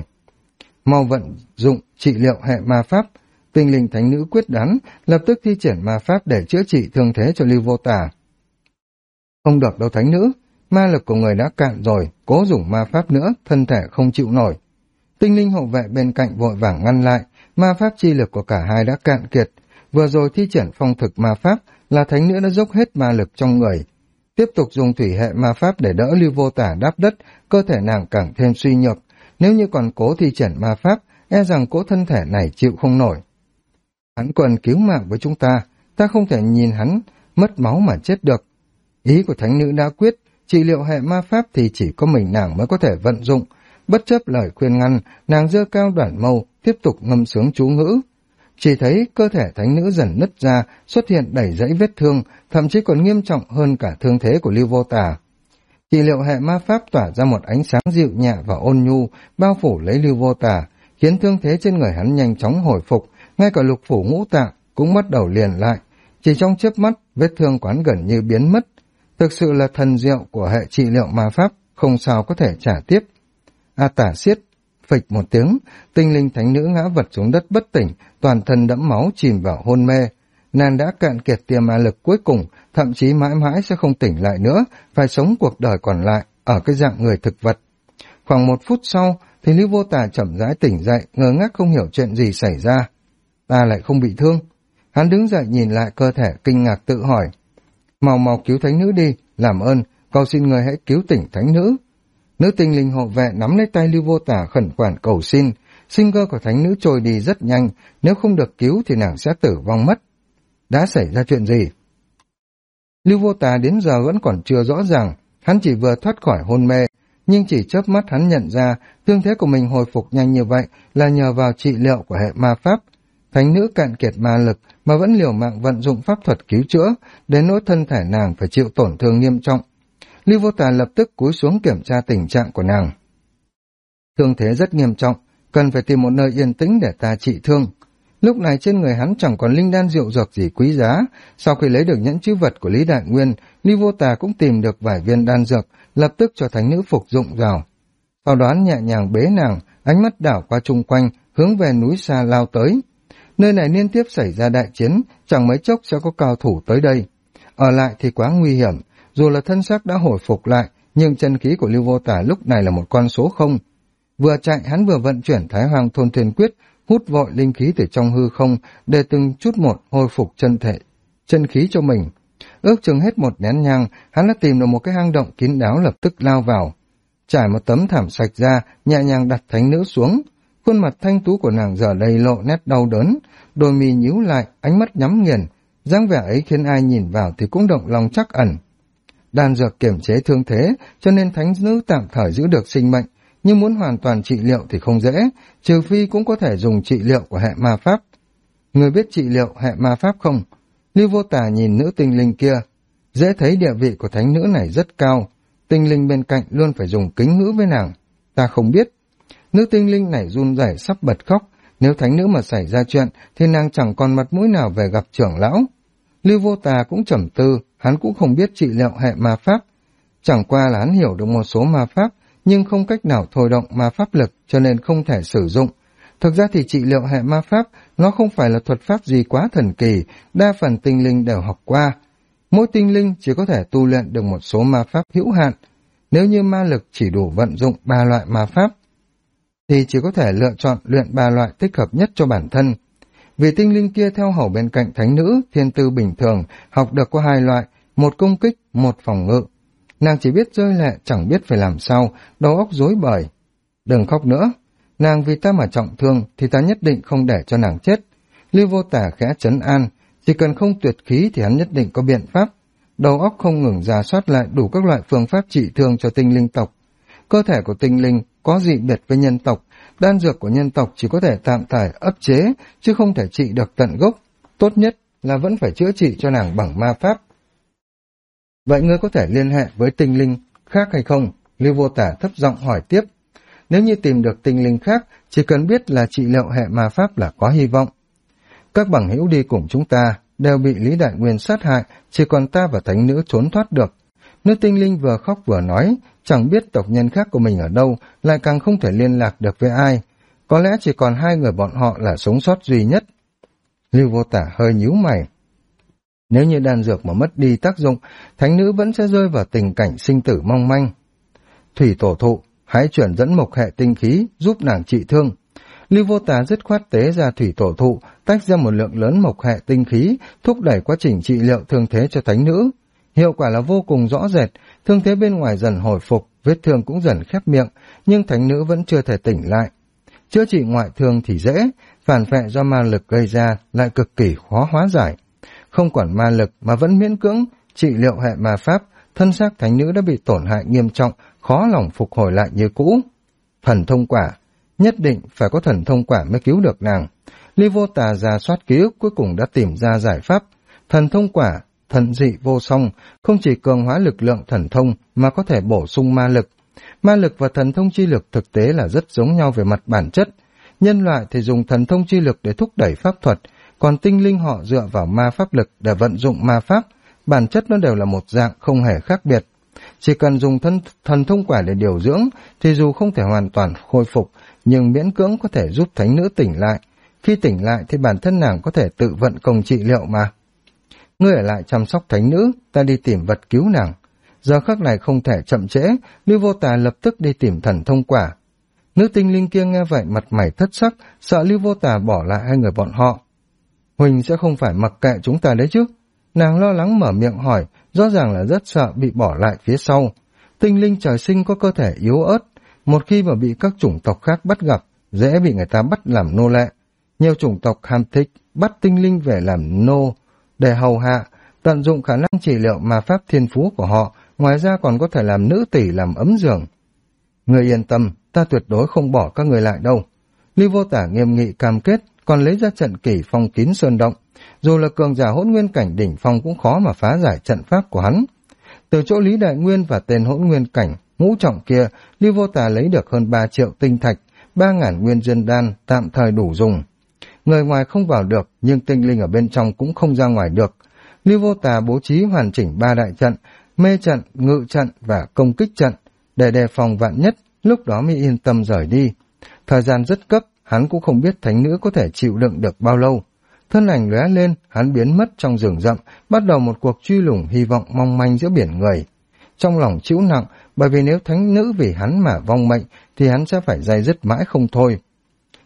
Mau vận dụng trị liệu hệ ma pháp. Tinh linh thánh nữ quyết đoán lập tức thi triển ma pháp để chữa trị thương thế cho Lưu Vô Tà. Không được đâu thánh nữ, ma lực của người đã cạn rồi, cố dùng ma pháp nữa, thân thể không chịu nổi. Tinh linh hộ vệ bên cạnh vội vàng ngăn lại, ma pháp chi lực của cả hai đã cạn kiệt. Vừa rồi thi triển phong thực ma pháp là thánh nữ đã dốc hết ma lực trong người. Tiếp tục dùng thủy hệ ma pháp để đỡ Lưu Vô Tả đáp đất, cơ thể nàng càng thêm suy nhược. Nếu như còn cố thi triển ma pháp, e rằng cố thân thể này chịu không nổi. Hắn cần cứu mạng với chúng ta không thể nhìn hắn mất máu mà chết được. Ý của thánh nữ đã quyết, trị liệu hệ ma pháp thì chỉ có mình nàng mới có thể vận dụng. Bất chấp lời khuyên ngăn, nàng giơ cao đoản mâu, tiếp tục ngâm sướng chú ngữ. Chỉ thấy cơ thể thánh nữ dần nứt ra, xuất hiện đầy dãy vết thương, thậm chí còn nghiêm trọng hơn cả thương thế của Lưu Vô Tà. Trị liệu hệ ma pháp tỏa ra một ánh sáng dịu nhẹ và ôn nhu, bao phủ lấy Lưu Vô Tà, khiến thương thế trên người hắn nhanh chóng hồi phục, ngay cả lục phủ ngũ tạng cũng bắt đầu liền lại. Chỉ trong chớp mắt, vết thương quán gần như biến mất. Thực sự là thần diệu của hệ trị liệu ma pháp, không sao có thể trả tiếp. A Tả xiết, phịch một tiếng, tinh linh thánh nữ ngã vật xuống đất bất tỉnh, toàn thân đẫm máu chìm vào hôn mê. Nàng đã cạn kiệt tia ma lực cuối cùng, thậm chí mãi mãi sẽ không tỉnh lại nữa, phải sống cuộc đời còn lại ở cái dạng người thực vật. Khoảng 1 phút sau, thì Lưu Vô Tà chậm rãi tỉnh dậy, ngơ ngác không hiểu chuyện gì xảy ra. Ta lại không bị thương. Hắn đứng dậy nhìn lại cơ thể kinh ngạc tự hỏi. Mau cứu thánh nữ đi, làm ơn, cầu xin người hãy cứu tỉnh thánh nữ. Nữ tinh linh hộ vệ nắm lấy tay Lưu Vô Tả khẩn khoản cầu xin. Sinh cơ của thánh nữ trôi đi rất nhanh, nếu không được cứu thì nàng sẽ tử vong mất. Đã xảy ra chuyện gì? Lưu Vô Tả đến giờ vẫn còn chưa rõ ràng, hắn chỉ vừa thoát khỏi hôn mê, nhưng chỉ chớp mắt hắn nhận ra thương thế của mình hồi phục nhanh như vậy là nhờ vào trị liệu của hệ ma pháp. Thánh nữ cạn kiệt ma lực mà vẫn liều mạng vận dụng pháp thuật cứu chữa, đến nỗi thân thể nàng phải chịu tổn thương nghiêm trọng. Lưu Vô Tà lập tức cúi xuống kiểm tra tình trạng của nàng. Thương thế rất nghiêm trọng, cần phải tìm một nơi yên tĩnh để ta trị thương. Lúc này trên người hắn chẳng còn linh đan rượu dược gì quý giá. Sau khi lấy được nhẫn chữ vật của Lý Đại Nguyên, Lưu Vô Tà cũng tìm được vài viên đan dược, lập tức cho thánh nữ phục dụng vào. Sau đó nhẹ nhàng bế nàng, ánh mắt đảo qua chung quanh, hướng về núi xa lao tới. Nơi này liên tiếp xảy ra đại chiến, chẳng mấy chốc sẽ có cao thủ tới đây. Ở lại thì quá nguy hiểm, dù là thân xác đã hồi phục lại, nhưng chân khí của Lưu Vô Tả lúc này là một con số 0. Vừa chạy hắn vừa vận chuyển Thái Hoang Thôn Thiên Quyết, hút vội linh khí từ trong hư không để từng chút một hồi phục chân khí cho mình. Ước chừng hết một nén nhang, hắn đã tìm được một cái hang động kín đáo, lập tức lao vào. Trải một tấm thảm sạch ra, nhẹ nhàng đặt thánh nữ xuống. Khuôn mặt thanh tú của nàng giờ đây lộ nét đau đớn, đôi mi nhíu lại, ánh mắt nhắm nghiền. Dáng vẻ ấy khiến ai nhìn vào thì cũng động lòng trắc ẩn. Đan dược kiềm chế thương thế, cho nên thánh nữ tạm thời giữ được sinh mệnh, nhưng muốn hoàn toàn trị liệu thì không dễ, trừ phi cũng có thể dùng trị liệu của hệ ma pháp. Người biết trị liệu hệ ma pháp không? Lưu Vô Tà nhìn nữ tinh linh kia, dễ thấy địa vị của thánh nữ này rất cao, tinh linh bên cạnh luôn phải dùng kính ngữ với nàng. Ta không biết. Nữ tinh linh này run rẩy sắp bật khóc, nếu thánh nữ mà xảy ra chuyện thì nàng chẳng còn mặt mũi nào về gặp trưởng lão. Lưu Vô Tà cũng trầm tư, hắn cũng không biết trị liệu hệ ma pháp. Chẳng qua là hắn hiểu được một số ma pháp, nhưng không cách nào thôi động ma pháp lực cho nên không thể sử dụng. Thực ra thì trị liệu hệ ma pháp, nó không phải là thuật pháp gì quá thần kỳ, đa phần tinh linh đều học qua. Mỗi tinh linh chỉ có thể tu luyện được một số ma pháp hữu hạn. Nếu như ma lực chỉ đủ vận dụng 3 loại ma pháp, thì chỉ có thể lựa chọn luyện 3 loại thích hợp nhất cho bản thân. Vì tinh linh kia theo hầu bên cạnh thánh nữ, thiên tư bình thường, học được có 2 loại, một công kích, một phòng ngự. Nàng chỉ biết rơi lệ, chẳng biết phải làm sao, đầu óc rối bời. Đừng khóc nữa, nàng vì ta mà trọng thương thì ta nhất định không để cho nàng chết. Lưu Vô Tà khẽ trấn an, chỉ cần không tuyệt khí thì hắn nhất định có biện pháp. Đầu óc không ngừng rà soát lại đủ các loại phương pháp trị thương cho tinh linh tộc. Cơ thể của tinh linh có dị biệt với nhân tộc, đan dược của nhân tộc chỉ có thể tạm thời ấp chế, chứ không thể trị được tận gốc. Tốt nhất là vẫn phải chữa trị cho nàng bằng ma pháp. Vậy ngươi có thể liên hệ với tinh linh khác hay không? Lưu Vô Tà thấp giọng hỏi tiếp. Nếu như tìm được tinh linh khác, chỉ cần biết là trị liệu hệ ma pháp là có hy vọng. Các bằng hữu đi cùng chúng ta đều bị Lý Đại Nguyên sát hại, chỉ còn ta và thánh nữ trốn thoát được. Nữ tinh linh vừa khóc vừa nói, chẳng biết tộc nhân khác của mình ở đâu, lại càng không thể liên lạc được với ai. Có lẽ chỉ còn 2 người bọn họ là sống sót duy nhất. Lưu Vô Tà hơi nhíu mày. Nếu như đan dược mà mất đi tác dụng, thánh nữ vẫn sẽ rơi vào tình cảnh sinh tử mong manh. Thủy tổ thụ, hãy chuyển dẫn mộc hệ tinh khí, giúp nàng trị thương. Lưu Vô Tà dứt khoát tế ra thủy tổ thụ, tách ra một lượng lớn mộc hệ tinh khí, thúc đẩy quá trình trị liệu thương thế cho thánh nữ. Hiệu quả là vô cùng rõ rệt, thương thế bên ngoài dần hồi phục, vết thương cũng dần khép miệng, nhưng thánh nữ vẫn chưa thể tỉnh lại. Chữa trị ngoại thương thì dễ, phản vệ do ma lực gây ra lại cực kỳ khó hóa giải. Không còn ma lực mà vẫn miễn cưỡng trị liệu hệ ma pháp, thân xác thánh nữ đã bị tổn hại nghiêm trọng, khó lòng phục hồi lại như cũ. Thần thông quả, nhất định phải có thần thông quả mới cứu được nàng. Lưu Vô Tà rà soát ký ức cuối cùng đã tìm ra giải pháp. Thần thông quả, thần dị vô song, không chỉ cường hóa lực lượng thần thông mà có thể bổ sung ma lực. Ma lực và thần thông chi lực thực tế là rất giống nhau về mặt bản chất. Nhân loại thì dùng thần thông chi lực để thúc đẩy pháp thuật, còn tinh linh họ dựa vào ma pháp lực để vận dụng ma pháp, bản chất nó đều là một dạng không hề khác biệt. Chỉ cần dùng thần thông quả để điều dưỡng thì dù không thể hoàn toàn khôi phục, nhưng miễn cưỡng có thể giúp thánh nữ tỉnh lại. Khi tỉnh lại thì bản thân nàng có thể tự vận công trị liệu mà. Ngươi ở lại chăm sóc thánh nữ, ta đi tìm vật cứu nàng. Giờ khắc này không thể chậm trễ, Lưu Vô Tà lập tức đi tìm thần thông quả. Nữ tinh linh kia nghe vậy mặt mày thất sắc, sợ Lưu Vô Tà bỏ lại 2 người bọn họ. Huỳnh sẽ không phải mặc kệ chúng ta đấy chứ? Nàng lo lắng mở miệng hỏi, rõ ràng là rất sợ bị bỏ lại phía sau. Tinh linh trời sinh có cơ thể yếu ớt, một khi mà bị các chủng tộc khác bắt gặp, dễ bị người ta bắt làm nô lệ. Nhiều chủng tộc ham thích bắt tinh linh về làm nô để hầu hạ, tận dụng khả năng trị liệu ma pháp thiên phú của họ, ngoài ra còn có thể làm nữ tỷ làm ấm giường. Người yên tâm, ta tuyệt đối không bỏ các người lại đâu. Lưu Vô Tà nghiêm nghị cam kết, còn lấy ra trận kỷ phong kín sơn động. Dù là cường giả hỗn nguyên cảnh đỉnh phong cũng khó mà phá giải trận pháp của hắn. Từ chỗ Lý Đại Nguyên và tên hỗn nguyên cảnh ngũ trọng kia, Lưu Vô Tà lấy được hơn 3 triệu tinh thạch, 3.000 nguyên dân đan tạm thời đủ dùng. Người ngoài không vào được, nhưng tinh linh ở bên trong cũng không ra ngoài được. Lưu Vô Tà bố trí hoàn chỉnh 3 đại trận, mê trận, ngự trận và công kích trận, để đề phòng vạn nhất, lúc đó mới yên tâm rời đi. Thời gian rất cấp, hắn cũng không biết thánh nữ có thể chịu đựng được bao lâu. Thân ảnh lóe lên, hắn biến mất trong rừng rậm, bắt đầu một cuộc truy lùng hy vọng mong manh giữa biển người. Trong lòng chịu nặng, bởi vì nếu thánh nữ vì hắn mà vong mệnh, thì hắn sẽ phải day dứt mãi không thôi.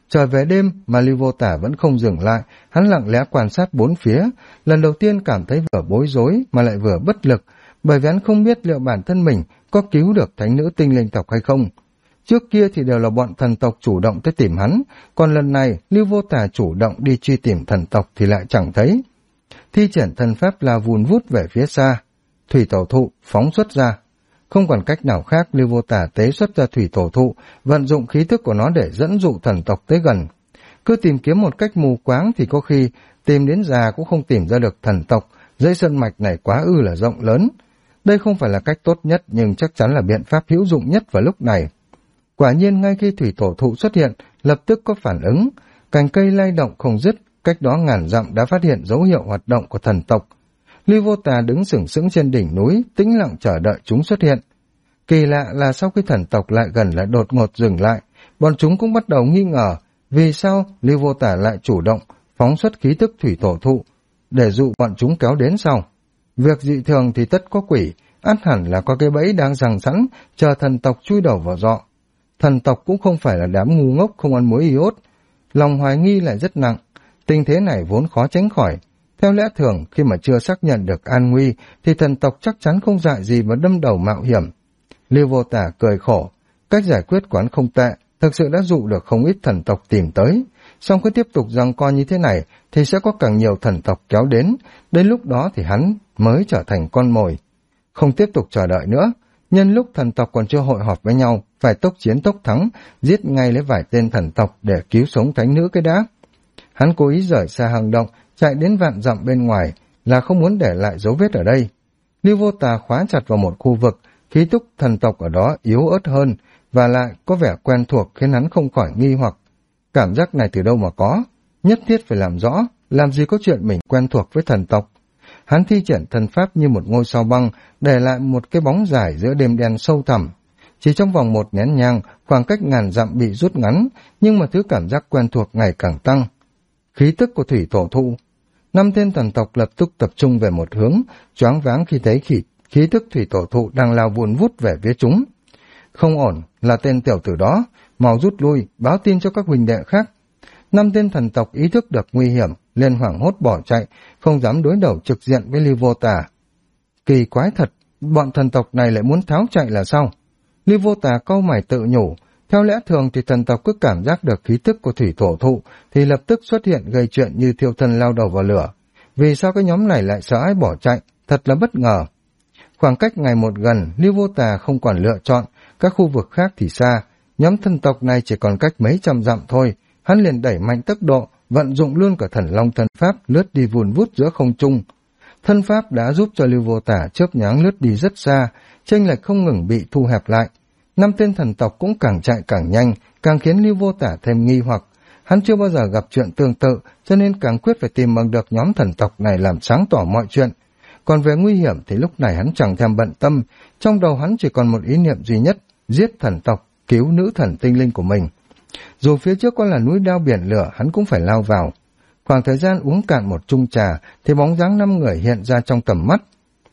Trời về đêm mà Lưu Vô Tả vẫn không dừng lại, hắn lặng lẽ quan sát bốn phía, lần đầu tiên cảm thấy vừa bối rối mà lại vừa bất lực, bởi vì hắn không biết liệu bản thân mình có cứu được thánh nữ tinh linh tộc hay không. Trước kia thì đều là bọn thần tộc chủ động tới tìm hắn, còn lần này Lưu Vô Tả chủ động đi truy tìm thần tộc thì lại chẳng thấy. Thi triển thần pháp là vùn vút về phía xa, thủy tổ thụ phóng xuất ra. Không còn cách nào khác, Lưu Vô Tả tế xuất ra thủy tổ thụ, vận dụng khí thức của nó để dẫn dụ thần tộc tới gần. Cứ tìm kiếm một cách mù quáng thì có khi tìm đến già cũng không tìm ra được thần tộc, dãy sơn mạch này quá ư là rộng lớn. Đây không phải là cách tốt nhất nhưng chắc chắn là biện pháp hữu dụng nhất vào lúc này. Quả nhiên ngay khi thủy tổ thụ xuất hiện, lập tức có phản ứng, cành cây lay động không dứt, cách đó ngàn dặm đã phát hiện dấu hiệu hoạt động của thần tộc. Lưu Vô Tà đứng sừng sững trên đỉnh núi, tĩnh lặng chờ đợi chúng xuất hiện. Kỳ lạ là sau khi thần tộc lại gần lại đột ngột dừng lại, bọn chúng cũng bắt đầu nghi ngờ vì sao Lưu Vô Tà lại chủ động phóng xuất khí tức thủy tổ thụ để dụ bọn chúng kéo đến sau. Việc dị thường thì tất có quỷ, ắt hẳn là có cái bẫy đang giằng sẵn chờ thần tộc chui đầu vào giọ. Thần tộc cũng không phải là đám ngu ngốc không ăn muối iốt, lòng hoài nghi lại rất nặng. Tình thế này vốn khó tránh khỏi. Theo lẽ thường, khi mà chưa xác nhận được an nguy, thì thần tộc chắc chắn không dại gì mà đâm đầu mạo hiểm. Lưu Vô Tả cười khổ, cách giải quyết quán không tệ, thực sự đã dụ được không ít thần tộc tìm tới. Song cứ tiếp tục giằng co như thế này, thì sẽ có càng nhiều thần tộc kéo đến lúc đó thì hắn mới trở thành con mồi. Không tiếp tục chờ đợi nữa, nhân lúc thần tộc còn chưa hội họp với nhau, phải tốc chiến tốc thắng, giết ngay lấy vài tên thần tộc để cứu sống thánh nữ cái đã. Hắn cố ý rời xa hang động, chạy đến vạn dặm bên ngoài, là không muốn để lại dấu vết ở đây. Lưu Vô Tà khóa chặt vào một khu vực, khí tức thần tộc ở đó yếu ớt hơn, và lại có vẻ quen thuộc khiến hắn không khỏi nghi hoặc. Cảm giác này từ đâu mà có? Nhất thiết phải làm rõ, làm gì có chuyện mình quen thuộc với thần tộc. Hắn thi triển thần pháp như một ngôi sao băng, để lại một cái bóng dài giữa đêm đen sâu thẳm. Chỉ trong vòng một nén nhang, khoảng cách ngàn dặm bị rút ngắn, nhưng mà thứ cảm giác quen thuộc ngày càng tăng. Khí tức của thủy tổ thụ. 5 tên thần tộc lập tức tập trung về một hướng, choáng váng khi thấy khí tức thủy tổ thụ đang lao vùn vút về phía chúng. Không ổn, là tên tiểu tử đó, mau rút lui, báo tin cho các huynh đệ khác. 5 tên thần tộc ý thức được nguy hiểm, liền hoảng hốt bỏ chạy, không dám đối đầu trực diện với Lưu Vô Tà. Kỳ quái thật, bọn thần tộc này lại muốn tháo chạy là sao? Lưu Vô Tà cau mày tự nhủ, theo lẽ thường thì thần tộc cứ cảm giác được khí tức của thủy tổ thụ thì lập tức xuất hiện gây chuyện như thiêu thân lao đầu vào lửa. Vì sao cái nhóm này lại sợ hãi bỏ chạy, thật là bất ngờ. Khoảng cách ngày một gần, Lưu Vô Tà không còn lựa chọn, các khu vực khác thì xa, nhóm thần tộc này chỉ còn cách mấy trăm dặm thôi, hắn liền đẩy mạnh tốc độ, vận dụng luôn cả thần long thân pháp lướt đi vùn vút giữa không trung. Thân pháp đã giúp cho Lưu Vô Tả chớp nhoáng lướt đi rất xa, chênh lệch không ngừng bị thu hẹp lại. 5 tên thần tộc cũng càng chạy càng nhanh, càng khiến Lưu Vô Tả thêm nghi hoặc. Hắn chưa bao giờ gặp chuyện tương tự, cho nên càng quyết phải tìm bằng được nhóm thần tộc này làm sáng tỏ mọi chuyện. Còn về nguy hiểm thì lúc này hắn chẳng thèm bận tâm, trong đầu hắn chỉ còn một ý niệm duy nhất, giết thần tộc, cứu nữ thần tinh linh của mình. Dù phía trước có là núi đao biển lửa, hắn cũng phải lao vào. Khoảng thời gian uống cạn một chung trà, thì bóng dáng 5 người hiện ra trong tầm mắt.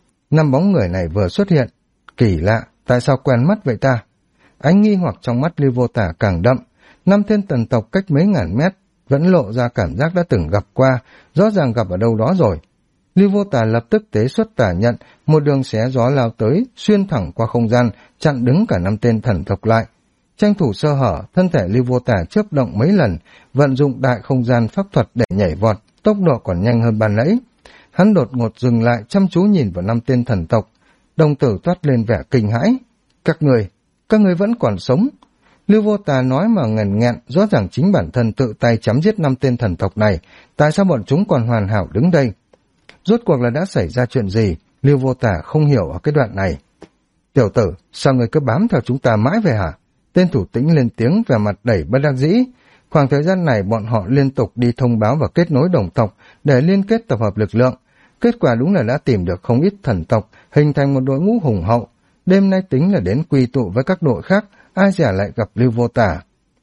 5 bóng người này vừa xuất hiện. Kỳ lạ, tại sao quen mắt vậy ta? Ánh nghi hoặc trong mắt Lưu Vô Tả càng đậm. 5 tên thần tộc cách mấy ngàn mét, vẫn lộ ra cảm giác đã từng gặp qua, rõ ràng gặp ở đâu đó rồi. Lưu Vô Tả lập tức tế xuất tả nhận, một đường xé gió lao tới, xuyên thẳng qua không gian, chặn đứng cả 5 tên thần tộc lại. Tranh thủ sơ hở, thân thể Lưu Vô Tả chớp động mấy lần, vận dụng đại không gian pháp thuật để nhảy vọt, tốc độ còn nhanh hơn ban nãy. Hắn đột ngột dừng lại, chăm chú nhìn vào 5 tên thần tộc, đồng tử toát lên vẻ kinh hãi. Các người vẫn còn sống. Lưu Vô Tả nói mà ngần nghẹn, rõ ràng chính bản thân tự tay chém giết 5 tên thần tộc này, tại sao bọn chúng còn hoàn hảo đứng đây? Rốt cuộc là đã xảy ra chuyện gì? Lưu Vô Tả không hiểu ở cái đoạn này. Tiểu tử, sao người cứ bám theo chúng ta mãi về hả? Tên thủ tĩnh lên tiếng về mặt đầy bất đắc dĩ. Khoảng thời gian này bọn họ liên tục đi thông báo và kết nối đồng tộc để liên kết tập hợp lực lượng. Kết quả đúng là đã tìm được không ít thần tộc, hình thành một đội ngũ hùng hậu. Đêm nay tính là đến quy tụ với các đội khác, ai dè lại gặp Lưu Vô Tả.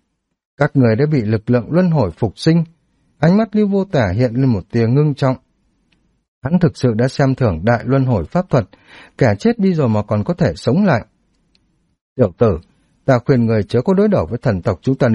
Các người đã bị lực lượng luân hồi phục sinh. Ánh mắt Lưu Vô Tả hiện lên một tia ngưng trọng. Hắn thực sự đã xem thường đại luân hồi pháp thuật, kẻ chết đi rồi mà còn có thể sống lại. Tiểu tử, ta khuyên người chớ có đối đầu với thần tộc chúng ta nữa,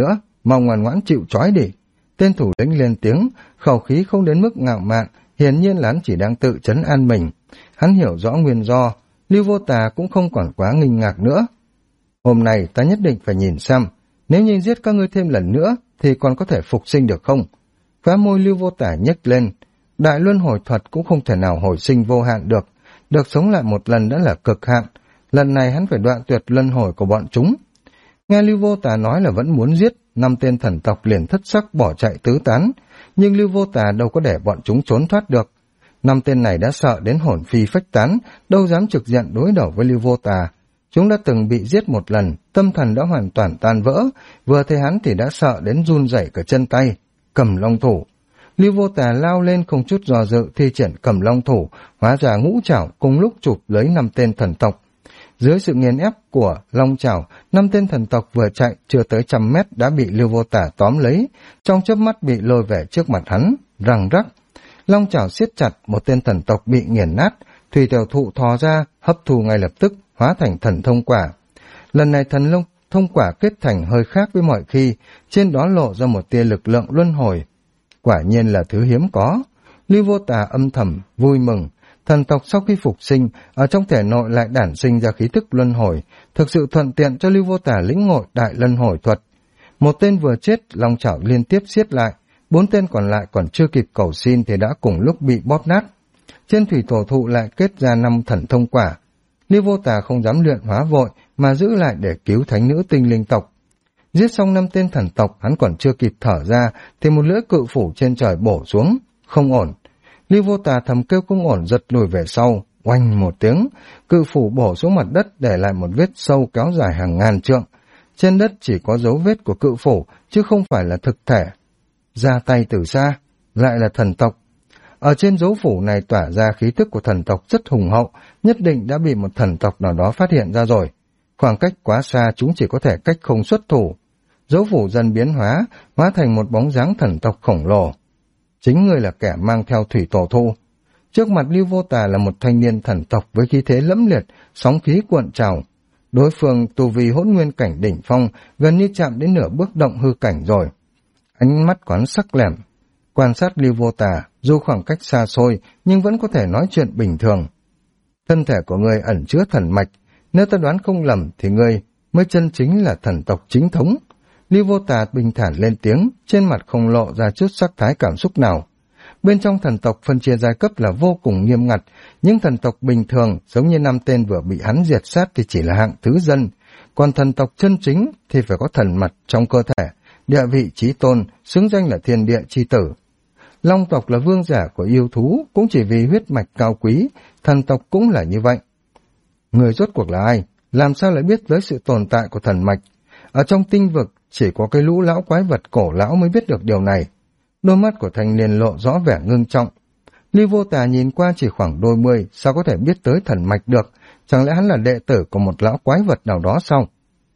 mau ngoan ngoãn chịu trói đi. Tên thủ lĩnh lên tiếng, khẩu khí không đến mức ngạo mạn, hiển nhiên là hắn chỉ đang tự trấn an mình. Hắn hiểu rõ nguyên do, Lưu Vô Tà cũng không còn quá nghi ngạc nữa. Hôm nay ta nhất định phải nhìn xem, nếu như giết các ngươi thêm lần nữa thì còn có thể phục sinh được không? Khóe môi Lưu Vô Tà nhếch lên, đại luân hồi thuật cũng không thể nào hồi sinh vô hạn được sống lại một lần đã là cực hạn, lần này hắn phải đoạn tuyệt luân hồi của bọn chúng. Nghe Lưu Vô Tà nói là vẫn muốn giết, 5 tên thần tộc liền thất sắc bỏ chạy tứ tán, nhưng Lưu Vô Tà đâu có để bọn chúng trốn thoát được. 5 tên này đã sợ đến hồn phi phách tán, đâu dám trực diện đối đầu với Lưu Vô Tà. Chúng đã từng bị giết một lần, tâm thần đã hoàn toàn tan vỡ, vừa thấy hắn thì đã sợ đến run rẩy cả chân tay. Cầm long thủ. Lưu Vô Tà lao lên không chút do dự, thi triển cầm long thủ, hóa ra ngũ trảo cùng lúc chụp lấy 5 tên thần tộc. Dưới sự nghiền ép của long trảo, 5 tên thần tộc vừa chạy chưa tới 100 mét đã bị Lưu Vô Tà tóm lấy, trong chớp mắt bị lôi về trước mặt hắn, răng rắc. Long trảo siết chặt, một tên thần tộc bị nghiền nát, thủy tiểu thụ thò ra, hấp thu ngay lập tức, hóa thành thần thông quả. Lần này thần thông quả kết thành hơi khác với mọi khi, trên đó lộ ra một tia lực lượng luân hồi. Quả nhiên là thứ hiếm có. Lưu Vô Tà âm thầm, vui mừng. Thần tộc sau khi phục sinh, ở trong thể nội lại đản sinh ra khí tức luân hồi, thực sự thuận tiện cho Lưu Vô Tà lĩnh ngộ đại luân hồi thuật. Một tên vừa chết, long chảo liên tiếp siết lại, 4 tên còn lại còn chưa kịp cầu xin thì đã cùng lúc bị bóp nát. Trên thủy tổ thụ lại kết ra 5 thần thông quả. Lưu Vô Tà không dám luyện hóa vội mà giữ lại để cứu thánh nữ tinh linh tộc. Giết xong 5 tên thần tộc, hắn còn chưa kịp thở ra thì một lưỡi cự phủ trên trời bổ xuống, không ổn. Lưu Vô Tà thầm kêu không ổn, giật lùi về sau, oanh một tiếng, cự phủ bổ xuống mặt đất để lại một vết sâu kéo dài hàng ngàn trượng. Trên đất chỉ có dấu vết của cự phủ chứ không phải là thực thể. Ra tay từ xa, lại là thần tộc. Ở trên dấu phủ này tỏa ra khí tức của thần tộc rất hùng hậu, nhất định đã bị một thần tộc nào đó phát hiện ra rồi. Khoảng cách quá xa chúng chỉ có thể cách không xuất thủ. Dấu phủ dần biến hóa, hóa thành một bóng dáng thần tộc khổng lồ. Chính người là kẻ mang theo thủy tổ thu. Trước mặt Lưu Vô Tà là một thanh niên thần tộc với khí thế lẫm liệt, sóng khí cuộn trào. Đối phương tu vi hỗn nguyên cảnh đỉnh phong, gần như chạm đến nửa bước động hư cảnh rồi. Ánh mắt quán sắc lẻm, quan sát Lưu Vô Tà, dù khoảng cách xa xôi nhưng vẫn có thể nói chuyện bình thường. Thân thể của ngươi ẩn chứa thần mạch, nếu ta đoán không lầm thì ngươi mới chân chính là thần tộc chính thống. Lưu Vô Tà bình thản lên tiếng, trên mặt không lộ ra chút sắc thái cảm xúc nào. Bên trong thần tộc phân chia giai cấp là vô cùng nghiêm ngặt, những thần tộc bình thường giống như 5 tên vừa bị hắn diệt sát thì chỉ là hạng thứ dân, còn thần tộc chân chính thì phải có thần mạch trong cơ thể, địa vị chí tôn, xứng danh là thiên địa chi tử. Long tộc là vương giả của yêu thú, cũng chỉ vì huyết mạch cao quý, thần tộc cũng là như vậy. Người rốt cuộc là ai? Làm sao lại biết tới sự tồn tại của thần mạch? Ở trong tinh vực, chỉ có cái lũ lão quái vật cổ lão mới biết được điều này. Đôi mắt của thanh niên lộ rõ vẻ ngưng trọng. Lưu Vô Tà nhìn qua chỉ khoảng đôi mươi, sao có thể biết tới thần mạch được? Chẳng lẽ hắn là đệ tử của một lão quái vật nào đó sao?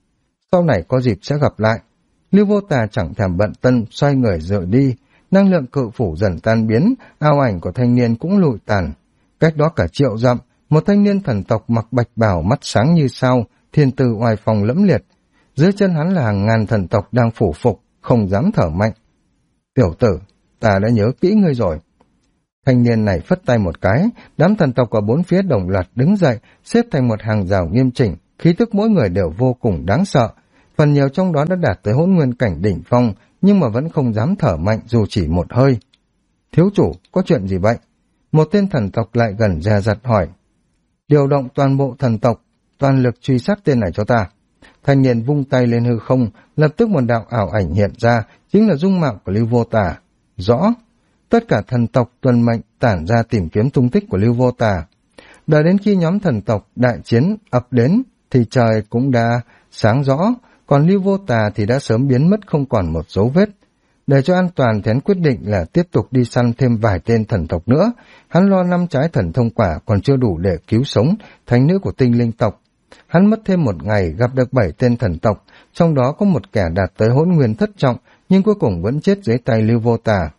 Sau này có dịp sẽ gặp lại. Lưu Vô Tà chẳng thèm bận tâm, xoay người rời đi. Năng lượng cự phủ dần tan biến, ảo ảnh của thanh niên cũng lụi tàn. Cách đó cả triệu dặm, một thanh niên thần tộc mặc bạch bào, mắt sáng như sao, thiên tư oai phong lẫm liệt. Dưới chân hắn là hàng ngàn thần tộc đang phủ phục, không dám thở mạnh. Tiểu tử, ta đã nhớ kỹ ngươi rồi. Thanh niên này phất tay một cái, đám thần tộc ở bốn phía đồng loạt đứng dậy, xếp thành một hàng rào nghiêm chỉnh, khí tức mỗi người đều vô cùng đáng sợ. Phần nhiều trong đó đã đạt tới hỗn nguyên cảnh đỉnh phong, nhưng mà vẫn không dám thở mạnh dù chỉ một hơi. Thiếu chủ, có chuyện gì vậy? Một tên thần tộc lại gần dè dặt hỏi. Điều động toàn bộ thần tộc, toàn lực truy sát tên này cho ta. Thanh niên vung tay lên hư không, lập tức một đạo ảo ảnh hiện ra, chính là dung mạo của Lưu Vô Tà. Rõ, tất cả thần tộc tuân mệnh tản ra tìm kiếm tung tích của Lưu Vô Tà. Đợi đến khi nhóm thần tộc đại chiến ập đến, thì trời cũng đã sáng rõ, còn Lưu Vô Tà thì đã sớm biến mất không còn một dấu vết. Để cho an toàn thì hắn quyết định là tiếp tục đi săn thêm vài tên thần tộc nữa. Hắn lo 5 trái thần thông quả còn chưa đủ để cứu sống thánh nữ của tinh linh tộc. Hắn mất thêm một ngày gặp được 7 tên thần tộc, trong đó có một kẻ đạt tới hỗn nguyên thất trọng, nhưng cuối cùng vẫn chết dưới tay Lưu Vô Tà.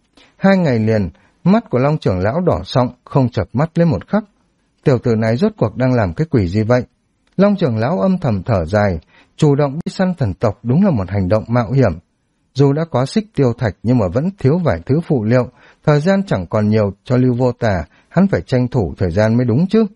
2 ngày liền, mắt của Long trưởng lão đỏ sọng, không chợp mắt lên một khắc. Tiểu tử này rốt cuộc đang làm cái quỷ gì vậy? Long trưởng lão âm thầm thở dài, chủ động đi săn thần tộc đúng là một hành động mạo hiểm. Dù đã có xích tiêu thạch nhưng mà vẫn thiếu vài thứ phụ liệu, thời gian chẳng còn nhiều cho Lưu Vô Tà, hắn phải tranh thủ thời gian mới đúng chứ.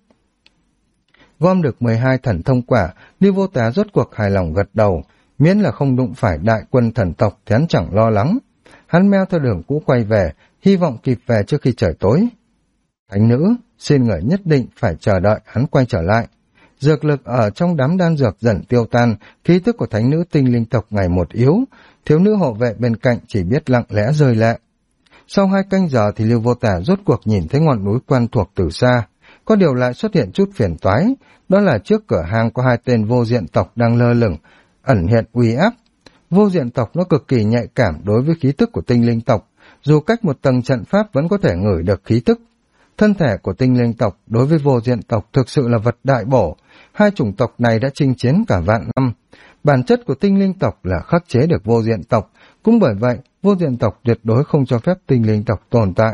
Gom được 12 thần thông quả, Lưu Vô Tà rốt cuộc hài lòng gật đầu, miễn là không đụng phải đại quân thần tộc thì hắn chẳng lo lắng. Hắn meo theo đường cũ quay về, hy vọng kịp về trước khi trời tối. Thánh nữ, xin người nhất định phải chờ đợi hắn quay trở lại. Dược lực ở trong đám đan dược dần tiêu tan, khí tức của thánh nữ tinh linh tộc ngày một yếu, thiếu nữ hộ vệ bên cạnh chỉ biết lặng lẽ rơi lệ. Sau 2 canh giờ thì Lưu Vô Tà rốt cuộc nhìn thấy ngọn núi quen thuộc từ xa. Có điều lại xuất hiện chút phiền toái, đó là trước cửa hang có 2 tên vô diện tộc đang lơ lửng, ẩn hiện uy áp. Vô diện tộc nó cực kỳ nhạy cảm đối với khí tức của tinh linh tộc, dù cách một tầng trận pháp vẫn có thể ngửi được khí tức. Thân thể của tinh linh tộc đối với vô diện tộc thực sự là vật đại bổ, 2 chủng tộc này đã chinh chiến cả vạn năm. Bản chất của tinh linh tộc là khắc chế được vô diện tộc, cũng bởi vậy vô diện tộc tuyệt đối không cho phép tinh linh tộc tồn tại.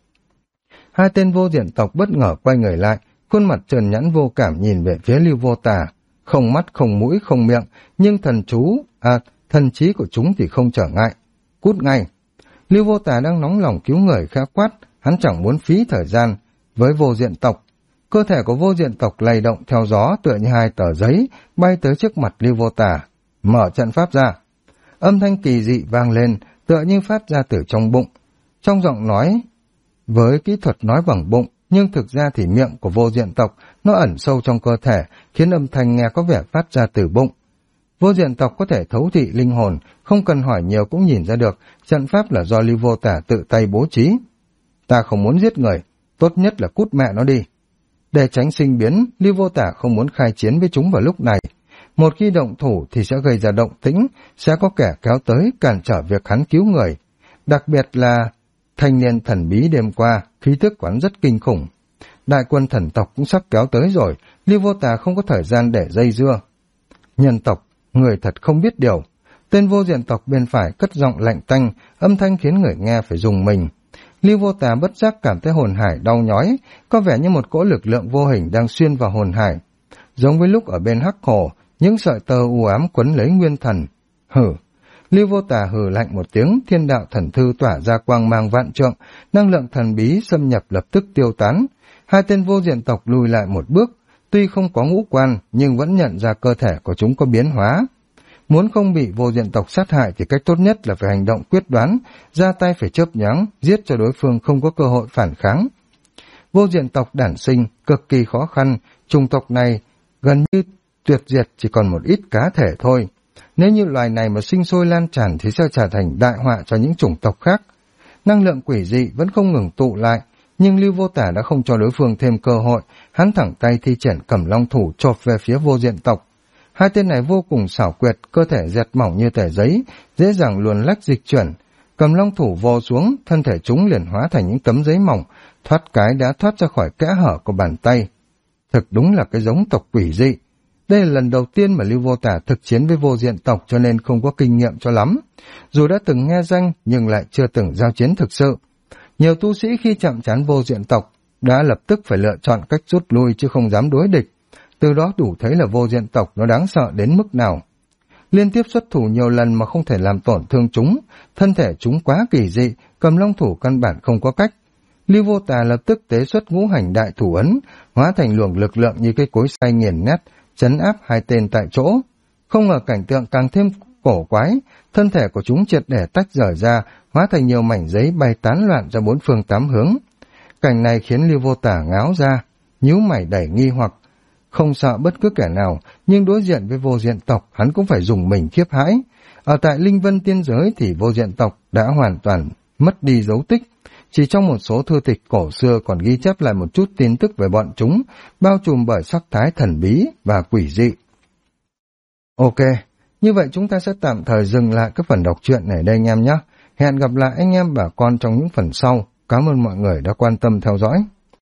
2 tên vô diện tộc bất ngờ quay người lại, khuôn mặt trần nhẵn vô cảm nhìn về phía Lưu Vô Tà, không mắt, không mũi, không miệng, nhưng thần trí của chúng thì không trở ngại. Cút ngay! Lưu Vô Tà đang nóng lòng cứu người khẽ quát, hắn chẳng muốn phí thời gian với vô diện tộc. Cơ thể của vô diện tộc lay động theo gió tựa như 2 tờ giấy bay tới trước mặt Lưu Vô Tà. Mở trận pháp ra. Âm thanh kỳ dị vang lên, tựa như phát ra từ trong bụng. Trong giọng nói, với kỹ thuật nói bằng bụng, nhưng thực ra thì miệng của vô diện tộc nó ẩn sâu trong cơ thể, khiến âm thanh nghe có vẻ phát ra từ bụng. Vô diện tộc có thể thấu thị linh hồn, không cần hỏi nhiều cũng nhìn ra được, trận pháp là do Lưu Vô Tà tự tay bố trí. Ta không muốn giết người, tốt nhất là cút mẹ nó đi. Để tránh sinh biến, Lưu Vô Tà không muốn khai chiến với chúng vào lúc này. Một khi động thủ thì sẽ gây ra động tĩnh, sẽ có kẻ kéo tới cản trở việc hắn cứu người. Đặc biệt là thanh niên thần bí đêm qua, khí tức của hắn rất kinh khủng. Đại quân thần tộc cũng sắp kéo tới rồi, Lưu Vô Tà không có thời gian để dây dưa. Nhân tộc, người thật không biết điều. Tên vô diện tộc bên phải cất giọng lạnh tanh, âm thanh khiến người nghe phải rùng mình. Lưu Vô Tà bất giác cảm thấy hồn hải đau nhói, có vẻ như một cỗ lực lượng vô hình đang xuyên vào hồn hải. Giống với lúc ở bên Hắc Hồ, những sợi tơ u ám quấn lấy nguyên thần. Hử! Lưu Vô Tà hừ lạnh một tiếng, thiên đạo thần thư tỏa ra quang mang vạn trượng, năng lượng thần bí xâm nhập lập tức tiêu tán. 2 tên vô diện tộc lùi lại một bước, tuy không có ngũ quan nhưng vẫn nhận ra cơ thể của chúng có biến hóa. Muốn không bị vô diện tộc sát hại thì cách tốt nhất là phải hành động quyết đoán, ra tay phải chớp nhoáng, giết cho đối phương không có cơ hội phản kháng. Vô diện tộc đản sinh cực kỳ khó khăn, chủng tộc này gần như tuyệt diệt chỉ còn một ít cá thể thôi. Nếu như loài này mà sinh sôi lan tràn thì sẽ trở thành đại họa cho những chủng tộc khác. Năng lượng quỷ dị vẫn không ngừng tụ lại, nhưng Lưu Vô Tà đã không cho đối phương thêm cơ hội, hắn thẳng tay thi triển Cẩm Long thủ chộp về phía vô diện tộc. 2 tên này vô cùng xảo quyệt, cơ thể dẹt mỏng như tờ giấy, dễ dàng luồn lách dịch chuyển. Cẩm Long thủ vồ xuống, thân thể chúng liền hóa thành những tấm giấy mỏng, thoát cái đã thoát ra khỏi kẽ hở của bàn tay. Thực đúng là cái giống tộc quỷ dị. Đây là lần đầu tiên mà Lưu Vô Tà thực chiến với vô diện tộc cho nên không có kinh nghiệm cho lắm. Dù đã từng nghe danh nhưng lại chưa từng giao chiến thực sự. Nhiều tu sĩ khi chạm trán vô diện tộc đã lập tức phải lựa chọn cách rút lui chứ không dám đối địch. Từ đó đủ thấy là vô diện tộc nó đáng sợ đến mức nào. Liên tiếp xuất thủ nhiều lần mà không thể làm tổn thương chúng, thân thể chúng quá kỳ dị, Cầm Long thủ căn bản không có cách. Lưu Vô Tà lập tức tế xuất ngũ hành đại thủ ấn, hóa thành luồng lực lượng như cây cối xay nghiền nát, trấn áp 2 tên tại chỗ. Không ngờ cảnh tượng càng thêm cổ quái, thân thể của chúng triệt để tách rời ra, hóa thành nhiều mảnh giấy bay tán loạn ra 4 phương 8 hướng. Cảnh này khiến Lưu Vô Tà ngáo ra, nhíu mày đầy nghi hoặc. Không sợ bất cứ kẻ nào, nhưng đối diện với vô diện tộc, hắn cũng phải dùng mình khiếp hãi. Ở tại Linh Vân Tiên Giới thì vô diện tộc đã hoàn toàn mất đi dấu tích. Chỉ trong một số thư tịch cổ xưa còn ghi chép lại một chút tin tức về bọn chúng, bao trùm bởi sắc thái thần bí và quỷ dị. Ok, như vậy chúng ta sẽ tạm thời dừng lại cái phần đọc truyện này đây anh em nhé. Hẹn gặp lại anh em bà con trong những phần sau. Cảm ơn mọi người đã quan tâm theo dõi.